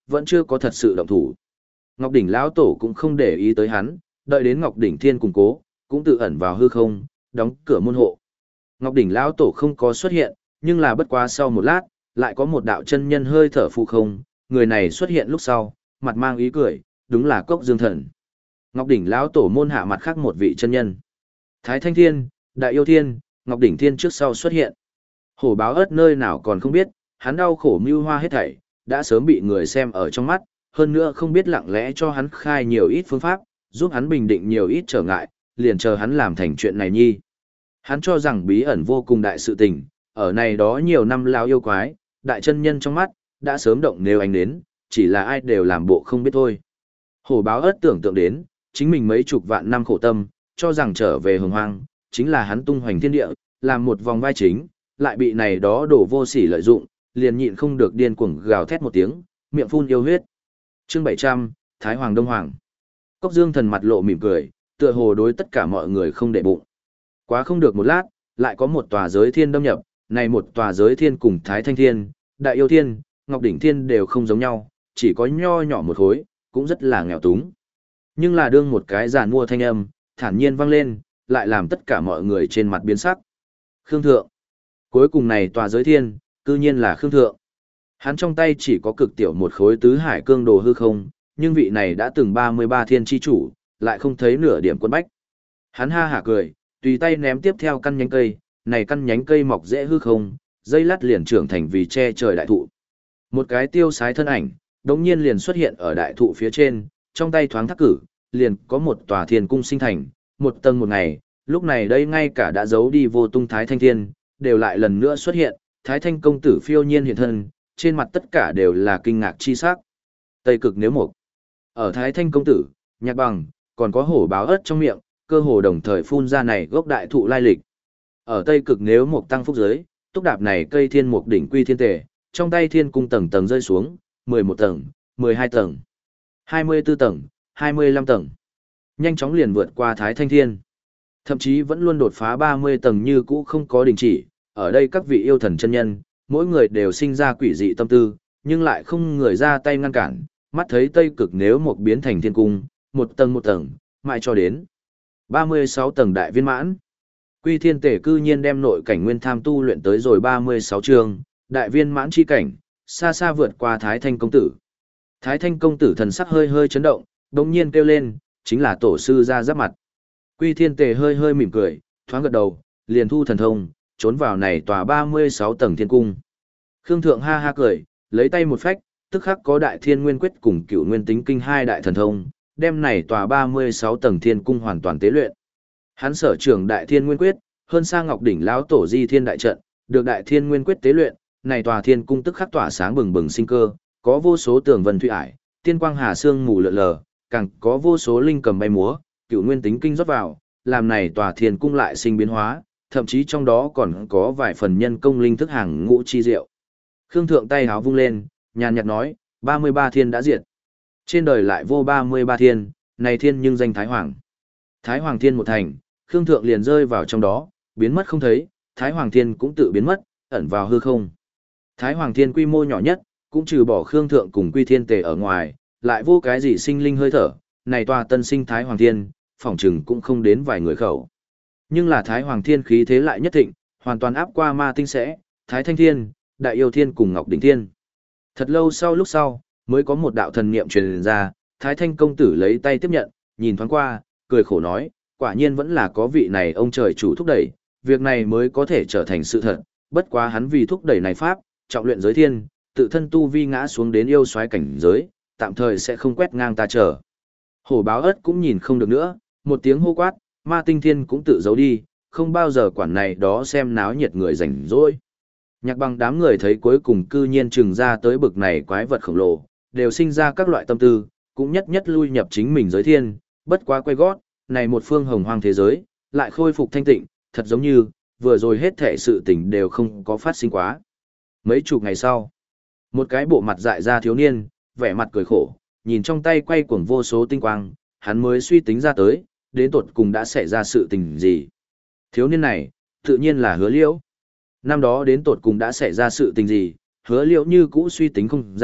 vẫn chưa có thật sự động thủ. Ngọc Đỉnh lão tổ cũng không để ý tới hắn, đợi đến Ngọc Đỉnh Thiên củng cố, cũng tự ẩn vào hư không, đóng cửa môn hộ. Ngọc Đỉnh lão tổ không có xuất hiện, nhưng là bất quá sau một lát, lại có một đạo chân nhân hơi thở phù không, người này xuất hiện lúc sau, mặt mang ý cười, đúng là Cốc Dương Thần. Ngọc Đỉnh lão tổ môn hạ mặt khác một vị chân nhân. Thái Thanh Thiên, Đại Yêu Thiên, Ngọc Đỉnh Thiên trước sau xuất hiện. Hổ báo ớt nơi nào còn không biết, hắn đau khổ mưu hoa hết thảy, đã sớm bị người xem ở trong mắt, hơn nữa không biết lặng lẽ cho hắn khai nhiều ít phương pháp, giúp hắn bình định nhiều ít trở ngại, liền chờ hắn làm thành chuyện này nhi. Hắn cho rằng bí ẩn vô cùng đại sự tình, ở này đó nhiều năm lao yêu quái, đại chân nhân trong mắt, đã sớm động nếu ánh đến, chỉ là ai đều làm bộ không biết thôi. Hổ báo ớt tưởng tượng đến, chính mình mấy chục vạn năm khổ tâm, cho rằng trở về hồng hoang, chính là hắn tung hoành thiên địa, làm một vòng vai chính, lại bị này đó đổ vô sỉ lợi dụng, liền nhịn không được điên cuồng gào thét một tiếng, miệng phun yêu huyết. Chương bảy trăm, Thái Hoàng Đông Hoàng. Cốc Dương Thần mặt lộ mỉm cười, tựa hồ đối tất cả mọi người không để bụng. Quá không được một lát, lại có một tòa giới thiên đâm nhập, này một tòa giới thiên cùng Thái Thanh Thiên, Đại Yêu Thiên, Ngọc Đỉnh Thiên đều không giống nhau, chỉ có nho nhỏ một khối, cũng rất là nghèo túng. Nhưng là đương một cái giàn mua thanh âm, thản nhiên vang lên, lại làm tất cả mọi người trên mặt biến sắc. Khương Thượng. Cuối cùng này tòa giới thiên, cư nhiên là Khương Thượng. Hắn trong tay chỉ có cực tiểu một khối tứ hải cương đồ hư không, nhưng vị này đã từng ba mươi ba thiên chi chủ, lại không thấy nửa điểm quân bách. Hắn ha hả cười, tùy tay ném tiếp theo căn nhánh cây, này căn nhánh cây mọc dễ hư không, dây lát liền trưởng thành vì che trời đại thụ. Một cái tiêu sái thân ảnh, đống nhiên liền xuất hiện ở đại thụ phía trên, trong tay thoáng thắc cử, liền có một tòa thiên cung sinh thành, một tầng một ngày, lúc này đây ngay cả đã giấu đi vô tung Thái Thanh Thiên, đều lại lần nữa xuất hiện, Thái Thanh công tử phiêu nhiên hiện thân, trên mặt tất cả đều là kinh ngạc chi sắc. Tây cực nếu mục. Ở Thái Thanh công tử, Nhạc Bằng, còn có hổ báo ớt trong miệng, cơ hồ đồng thời phun ra này gốc đại thụ lai lịch. Ở Tây cực nếu mục tăng phúc giới, túc đạp này cây thiên mục đỉnh quy thiên tề, trong tay thiên cung tầng tầng rơi xuống, mười một tầng, mười hai tầng, hai mươi tư tầng, hai mươi lăm tầng. Nhanh chóng liền vượt qua Thái Thanh Thiên. Thậm chí vẫn luôn đột phá ba mươi tầng như cũ không có đình chỉ, ở đây các vị yêu thần chân nhân, mỗi người đều sinh ra quỷ dị tâm tư, nhưng lại không người ra tay ngăn cản, mắt thấy Tây cực nếu một biến thành thiên cung, một tầng một tầng, mãi cho đến ba mươi sáu tầng đại viên mãn. Quy thiên tể cư nhiên đem nội cảnh nguyên tham tu luyện tới rồi ba mươi sáu trường, đại viên mãn chi cảnh, xa xa vượt qua Thái Thanh công tử. Thái Thanh công tử thần sắc hơi hơi chấn động, đồng nhiên kêu lên, chính là tổ sư ra giáp mặt. Quy thiên tề hơi hơi mỉm cười, thoáng gật đầu, liền thu thần thông, trốn vào này tòa ba mươi sáu tầng thiên cung. Khương Thượng ha ha cười, lấy tay một phách, tức khắc có đại thiên nguyên quyết cùng cửu nguyên tính kinh hai đại thần thông, đem này tòa ba mươi sáu tầng thiên cung hoàn toàn tế luyện. Hắn sở trưởng đại thiên nguyên quyết, hơn sang ngọc đỉnh lão tổ di thiên đại trận, được đại thiên nguyên quyết tế luyện, này tòa thiên cung tức khắc tỏa sáng bừng bừng sinh cơ, có vô số tường vân thủy ải, tiên quang hà sương mù lượn lờ, càng có vô số linh cầm bay múa, cửu nguyên tính kinh rót vào, làm này tòa thiên cung lại sinh biến hóa, thậm chí trong đó còn có vài phần nhân công linh thức hàng ngũ chi diệu. Khương Thượng tay háo vung lên, nhàn nhạt nói, ba mươi ba thiên đã diệt. Trên đời lại vô ba mươi ba thiên, này thiên nhưng danh Thái Hoàng. Thái Hoàng thiên một thành, Khương Thượng liền rơi vào trong đó, biến mất không thấy, Thái Hoàng thiên cũng tự biến mất, ẩn vào hư không. Thái Hoàng thiên quy mô nhỏ nhất, cũng trừ bỏ Khương Thượng cùng Quy Thiên Tề ở ngoài, lại vô cái gì sinh linh hơi thở, này tòa tân sinh Thái Hoàng thiên, phỏng chừng cũng không đến vài người khẩu. Nhưng là Thái Hoàng thiên khí thế lại nhất thịnh, hoàn toàn áp qua ma tinh sẽ, Thái Thanh thiên, Đại Yêu thiên cùng Ngọc Đỉnh thiên. Thật lâu sau lúc sau, mới có một đạo thần niệm truyền ra, Thái Thanh công tử lấy tay tiếp nhận, nhìn thoáng qua, cười khổ nói, quả nhiên vẫn là có vị này ông trời chủ thúc đẩy, việc này mới có thể trở thành sự thật, bất quá hắn vì thúc đẩy này pháp, trọng luyện giới thiên, tự thân tu vi ngã xuống đến yêu soái cảnh giới, tạm thời sẽ không quét ngang ta trở. Hổ báo ớt cũng nhìn không được nữa, một tiếng hô quát, ma tinh thiên cũng tự giấu đi, không bao giờ quản này đó xem náo nhiệt người rảnh rỗi. Nhạc Bằng đám người thấy cuối cùng cư nhiên trừng ra tới bực này quái vật khổng lồ, đều sinh ra các loại tâm tư, cũng nhất nhất lui nhập chính mình giới thiên, bất quá quay gót, này một phương hồng hoang thế giới, lại khôi phục thanh tịnh, thật giống như, vừa rồi hết thể sự tình đều không có phát sinh quá. Mấy chục ngày sau, một cái bộ mặt dại ra thiếu niên, vẻ mặt cười khổ, nhìn trong tay quay cuồng vô số tinh quang, hắn mới suy tính ra tới, đến tột cùng đã xảy ra sự tình gì. Thiếu niên này, tự nhiên là Hứa Liễu. Năm đó đến tột cùng đã xảy ra sự tình gì, Hứa Liễu như cũ suy tính không ra,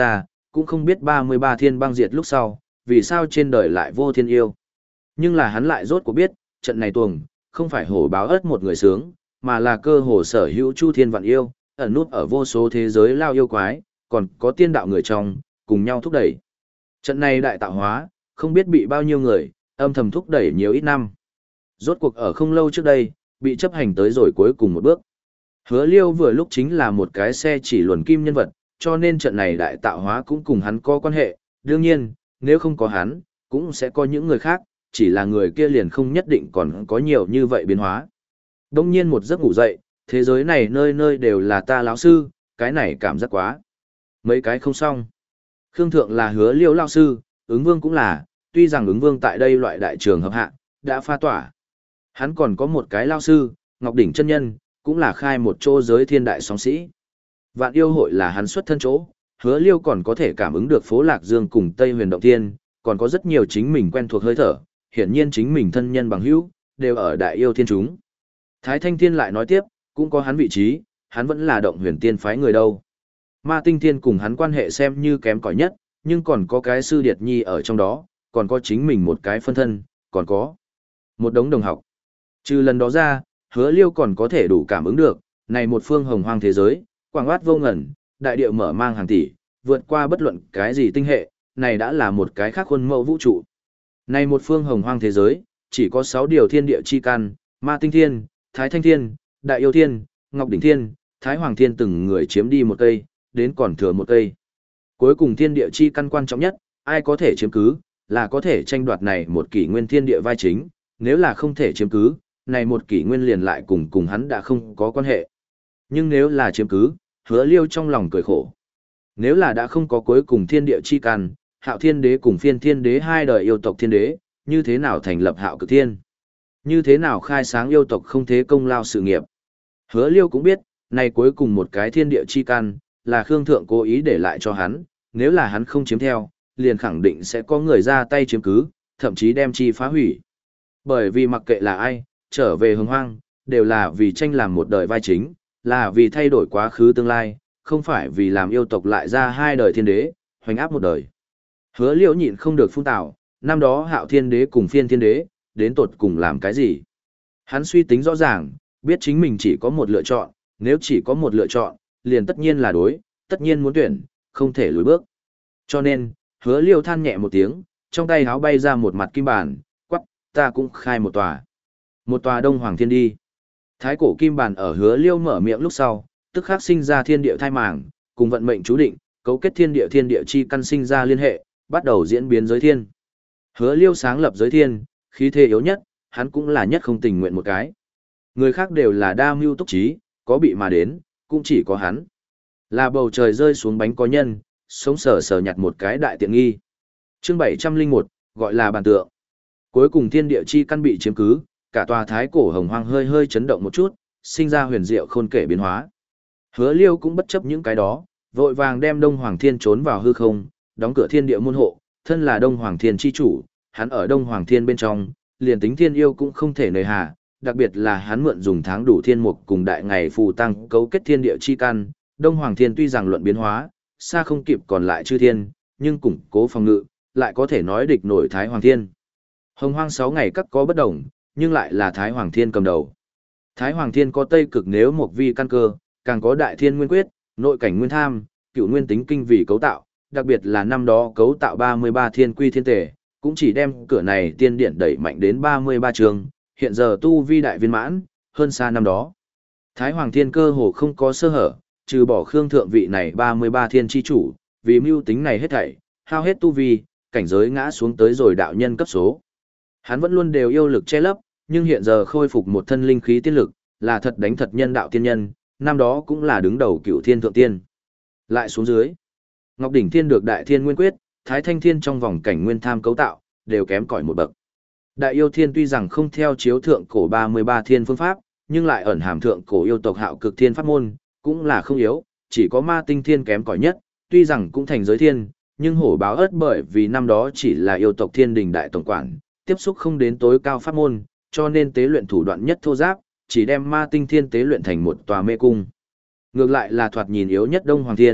cũng không biết ba mươi ba thiên băng diệt lúc sau, vì sao trên đời lại vô thiên yêu. Nhưng là hắn lại rốt cuộc biết, trận này tuồng, không phải hổ báo ớt một người sướng, mà là cơ hồ sở hữu chu thiên vạn yêu, ẩn nút ở vô số thế giới lao yêu quái, còn có tiên đạo người trong, cùng nhau thúc đẩy. Trận này đại tạo hóa, không biết bị bao nhiêu người, âm thầm thúc đẩy nhiều ít năm. Rốt cuộc ở không lâu trước đây, bị chấp hành tới rồi cuối cùng một bước. Hứa Liêu vừa lúc chính là một cái xe chỉ luồn kim nhân vật, cho nên trận này đại tạo hóa cũng cùng hắn có quan hệ. Đương nhiên, nếu không có hắn, cũng sẽ có những người khác, chỉ là người kia liền không nhất định còn có nhiều như vậy biến hóa. Đông nhiên một giấc ngủ dậy, thế giới này nơi nơi đều là ta lão sư, cái này cảm giác quá. Mấy cái không xong. Khương Thượng là Hứa Liêu lão sư, ứng vương cũng là, tuy rằng ứng vương tại đây loại đại trường hợp hạ, đã pha tỏa. Hắn còn có một cái lão sư, Ngọc Đỉnh chân nhân, cũng là khai một chỗ giới thiên đại sóng sĩ. Vạn yêu hội là hắn xuất thân chỗ, Hứa Liêu còn có thể cảm ứng được phố Lạc Dương cùng Tây Huyền Động Thiên, còn có rất nhiều chính mình quen thuộc hơi thở, hiển nhiên chính mình thân nhân bằng hữu đều ở đại yêu thiên chúng. Thái Thanh Thiên lại nói tiếp, cũng có hắn vị trí, hắn vẫn là Động Huyền Tiên phái người đâu. Ma Tinh Thiên cùng hắn quan hệ xem như kém cỏi nhất, nhưng còn có cái sư điệt nhi ở trong đó, còn có chính mình một cái phân thân, còn có một đống đồng học. Trừ lần đó ra, Hứa Liêu còn có thể đủ cảm ứng được, này một phương hồng hoang thế giới, quảng oát vô ngẩn, đại địa mở mang hàng tỷ, vượt qua bất luận cái gì tinh hệ, này đã là một cái khác khuôn mẫu vũ trụ. Này một phương hồng hoang thế giới, chỉ có sáu điều thiên địa chi căn, Ma Tinh Thiên, Thái Thanh Thiên, Đại Yêu Thiên, Ngọc Đỉnh Thiên, Thái Hoàng Thiên từng người chiếm đi một cây, đến còn thừa một cây. Cuối cùng thiên địa chi căn quan trọng nhất, ai có thể chiếm cứ, là có thể tranh đoạt này một kỷ nguyên thiên địa vai chính, nếu là không thể chiếm cứ, này một kỷ nguyên liền lại cùng cùng hắn đã không có quan hệ. Nhưng nếu là chiếm cứ, Hứa Liêu trong lòng cười khổ. Nếu là đã không có cuối cùng thiên địa chi căn, Hạo Thiên Đế cùng Phiên Thiên Đế hai đời yêu tộc thiên đế, như thế nào thành lập Hạo Cực Thiên? Như thế nào khai sáng yêu tộc không thế công lao sự nghiệp? Hứa Liêu cũng biết, này cuối cùng một cái thiên địa chi căn, là Khương Thượng cố ý để lại cho hắn, nếu là hắn không chiếm theo, liền khẳng định sẽ có người ra tay chiếm cứ, thậm chí đem chi phá hủy. Bởi vì mặc kệ là ai, trở về hồng hoang, đều là vì tranh làm một đời vai chính, là vì thay đổi quá khứ tương lai, không phải vì làm yêu tộc lại ra hai đời thiên đế, hoành áp một đời. Hứa Liễu nhịn không được phun tào, năm đó Hạo Thiên Đế cùng Phiên Thiên Đế, đến tột cùng làm cái gì? Hắn suy tính rõ ràng, biết chính mình chỉ có một lựa chọn, nếu chỉ có một lựa chọn, liền tất nhiên là đối, tất nhiên muốn tuyển, không thể lùi bước. Cho nên, Hứa Liêu than nhẹ một tiếng, trong tay háo bay ra một mặt kim bàn, quắc, ta cũng khai một tòa. Một tòa Đông Hoàng Thiên đi. Thái cổ kim bàn ở Hứa Liêu mở miệng lúc sau, tức khắc sinh ra thiên địa thai màng, cùng vận mệnh chú định, cấu kết thiên địa thiên địa chi căn sinh ra liên hệ, bắt đầu diễn biến giới thiên. Hứa Liêu sáng lập giới thiên, khí thế yếu nhất, hắn cũng là nhất không tình nguyện một cái. Người khác đều là đa mưu túc trí, có bị mà đến, cũng chỉ có hắn. Là bầu trời rơi xuống bánh có nhân, sống sờ sờ nhặt một cái đại tiện nghi. Chương bảy trăm linh một, gọi là bàn tượng. Cuối cùng thiên địa chi căn bị chiếm cứ, cả tòa thái cổ hồng hoang hơi hơi chấn động một chút, sinh ra huyền diệu khôn kể biến hóa. Hứa Liêu cũng bất chấp những cái đó, vội vàng đem Đông Hoàng Thiên trốn vào hư không, đóng cửa thiên địa môn hộ, thân là Đông Hoàng Thiên chi chủ, hắn ở Đông Hoàng Thiên bên trong, liền tính thiên yêu cũng không thể nề hà, đặc biệt là hắn mượn dùng tháng đủ thiên mục cùng đại ngày phù tăng cấu kết thiên địa chi căn, Đông Hoàng Thiên tuy rằng luận biến hóa, xa không kịp còn lại chư thiên, nhưng củng cố phòng ngự, lại có thể nói địch nổi Thái Hoàng Thiên. Hồng hoang sáu ngày các có bất đồng, nhưng lại là Thái Hoàng Thiên cầm đầu. Thái Hoàng Thiên có Tây Cực nếu một vi căn cơ, càng có Đại Thiên Nguyên Quyết, nội cảnh Nguyên Tham, cựu nguyên tính kinh vì cấu tạo, đặc biệt là năm đó cấu tạo ba mươi ba thiên quy thiên tề, cũng chỉ đem cửa này tiên điện đẩy mạnh đến ba mươi ba trường, hiện giờ tu vi đại viên mãn, hơn xa năm đó. Thái Hoàng Thiên cơ hồ không có sơ hở, trừ bỏ Khương Thượng vị này ba mươi ba thiên chi chủ, vì mưu tính này hết thảy, hao hết tu vi, cảnh giới ngã xuống tới rồi đạo nhân cấp số. Hắn vẫn luôn đều yêu lực che lấp, nhưng hiện giờ khôi phục một thân linh khí tiên lực, là thật đánh thật nhân đạo tiên nhân, năm đó cũng là đứng đầu cựu thiên thượng tiên. Lại xuống dưới, Ngọc Đỉnh Thiên được Đại Thiên Nguyên Quyết, Thái Thanh Thiên trong vòng cảnh Nguyên Tham cấu tạo, đều kém cỏi một bậc. Đại Yêu Thiên tuy rằng không theo chiếu thượng cổ ba mươi ba thiên phương pháp, nhưng lại ẩn hàm thượng cổ yêu tộc Hạo Cực Thiên pháp môn, cũng là không yếu, chỉ có Ma Tinh Thiên kém cỏi nhất, tuy rằng cũng thành giới thiên, nhưng hổ báo ớt bởi vì năm đó chỉ là yêu tộc thiên đình đại tổng quản, tiếp xúc không đến tối cao pháp môn, cho nên tế luyện thủ đoạn nhất thô giáp, chỉ đem Ma Tinh Thiên tế luyện thành một tòa mê cung. Ngược lại là thoạt nhìn yếu nhất Đông Hoàng Thiên,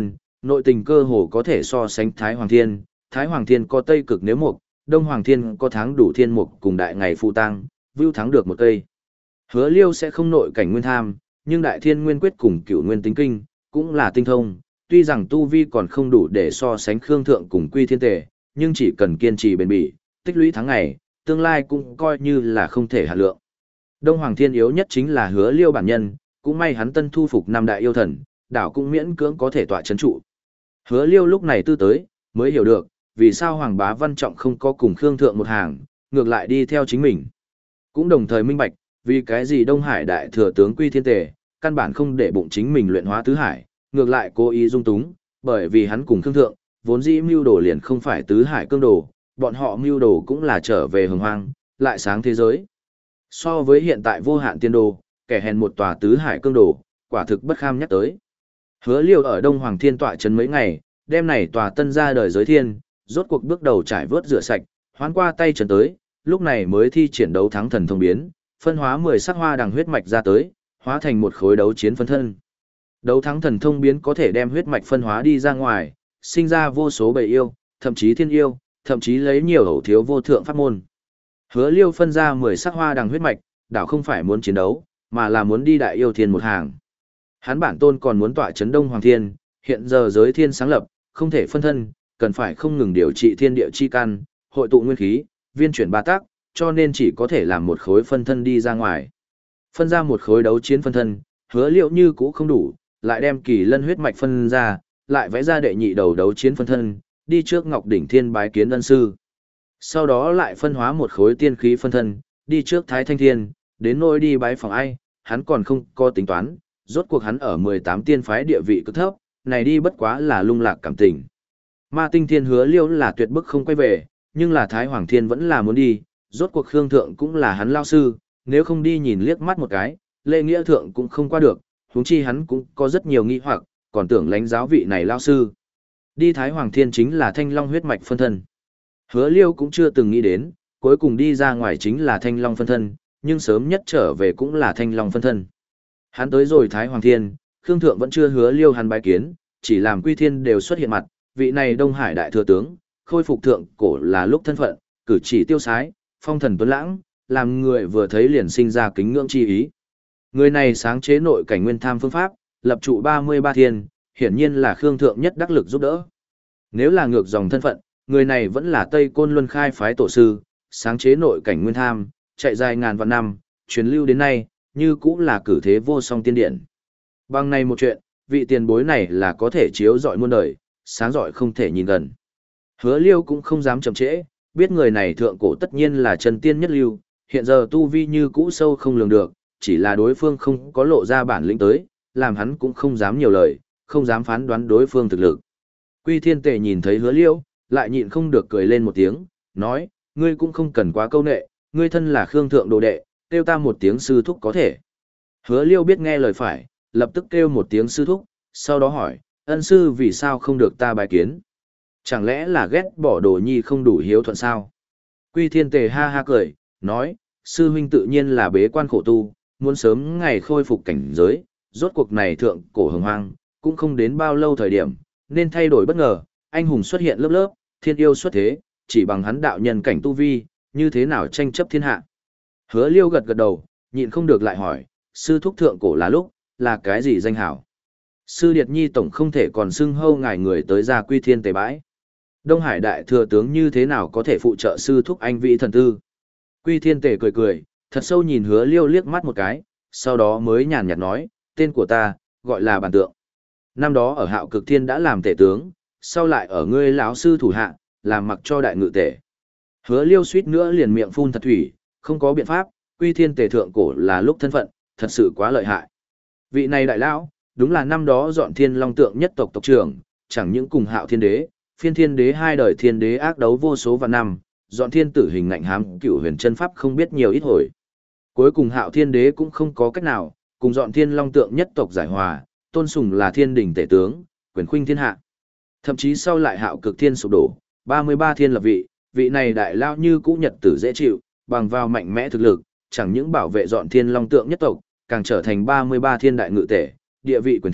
nội tình cơ hồ có thể so sánh Thái Hoàng Thiên, Thái Hoàng Thiên có Tây Cực Nếu Mục, Đông Hoàng Thiên có Tháng Đủ Thiên Mục cùng Đại Ngày Phù Tăng, vưu thắng được một cây. Hứa Liêu sẽ không nội cảnh nguyên tham, nhưng Đại Thiên Nguyên Quyết cùng Cửu Nguyên Tính Kinh cũng là tinh thông, tuy rằng tu vi còn không đủ để so sánh Khương Thượng cùng Quy Thiên Tề, nhưng chỉ cần kiên trì bền bỉ, tích lũy tháng ngày, tương lai cũng coi như là không thể hạ lượng. Đông Hoàng Thiên yếu nhất chính là Hứa Liêu bản nhân, cũng may hắn tân thu phục năm đại yêu thần, đảo cũng miễn cưỡng có thể tọa chấn trụ. Hứa Liêu lúc này tư tới, mới hiểu được, vì sao Hoàng Bá Văn Trọng không có cùng Khương Thượng một hàng, ngược lại đi theo chính mình. Cũng đồng thời minh bạch, vì cái gì Đông Hải đại thừa tướng Quy Thiên Tề, căn bản không để bụng chính mình luyện hóa tứ hải, ngược lại cố ý dung túng, bởi vì hắn cùng Khương Thượng, vốn dĩ mưu đồ liền không phải tứ hải cương đồ, bọn họ mưu đồ cũng là trở về hồng hoang, lại sáng thế giới. So với hiện tại vô hạn tiên đồ, kẻ hèn một tòa tứ hải cương đồ, quả thực bất kham nhắc tới. Hứa Liêu ở Đông Hoàng Thiên tọa trấn mấy ngày, đêm này tòa tân ra đời giới thiên, rốt cuộc bước đầu trải vớt rửa sạch, hoán qua tay trấn tới, lúc này mới thi triển đấu thắng thần thông biến, phân hóa mười sắc hoa đằng huyết mạch ra tới, hóa thành một khối đấu chiến phân thân. Đấu thắng thần thông biến có thể đem huyết mạch phân hóa đi ra ngoài, sinh ra vô số bầy yêu, thậm chí thiên yêu, thậm chí lấy nhiều hậu thiếu vô thượng pháp môn. Hứa Liêu phân ra mười sắc hoa đằng huyết mạch, đảo không phải muốn chiến đấu, mà là muốn đi đại yêu thiên một hàng. Hắn bản tôn còn muốn tọa chấn Đông Hoàng Thiên, hiện giờ giới thiên sáng lập, không thể phân thân, cần phải không ngừng điều trị thiên địa chi căn, hội tụ nguyên khí, viên chuyển ba tác, cho nên chỉ có thể làm một khối phân thân đi ra ngoài. Phân ra một khối đấu chiến phân thân, Hứa Liêu như cũ không đủ, lại đem Kỳ Lân huyết mạch phân ra, lại vẽ ra đệ nhị đầu đấu chiến phân thân, đi trước Ngọc Đỉnh Thiên bái kiến ân sư. Sau đó lại phân hóa một khối tiên khí phân thân, đi trước Thái Thanh Thiên, đến nỗi đi bái phòng ai, hắn còn không có tính toán, rốt cuộc hắn ở mười tám tiên phái địa vị cực thấp, này đi bất quá là lung lạc cảm tình. Ma Tinh Thiên Hứa Liêu là tuyệt bức không quay về, nhưng là Thái Hoàng Thiên vẫn là muốn đi, rốt cuộc Khương Thượng cũng là hắn lao sư, nếu không đi nhìn liếc mắt một cái, Lê Nghĩa Thượng cũng không qua được, huống chi hắn cũng có rất nhiều nghi hoặc, còn tưởng lãnh giáo vị này lao sư. Đi Thái Hoàng Thiên chính là Thanh Long huyết mạch phân thân. Hứa Liêu cũng chưa từng nghĩ đến, cuối cùng đi ra ngoài chính là Thanh Long phân thân, nhưng sớm nhất trở về cũng là Thanh Long phân thân. Hắn tới rồi Thái Hoàng Thiên, Khương Thượng vẫn chưa Hứa Liêu hắn bái kiến, chỉ làm Quy Thiên đều xuất hiện mặt, vị này Đông Hải đại thừa tướng, khôi phục thượng cổ là lúc thân phận, cử chỉ tiêu sái, phong thần tuấn lãng, làm người vừa thấy liền sinh ra kính ngưỡng chi ý. Người này sáng chế nội cảnh nguyên tham phương pháp, lập trụ ba mươi ba thiên, hiển nhiên là Khương Thượng nhất đắc lực giúp đỡ. Nếu là ngược dòng thân phận, người này vẫn là Tây Côn Luân khai phái tổ sư, sáng chế nội cảnh nguyên tham, chạy dài ngàn vạn năm, truyền lưu đến nay, như cũng là cử thế vô song tiên điển. Bằng này một chuyện, vị tiền bối này là có thể chiếu rọi muôn đời, sáng rọi không thể nhìn gần. Hứa Liêu cũng không dám chậm trễ, biết người này thượng cổ tất nhiên là chân tiên nhất lưu, hiện giờ tu vi như cũ sâu không lường được, chỉ là đối phương không có lộ ra bản lĩnh tới, làm hắn cũng không dám nhiều lời, không dám phán đoán đối phương thực lực. Quy Thiên Tề nhìn thấy Hứa Liêu, lại nhịn không được cười lên một tiếng, nói, ngươi cũng không cần quá câu nệ, ngươi thân là Khương Thượng đồ đệ, kêu ta một tiếng sư thúc có thể. Hứa Liêu biết nghe lời phải, lập tức kêu một tiếng sư thúc, sau đó hỏi, ân sư vì sao không được ta bái kiến? Chẳng lẽ là ghét bỏ đồ nhi không đủ hiếu thuận sao? Quy Thiên Tề ha ha cười, nói, sư huynh tự nhiên là bế quan khổ tu, muốn sớm ngày khôi phục cảnh giới, rốt cuộc này thượng cổ hồng hoang, cũng không đến bao lâu thời điểm, nên thay đổi bất ngờ, anh hùng xuất hiện lớp lớp, thiên yêu xuất thế, chỉ bằng hắn đạo nhân cảnh tu vi, như thế nào tranh chấp thiên hạ. Hứa Liêu gật gật đầu, nhịn không được lại hỏi, sư thúc thượng cổ là lúc, là cái gì danh hảo? Sư Điệt Nhi tổng không thể còn xưng hâu ngài người tới ra Quy Thiên Tề bãi. Đông Hải đại thừa tướng như thế nào có thể phụ trợ sư thúc anh vị thần tư? Quy Thiên Tề cười cười, thật sâu nhìn Hứa Liêu liếc mắt một cái, sau đó mới nhàn nhạt nói, tên của ta, gọi là Bàn Tượng. Năm đó ở Hạo Cực Thiên đã làm tể tướng, sau lại ở ngươi lão sư thủ hạ, làm mặc cho đại ngự tể. Hứa Liêu suýt nữa liền miệng phun thật thủy, không có biện pháp, Quy Thiên Tề thượng cổ là lúc thân phận, thật sự quá lợi hại. Vị này đại lão, đúng là năm đó dọn Thiên Long Tượng nhất tộc tộc trưởng, chẳng những cùng Hạo Thiên Đế, Phiên Thiên Đế hai đời thiên đế ác đấu vô số vạn năm, dọn thiên tử hình ngạnh hám cửu huyền chân pháp không biết nhiều ít hồi. Cuối cùng Hạo Thiên Đế cũng không có cách nào, cùng dọn Thiên Long Tượng nhất tộc giải hòa, tôn sùng là thiên đình tể tướng, quyền khuynh thiên hạ. Thậm chí sau lại Hạo Cực Thiên sụp đổ, ba mươi ba thiên lập vị, vị này đại lao như cũ nhật tử dễ chịu, bằng vào mạnh mẽ thực lực, chẳng những bảo vệ dọn Thiên Long Tượng nhất tộc, càng trở thành ba mươi ba thiên đại ngự tể, địa vị quyền thế,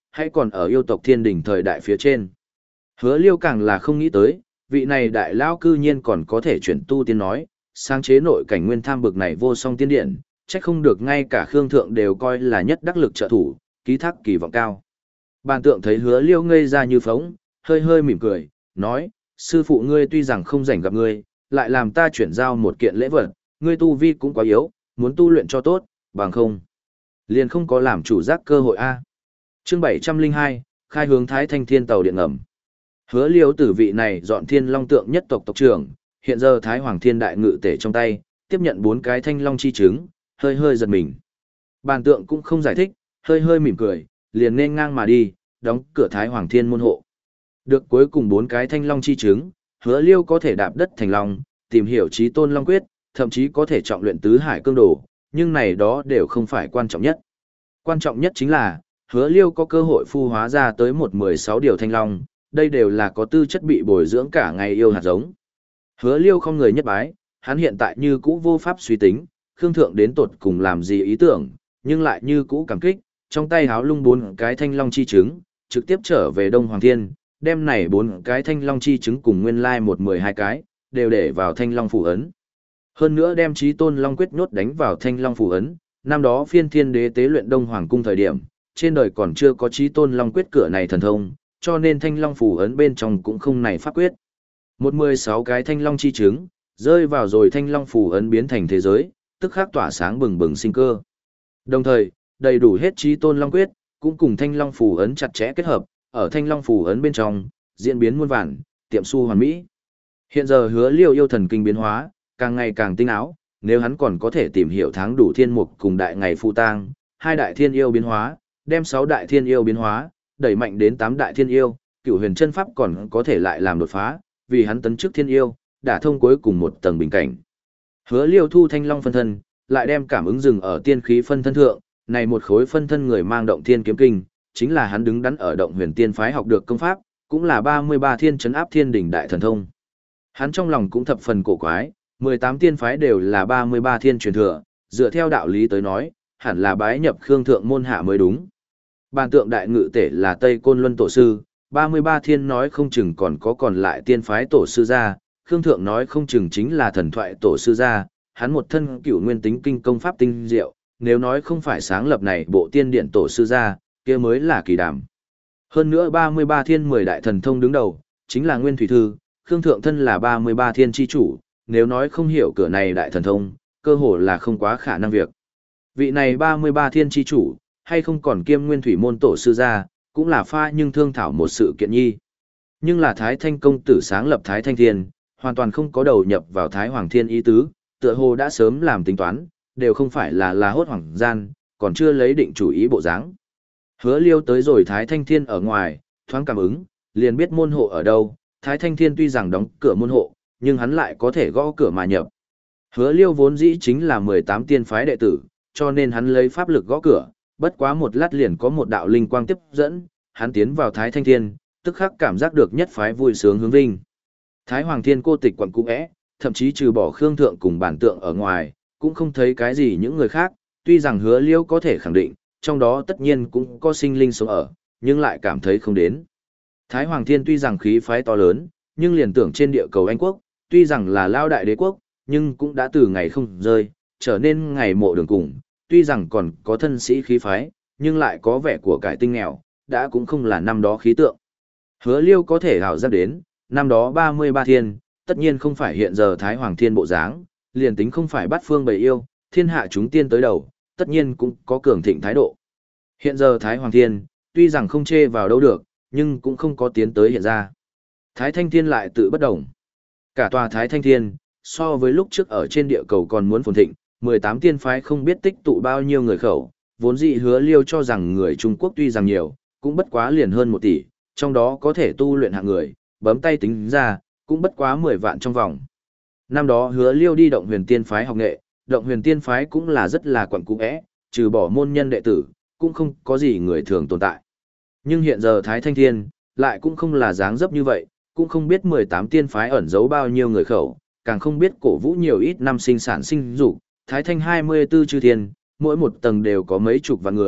hay còn ở yêu tộc thiên đình thời đại phía trên. Hứa Liêu càng là không nghĩ tới, vị này đại lao cư nhiên còn có thể chuyển tu tiên nói, sáng chế nội cảnh nguyên tham bực này vô song tiên điện, chắc không được ngay cả Khương Thượng đều coi là nhất đắc lực trợ thủ, ký thác kỳ vọng cao. Bàn tượng thấy Hứa Liêu ngây ra như phóng, hơi hơi mỉm cười, nói, sư phụ ngươi tuy rằng không rảnh gặp ngươi, lại làm ta chuyển giao một kiện lễ vật, ngươi tu vi cũng quá yếu, muốn tu luyện cho tốt, bằng không. Liền không có làm chủ giác cơ hội A. Chương bảy trăm linh hai, khai hướng Thái Thanh Thiên tàu điện ngầm. Hứa Liêu tử vị này dọn thiên long tượng nhất tộc tộc trưởng, hiện giờ Thái Hoàng Thiên đại ngự tể trong tay, tiếp nhận bốn cái thanh long chi trứng, hơi hơi giật mình. Bàn tượng cũng không giải thích, hơi hơi mỉm cười, liền nên ngang mà đi, đóng cửa Thái Hoàng Thiên môn hộ. Được cuối cùng bốn cái thanh long chi trứng, Hứa Liêu có thể đạp đất thành long, tìm hiểu chí tôn long quyết, thậm chí có thể trọng luyện tứ hải cương đồ, nhưng này đó đều không phải quan trọng nhất. Quan trọng nhất chính là, Hứa Liêu có cơ hội phu hóa ra tới một mười sáu điều thanh long, đây đều là có tư chất bị bồi dưỡng cả ngày yêu hạt giống. Hứa Liêu không người nhất bái, hắn hiện tại như cũ vô pháp suy tính, Khương Thượng đến tột cùng làm gì ý tưởng, nhưng lại như cũ cảm kích, trong tay háo lung bốn cái thanh long chi trứng, trực tiếp trở về Đông Hoàng Thiên, đem này bốn cái thanh long chi trứng cùng nguyên lai một mười hai cái, đều để vào thanh long phủ ấn. Hơn nữa đem chí tôn long quyết nhốt đánh vào thanh long phủ ấn, năm đó phiên thiên đế tế luyện Đông Hoàng cung thời điểm, trên đời còn chưa có chí tôn long quyết cửa này thần thông, cho nên thanh long phủ ấn bên trong cũng không này pháp quyết. Một mười sáu cái thanh long chi trứng, rơi vào rồi thanh long phủ ấn biến thành thế giới, tức khắc tỏa sáng bừng bừng sinh cơ. Đồng thời, đầy đủ hết chí tôn long quyết, cũng cùng thanh long phủ ấn chặt chẽ kết hợp, ở thanh long phủ ấn bên trong, diễn biến muôn vàn, tiệm su hoàn mỹ. Hiện giờ Hứa Liêu yêu thần kinh biến hóa, càng ngày càng tinh áo, nếu hắn còn có thể tìm hiểu tháng đủ thiên mục cùng đại ngày phụ tang, hai đại thiên yêu biến hóa, đem sáu đại thiên yêu biến hóa, đẩy mạnh đến tám đại thiên yêu, cửu huyền chân pháp còn có thể lại làm đột phá, vì hắn tấn chức thiên yêu, đã thông cuối cùng một tầng bình cảnh. Hứa Liêu thu thanh long phân thân, lại đem cảm ứng dừng ở tiên khí phân thân thượng, này một khối phân thân người mang động thiên kiếm kinh, chính là hắn đứng đắn ở động huyền tiên phái học được công pháp, cũng là ba mươi ba thiên trấn áp thiên đỉnh đại thần thông. Hắn trong lòng cũng thập phần cổ quái, mười tám tiên phái đều là ba mươi ba thiên truyền thừa, dựa theo đạo lý tới nói, hẳn là bái nhập Khương Thượng môn hạ mới đúng. Bàn tượng đại ngự tể là Tây Côn Luân tổ sư, ba mươi ba thiên nói không chừng còn có còn lại tiên phái tổ sư gia, Khương Thượng nói không chừng chính là thần thoại tổ sư gia, hắn một thân cửu nguyên tính kinh công pháp tinh diệu, nếu nói không phải sáng lập này bộ tiên điện tổ sư gia, kia mới là kỳ đàm. Hơn nữa ba mươi ba thiên mười đại thần thông đứng đầu, chính là Nguyên Thủy Thư, Khương Thượng thân là ba mươi ba thiên chi chủ, nếu nói không hiểu cửa này đại thần thông, cơ hồ là không quá khả năng việc. Vị này ba mươi ba thiên chi chủ, hay không còn kiêm Nguyên Thủy môn tổ sư gia, cũng là pha nhưng thương thảo một sự kiện nhi. Nhưng là Thái Thanh công tử sáng lập Thái Thanh Thiên, hoàn toàn không có đầu nhập vào Thái Hoàng Thiên ý tứ, tựa hồ đã sớm làm tính toán, đều không phải là là hốt hoảng gian, còn chưa lấy định chủ ý bộ dáng. Hứa Liêu tới rồi Thái Thanh Thiên ở ngoài, thoáng cảm ứng, liền biết môn hộ ở đâu, Thái Thanh Thiên tuy rằng đóng cửa môn hộ, nhưng hắn lại có thể gõ cửa mà nhập. Hứa Liêu vốn dĩ chính là mười tám tiên phái đệ tử, cho nên hắn lấy pháp lực gõ cửa, bất quá một lát liền có một đạo linh quang tiếp dẫn, hắn tiến vào Thái Thanh Thiên, tức khắc cảm giác được nhất phái vui sướng hướng vinh. Thái Hoàng Thiên cô tịch quẩn cung ẽ, thậm chí trừ bỏ Khương Thượng cùng bản tượng ở ngoài, cũng không thấy cái gì những người khác, tuy rằng Hứa Liêu có thể khẳng định, trong đó tất nhiên cũng có sinh linh sống ở, nhưng lại cảm thấy không đến. Thái Hoàng Thiên tuy rằng khí phái to lớn, nhưng liền tưởng trên địa cầu Anh quốc, tuy rằng là lao đại đế quốc, nhưng cũng đã từ ngày không rơi, trở nên ngày mộ đường cùng, tuy rằng còn có thân sĩ khí phái, nhưng lại có vẻ của cải tinh nghèo, đã cũng không là năm đó khí tượng. Hứa Liêu có thể hảo giác đến, năm đó ba mươi ba thiên, tất nhiên không phải hiện giờ Thái Hoàng Thiên bộ dáng, liền tính không phải bắt phương bầy yêu, thiên hạ chúng tiên tới đầu, tất nhiên cũng có cường thịnh thái độ. Hiện giờ Thái Hoàng Thiên, tuy rằng không chê vào đâu được, nhưng cũng không có tiến tới hiện ra. Thái Thanh Thiên lại tự bất đồng. Cả tòa Thái Thanh Thiên, so với lúc trước ở trên địa cầu còn muốn phồn thịnh, mười tám tiên phái không biết tích tụ bao nhiêu người khẩu, vốn dĩ Hứa Liêu cho rằng người Trung Quốc tuy rằng nhiều, cũng bất quá liền hơn một tỷ, trong đó có thể tu luyện hạng người, bấm tay tính ra, cũng bất quá mười vạn trong vòng. Năm đó Hứa Liêu đi động huyền tiên phái học nghệ, động huyền tiên phái cũng là rất là quẩn cung ẽ, trừ bỏ môn nhân đệ tử, cũng không có gì người thường tồn tại. Nhưng hiện giờ Thái Thanh Thiên, lại cũng không là dáng dấp như vậy, cũng không biết mười tám tiên phái ẩn giấu bao nhiêu người khẩu, càng không biết cổ vũ nhiều ít năm sinh sản sinh dục, Thái Thanh hai mươi tư chư thiên, mỗi một tầng đều có mấy chục vạn người,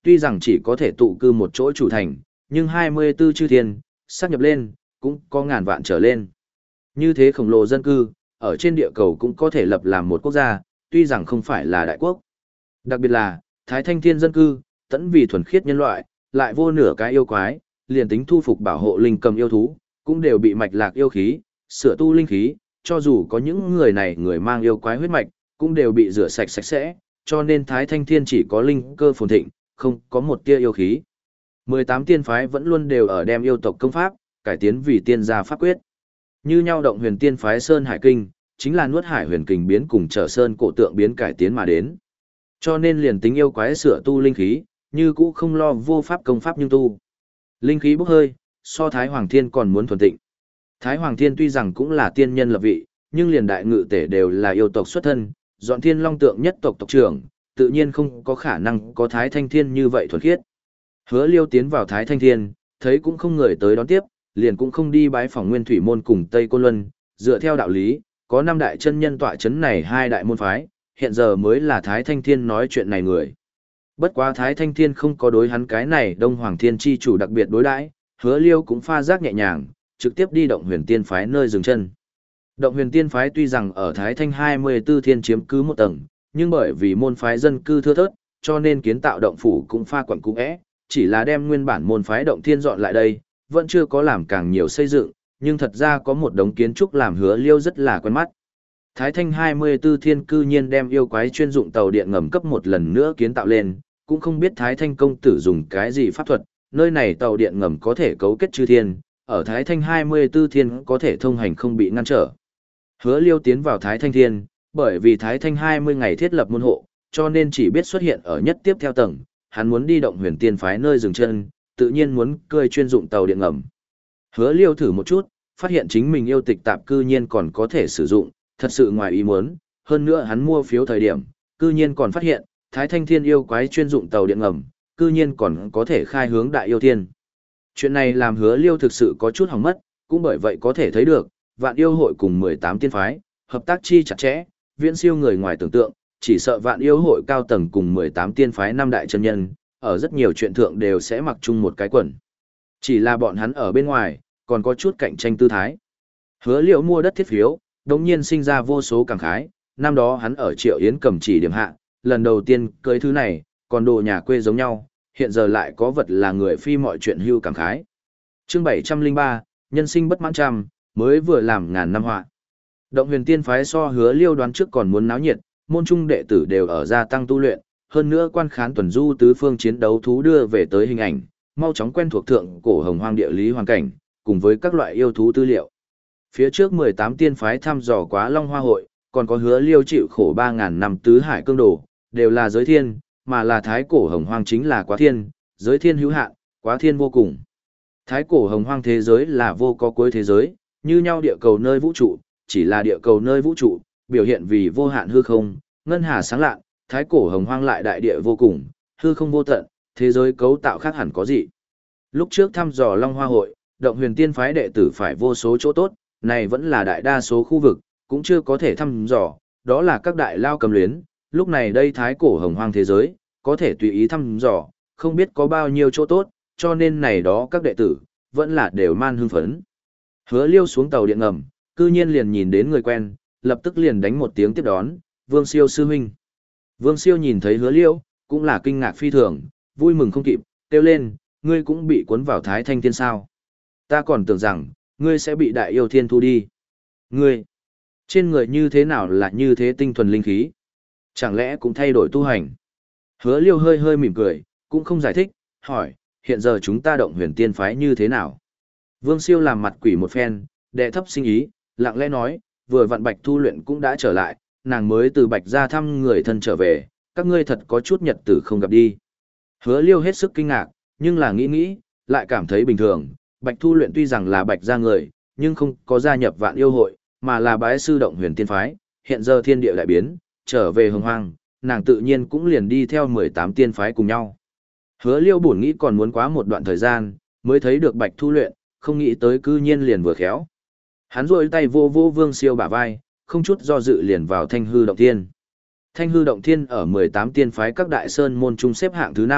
tuy rằng chỉ có thể tụ cư một chỗ chủ thành, nhưng hai mươi tư chư thiên, sáp nhập lên, cũng có ngàn vạn trở lên. Như thế khổng lồ dân cư, ở trên địa cầu cũng có thể lập làm một quốc gia, tuy rằng không phải là đại quốc. Đặc biệt là, Thái Thanh Thiên dân cư, tẫn vì thuần khiết nhân loại, lại vô nửa cái yêu quái, liền tính thu phục bảo hộ linh cầm yêu thú, cũng đều bị mạch lạc yêu khí, sửa tu linh khí, cho dù có những người này người mang yêu quái huyết mạch, cũng đều bị rửa sạch sạch sẽ, cho nên Thái Thanh Thiên chỉ có linh cơ phồn thịnh, không có một tia yêu khí. mười tám tiên phái vẫn luôn đều ở đem yêu tộc công pháp, cải tiến vì tiên gia pháp quyết. Như nhau động huyền tiên phái Sơn Hải Kinh, chính là nuốt hải huyền kình biến cùng trở sơn cổ tượng biến cải tiến mà đến. Cho nên liền tính yêu quái sửa tu linh khí, như cũ không lo vô pháp công pháp nhưng tu. Linh khí bốc hơi, so Thái Hoàng Thiên còn muốn thuần tịnh. Thái Hoàng Thiên tuy rằng cũng là tiên nhân lập vị, nhưng liền đại ngự tể đều là yêu tộc xuất thân, dọn thiên long tượng nhất tộc tộc trưởng, tự nhiên không có khả năng có Thái Thanh Thiên như vậy thuần khiết. Hứa Liêu tiến vào Thái Thanh Thiên, thấy cũng không người tới đón tiếp, liền cũng không đi bái phỏng Nguyên Thủy môn cùng Tây Côn Luân, dựa theo đạo lý, có năm đại chân nhân tọa chấn này hai đại môn phái, hiện giờ mới là Thái Thanh Thiên nói chuyện này người. Bất quá Thái Thanh Thiên không có đối hắn cái này Đông Hoàng Thiên chi chủ đặc biệt đối đãi, Hứa Liêu cũng pha giác nhẹ nhàng, trực tiếp đi Động Huyền Tiên phái nơi dừng chân. Động Huyền Tiên phái tuy rằng ở Thái Thanh hai mươi tư thiên chiếm cứ một tầng, nhưng bởi vì môn phái dân cư thưa thớt, cho nên kiến tạo động phủ cũng pha quẩn cũ é, chỉ là đem nguyên bản môn phái Động Thiên dọn lại đây, vẫn chưa có làm càng nhiều xây dựng, nhưng thật ra có một đống kiến trúc làm Hứa Liêu rất là quen mắt. Thái Thanh hai mươi tư thiên cư nhiên đem yêu quái chuyên dụng tàu điện ngầm cấp một lần nữa kiến tạo lên, cũng không biết Thái Thanh công tử dùng cái gì pháp thuật, nơi này tàu điện ngầm có thể cấu kết chư thiên, ở Thái Thanh hai mươi tư thiên có thể thông hành không bị ngăn trở. Hứa Liêu tiến vào Thái Thanh Thiên, bởi vì Thái Thanh hai mươi ngày thiết lập môn hộ, cho nên chỉ biết xuất hiện ở nhất tiếp theo tầng, hắn muốn đi Động Huyền Tiên phái nơi dừng chân, tự nhiên muốn cơi chuyên dụng tàu điện ngầm. Hứa Liêu thử một chút, phát hiện chính mình yêu tịch tạp cư nhiên còn có thể sử dụng, thật sự ngoài ý muốn, hơn nữa hắn mua phiếu thời điểm, cư nhiên còn phát hiện, Thái Thanh Thiên yêu quái chuyên dụng tàu điện ngầm, cư nhiên còn có thể khai hướng Đại Yêu Thiên. Chuyện này làm Hứa Liêu thực sự có chút hỏng mất, cũng bởi vậy có thể thấy được, Vạn Yêu hội cùng mười tám tiên phái, hợp tác chi chặt chẽ, viễn siêu người ngoài tưởng tượng, chỉ sợ Vạn Yêu hội cao tầng cùng mười tám tiên phái năm đại chân nhân, ở rất nhiều chuyện thượng đều sẽ mặc chung một cái quần. Chỉ là bọn hắn ở bên ngoài, còn có chút cạnh tranh tư thái. Hứa Liêu mua đất thiết phiếu, đột nhiên sinh ra vô số cảm khái, năm đó hắn ở Triệu Yến cầm chỉ điểm hạ, lần đầu tiên cưới thứ này, còn đồ nhà quê giống nhau, hiện giờ lại có vật là người phi mọi chuyện hưu cảm khái. Chương bảy trăm linh ba, nhân sinh bất mãn trăm, mới vừa làm ngàn năm họa. Động Huyền Tiên phái so Hứa Liêu đoán trước còn muốn náo nhiệt, môn trung đệ tử đều ở gia tăng tu luyện, hơn nữa quan khán tuần du tứ phương chiến đấu thú đưa về tới hình ảnh, mau chóng quen thuộc thượng cổ hồng hoang địa lý hoàn cảnh, cùng với các loại yêu thú tư liệu. Phía trước mười tám tiên phái thăm dò quá Long Hoa hội, còn có Hứa Liêu chịu khổ ba ngàn năm tứ hải cương đồ, đều là giới thiên, mà là thái cổ hồng hoang chính là quá thiên, giới thiên hữu hạn, quá thiên vô cùng. Thái cổ hồng hoang thế giới là vô có cuối thế giới, như nhau địa cầu nơi vũ trụ, chỉ là địa cầu nơi vũ trụ, biểu hiện vì vô hạn hư không, ngân hà sáng lạ, thái cổ hồng hoang lại đại địa vô cùng, hư không vô tận, thế giới cấu tạo khác hẳn có gì. Lúc trước thăm dò Long Hoa hội, Động Huyền Tiên phái đệ tử phải vô số chỗ tốt, này vẫn là đại đa số khu vực, cũng chưa có thể thăm dò, đó là các đại lao cầm luyến, lúc này đây thái cổ hồng hoang thế giới, có thể tùy ý thăm dò, không biết có bao nhiêu chỗ tốt, cho nên này đó các đệ tử, vẫn là đều man hưng phấn. Hứa Liêu xuống tàu điện ngầm, cư nhiên liền nhìn đến người quen, lập tức liền đánh một tiếng tiếp đón, Vương Siêu sư huynh. Vương Siêu nhìn thấy Hứa Liêu, cũng là kinh ngạc phi thường, vui mừng không kịp, kêu lên, ngươi cũng bị cuốn vào Thái Thanh Thiên sao. Ta còn tưởng rằng, ngươi sẽ bị Đại Yêu Thiên thu đi. Ngươi, trên người như thế nào là như thế tinh thuần linh khí? Chẳng lẽ cũng thay đổi tu hành? Hứa Liêu hơi hơi mỉm cười, cũng không giải thích, hỏi, hiện giờ chúng ta Động Huyền Tiên phái như thế nào? Vương Siêu làm mặt quỷ một phen, đệ thấp sinh ý, lặng lẽ nói, vừa vặn Bạch Thu Luyện cũng đã trở lại, nàng mới từ Bạch ra thăm người thân trở về, các ngươi thật có chút nhật tử không gặp đi. Hứa Liêu hết sức kinh ngạc, nhưng là nghĩ nghĩ, lại cảm thấy bình thường, Bạch Thu Luyện tuy rằng là Bạch ra người, nhưng không có gia nhập Vạn Yêu hội, mà là bái sư Động Huyền Tiên phái, hiện giờ thiên địa đại biến, trở về hồng hoang, nàng tự nhiên cũng liền đi theo mười tám tiên phái cùng nhau. Hứa Liêu buồn nghĩ còn muốn quá một đoạn thời gian, mới thấy được Bạch Thu Luyện, không nghĩ tới cư nhiên liền vừa khéo. Hắn rôi tay vô vô Vương Siêu bả vai, không chút do dự liền vào Thanh Hư Động Thiên. Thanh Hư Động Thiên ở mười tám tiên phái các đại sơn môn trung xếp hạng thứ năm,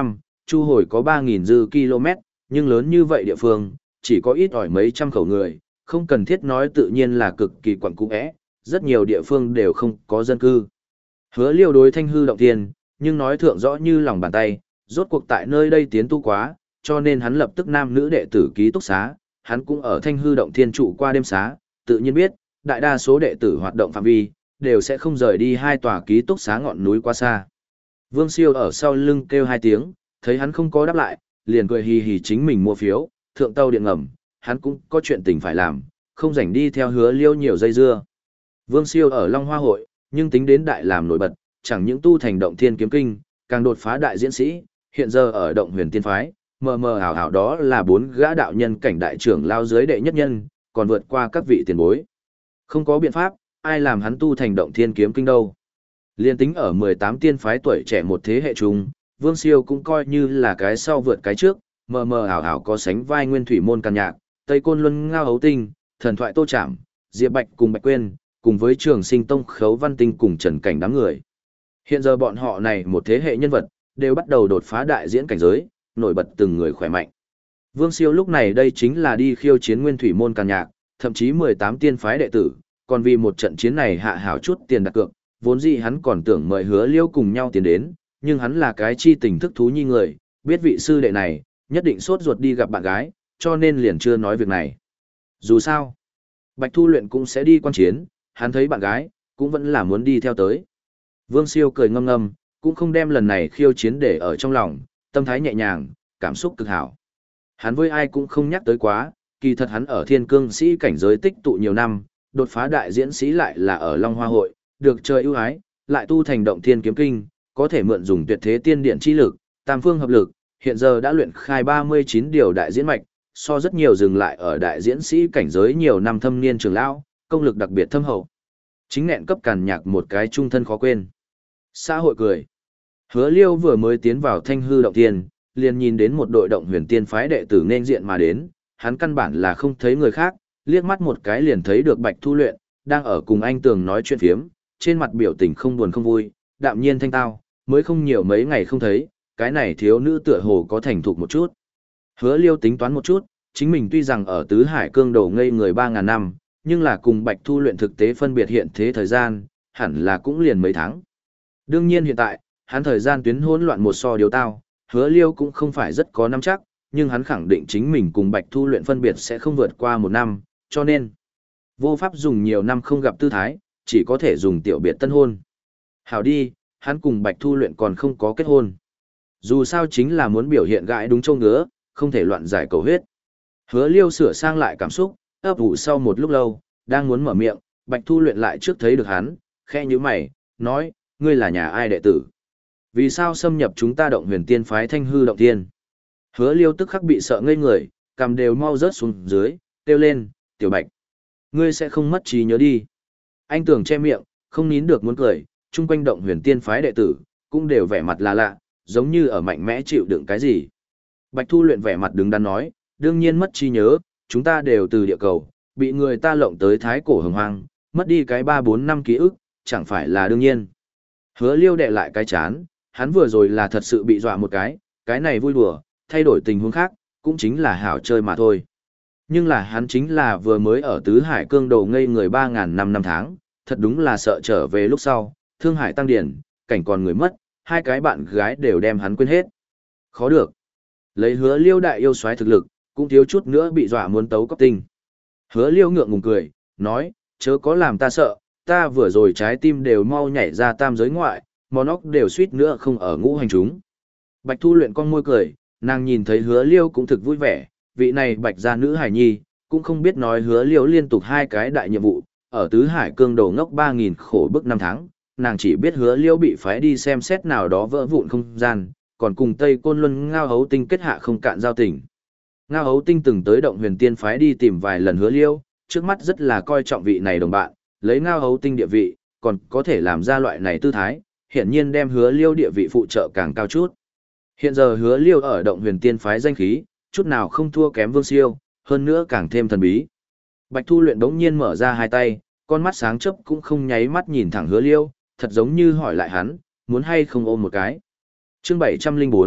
chu hồi có ba nghìn dư km, nhưng lớn như vậy địa phương, chỉ có ít ỏi mấy trăm khẩu người, không cần thiết nói tự nhiên là cực kỳ quẩn cung ẽ, rất nhiều địa phương đều không có dân cư. Hứa Liêu đối Thanh Hư Động Thiên, nhưng nói thượng rõ như lòng bàn tay, rốt cuộc tại nơi đây tiến tu quá, cho nên hắn lập tức nam nữ đệ tử ký túc xá, hắn cũng ở Thanh Hư Động Thiên trụ qua đêm xá, tự nhiên biết, đại đa số đệ tử hoạt động phạm vi, đều sẽ không rời đi hai tòa ký túc xá ngọn núi quá xa. Vương Siêu ở sau lưng kêu hai tiếng, thấy hắn không có đáp lại, liền cười hì hì chính mình mua phiếu, thượng tàu điện ngầm, hắn cũng có chuyện tình phải làm, không rảnh đi theo Hứa Liêu nhiều dây dưa. Vương Siêu ở Long Hoa hội, nhưng tính đến đại làm nổi bật, chẳng những tu thành động thiên kiếm kinh, càng đột phá đại diễn sĩ, hiện giờ ở động huyền tiên phái, mờ mờ ảo ảo đó là bốn gã đạo nhân cảnh đại trưởng lao dưới đệ nhất nhân, còn vượt qua các vị tiền bối. Không có biện pháp, ai làm hắn tu thành động thiên kiếm kinh đâu. Liên tính ở mười tám tiên phái tuổi trẻ một thế hệ chung, Vương Siêu cũng coi như là cái sau vượt cái trước, mờ mờ ảo ảo có sánh vai Nguyên Thủy Môn Càn Nhạc, Tây Côn Luân Ngao Hấu Tinh, Thần Thoại Tô Trảm, Diệp Bạch cùng Bạch Quyên, cùng với Trường Sinh Tông Khấu Văn Tinh cùng Trần Cảnh đám người. Hiện giờ bọn họ này một thế hệ nhân vật, đều bắt đầu đột phá đại diễn cảnh giới, nổi bật từng người khỏe mạnh. Vương Siêu lúc này đây chính là đi khiêu chiến Nguyên Thủy Môn Càn Nhạc, thậm chí mười tám tiên phái đệ tử, còn vì một trận chiến này hạ hảo chút tiền đặt cược, vốn dĩ hắn còn tưởng mời Hứa Liêu cùng nhau tiến đến, nhưng hắn là cái chi tình thức thú nhi người, biết vị sư đệ này, nhất định sốt ruột đi gặp bạn gái, cho nên liền chưa nói việc này. Dù sao, Bạch Thu Luyện cũng sẽ đi quan chiến, hắn thấy bạn gái, cũng vẫn là muốn đi theo tới. Vương Siêu cười ngâm ngâm, cũng không đem lần này khiêu chiến để ở trong lòng, tâm thái nhẹ nhàng, cảm xúc cực hảo. Hắn với ai cũng không nhắc tới quá, kỳ thật hắn ở thiên cương sĩ cảnh giới tích tụ nhiều năm, đột phá đại diễn sĩ lại là ở Long Hoa hội, được trời ưu ái, lại tu thành động thiên kiếm kinh, có thể mượn dùng tuyệt thế tiên điện chi lực, tam phương hợp lực, hiện giờ đã luyện khai ba mươi chín điều đại diễn mạch, so rất nhiều dừng lại ở đại diễn sĩ cảnh giới nhiều năm thâm niên trường lão, công lực đặc biệt thâm hậu. Chính nẹn cấp Càn Nhạc một cái trung thân khó quên. Xã hội cười. Hứa Liêu vừa mới tiến vào Thanh Hư Động Thiên, liền nhìn đến một đội động huyền tiên phái đệ tử nên diện mà đến, hắn căn bản là không thấy người khác, liếc mắt một cái liền thấy được Bạch Thu Luyện, đang ở cùng anh Tường nói chuyện phiếm, trên mặt biểu tình không buồn không vui, đạm nhiên thanh tao, mới không nhiều mấy ngày không thấy, cái này thiếu nữ tựa hồ có thành thục một chút. Hứa Liêu tính toán một chút, chính mình tuy rằng ở Tứ Hải Cương Đồ ngây người ba ngàn năm, nhưng là cùng Bạch Thu Luyện thực tế phân biệt hiện thế thời gian, hẳn là cũng liền mấy tháng. Đương nhiên hiện tại, hắn thời gian tuyến hỗn loạn một so điều tao, Hứa Liêu cũng không phải rất có nắm chắc, nhưng hắn khẳng định chính mình cùng Bạch Thu Luyện phân biệt sẽ không vượt qua một năm, cho nên vô pháp dùng nhiều năm không gặp tư thái, chỉ có thể dùng tiểu biệt tân hôn. Hảo đi, hắn cùng Bạch Thu Luyện còn không có kết hôn. Dù sao chính là muốn biểu hiện gãi đúng châu ngứa, không thể loạn giải cầu huyết. Hứa Liêu sửa sang lại cảm xúc, ấp ủ sau một lúc lâu, đang muốn mở miệng, Bạch Thu Luyện lại trước thấy được hắn, khẽ nhíu mày, nói, ngươi là nhà ai đệ tử? Vì sao xâm nhập chúng ta động huyền tiên phái Thanh Hư Động Thiên? Hứa Liêu tức khắc bị sợ ngây người, cầm đều mau rớt xuống dưới, kêu lên, tiểu Bạch. Ngươi sẽ không mất trí nhớ đi. Anh Tường che miệng, không nín được muốn cười, chung quanh động huyền tiên phái đệ tử, cũng đều vẻ mặt lạ lạ, giống như ở mạnh mẽ chịu đựng cái gì. Bạch Thu Luyện vẻ mặt đứng đắn nói, đương nhiên mất trí nhớ, chúng ta đều từ địa cầu, bị người ta lộng tới thái cổ hồng hoang, mất đi cái ba bốn năm ký ức, chẳng phải là đương nhiên. Hứa Liêu đệ lại cái chán, hắn vừa rồi là thật sự bị dọa một cái, cái này vui đùa, thay đổi tình huống khác, cũng chính là hảo chơi mà thôi. Nhưng là hắn chính là vừa mới ở Tứ Hải Cương Đồ ngây người ba ngàn năm năm tháng, thật đúng là sợ trở về lúc sau, Thương Hải tăng điển, cảnh còn người mất, hai cái bạn gái đều đem hắn quên hết. Khó được. Lấy Hứa Liêu đại yêu soái thực lực, cũng thiếu chút nữa bị dọa muốn tấu cấp tinh. Hứa Liêu ngượng ngùng cười, nói, chớ có làm ta sợ, ta vừa rồi trái tim đều mau nhảy ra tam giới ngoại, món óc đều suýt nữa không ở ngũ hành chúng. Bạch Thu Luyện con môi cười, nàng nhìn thấy Hứa Liêu cũng thực vui vẻ, vị này Bạch gia nữ hải nhi, cũng không biết nói Hứa Liêu liên tục hai cái đại nhiệm vụ, ở Tứ Hải Cương Đồ ngốc ba nghìn khổ bức năm tháng, nàng chỉ biết Hứa Liêu bị phái đi xem xét nào đó vỡ vụn không gian, còn cùng Tây Côn Luân Ngao Hấu Tinh kết hạ không cạn giao tình. Ngao Hấu Tinh từng tới động huyền tiên phái đi tìm vài lần Hứa Liêu, trước mắt rất là coi trọng vị này đồng bạn, lấy Ngao Hấu Tinh địa vị, còn có thể làm ra loại này tư thái, hiển nhiên đem Hứa Liêu địa vị phụ trợ càng cao chút. Hiện giờ Hứa Liêu ở động huyền tiên phái danh khí, chút nào không thua kém Vương Siêu, hơn nữa càng thêm thần bí. Bạch Thu Luyện đống nhiên mở ra hai tay, con mắt sáng chớp cũng không nháy mắt nhìn thẳng Hứa Liêu, thật giống như hỏi lại hắn, muốn hay không ôm một cái. Chương bảy trăm linh bốn,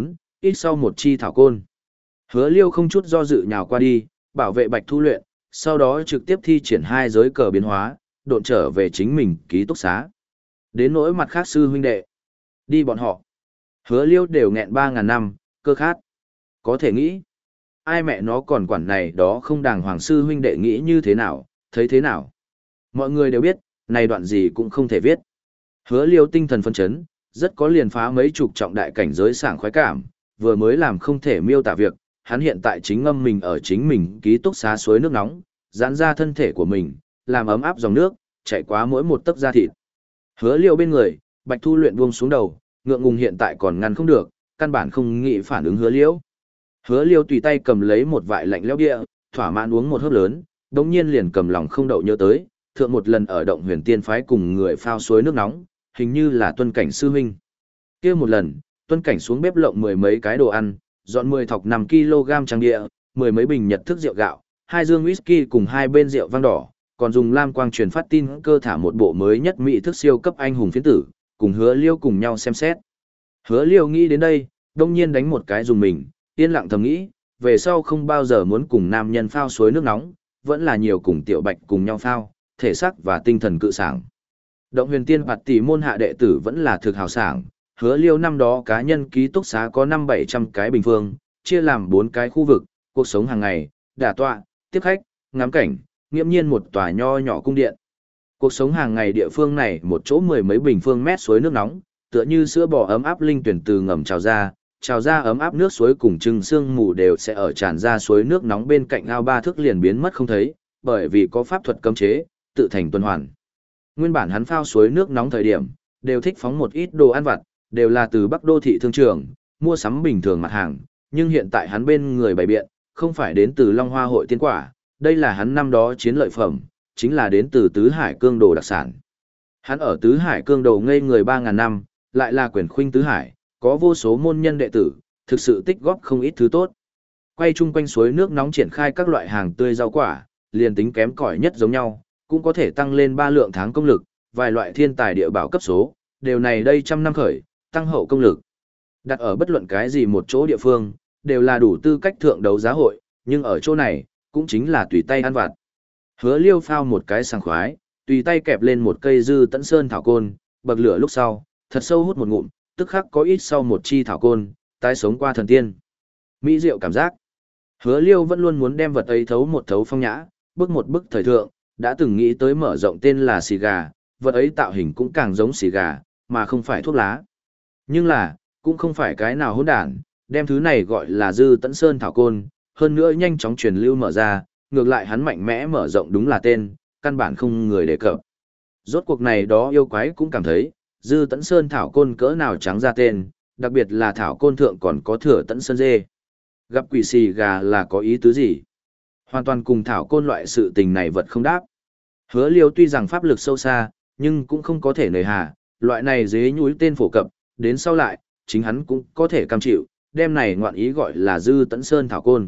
ít sau một chi thảo côn. Hứa Liêu không chút do dự nhào qua đi, bảo vệ Bạch Thu Luyện, sau đó trực tiếp thi triển hai giới cờ biến hóa, độn trở về chính mình ký túc xá. Đến nỗi mặt khác sư huynh đệ, đi bọn họ. Hứa Liêu đều nghẹn ba ngàn năm, cơ khát. Có thể nghĩ, ai mẹ nó còn quản này đó không đàng hoàng sư huynh đệ nghĩ như thế nào, thấy thế nào. Mọi người đều biết, này đoạn gì cũng không thể viết. Hứa Liêu tinh thần phân chấn, rất có liền phá mấy chục trọng đại cảnh giới sảng khoái cảm, vừa mới làm không thể miêu tả việc, hắn hiện tại chính ngâm mình ở chính mình ký túc xá suối nước nóng, giãn ra thân thể của mình, làm ấm áp dòng nước, chạy qua mỗi một tấc da thịt. Hứa Liêu bên người, Bạch Thu Luyện buông xuống đầu, ngượng ngùng hiện tại còn ngăn không được, căn bản không nghĩ phản ứng Hứa Liêu. Hứa Liêu tùy tay cầm lấy một vại lạnh lẽo bia, thỏa mãn uống một hớp lớn, đống nhiên liền cầm lòng không đậu nhớ tới, thượng một lần ở động huyền tiên phái cùng người phao suối nước nóng, hình như là tuân cảnh sư huynh. Kia một lần, tuân cảnh xuống bếp lộng mười mấy cái đồ ăn, dọn mười thọc năm ki lô gam trang địa, mười mấy bình nhật thức rượu gạo, hai dương whisky cùng hai bên rượu vang đỏ, còn dùng lam quang truyền phát tin cơ thả một bộ mới nhất mỹ thức siêu cấp anh hùng phiến tử, cùng Hứa Liêu cùng nhau xem xét. Hứa Liêu nghĩ đến đây, đông nhiên đánh một cái dùng mình, yên lặng thầm nghĩ, về sau không bao giờ muốn cùng nam nhân phao suối nước nóng, vẫn là nhiều cùng tiểu Bạch cùng nhau phao, thể xác và tinh thần cự sảng. Động huyền tiên bạt tỷ môn hạ đệ tử vẫn là thực hào sảng, Hứa Liêu năm đó cá nhân ký túc xá có năm bảy trăm cái bình phương, chia làm bốn cái khu vực, cuộc sống hàng ngày, đả tọa, tiếp khách, ngắm cảnh, nghiễm nhiên một tòa nho nhỏ cung điện. Cuộc sống hàng ngày địa phương này một chỗ mười mấy bình phương mét suối nước nóng, tựa như sữa bò ấm áp linh tuyển từ ngầm trào ra, trào ra ấm áp nước suối cùng trưng sương mù đều sẽ ở tràn ra suối nước nóng bên cạnh ao ba thước liền biến mất không thấy, bởi vì có pháp thuật cấm chế, tự thành tuần hoàn. Nguyên bản hắn phao suối nước nóng thời điểm, đều thích phóng một ít đồ ăn vặt, đều là từ Bắc đô thị thương trường, mua sắm bình thường mặt hàng, nhưng hiện tại hắn bên người bày biện, không phải đến từ Long Hoa hội tiên quả, đây là hắn năm đó chiến lợi phẩm, chính là đến từ Tứ Hải Cương Đồ đặc sản. Hắn ở Tứ Hải Cương Đồ ngây người ba ngàn năm, lại là quyền khuynh Tứ Hải, có vô số môn nhân đệ tử, thực sự tích góp không ít thứ tốt. Quay chung quanh suối nước nóng triển khai các loại hàng tươi rau quả, liền tính kém cỏi nhất giống nhau, cũng có thể tăng lên ba lượng tháng công lực, vài loại thiên tài địa bảo cấp số, đều này đây trăm năm khởi, tăng hậu công lực. Đặt ở bất luận cái gì một chỗ địa phương, đều là đủ tư cách thượng đấu giá hội, nhưng ở chỗ này, cũng chính là tùy tay ăn vặt. Hứa Liêu phao một cái sảng khoái, tùy tay kẹp lên một cây dư tẫn sơn thảo côn, bậc lửa lúc sau, thật sâu hút một ngụm, tức khắc có ít sau một chi thảo côn, tái sống qua thần tiên. Mỹ diệu cảm giác. Hứa Liêu vẫn luôn muốn đem vật ấy thấu một thấu phong nhã, bước một bước thời thượng, đã từng nghĩ tới mở rộng tên là xì gà, vật ấy tạo hình cũng càng giống xì gà, mà không phải thuốc lá. Nhưng là, cũng không phải cái nào hỗn đản, đem thứ này gọi là dư tẫn sơn thảo côn, hơn nữa nhanh chóng truyền lưu mở ra, ngược lại hắn mạnh mẽ mở rộng đúng là tên, căn bản không người đề cập. Rốt cuộc này đó yêu quái cũng cảm thấy, dư tẫn sơn thảo côn cỡ nào trắng ra tên, đặc biệt là thảo côn thượng còn có thừa tẫn sơn dê. Gặp quỷ xì gà là có ý tứ gì? Hoàn toàn cùng thảo côn loại sự tình này vật không đáp. Hứa Liêu tuy rằng pháp lực sâu xa, nhưng cũng không có thể nề hà, loại này dế nhúi tên phổ cập, đến sau lại, chính hắn cũng có thể cam chịu, đem này ngoạn ý gọi là dư tẫn sơn thảo côn.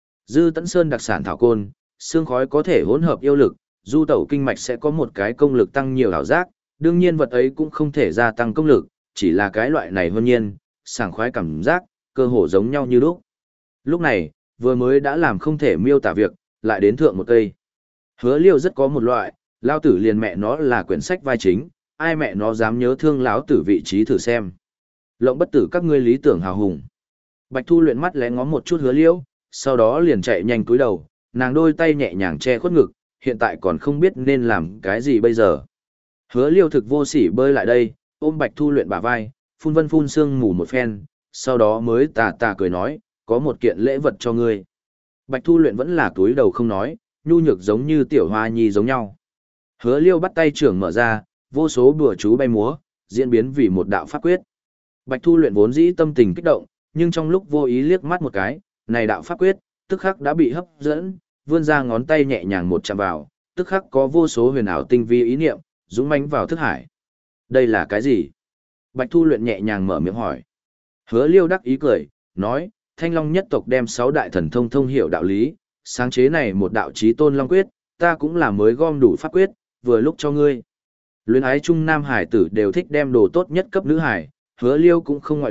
Dư tẫn sơn đặc sản thảo côn, xương khói có thể hỗn hợp yêu lực, du tẩu kinh mạch sẽ có một cái công lực tăng nhiều ảo giác, đương nhiên vật ấy cũng không thể gia tăng công lực, chỉ là cái loại này hơn nhiên, sảng khoái cảm giác, cơ hồ giống nhau như lúc. Lúc này, vừa mới đã làm không thể miêu tả việc, lại đến thượng một cây. Hứa Liêu rất có một loại, lao tử liền mẹ nó là quyển sách vai chính, ai mẹ nó dám nhớ thương lão tử vị trí thử xem. Lộng bất tử các ngươi lý tưởng hào hùng. Bạch Thu Luyện mắt lén ngó một chút Hứa Liêu, sau đó liền chạy nhanh cúi đầu, nàng đôi tay nhẹ nhàng che khuất ngực, hiện tại còn không biết nên làm cái gì bây giờ. Hứa Liêu thực vô sỉ bơi lại đây, ôm Bạch Thu Luyện bả vai, phun vân phun sương mù một phen, sau đó mới tà tà cười nói, có một kiện lễ vật cho ngươi. Bạch Thu Luyện vẫn là túi đầu không nói, nhu nhược giống như tiểu hoa nhi giống nhau. Hứa Liêu bắt tay trưởng mở ra, vô số bùa chú bay múa, diễn biến vì một đạo pháp quyết. Bạch Thu Luyện vốn dĩ tâm tình kích động, nhưng trong lúc vô ý liếc mắt một cái, này đạo pháp quyết, tức khắc đã bị hấp dẫn, vươn ra ngón tay nhẹ nhàng một chạm vào, tức khắc có vô số huyền ảo tinh vi ý niệm, dũng mãnh vào thức hải. Đây là cái gì? Bạch Thu Luyện nhẹ nhàng mở miệng hỏi. Hứa Liêu đắc ý cười, nói, Thanh Long nhất tộc đem sáu đại thần thông thông hiểu đạo lý, sáng chế này một đạo chí tôn long quyết, ta cũng là mới gom đủ pháp quyết, vừa lúc cho ngươi. Luyến ái trung nam hải tử đều thích đem đồ tốt nhất cấp nữ hải, Hứa Liêu cũng không ngoại lệ,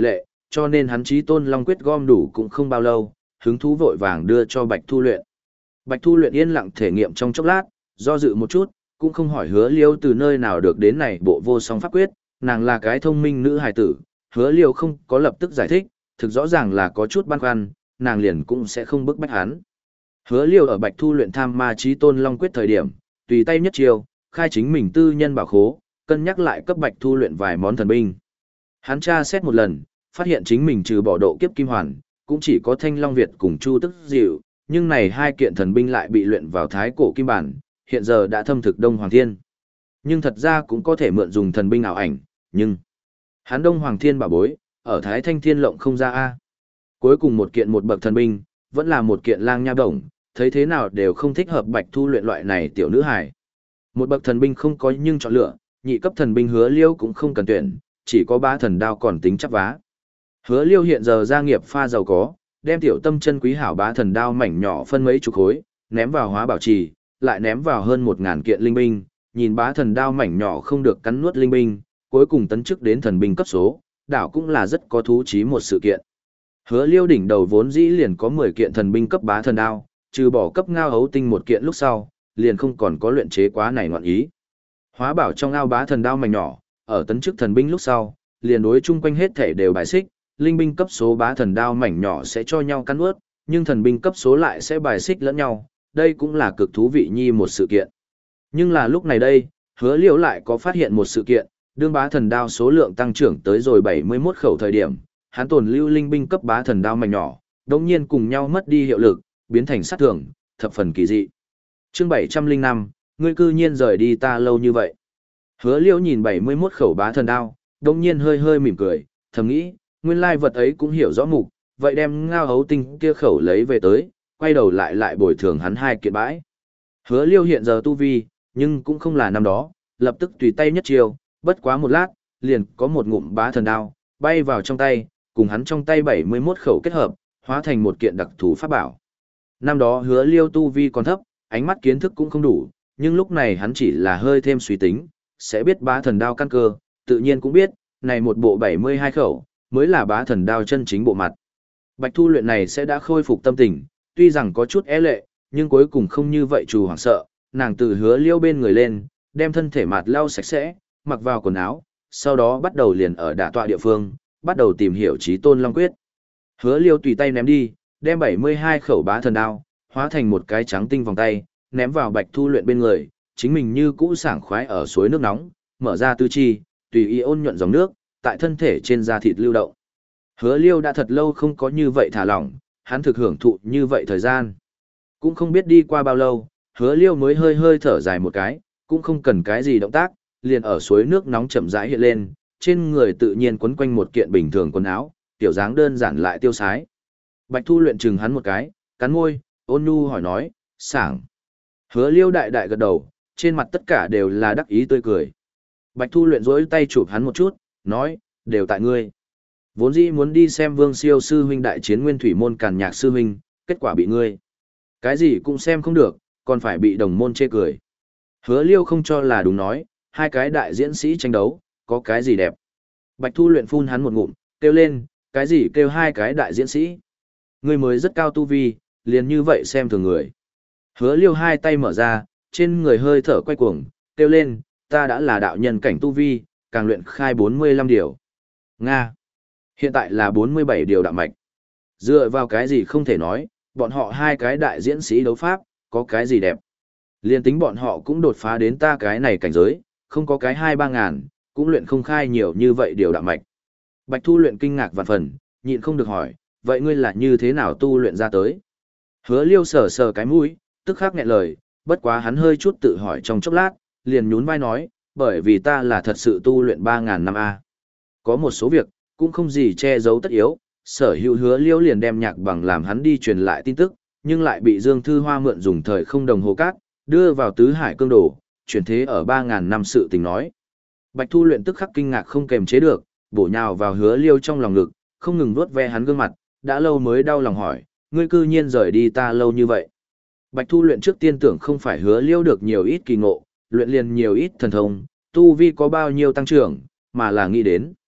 cho nên hắn chí tôn long quyết gom đủ cũng không bao lâu, hứng thú vội vàng đưa cho Bạch Thu luyện. Bạch Thu luyện yên lặng thể nghiệm trong chốc lát, do dự một chút, cũng không hỏi Hứa Liêu từ nơi nào được đến này bộ vô song pháp quyết, nàng là cái thông minh nữ hài tử, Hứa Liêu không có lập tức giải thích, thực rõ ràng là có chút băn khoăn, nàng liền cũng sẽ không bức bách hắn. Hứa Liêu ở Bạch Thu luyện tham ma chí tôn long quyết thời điểm, tùy tay nhất chiêu, khai chính mình tư nhân bảo khố, cân nhắc lại cấp Bạch Thu luyện vài món thần binh. Hắn tra xét một lần, phát hiện chính mình trừ bỏ độ kiếp kim hoàn, cũng chỉ có Thanh Long Việt cùng Chu Tức Diệu, nhưng này hai kiện thần binh lại bị luyện vào thái cổ kim bản, hiện giờ đã thâm thực Đông Hoàng Thiên. Nhưng thật ra cũng có thể mượn dùng thần binh ảo ảnh, nhưng hắn Đông Hoàng Thiên bảo bối, ở Thái Thanh Thiên lộng không ra a. Cuối cùng một kiện một bậc thần binh, vẫn là một kiện lang nha đồng, thấy thế nào đều không thích hợp Bạch Thu luyện loại này tiểu nữ hài. Một bậc thần binh không có nhưng chọn lựa, nhị cấp thần binh Hứa Liêu cũng không cần tuyển, chỉ có ba thần đao còn tính chắp vá. Hứa Liêu hiện giờ gia nghiệp pha giàu có, đem tiểu tâm chân quý hảo bá thần đao mảnh nhỏ phân mấy chục khối, ném vào hóa bảo trì, lại ném vào hơn một ngàn kiện linh binh, nhìn bá thần đao mảnh nhỏ không được cắn nuốt linh binh, cuối cùng tấn chức đến thần binh cấp số, đảo cũng là rất có thú chí một sự kiện. Hứa Liêu đỉnh đầu vốn dĩ liền có mười kiện thần binh cấp bá thần đao, trừ bỏ cấp ngao hấu tinh một kiện lúc sau, liền không còn có luyện chế quá này ngoạn ý. Hóa bảo trong ao bá thần đao mảnh nhỏ, ở tấn chức thần binh lúc sau, liền đối chung quanh hết thể đều bài xích, linh binh cấp số bá thần đao mảnh nhỏ sẽ cho nhau cắn ướt, nhưng thần binh cấp số lại sẽ bài xích lẫn nhau, đây cũng là cực thú vị nhi một sự kiện. Nhưng là lúc này đây, Hứa Liễu lại có phát hiện một sự kiện, đương bá thần đao số lượng tăng trưởng tới rồi bảy mươi mốt khẩu thời điểm, hắn tồn lưu linh binh cấp bá thần đao mảnh nhỏ, đột nhiên cùng nhau mất đi hiệu lực, biến thành sát thường, thập phần kỳ dị. Chương bảy trăm lẻ năm, ngươi cư nhiên rời đi ta lâu như vậy. Hứa Liễu nhìn bảy mươi mốt khẩu bá thần đao, đột nhiên hơi hơi mỉm cười, thầm nghĩ, nguyên lai vật ấy cũng hiểu rõ mục, vậy đem ngao hấu tinh kia khẩu lấy về tới, quay đầu lại lại bồi thường hắn hai kiện bãi. Hứa Liêu hiện giờ tu vi, nhưng cũng không là năm đó, lập tức tùy tay nhất chiêu, bất quá một lát, liền có một ngụm bá thần đao, bay vào trong tay, cùng hắn trong tay bảy mươi mốt khẩu kết hợp, hóa thành một kiện đặc thú pháp bảo. Năm đó Hứa Liêu tu vi còn thấp, ánh mắt kiến thức cũng không đủ, nhưng lúc này hắn chỉ là hơi thêm suy tính, sẽ biết bá thần đao căn cơ, tự nhiên cũng biết, này một bộ bảy mươi hai khẩu, mới là bá thần đao chân chính bộ mặt. Bạch Thu luyện này sẽ đã khôi phục tâm tình, tuy rằng có chút é lệ, nhưng cuối cùng không như vậy trù hoảng sợ, nàng từ Hứa Liêu bên người lên, đem thân thể mặt lau sạch sẽ, mặc vào quần áo, sau đó bắt đầu liền ở đả tọa địa phương, bắt đầu tìm hiểu Chí Tôn Long Quyết. Hứa Liêu tùy tay ném đi, đem bảy mươi hai khẩu bá thần đao, hóa thành một cái trắng tinh vòng tay, ném vào Bạch Thu luyện bên người, chính mình như cũ sảng khoái ở suối nước nóng, mở ra tư chi, tùy ý ôn nhuận dòng nước, tại thân thể trên da thịt lưu động. Hứa Liêu đã thật lâu không có như vậy thả lỏng, hắn thực hưởng thụ như vậy thời gian. Cũng không biết đi qua bao lâu, Hứa Liêu mới hơi hơi thở dài một cái, cũng không cần cái gì động tác, liền ở suối nước nóng chậm rãi hiện lên, trên người tự nhiên quấn quanh một kiện bình thường quần áo, tiểu dáng đơn giản lại tiêu sái. Bạch Thu luyện chừng hắn một cái, cắn môi, ôn nhu hỏi nói, sảng. Hứa Liêu đại đại gật đầu, trên mặt tất cả đều là đắc ý tươi cười. Bạch Thu luyện rỗi tay chụp hắn một chút, nói, đều tại ngươi. Vốn dĩ muốn đi xem Vương Siêu sư huynh đại chiến Nguyên Thủy môn Càn Nhạc sư huynh, kết quả bị ngươi. Cái gì cũng xem không được, còn phải bị đồng môn chê cười. Hứa Liêu không cho là đúng nói, hai cái đại diễn sĩ tranh đấu, có cái gì đẹp. Bạch Thu luyện phun hắn một ngụm, kêu lên, cái gì kêu hai cái đại diễn sĩ. Ngươi mới rất cao tu vi, liền như vậy xem thường người. Hứa Liêu hai tay mở ra, trên người hơi thở quay cuồng, kêu lên, ta đã là đạo nhân cảnh tu vi, càng luyện khai bốn mươi lăm điều. Nga. Hiện tại là bốn mươi bảy điều đạo mạch. Dựa vào cái gì không thể nói, bọn họ hai cái đại diễn sĩ đấu pháp, có cái gì đẹp. Liên tính bọn họ cũng đột phá đến ta cái này cảnh giới, không có cái hai ba ngàn, cũng luyện không khai nhiều như vậy điều đạo mạch. Bạch Thu luyện kinh ngạc vạn phần, nhịn không được hỏi, vậy ngươi là như thế nào tu luyện ra tới? Hứa Liêu sờ sờ cái mũi, tức khắc nghẹn lời, bất quá hắn hơi chút tự hỏi trong chốc lát, liền nhún vai nói, bởi vì ta là thật sự tu luyện ba ngàn năm A. Có một số việc, cũng không gì che giấu tất yếu, sở hữu Hứa Liêu liền đem nhạc bằng làm hắn đi truyền lại tin tức, nhưng lại bị Dương Thư Hoa mượn dùng thời không đồng hồ cát, đưa vào tứ hải cương đồ, chuyển thế ở ba ngàn năm sự tình nói. Bạch Thu luyện tức khắc kinh ngạc không kềm chế được, bổ nhào vào Hứa Liêu trong lòng ngực, không ngừng vuốt ve hắn gương mặt, đã lâu mới đau lòng hỏi, ngươi cư nhiên rời đi ta lâu như vậy. Bạch Thu luyện trước tiên tưởng không phải Hứa Liêu được nhiều ít kỳ ngộ, luyện liền nhiều ít thần thông, tu vi có bao nhiêu tăng trưởng, mà là nghĩ đến.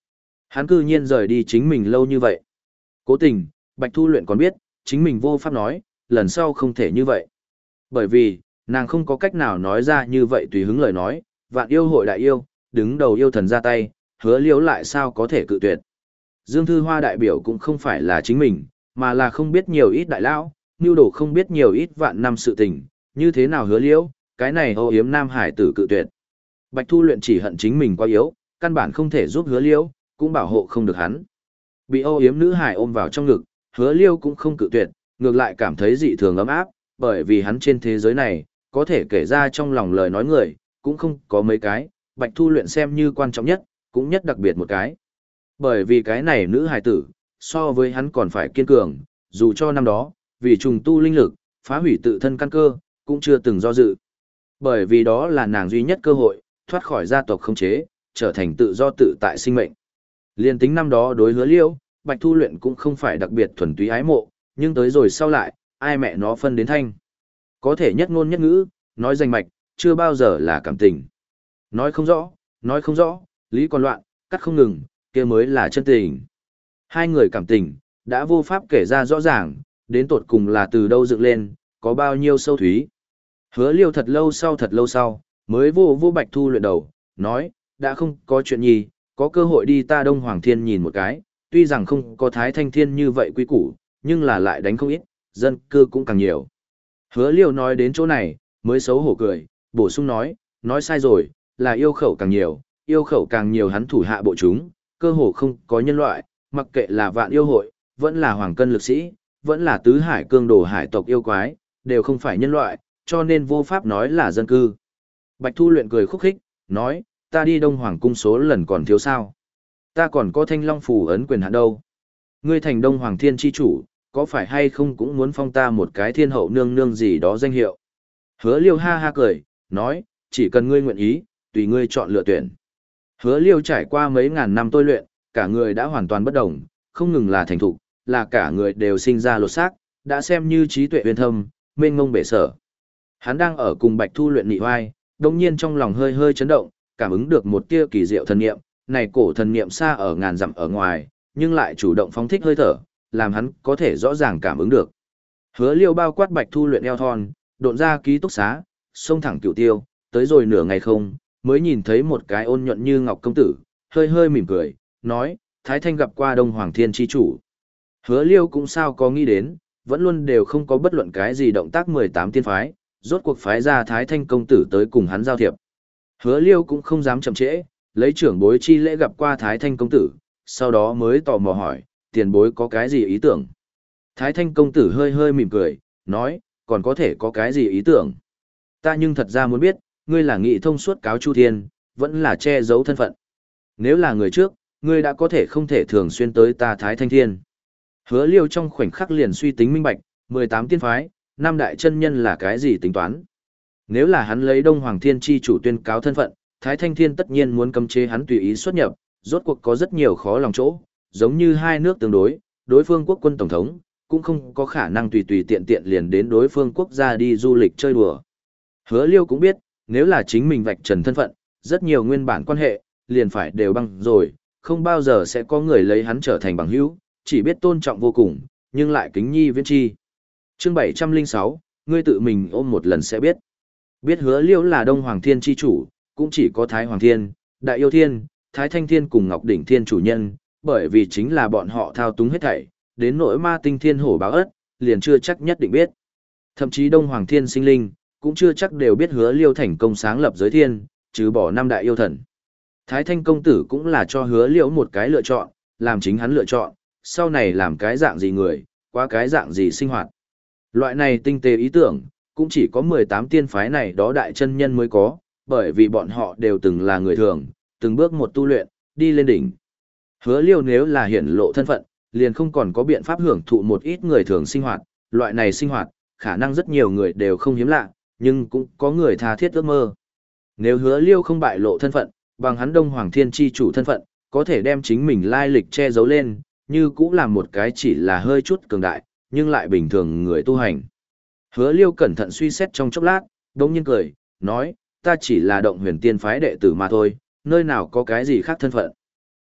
Hắn cư nhiên rời đi chính mình lâu như vậy. Cố tình, Bạch Thu Luyện còn biết, chính mình vô pháp nói, lần sau không thể như vậy. Bởi vì, nàng không có cách nào nói ra như vậy tùy hứng lời nói, vạn yêu hội đại yêu, đứng đầu yêu thần ra tay, hứa liếu lại sao có thể cự tuyệt. Dương Thư Hoa đại biểu cũng không phải là chính mình, mà là không biết nhiều ít đại lão, nưu đồ không biết nhiều ít vạn năm sự tình, như thế nào hứa liễu, cái này ô yếm Nam Hải tử cự tuyệt. Bạch Thu Luyện chỉ hận chính mình quá yếu, căn bản không thể giúp hứa liễu, cũng bảo hộ không được hắn. Bị ô yếm nữ hải ôm vào trong ngực, hứa liêu cũng không cự tuyệt, ngược lại cảm thấy dị thường ấm áp, bởi vì hắn trên thế giới này, có thể kể ra trong lòng lời nói người, cũng không có mấy cái, Bạch Thu Luyện xem như quan trọng nhất, cũng nhất đặc biệt một cái. Bởi vì cái này nữ hài tử, so với hắn còn phải kiên cường, dù cho năm đó, vì trùng tu linh lực, phá hủy tự thân căn cơ, cũng chưa từng do dự. Bởi vì đó là nàng duy nhất cơ hội, thoát khỏi gia tộc khống chế, trở thành tự do tự tại sinh mệnh. Liên tính năm đó đối hứa liêu, Bạch Thu Luyện cũng không phải đặc biệt thuần túy ái mộ, nhưng tới rồi sau lại, ai mẹ nó phân đến thanh. Có thể nhất ngôn nhất ngữ, nói danh mạch, chưa bao giờ là cảm tình. Nói không rõ, nói không rõ, lý còn loạn, cắt không ngừng, kia mới là chân tình. Hai người cảm tình, đã vô pháp kể ra rõ ràng, đến tột cùng là từ đâu dựng lên, có bao nhiêu sâu thúy. Hứa liêu thật lâu sau thật lâu sau, mới vô vô Bạch Thu Luyện đầu, nói, đã không có chuyện gì, có cơ hội đi ta Đông Hoàng Thiên nhìn một cái, tuy rằng không có Thái Thanh Thiên như vậy quý củ, nhưng là lại đánh không ít, dân cư cũng càng nhiều. Hứa liêu nói đến chỗ này, mới xấu hổ cười, bổ sung nói, nói sai rồi, là yêu khẩu càng nhiều, yêu khẩu càng nhiều hắn thủ hạ bộ chúng, cơ hồ không có nhân loại, mặc kệ là vạn yêu hội, vẫn là hoàng cân lực sĩ, vẫn là tứ hải cương đồ hải tộc yêu quái, đều không phải nhân loại, cho nên vô pháp nói là dân cư. Bạch Thu Luyện cười khúc khích, nói, ta đi Đông Hoàng cung số lần còn thiếu sao. Ta còn có thanh long phù ấn quyền hạn đâu. Ngươi thành Đông Hoàng Thiên chi chủ, có phải hay không cũng muốn phong ta một cái thiên hậu nương nương gì đó danh hiệu. Hứa liêu ha ha cười, nói, chỉ cần ngươi nguyện ý, tùy ngươi chọn lựa tuyển. Hứa liêu trải qua mấy ngàn năm tôi luyện, cả người đã hoàn toàn bất đồng, không ngừng là thành thục, là cả người đều sinh ra lột xác, đã xem như trí tuệ uyên thâm, mênh ngông bể sở. Hắn đang ở cùng Bạch Thu Luyện nị oai, đồng nhiên trong lòng hơi hơi chấn động, cảm ứng được một tia kỳ diệu thần niệm, này cổ thần niệm xa ở ngàn dặm ở ngoài, nhưng lại chủ động phóng thích hơi thở, làm hắn có thể rõ ràng cảm ứng được. Hứa liêu bao quát Bạch Thu Luyện eo thon, độn ra ký túc xá, xông thẳng cửu tiêu, tới rồi nửa ngày không, mới nhìn thấy một cái ôn nhuận như ngọc công tử, hơi hơi mỉm cười, nói, Thái Thanh gặp qua Đông Hoàng Thiên chi chủ. Hứa liêu cũng sao có nghĩ đến, vẫn luôn đều không có bất luận cái gì động tác mười tám tiên phái, rốt cuộc phái ra Thái Thanh công tử tới cùng hắn giao thiệp. Hứa liêu cũng không dám chậm trễ, lấy trưởng bối chi lễ gặp qua Thái Thanh công tử, sau đó mới tò mò hỏi, tiền bối có cái gì ý tưởng. Thái Thanh công tử hơi hơi mỉm cười, nói, còn có thể có cái gì ý tưởng. Ta nhưng thật ra muốn biết, ngươi là nghị thông suốt cáo Chu Thiên, vẫn là che giấu thân phận. Nếu là người trước, ngươi đã có thể không thể thường xuyên tới ta Thái Thanh Thiên. Hứa liêu trong khoảnh khắc liền suy tính minh bạch, mười tám tiên phái, năm đại chân nhân là cái gì tính toán. Nếu là hắn lấy Đông Hoàng Thiên chi chủ tuyên cáo thân phận, Thái Thanh Thiên tất nhiên muốn cấm chế hắn tùy ý xuất nhập, rốt cuộc có rất nhiều khó lòng chỗ, giống như hai nước tương đối, đối phương quốc quân tổng thống, cũng không có khả năng tùy tùy tiện tiện liền đến đối phương quốc gia đi du lịch chơi đùa. Hứa liêu cũng biết, nếu là chính mình vạch trần thân phận, rất nhiều nguyên bản quan hệ, liền phải đều băng rồi, không bao giờ sẽ có người lấy hắn trở thành bằng hữu, chỉ biết tôn trọng vô cùng, nhưng lại kính nhi viễn chi. Chương bảy trăm lẻ sáu, ngươi tự mình ôm một lần sẽ biết. Biết hứa liêu là Đông Hoàng Thiên chi chủ, cũng chỉ có Thái Hoàng Thiên, Đại Yêu Thiên, Thái Thanh Thiên cùng Ngọc Đỉnh Thiên chủ nhân, bởi vì chính là bọn họ thao túng hết thảy, đến nỗi ma tinh thiên hổ báo ất, liền chưa chắc nhất định biết. Thậm chí Đông Hoàng Thiên sinh linh, cũng chưa chắc đều biết hứa liêu thành công sáng lập giới thiên, trừ bỏ năm đại yêu thần. Thái Thanh công tử cũng là cho hứa liêu một cái lựa chọn, làm chính hắn lựa chọn, sau này làm cái dạng gì người, qua cái dạng gì sinh hoạt. Loại này tinh tế ý tưởng, cũng chỉ có mười tám tiên phái này đó đại chân nhân mới có, bởi vì bọn họ đều từng là người thường, từng bước một tu luyện, đi lên đỉnh. Hứa liêu nếu là hiển lộ thân phận, liền không còn có biện pháp hưởng thụ một ít người thường sinh hoạt, loại này sinh hoạt, khả năng rất nhiều người đều không hiếm lạ, nhưng cũng có người tha thiết ước mơ. Nếu hứa liêu không bại lộ thân phận, bằng hắn Đông Hoàng Thiên chi chủ thân phận, có thể đem chính mình lai lịch che giấu lên, như cũng là một cái chỉ là hơi chút cường đại, nhưng lại bình thường người tu hành. Hứa liêu cẩn thận suy xét trong chốc lát, đống nhiên cười, nói, ta chỉ là động huyền tiên phái đệ tử mà thôi, nơi nào có cái gì khác thân phận.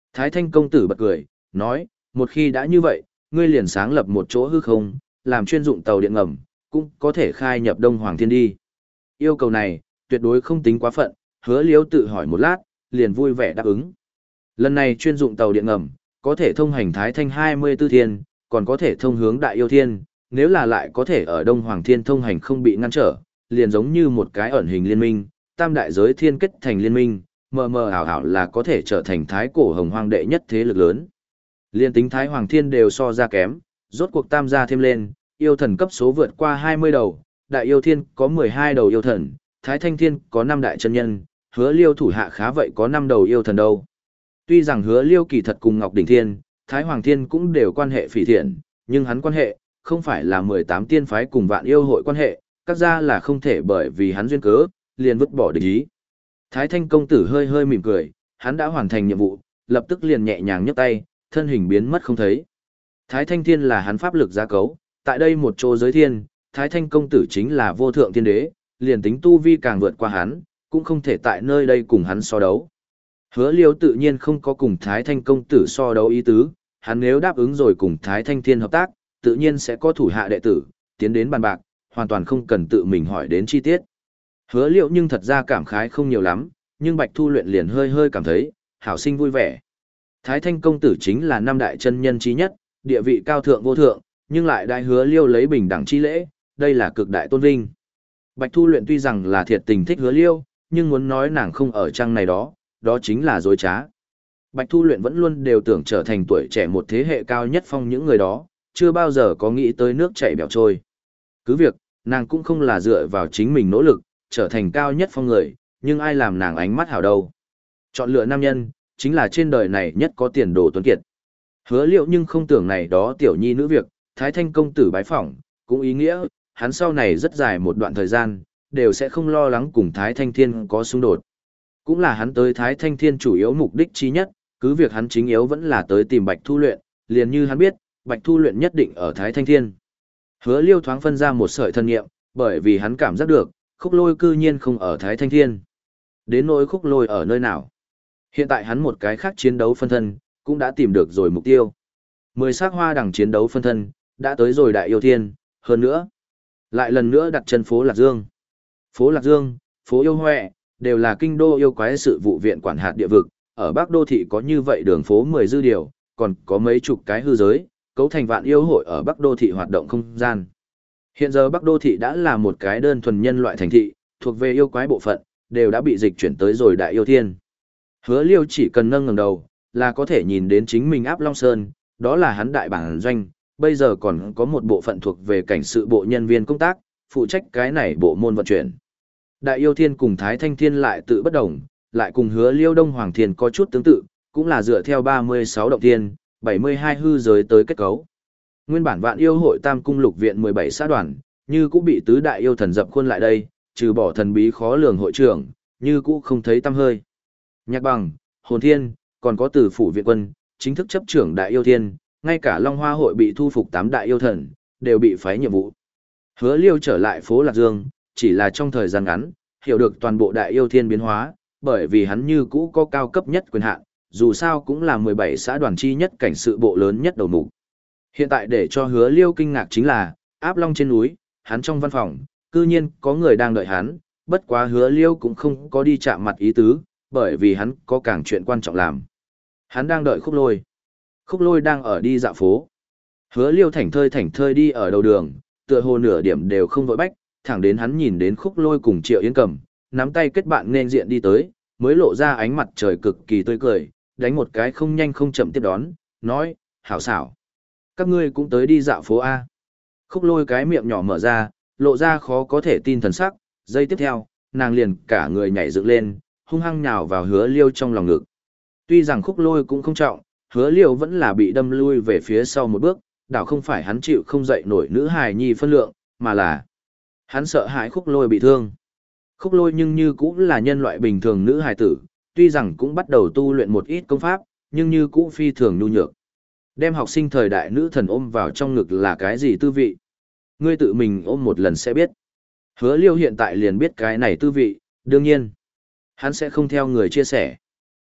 Thái Thanh công tử bật cười, nói, một khi đã như vậy, ngươi liền sáng lập một chỗ hư không, làm chuyên dụng tàu điện ngầm, cũng có thể khai nhập Đông Hoàng Thiên đi. Yêu cầu này, tuyệt đối không tính quá phận, Hứa Liêu tự hỏi một lát, liền vui vẻ đáp ứng. Lần này chuyên dụng tàu điện ngầm, có thể thông hành Thái Thanh hai mươi tư thiên, còn có thể thông hướng Đại Yêu Thiên, nếu là lại có thể ở Đông Hoàng Thiên thông hành không bị ngăn trở, liền giống như một cái ẩn hình liên minh, tam đại giới thiên kết thành liên minh, mờ mờ ảo ảo là có thể trở thành thái cổ hồng hoang đệ nhất thế lực lớn. Liên tính Thái Hoàng Thiên đều so ra kém, rốt cuộc tam gia thêm lên, yêu thần cấp số vượt qua hai mươi đầu, Đại Yêu Thiên có mười hai đầu yêu thần, Thái Thanh Thiên có năm đại chân nhân, Hứa Liêu thủ hạ khá vậy có năm đầu yêu thần đâu. Tuy rằng Hứa Liêu kỳ thật cùng Ngọc Đỉnh Thiên, Thái Hoàng Thiên cũng đều quan hệ phỉ thiện, nhưng hắn quan hệ, không phải là mười tám tiên phái cùng vạn yêu hội quan hệ, các gia là không thể bởi vì hắn duyên cớ, liền vứt bỏ địch ý. Thái Thanh công tử hơi hơi mỉm cười, hắn đã hoàn thành nhiệm vụ, lập tức liền nhẹ nhàng nhấc tay, thân hình biến mất không thấy. Thái Thanh Thiên là hắn pháp lực gia cấu, tại đây một chỗ giới thiên, Thái Thanh công tử chính là vô thượng thiên đế, liền tính tu vi càng vượt qua hắn, cũng không thể tại nơi đây cùng hắn so đấu. Hứa Liêu tự nhiên không có cùng Thái Thanh công tử so đấu ý tứ, hắn nếu đáp ứng rồi cùng Thái Thanh Thiên hợp tác, tự nhiên sẽ có thủ hạ đệ tử, tiến đến bàn bạc, hoàn toàn không cần tự mình hỏi đến chi tiết. Hứa Liêu nhưng thật ra cảm khái không nhiều lắm, nhưng Bạch Thu Luyện liền hơi hơi cảm thấy, hảo sinh vui vẻ. Thái Thanh công tử chính là năm đại chân nhân trí nhất, địa vị cao thượng vô thượng, nhưng lại đại Hứa Liêu lấy bình đẳng chi lễ, đây là cực đại tôn vinh. Bạch Thu Luyện tuy rằng là thiệt tình thích Hứa Liêu, nhưng muốn nói nàng không ở trang này đó, đó chính là dối trá. Bạch Thu Luyện vẫn luôn đều tưởng trở thành tuổi trẻ một thế hệ cao nhất phong những người đó, chưa bao giờ có nghĩ tới nước chảy bèo trôi. Cứ việc, nàng cũng không là dựa vào chính mình nỗ lực, trở thành cao nhất phong người, nhưng ai làm nàng ánh mắt hảo đâu. Chọn lựa nam nhân, chính là trên đời này nhất có tiền đồ tuấn kiệt. Hứa Liêu nhưng không tưởng này đó tiểu nhi nữ việc, Thái Thanh công tử bái phỏng, cũng ý nghĩa, hắn sau này rất dài một đoạn thời gian, đều sẽ không lo lắng cùng Thái Thanh Thiên có xung đột. Cũng là hắn tới Thái Thanh Thiên chủ yếu mục đích chi nhất, cứ việc hắn chính yếu vẫn là tới tìm Bạch Thu Luyện, liền như hắn biết, Bạch Thu Luyện nhất định ở Thái Thanh Thiên. Hứa Liêu thoáng phân ra một sợi thân nghiệm, bởi vì hắn cảm giác được, Khúc Lôi cư nhiên không ở Thái Thanh Thiên. Đến nỗi Khúc Lôi ở nơi nào? Hiện tại hắn một cái khác chiến đấu phân thân, cũng đã tìm được rồi mục tiêu. Mười sắc hoa đằng chiến đấu phân thân, đã tới rồi Đại Yêu Thiên, hơn nữa. Lại lần nữa đặt chân phố Lạc Dương. Phố Lạc Dương, phố Yêu Huệ, đều là kinh đô yêu quái sự vụ viện quản hạt địa vực, ở Bắc Đô Thị có như vậy đường phố mười dư điều, còn có mấy chục cái hư giới, cấu thành vạn yêu hội ở Bắc Đô Thị hoạt động không gian. Hiện giờ Bắc Đô Thị đã là một cái đơn thuần nhân loại thành thị, thuộc về yêu quái bộ phận, đều đã bị dịch chuyển tới rồi Đại Yêu Thiên. Hứa Liêu chỉ cần nâng ngẩng đầu, là có thể nhìn đến chính mình Áp Long Sơn, đó là hắn đại bản doanh, bây giờ còn có một bộ phận thuộc về cảnh sự bộ nhân viên công tác, phụ trách cái này bộ môn vận chuyển. Đại Yêu Thiên cùng Thái Thanh Thiên lại tự bất đồng, lại cùng Hứa Liêu Đông Hoàng Thiên có chút tương tự, cũng là dựa theo ba mươi sáu động thiên, bảy mươi hai hư giới tới kết cấu. Nguyên bản vạn yêu hội Tam Cung Lục Viện mười bảy xã đoàn, như cũng bị tứ đại yêu thần dập khuôn lại đây, trừ bỏ thần bí khó lường hội trưởng, như cũng không thấy tăm hơi. Nhạc Bằng, Hồn Thiên, còn có Từ phủ viện quân, chính thức chấp trưởng Đại Yêu Thiên, ngay cả Long Hoa hội bị thu phục tám đại yêu thần, đều bị phái nhiệm vụ. Hứa Liêu trở lại phố Lạc Dương, chỉ là trong thời gian ngắn, hiểu được toàn bộ Đại Yêu Thiên biến hóa, bởi vì hắn như cũ có cao cấp nhất quyền hạn, dù sao cũng là mười bảy xã đoàn chi nhất cảnh sự bộ lớn nhất đầu mục. Hiện tại để cho Hứa Liêu kinh ngạc chính là, Áp Long trên núi, hắn trong văn phòng, cư nhiên có người đang đợi hắn, bất quá Hứa Liêu cũng không có đi chạm mặt ý tứ, bởi vì hắn có càng chuyện quan trọng làm. Hắn đang đợi Khúc Lôi. Khúc Lôi đang ở đi dạo phố. Hứa Liêu thảnh thơi thảnh thơi đi ở đầu đường, tựa hồ nửa điểm đều không vội bách, thẳng đến hắn nhìn đến Khúc Lôi cùng Triệu Yến Cầm, nắm tay kết bạn nên diện đi tới, mới lộ ra ánh mặt trời cực kỳ tươi cười, đánh một cái không nhanh không chậm tiếp đón, nói, hảo xảo. Các ngươi cũng tới đi dạo phố A. Khúc Lôi cái miệng nhỏ mở ra, lộ ra khó có thể tin thần sắc, giây tiếp theo, nàng liền cả người nhảy dựng lên, hung hăng nhào vào Hứa Liêu trong lòng ngực. Tuy rằng Khúc Lôi cũng không trọng, Hứa Liêu vẫn là bị đâm lui về phía sau một bước, đảo không phải hắn chịu không dậy nổi nữ hài nhi phân lượng, mà là hắn sợ hãi Khúc Lôi bị thương. Khúc Lôi nhưng như cũng là nhân loại bình thường nữ hài tử, tuy rằng cũng bắt đầu tu luyện một ít công pháp, nhưng như cũng phi thường nhu nhược. Đem học sinh thời đại nữ thần ôm vào trong ngực là cái gì tư vị? Ngươi tự mình ôm một lần sẽ biết. Hứa Liêu hiện tại liền biết cái này tư vị, đương nhiên, hắn sẽ không theo người chia sẻ.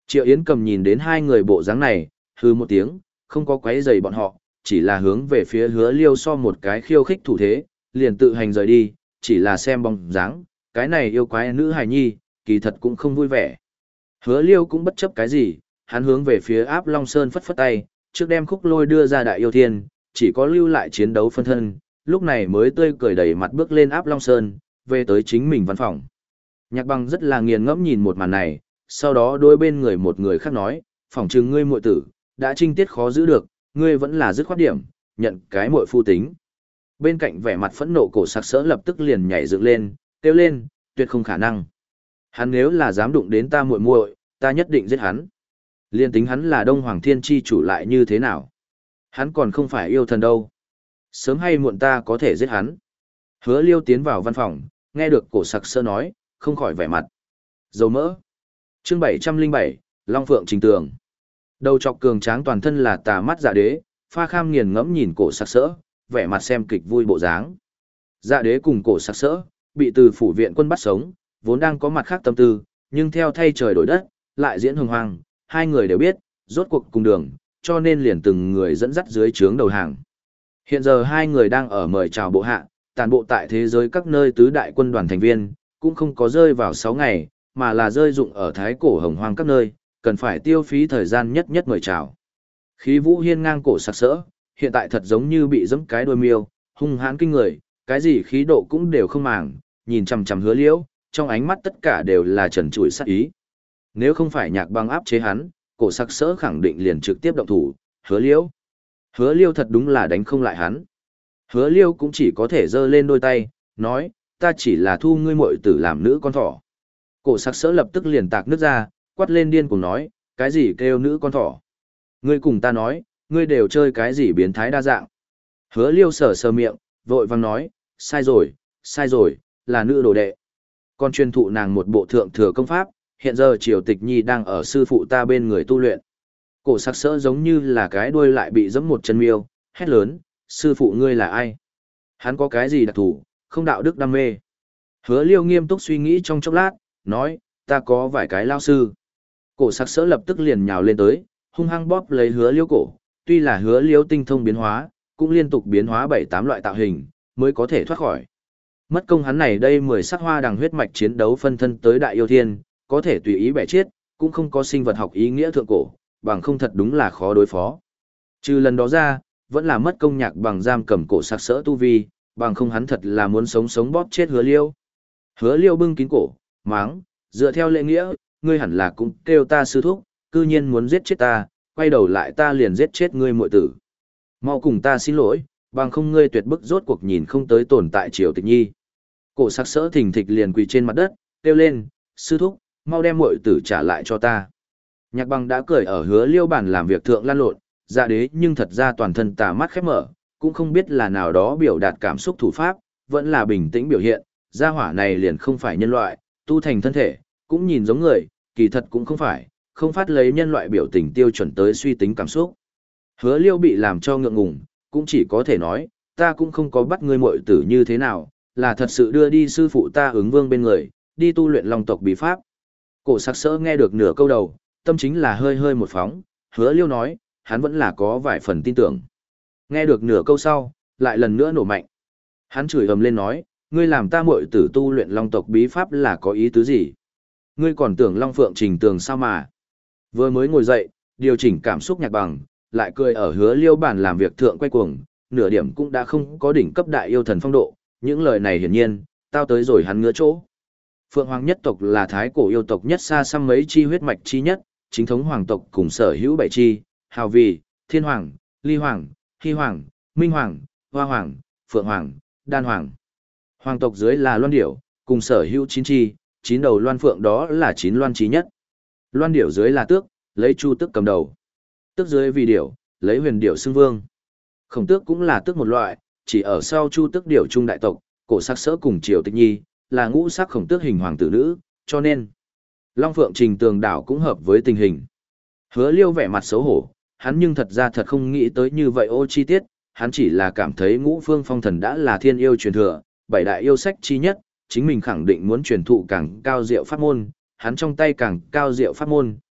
Triệu Yến Cầm nhìn đến hai người bộ dáng này, hư một tiếng, không có quấy rầy bọn họ, chỉ là hướng về phía Hứa Liêu so một cái khiêu khích thủ thế, liền tự hành rời đi, chỉ là xem bóng dáng, cái này yêu quái nữ hài nhi, kỳ thật cũng không vui vẻ. Hứa Liêu cũng bất chấp cái gì, hắn hướng về phía Áp Long Sơn phất phất tay, trước đem Khúc Lôi đưa ra Đại Yêu Thiên, chỉ có lưu lại chiến đấu phân thân, lúc này mới tươi cười đầy mặt bước lên Áp Long Sơn, về tới chính mình văn phòng. Nhạc Băng rất là nghiền ngẫm nhìn một màn này, sau đó đôi bên người một người khác nói, phỏng chừng ngươi muội tử, đã trinh tiết khó giữ được, ngươi vẫn là dứt khoát điểm, nhận cái muội phu tính. Bên cạnh vẻ mặt phẫn nộ Cổ Sặc Sỡ lập tức liền nhảy dựng lên, kêu lên, tuyệt không khả năng. Hắn nếu là dám đụng đến ta muội muội, ta nhất định giết hắn. Liên tính hắn là Đông Hoàng Thiên chi chủ lại như thế nào? Hắn còn không phải yêu thần đâu. Sớm hay muộn ta có thể giết hắn. Hứa Liêu tiến vào văn phòng, nghe được Cổ Sặc Sỡ nói, không khỏi vẻ mặt dầu mỡ. Chương bảy trăm lẻ bảy, Long Phượng Trình Tường. Đầu trọc cường tráng toàn thân là tà mắt Dạ Đế, Pha Kham nghiền ngẫm nhìn Cổ Sặc Sỡ, vẻ mặt xem kịch vui bộ dáng. Dạ Đế cùng Cổ Sặc Sỡ bị từ phủ viện quân bắt sống, vốn đang có mặt khác tâm tư, nhưng theo thay trời đổi đất, lại diễn hồng hoang, hai người đều biết, rốt cuộc cùng đường, cho nên liền từng người dẫn dắt dưới trướng đầu hàng. Hiện giờ hai người đang ở mời chào bộ hạ, tàn bộ tại thế giới các nơi tứ đại quân đoàn thành viên, cũng không có rơi vào sáu ngày, mà là rơi dụng ở thái cổ hồng hoang các nơi, cần phải tiêu phí thời gian nhất nhất mời chào. Khí vũ hiên ngang Cổ Sặc Sỡ, hiện tại thật giống như bị giẫm cái đuôi miêu, hung hãn kinh người, cái gì khí độ cũng đều không màng, nhìn chằm chằm Hứa Liễu, trong ánh mắt tất cả đều là trần trụi sát ý. Nếu không phải Nhạc Băng áp chế hắn, Cổ Sặc Sỡ khẳng định liền trực tiếp động thủ, Hứa Liễu. Hứa Liêu thật đúng là đánh không lại hắn. Hứa Liêu cũng chỉ có thể giơ lên đôi tay, nói, ta chỉ là thu ngươi muội tử làm nữ con thỏ. Cổ Sặc Sỡ lập tức liền tạc nước ra, quát lên điên cùng nói, cái gì kêu nữ con thỏ? Ngươi cùng ta nói, ngươi đều chơi cái gì biến thái đa dạng. Hứa Liêu sờ sờ miệng, vội vàng nói, sai rồi, sai rồi, là nữ đồ đệ. Còn truyền thụ nàng một bộ thượng thừa công pháp, hiện giờ Triều Tịch Nhi đang ở sư phụ ta bên người tu luyện. Cổ Sặc Sỡ giống như là cái đuôi lại bị giẫm một chân miêu, hét lớn, sư phụ ngươi là ai? Hắn có cái gì đặc thù, không đạo đức đam mê? Hứa Liêu nghiêm túc suy nghĩ trong chốc lát, nói, ta có vài cái lao sư. Cổ Sặc Sỡ lập tức liền nhào lên tới, hung hăng bóp lấy Hứa Liêu cổ, tuy là Hứa Liêu tinh thông biến hóa, cũng liên tục biến hóa bảy tám loại tạo hình, mới có thể thoát khỏi. Mất công hắn này đây mười sắc hoa đằng huyết mạch chiến đấu phân thân tới Đại Yêu Thiên, có thể tùy ý bẻ chết, cũng không có sinh vật học ý nghĩa thượng cổ, bằng không thật đúng là khó đối phó. Trừ lần đó ra, vẫn là mất công Nhạc Bằng giam cầm Cổ Sặc Sỡ tu vi, bằng không hắn thật là muốn sống sống bóp chết Hứa Liêu. Hứa Liêu bưng kín cổ, máng, dựa theo lễ nghĩa, ngươi hẳn là cũng kêu ta sư thúc, cư nhiên muốn giết chết ta, quay đầu lại ta liền giết chết ngươi muội tử. Mau cùng ta xin lỗi, bằng không ngươi tuyệt bức rốt cuộc nhìn không tới tồn tại Triều Tịch Nhi. Cổ Sặc Sỡ thình thịch liền quỳ trên mặt đất, kêu lên, sư thúc, mau đem muội tử trả lại cho ta. Nhạc Bằng đã cười ở Hứa Liêu bản làm việc thượng lan lộn, Dạ Đế nhưng thật ra toàn thân tà mắt khép mở, cũng không biết là nào đó biểu đạt cảm xúc thủ pháp, vẫn là bình tĩnh biểu hiện, gia hỏa này liền không phải nhân loại, tu thành thân thể, cũng nhìn giống người, kỳ thật cũng không phải, không phát lấy nhân loại biểu tình tiêu chuẩn tới suy tính cảm xúc. Hứa Liêu bị làm cho ngượng ngùng, cũng chỉ có thể nói, ta cũng không có bắt ngươi muội tử như thế nào, là thật sự đưa đi sư phụ ta Ứng Vương bên người, đi tu luyện Long tộc bí pháp. Cổ Sặc Sỡ nghe được nửa câu đầu, tâm chính là hơi hơi một phóng, Hứa Liêu nói, hắn vẫn là có vài phần tin tưởng. Nghe được nửa câu sau, lại lần nữa nổ mạnh. Hắn chửi ầm lên nói, ngươi làm ta muội tử tu luyện Long tộc bí pháp là có ý tứ gì? Ngươi còn tưởng Long Phượng Trình Tường sao mà? Vừa mới ngồi dậy, điều chỉnh cảm xúc Nhạc Bằng, lại cười ở Hứa Liêu bản làm việc thượng quay cuồng, nửa điểm cũng đã không có đỉnh cấp đại yêu thần phong độ, những lời này hiển nhiên, tao tới rồi hắn ngứa chỗ. Phượng Hoàng nhất tộc là thái cổ yêu tộc nhất xa xăm mấy chi huyết mạch chi nhất, chính thống hoàng tộc cùng sở hữu bảy chi, Hào Vì, Thiên Hoàng, Ly Hoàng, Hy Hoàng, Minh Hoàng, Hoa Hoàng, Phượng Hoàng, Đan Hoàng. Hoàng tộc dưới là Loan Điểu, cùng sở hữu chín chi, chín đầu Loan Phượng đó là chín loan chí nhất. Loan Điểu dưới là Tước, lấy Chu Tước cầm đầu. Tước dưới vì Điểu, lấy Huyền Điểu xưng vương. Khổng Tước cũng là tước một loại, chỉ ở sau Chu Tước Điểu trung đại tộc, Cổ Sặc Sỡ cùng Triều Tịch Nhi, là ngũ sắc Khổng Tước hình hoàng tử nữ, cho nên Long Phượng Trình Tường đảo cũng hợp với tình hình. Hứa Liêu vẻ mặt xấu hổ, hắn nhưng thật ra thật không nghĩ tới như vậy ô chi tiết, hắn chỉ là cảm thấy Ngũ Phương Phong Thần đã là thiên yêu truyền thừa, bảy đại yêu sách chi nhất, chính mình khẳng định muốn truyền thụ càng cao diệu pháp môn, hắn trong tay càng cao diệu pháp môn,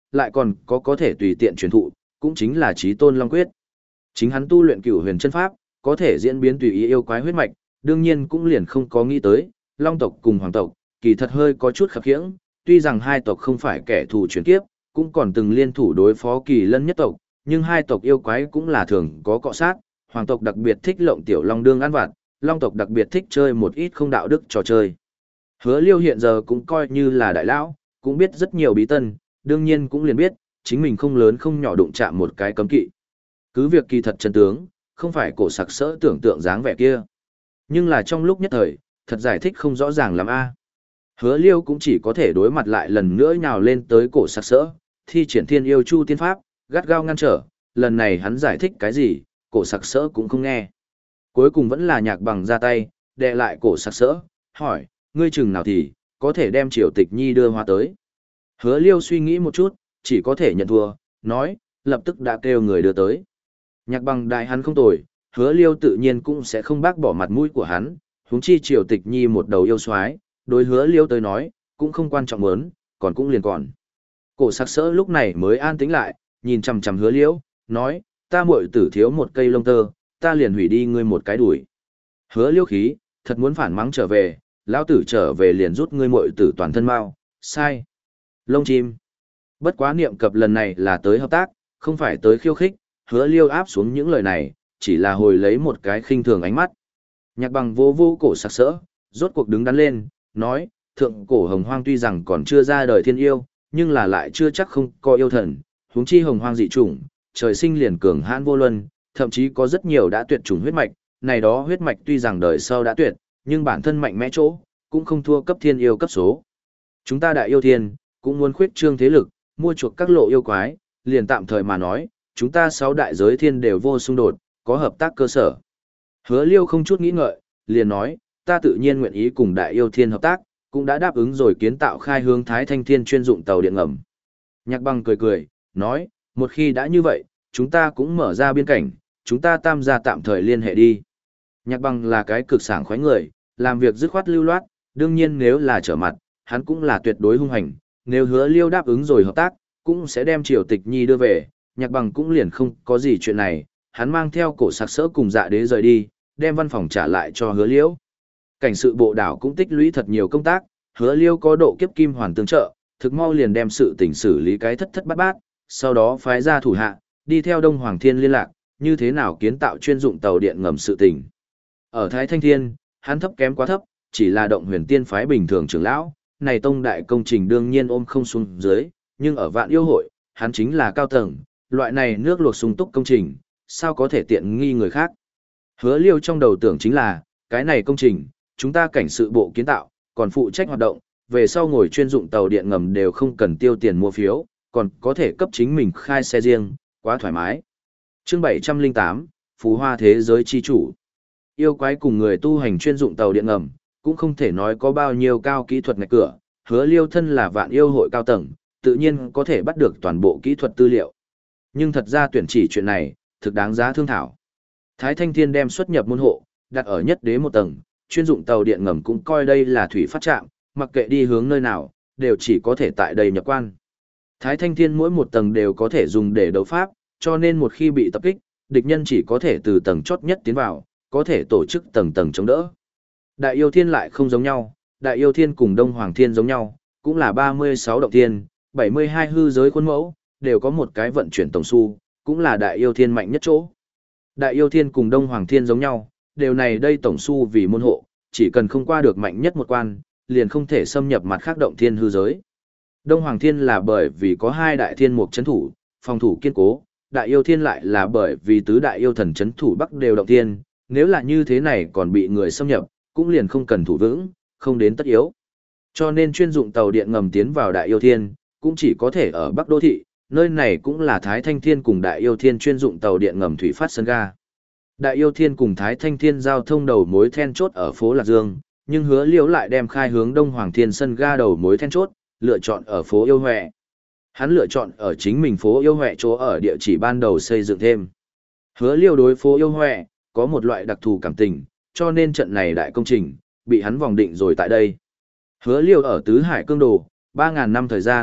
lại còn có có thể tùy tiện truyền thụ, cũng chính là Chí Tôn Long Quyết. Chính hắn tu luyện Cửu Huyền chân pháp, có thể diễn biến tùy ý yêu quái huyết mạch, đương nhiên cũng liền không có nghĩ tới, Long tộc cùng Hoàng tộc, kỳ thật hơi có chút khập khiễng, tuy rằng hai tộc không phải kẻ thù chuyển kiếp, cũng còn từng liên thủ đối phó Kỳ Lân nhất tộc, nhưng hai tộc yêu quái cũng là thường có cọ sát, Hoàng tộc đặc biệt thích lộng tiểu long đương ăn vặt, Long tộc đặc biệt thích chơi một ít không đạo đức trò chơi. Hứa Liêu hiện giờ cũng coi như là đại lão, cũng biết rất nhiều bí tân, đương nhiên cũng liền biết, chính mình không lớn không nhỏ đụng chạm một cái cấm kỵ. Cứ việc kỳ thật chân tướng, không phải cổ sặc sỡ tưởng tượng dáng vẻ kia. Nhưng là trong lúc nhất thời, thật giải thích không rõ ràng lắm a. Hứa Liêu cũng chỉ có thể đối mặt lại lần nữa nhào lên tới cổ sặc sỡ, thi triển thiên yêu chu tiên pháp, gắt gao ngăn trở, lần này hắn giải thích cái gì, cổ sặc sỡ cũng không nghe. Cuối cùng vẫn là Nhạc Bằng ra tay, đè lại cổ sặc sỡ, hỏi, ngươi chừng nào thì, có thể đem Triều Tịch Nhi đưa hoa tới. Hứa Liêu suy nghĩ một chút, chỉ có thể nhận thua, nói, lập tức đã kêu người đưa tới. Nhạc Bằng đại hắn không tồi, Hứa Liêu tự nhiên cũng sẽ không bác bỏ mặt mũi của hắn, huống chi Triều Tịch Nhi một đầu yêu soái, đối Hứa Liêu tới nói, cũng không quan trọng muốn, còn cũng liền còn. Cổ sặc sỡ lúc này mới an tĩnh lại, nhìn chằm chằm Hứa Liêu, nói, ta muội tử thiếu một cây lông tơ, ta liền hủy đi ngươi một cái đuổi. Hứa Liêu khí, thật muốn phản mắng trở về, lão tử trở về liền rút ngươi muội tử toàn thân mau, sai. Lông chim. Bất quá niệm cập lần này là tới hợp tác, không phải tới khiêu khích, Hứa Liêu áp xuống những lời này, chỉ là hồi lấy một cái khinh thường ánh mắt. Nhạc Bằng vô vô cổ sặc sỡ, rốt cuộc đứng đắn lên, nói, thượng cổ hồng hoang tuy rằng còn chưa ra đời thiên yêu, nhưng là lại chưa chắc không có yêu thần, huống chi hồng hoang dị chủng, trời sinh liền cường hãn vô luân, thậm chí có rất nhiều đã tuyệt chủng huyết mạch, này đó huyết mạch tuy rằng đời sau đã tuyệt, nhưng bản thân mạnh mẽ chỗ, cũng không thua cấp thiên yêu cấp số. Chúng ta đại yêu thiên, cũng muốn khuyết trương thế lực, mua chuộc các lộ yêu quái, liền tạm thời mà nói, chúng ta sáu đại giới thiên đều vô xung đột, có hợp tác cơ sở. Hứa Liêu không chút nghĩ ngợi, liền nói, ta tự nhiên nguyện ý cùng đại yêu thiên hợp tác, cũng đã đáp ứng rồi kiến tạo khai hướng Thái Thanh Thiên chuyên dụng tàu điện ngầm. Nhạc Bằng cười cười, nói, một khi đã như vậy, chúng ta cũng mở ra biên cảnh, chúng ta tam gia tạm thời liên hệ đi. Nhạc Bằng là cái cực sảng khoái người, làm việc dứt khoát lưu loát, đương nhiên nếu là trở mặt, hắn cũng là tuyệt đối hung hành, nếu Hứa Liêu đáp ứng rồi hợp tác, cũng sẽ đem Triều Tịch Nhi đưa về, Nhạc Bằng cũng liền không có gì chuyện này, hắn mang theo cổ sặc sỡ cùng Dạ Đế rời đi, đem văn phòng trả lại cho Hứa Liêu. Cảnh sự bộ đảo cũng tích lũy thật nhiều công tác, Hứa Liêu có độ kiếp kim hoàn tương trợ, thực mau liền đem sự tình xử lý cái thất thất bát bát, sau đó phái ra thủ hạ, đi theo Đông Hoàng Thiên liên lạc, như thế nào kiến tạo chuyên dụng tàu điện ngầm sự tình. Ở Thái Thanh Thiên, hắn thấp kém quá thấp, chỉ là động huyền tiên phái bình thường trưởng lão, này tông đại công trình đương nhiên ôm không xuống dưới, nhưng ở Vạn Yêu hội, hắn chính là cao tầng, loại này nước luộc sung túc công trình, sao có thể tiện nghi người khác. Hứa Liêu trong đầu tưởng chính là, cái này công trình, chúng ta cảnh sự bộ kiến tạo, còn phụ trách hoạt động, về sau ngồi chuyên dụng tàu điện ngầm đều không cần tiêu tiền mua phiếu, còn có thể cấp chính mình khai xe riêng, quá thoải mái. Chương bảy trăm lẻ tám, Phú Hoa thế giới chi chủ. Yêu quái cùng người tu hành chuyên dụng tàu điện ngầm, cũng không thể nói có bao nhiêu cao kỹ thuật ngạch cửa, Hứa Liêu thân là Vạn Yêu hội cao tầng, tự nhiên có thể bắt được toàn bộ kỹ thuật tư liệu. Nhưng thật ra tuyển chỉ chuyện này, thực đáng giá thương thảo. Thái Thanh Thiên đem xuất nhập môn hộ, đặt ở nhất đế một tầng, chuyên dụng tàu điện ngầm cũng coi đây là thủy phát trạm, mặc kệ đi hướng nơi nào, đều chỉ có thể tại đây nhập quan. Thái Thanh Thiên mỗi một tầng đều có thể dùng để đấu pháp, cho nên một khi bị tập kích, địch nhân chỉ có thể từ tầng chót nhất tiến vào, có thể tổ chức tầng tầng chống đỡ. Đại yêu thiên lại không giống nhau, đại yêu thiên cùng Đông Hoàng Thiên giống nhau, cũng là ba mươi sáu động thiên, bảy mươi hai hư giới khuôn mẫu, đều có một cái vận chuyển tổng su, cũng là đại yêu thiên mạnh nhất chỗ. Đại yêu thiên cùng Đông Hoàng Thiên giống nhau, đều này đây tổng su vì môn hộ, chỉ cần không qua được mạnh nhất một quan, liền không thể xâm nhập mặt khác động thiên hư giới. Đông Hoàng Thiên là bởi vì có hai đại thiên mục chấn thủ, phòng thủ kiên cố, đại yêu thiên lại là bởi vì tứ đại yêu thần chấn thủ bắc đều động thiên, nếu là như thế này còn bị người xâm nhập, cũng liền không cần thủ vững, không đến tất yếu. Cho nên chuyên dụng tàu điện ngầm tiến vào đại yêu thiên, cũng chỉ có thể ở bắc đô thị, nơi này cũng là Thái Thanh Thiên cùng đại yêu thiên chuyên dụng tàu điện ngầm thủy phát sân ga. Đại yêu thiên cùng Thái Thanh Thiên giao thông đầu mối then chốt ở phố Lạc Dương, nhưng Hứa Liễu lại đem khai hướng Đông Hoàng Thiên sân ga đầu mối then chốt, lựa chọn ở phố Yêu Huệ. Hắn lựa chọn ở chính mình phố Yêu Huệ chỗ ở địa chỉ ban đầu xây dựng thêm. Hứa Liễu đối phố Yêu Huệ có một loại đặc thù cảm tình, cho nên trận này đại công trình bị hắn vòng định rồi tại đây. Hứa Liễu ở Tứ Hải Cương Đồ, ba ngàn năm thời gian,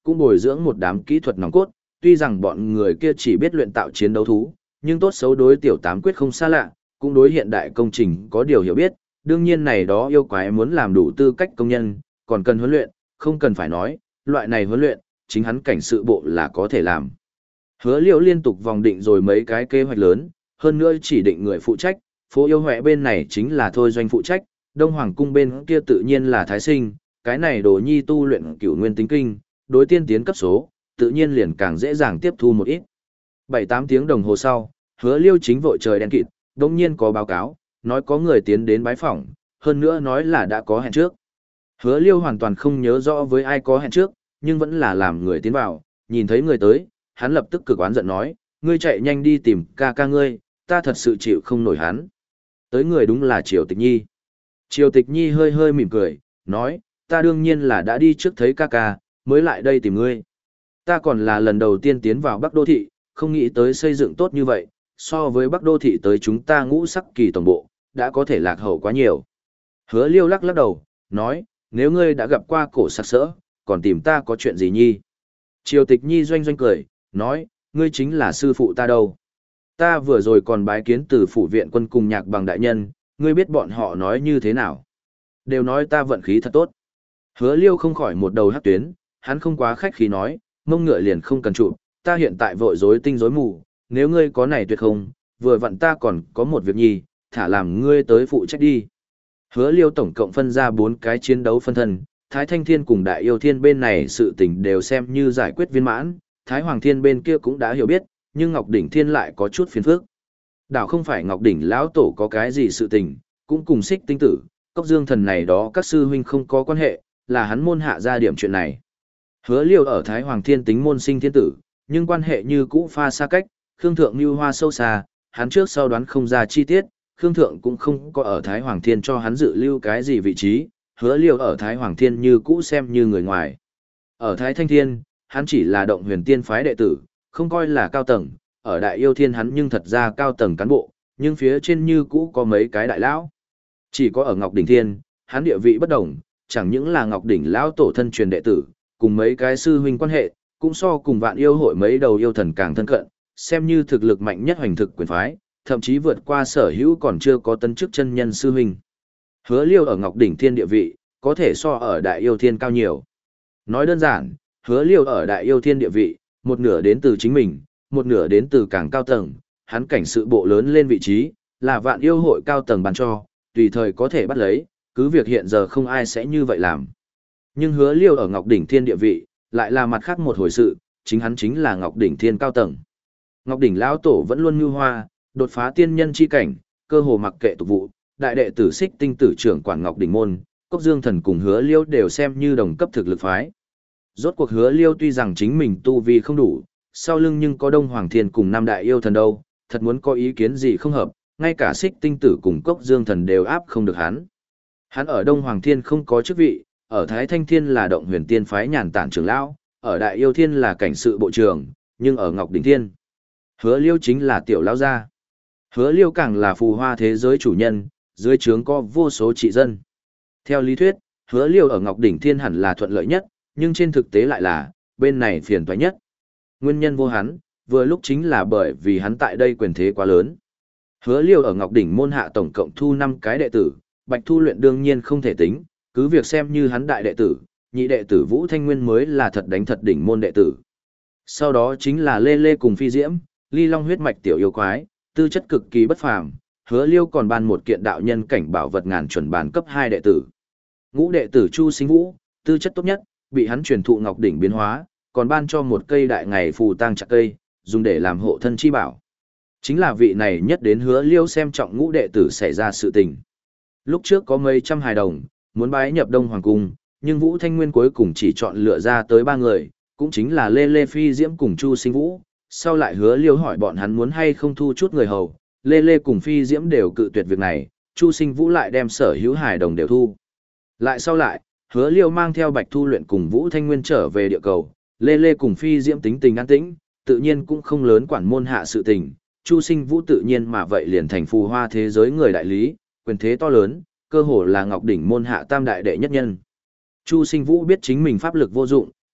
cũng bồi dưỡng một đám kỹ thuật nòng cốt, tuy rằng bọn người kia chỉ biết luyện tạo chiến đấu thú, nhưng tốt xấu đối tiểu tám quyết không xa lạ, cũng đối hiện đại công trình có điều hiểu biết, đương nhiên này đó yêu quái muốn làm đủ tư cách công nhân, còn cần huấn luyện, không cần phải nói, loại này huấn luyện, chính hắn cảnh sự bộ là có thể làm. Hứa Liễu liên tục vòng định rồi mấy cái kế hoạch lớn, hơn nữa chỉ định người phụ trách, phố yêu huệ bên này chính là thôi doanh phụ trách, Đông Hoàng cung bên kia tự nhiên là Thái Sinh, cái này đồ nhi tu luyện cửu nguyên tính kinh, đối tiên tiến cấp số, tự nhiên liền càng dễ dàng tiếp thu một ít. bảy tám tiếng đồng hồ sau, Hứa Liêu chính vội trời đen kịt, đột nhiên có báo cáo, nói có người tiến đến bái phỏng, hơn nữa nói là đã có hẹn trước. Hứa Liêu hoàn toàn không nhớ rõ với ai có hẹn trước, nhưng vẫn là làm người tiến vào, nhìn thấy người tới, hắn lập tức cực oán giận nói, ngươi chạy nhanh đi tìm ca ca ngươi, ta thật sự chịu không nổi hắn. Tới người đúng là Triều Tịch Nhi. Triều Tịch Nhi hơi hơi mỉm cười, nói, ta đương nhiên là đã đi trước thấy ca ca, mới lại đây tìm ngươi. Ta còn là lần đầu tiên tiến vào Bắc Đô Thị, không nghĩ tới xây dựng tốt như vậy, so với Bắc Đô Thị tới chúng ta ngũ sắc kỳ tổng bộ, đã có thể lạc hậu quá nhiều. Hứa Liêu lắc lắc đầu, nói, nếu ngươi đã gặp qua cổ sặc sỡ, còn tìm ta có chuyện gì nhi? Triều Tịch Nhi doanh doanh cười, nói, ngươi chính là sư phụ ta đâu. Ta vừa rồi còn bái kiến từ phủ viện quân cùng Nhạc Bằng đại nhân, ngươi biết bọn họ nói như thế nào? Đều nói ta vận khí thật tốt. Hứa Liêu không khỏi một đầu hắc tuyến, hắn không quá khách khí nói, mông ngựa liền không cần trụ, ta hiện tại vội rối tinh rối mù, nếu ngươi có này tuyệt không, vừa vặn ta còn có một việc nhi, thả làm ngươi tới phụ trách đi. Hứa Liêu tổng cộng phân ra bốn cái chiến đấu phân thân, Thái Thanh Thiên cùng Đại Yêu Thiên bên này sự tình đều xem như giải quyết viên mãn, Thái Hoàng Thiên bên kia cũng đã hiểu biết, nhưng Ngọc Đỉnh Thiên lại có chút phiền phức. Đảo không phải Ngọc Đỉnh lão tổ có cái gì sự tình, cũng cùng Xích Tinh Tử, Cốc Dương Thần này đó các sư huynh không có quan hệ, là hắn môn hạ ra điểm chuyện này. Hứa Liêu ở Thái Hoàng Thiên tính môn sinh thiên tử, nhưng quan hệ như cũ pha xa cách, Khương Thượng như hoa sâu xa, hắn trước sau đoán không ra chi tiết, Khương Thượng cũng không có ở Thái Hoàng Thiên cho hắn dự lưu cái gì vị trí, Hứa Liêu ở Thái Hoàng Thiên như cũ xem như người ngoài. Ở Thái Thanh Thiên, hắn chỉ là động huyền tiên phái đệ tử, không coi là cao tầng, ở Đại Yêu Thiên hắn nhưng thật ra cao tầng cán bộ, nhưng phía trên như cũ có mấy cái đại lão. Chỉ có ở Ngọc Đỉnh Thiên, hắn địa vị bất đồng, chẳng những là Ngọc Đỉnh lão tổ thân truyền đệ tử, cùng mấy cái sư huynh quan hệ, cũng so cùng Vạn Yêu hội mấy đầu yêu thần càng thân cận, xem như thực lực mạnh nhất hoành thực quyền phái, thậm chí vượt qua sở hữu còn chưa có tấn chức chân nhân sư huynh. Hứa Liêu ở Ngọc Đỉnh Thiên địa vị, có thể so ở Đại Yêu Thiên cao nhiều. Nói đơn giản, Hứa Liêu ở Đại Yêu Thiên địa vị, một nửa đến từ chính mình, một nửa đến từ càng cao tầng, hắn cảnh sự bộ lớn lên vị trí, là Vạn Yêu hội cao tầng ban cho, tùy thời có thể bắt lấy, cứ việc hiện giờ không ai sẽ như vậy làm. Nhưng Hứa Liêu ở Ngọc Đỉnh Thiên địa vị, lại là mặt khác một hồi sự, chính hắn chính là Ngọc Đỉnh Thiên cao tầng. Ngọc Đỉnh lão tổ vẫn luôn như hoa, đột phá tiên nhân chi cảnh, cơ hồ mặc kệ tục vụ, đại đệ tử Xích Tinh Tử trưởng quản Ngọc Đỉnh môn, Cốc Dương Thần cùng Hứa Liêu đều xem như đồng cấp thực lực phái. Rốt cuộc Hứa Liêu tuy rằng chính mình tu vi không đủ, sau lưng nhưng có Đông Hoàng Thiên cùng năm đại yêu thần đâu, thật muốn có ý kiến gì không hợp, ngay cả Xích Tinh Tử cùng Cốc Dương Thần đều áp không được hắn. Hắn ở Đông Hoàng Thiên không có chức vị, ở Thái Thanh Thiên là động huyền tiên phái nhàn tản trưởng lão, ở Đại Yêu Thiên là cảnh sự bộ trưởng, nhưng ở Ngọc Đỉnh Thiên, Hứa Liêu chính là tiểu lão gia. Hứa Liêu càng là phù hoa thế giới chủ nhân, dưới trướng có vô số trị dân. Theo lý thuyết, Hứa Liêu ở Ngọc Đỉnh Thiên hẳn là thuận lợi nhất, nhưng trên thực tế lại là, bên này phiền toái nhất. Nguyên nhân vô hắn, vừa lúc chính là bởi vì hắn tại đây quyền thế quá lớn. Hứa Liêu ở Ngọc Đỉnh môn hạ tổng cộng thu năm cái đệ tử, Bạch Thu Luyện đương nhiên không thể tính, cứ việc xem như hắn đại đệ tử, nhị đệ tử Vũ Thanh Nguyên mới là thật đánh thật đỉnh môn đệ tử. Sau đó chính là Lê Lê cùng Phi Diễm, Ly Long huyết mạch tiểu yêu quái, tư chất cực kỳ bất phàm, Hứa Liêu còn ban một kiện đạo nhân cảnh bảo vật ngàn chuẩn bản cấp hai đệ tử. Ngũ đệ tử Chu Sinh Vũ, tư chất tốt nhất, bị hắn truyền thụ Ngọc Đỉnh biến hóa, còn ban cho một cây đại ngày phù tang chặt cây, dùng để làm hộ thân chi bảo. Chính là vị này nhất đến Hứa Liêu xem trọng ngũ đệ tử xảy ra sự tình. Lúc trước có mấy trăm hài đồng, muốn bái nhập Đông Hoàng Cung, nhưng Vũ Thanh Nguyên cuối cùng chỉ chọn lựa ra tới ba người, cũng chính là Lê Lê Phi Diễm cùng Chu Sinh Vũ. Sau lại Hứa Liêu hỏi bọn hắn muốn hay không thu chút người hầu, Lê Lê cùng Phi Diễm đều cự tuyệt việc này, Chu Sinh Vũ lại đem sở hữu hài đồng đều thu. Lại sau lại, Hứa Liêu mang theo Bạch Thu Luyện cùng Vũ Thanh Nguyên trở về địa cầu, Lê Lê cùng Phi Diễm tính tình an tĩnh, tự nhiên cũng không lớn quản môn hạ sự tình, Chu Sinh Vũ tự nhiên mà vậy liền thành phù hoa thế giới người đại lý, quyền thế to lớn, cơ hồ là Ngọc Đỉnh môn hạ tam đại đệ nhất nhân. Chu Sinh Vũ biết chính mình pháp lực vô dụng,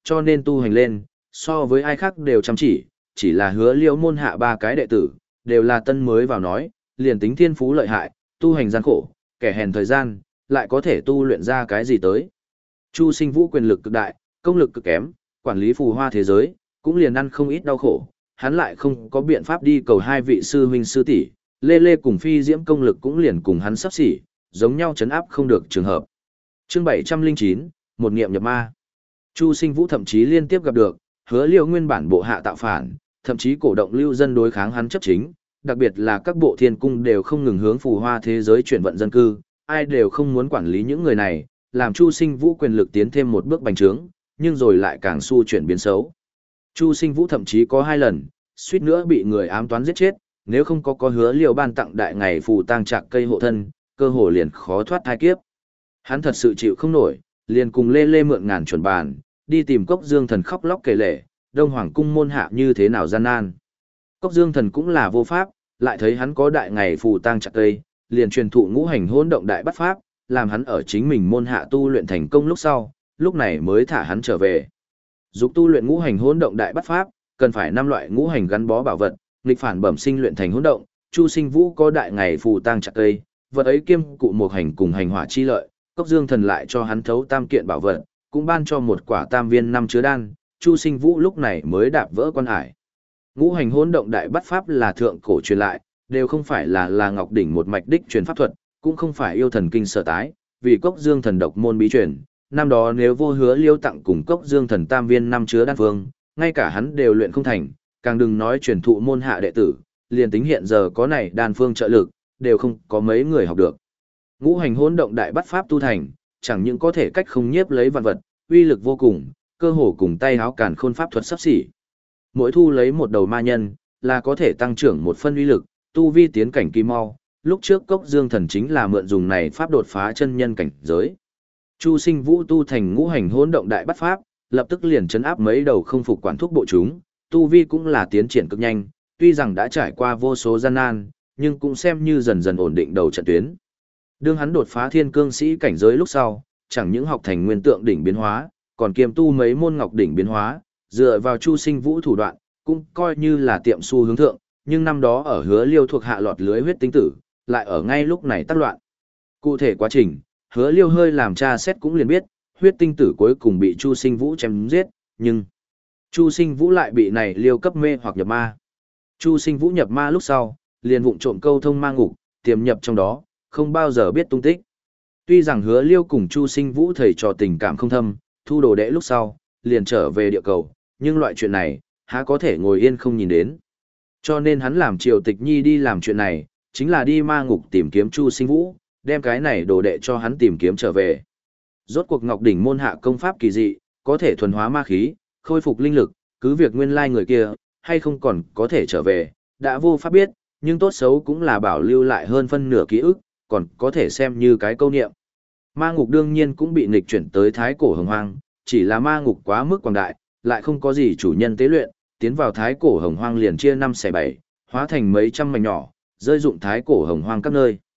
cho nên tu hành lên, so với ai khác đều chăm chỉ, chỉ là hứa liễu môn hạ ba cái đệ tử, đều là tân mới vào nói, liền tính thiên phú lợi hại, tu hành gian khổ, kẻ hèn thời gian, lại có thể tu luyện ra cái gì tới. Chu Sinh Vũ quyền lực cực đại, công lực cực kém, quản lý phù hoa thế giới, cũng liền ăn không ít đau khổ, hắn lại không có biện pháp đi cầu hai vị sư huynh sư tỷ, Lê Lê cùng Phi Diễm công lực cũng liền cùng hắn sắp xỉ, giống nhau chấn áp không được trường hợp. Chương bảy trăm linh chín, một niệm nhập ma. Chu Sinh Vũ thậm chí liên tiếp gặp được, hứa liễu nguyên bản bộ hạ tạo phản, thậm chí cổ động lưu dân đối kháng hắn chấp chính, đặc biệt là các bộ thiên cung đều không ngừng hướng phù hoa thế giới chuyển vận dân cư, ai đều không muốn quản lý những người này, làm Chu Sinh Vũ quyền lực tiến thêm một bước bành trướng, nhưng rồi lại càng xu chuyển biến xấu. Chu Sinh Vũ thậm chí có hai lần, suýt nữa bị người ám toán giết chết, nếu không có có hứa liều ban tặng đại ngày phù tang trạc cây hộ thân, cơ hồ liền khó thoát thai kiếp. Hắn thật sự chịu không nổi, liền cùng Lê Lê mượn ngàn chuẩn bàn, đi tìm Cốc Dương Thần khóc lóc kể lể, Đông Hoàng cung môn hạ như thế nào gian nan. Cốc Dương Thần cũng là vô pháp, lại thấy hắn có đại ngày phù tang trạc cây, liền truyền thụ ngũ hành hỗn động đại bắt pháp, làm hắn ở chính mình môn hạ tu luyện thành công lúc sau, lúc này mới thả hắn trở về. Dục tu luyện ngũ hành hỗn động đại bắt pháp, cần phải năm loại ngũ hành gắn bó bảo vật, nghịch phản bẩm sinh luyện thành hỗn động, Chu Sinh Vũ có đại ngày phù tang chặt cây, vật ấy kiêm cụ một hành cùng hành hỏa chi lợi, Cốc Dương Thần lại cho hắn thấu tam kiện bảo vật, cũng ban cho một quả tam viên năm chứa đan, Chu Sinh Vũ lúc này mới đạp vỡ quan hải. Ngũ hành hỗn động đại bắt pháp là thượng cổ truyền lại, đều không phải là là Ngọc đỉnh một mạch đích truyền pháp thuật, cũng không phải yêu thần kinh sở tái, vì Cốc Dương Thần độc môn bí truyền, năm đó nếu vô hứa liêu tặng cùng Cốc Dương Thần tam viên năm chứa đan phương, ngay cả hắn đều luyện không thành, càng đừng nói truyền thụ môn hạ đệ tử, liền tính hiện giờ có này đan phương trợ lực, đều không có mấy người học được. Ngũ hành hỗn động đại bắt pháp tu thành, chẳng những có thể cách không nhiếp lấy vạn vật, uy lực vô cùng, cơ hồ cùng tay háo càn khôn pháp thuật sắp xỉ. Mỗi thu lấy một đầu ma nhân, là có thể tăng trưởng một phân uy lực, tu vi tiến cảnh kỳ mau. Lúc trước Cốc Dương Thần chính là mượn dùng này pháp đột phá chân nhân cảnh giới. Chu Sinh Vũ tu thành ngũ hành hỗn động đại bắt pháp, lập tức liền chấn áp mấy đầu không phục quản thúc bộ chúng, tu vi cũng là tiến triển cực nhanh, tuy rằng đã trải qua vô số gian nan, nhưng cũng xem như dần dần ổn định đầu trận tuyến. Đương hắn đột phá thiên cương sĩ cảnh giới lúc sau, chẳng những học thành nguyên tượng đỉnh biến hóa, còn kiêm tu mấy môn ngọc đỉnh biến hóa, dựa vào Chu Sinh Vũ thủ đoạn, cũng coi như là tiệm xu hướng thượng, nhưng năm đó ở Hứa Liêu thuộc hạ lọt lưới huyết tinh tử, lại ở ngay lúc này tác loạn. Cụ thể quá trình, Hứa Liêu hơi làm tra xét cũng liền biết, huyết tinh tử cuối cùng bị Chu Sinh Vũ chém giết, nhưng Chu Sinh Vũ lại bị này Liêu cấp mê hoặc nhập ma. Chu Sinh Vũ nhập ma lúc sau, liền vụng trộm câu thông ma ngục, tiềm nhập trong đó, không bao giờ biết tung tích. Tuy rằng Hứa Liêu cùng Chu Sinh Vũ thầy trò tình cảm không thâm, thu đồ đệ lúc sau, liền trở về địa cầu, nhưng loại chuyện này, há có thể ngồi yên không nhìn đến. Cho nên hắn làm Triều Tịch Nhi đi làm chuyện này, chính là đi ma ngục tìm kiếm Chu Sinh Vũ, đem cái này đồ đệ cho hắn tìm kiếm trở về. Rốt cuộc Ngọc đỉnh môn hạ công pháp kỳ dị, có thể thuần hóa ma khí, khôi phục linh lực, cứ việc nguyên lai người kia, hay không còn có thể trở về, đã vô pháp biết, nhưng tốt xấu cũng là bảo lưu lại hơn phân nửa ký ức, còn có thể xem như cái câu niệm. Ma ngục đương nhiên cũng bị nghịch chuyển tới thái cổ hồng hoang, chỉ là ma ngục quá mức quảng đại, lại không có gì chủ nhân tế luyện, tiến vào thái cổ hồng hoang liền chia năm xẻ bảy, hóa thành mấy trăm mảnh nhỏ, rơi dụng thái cổ hồng hoang các nơi.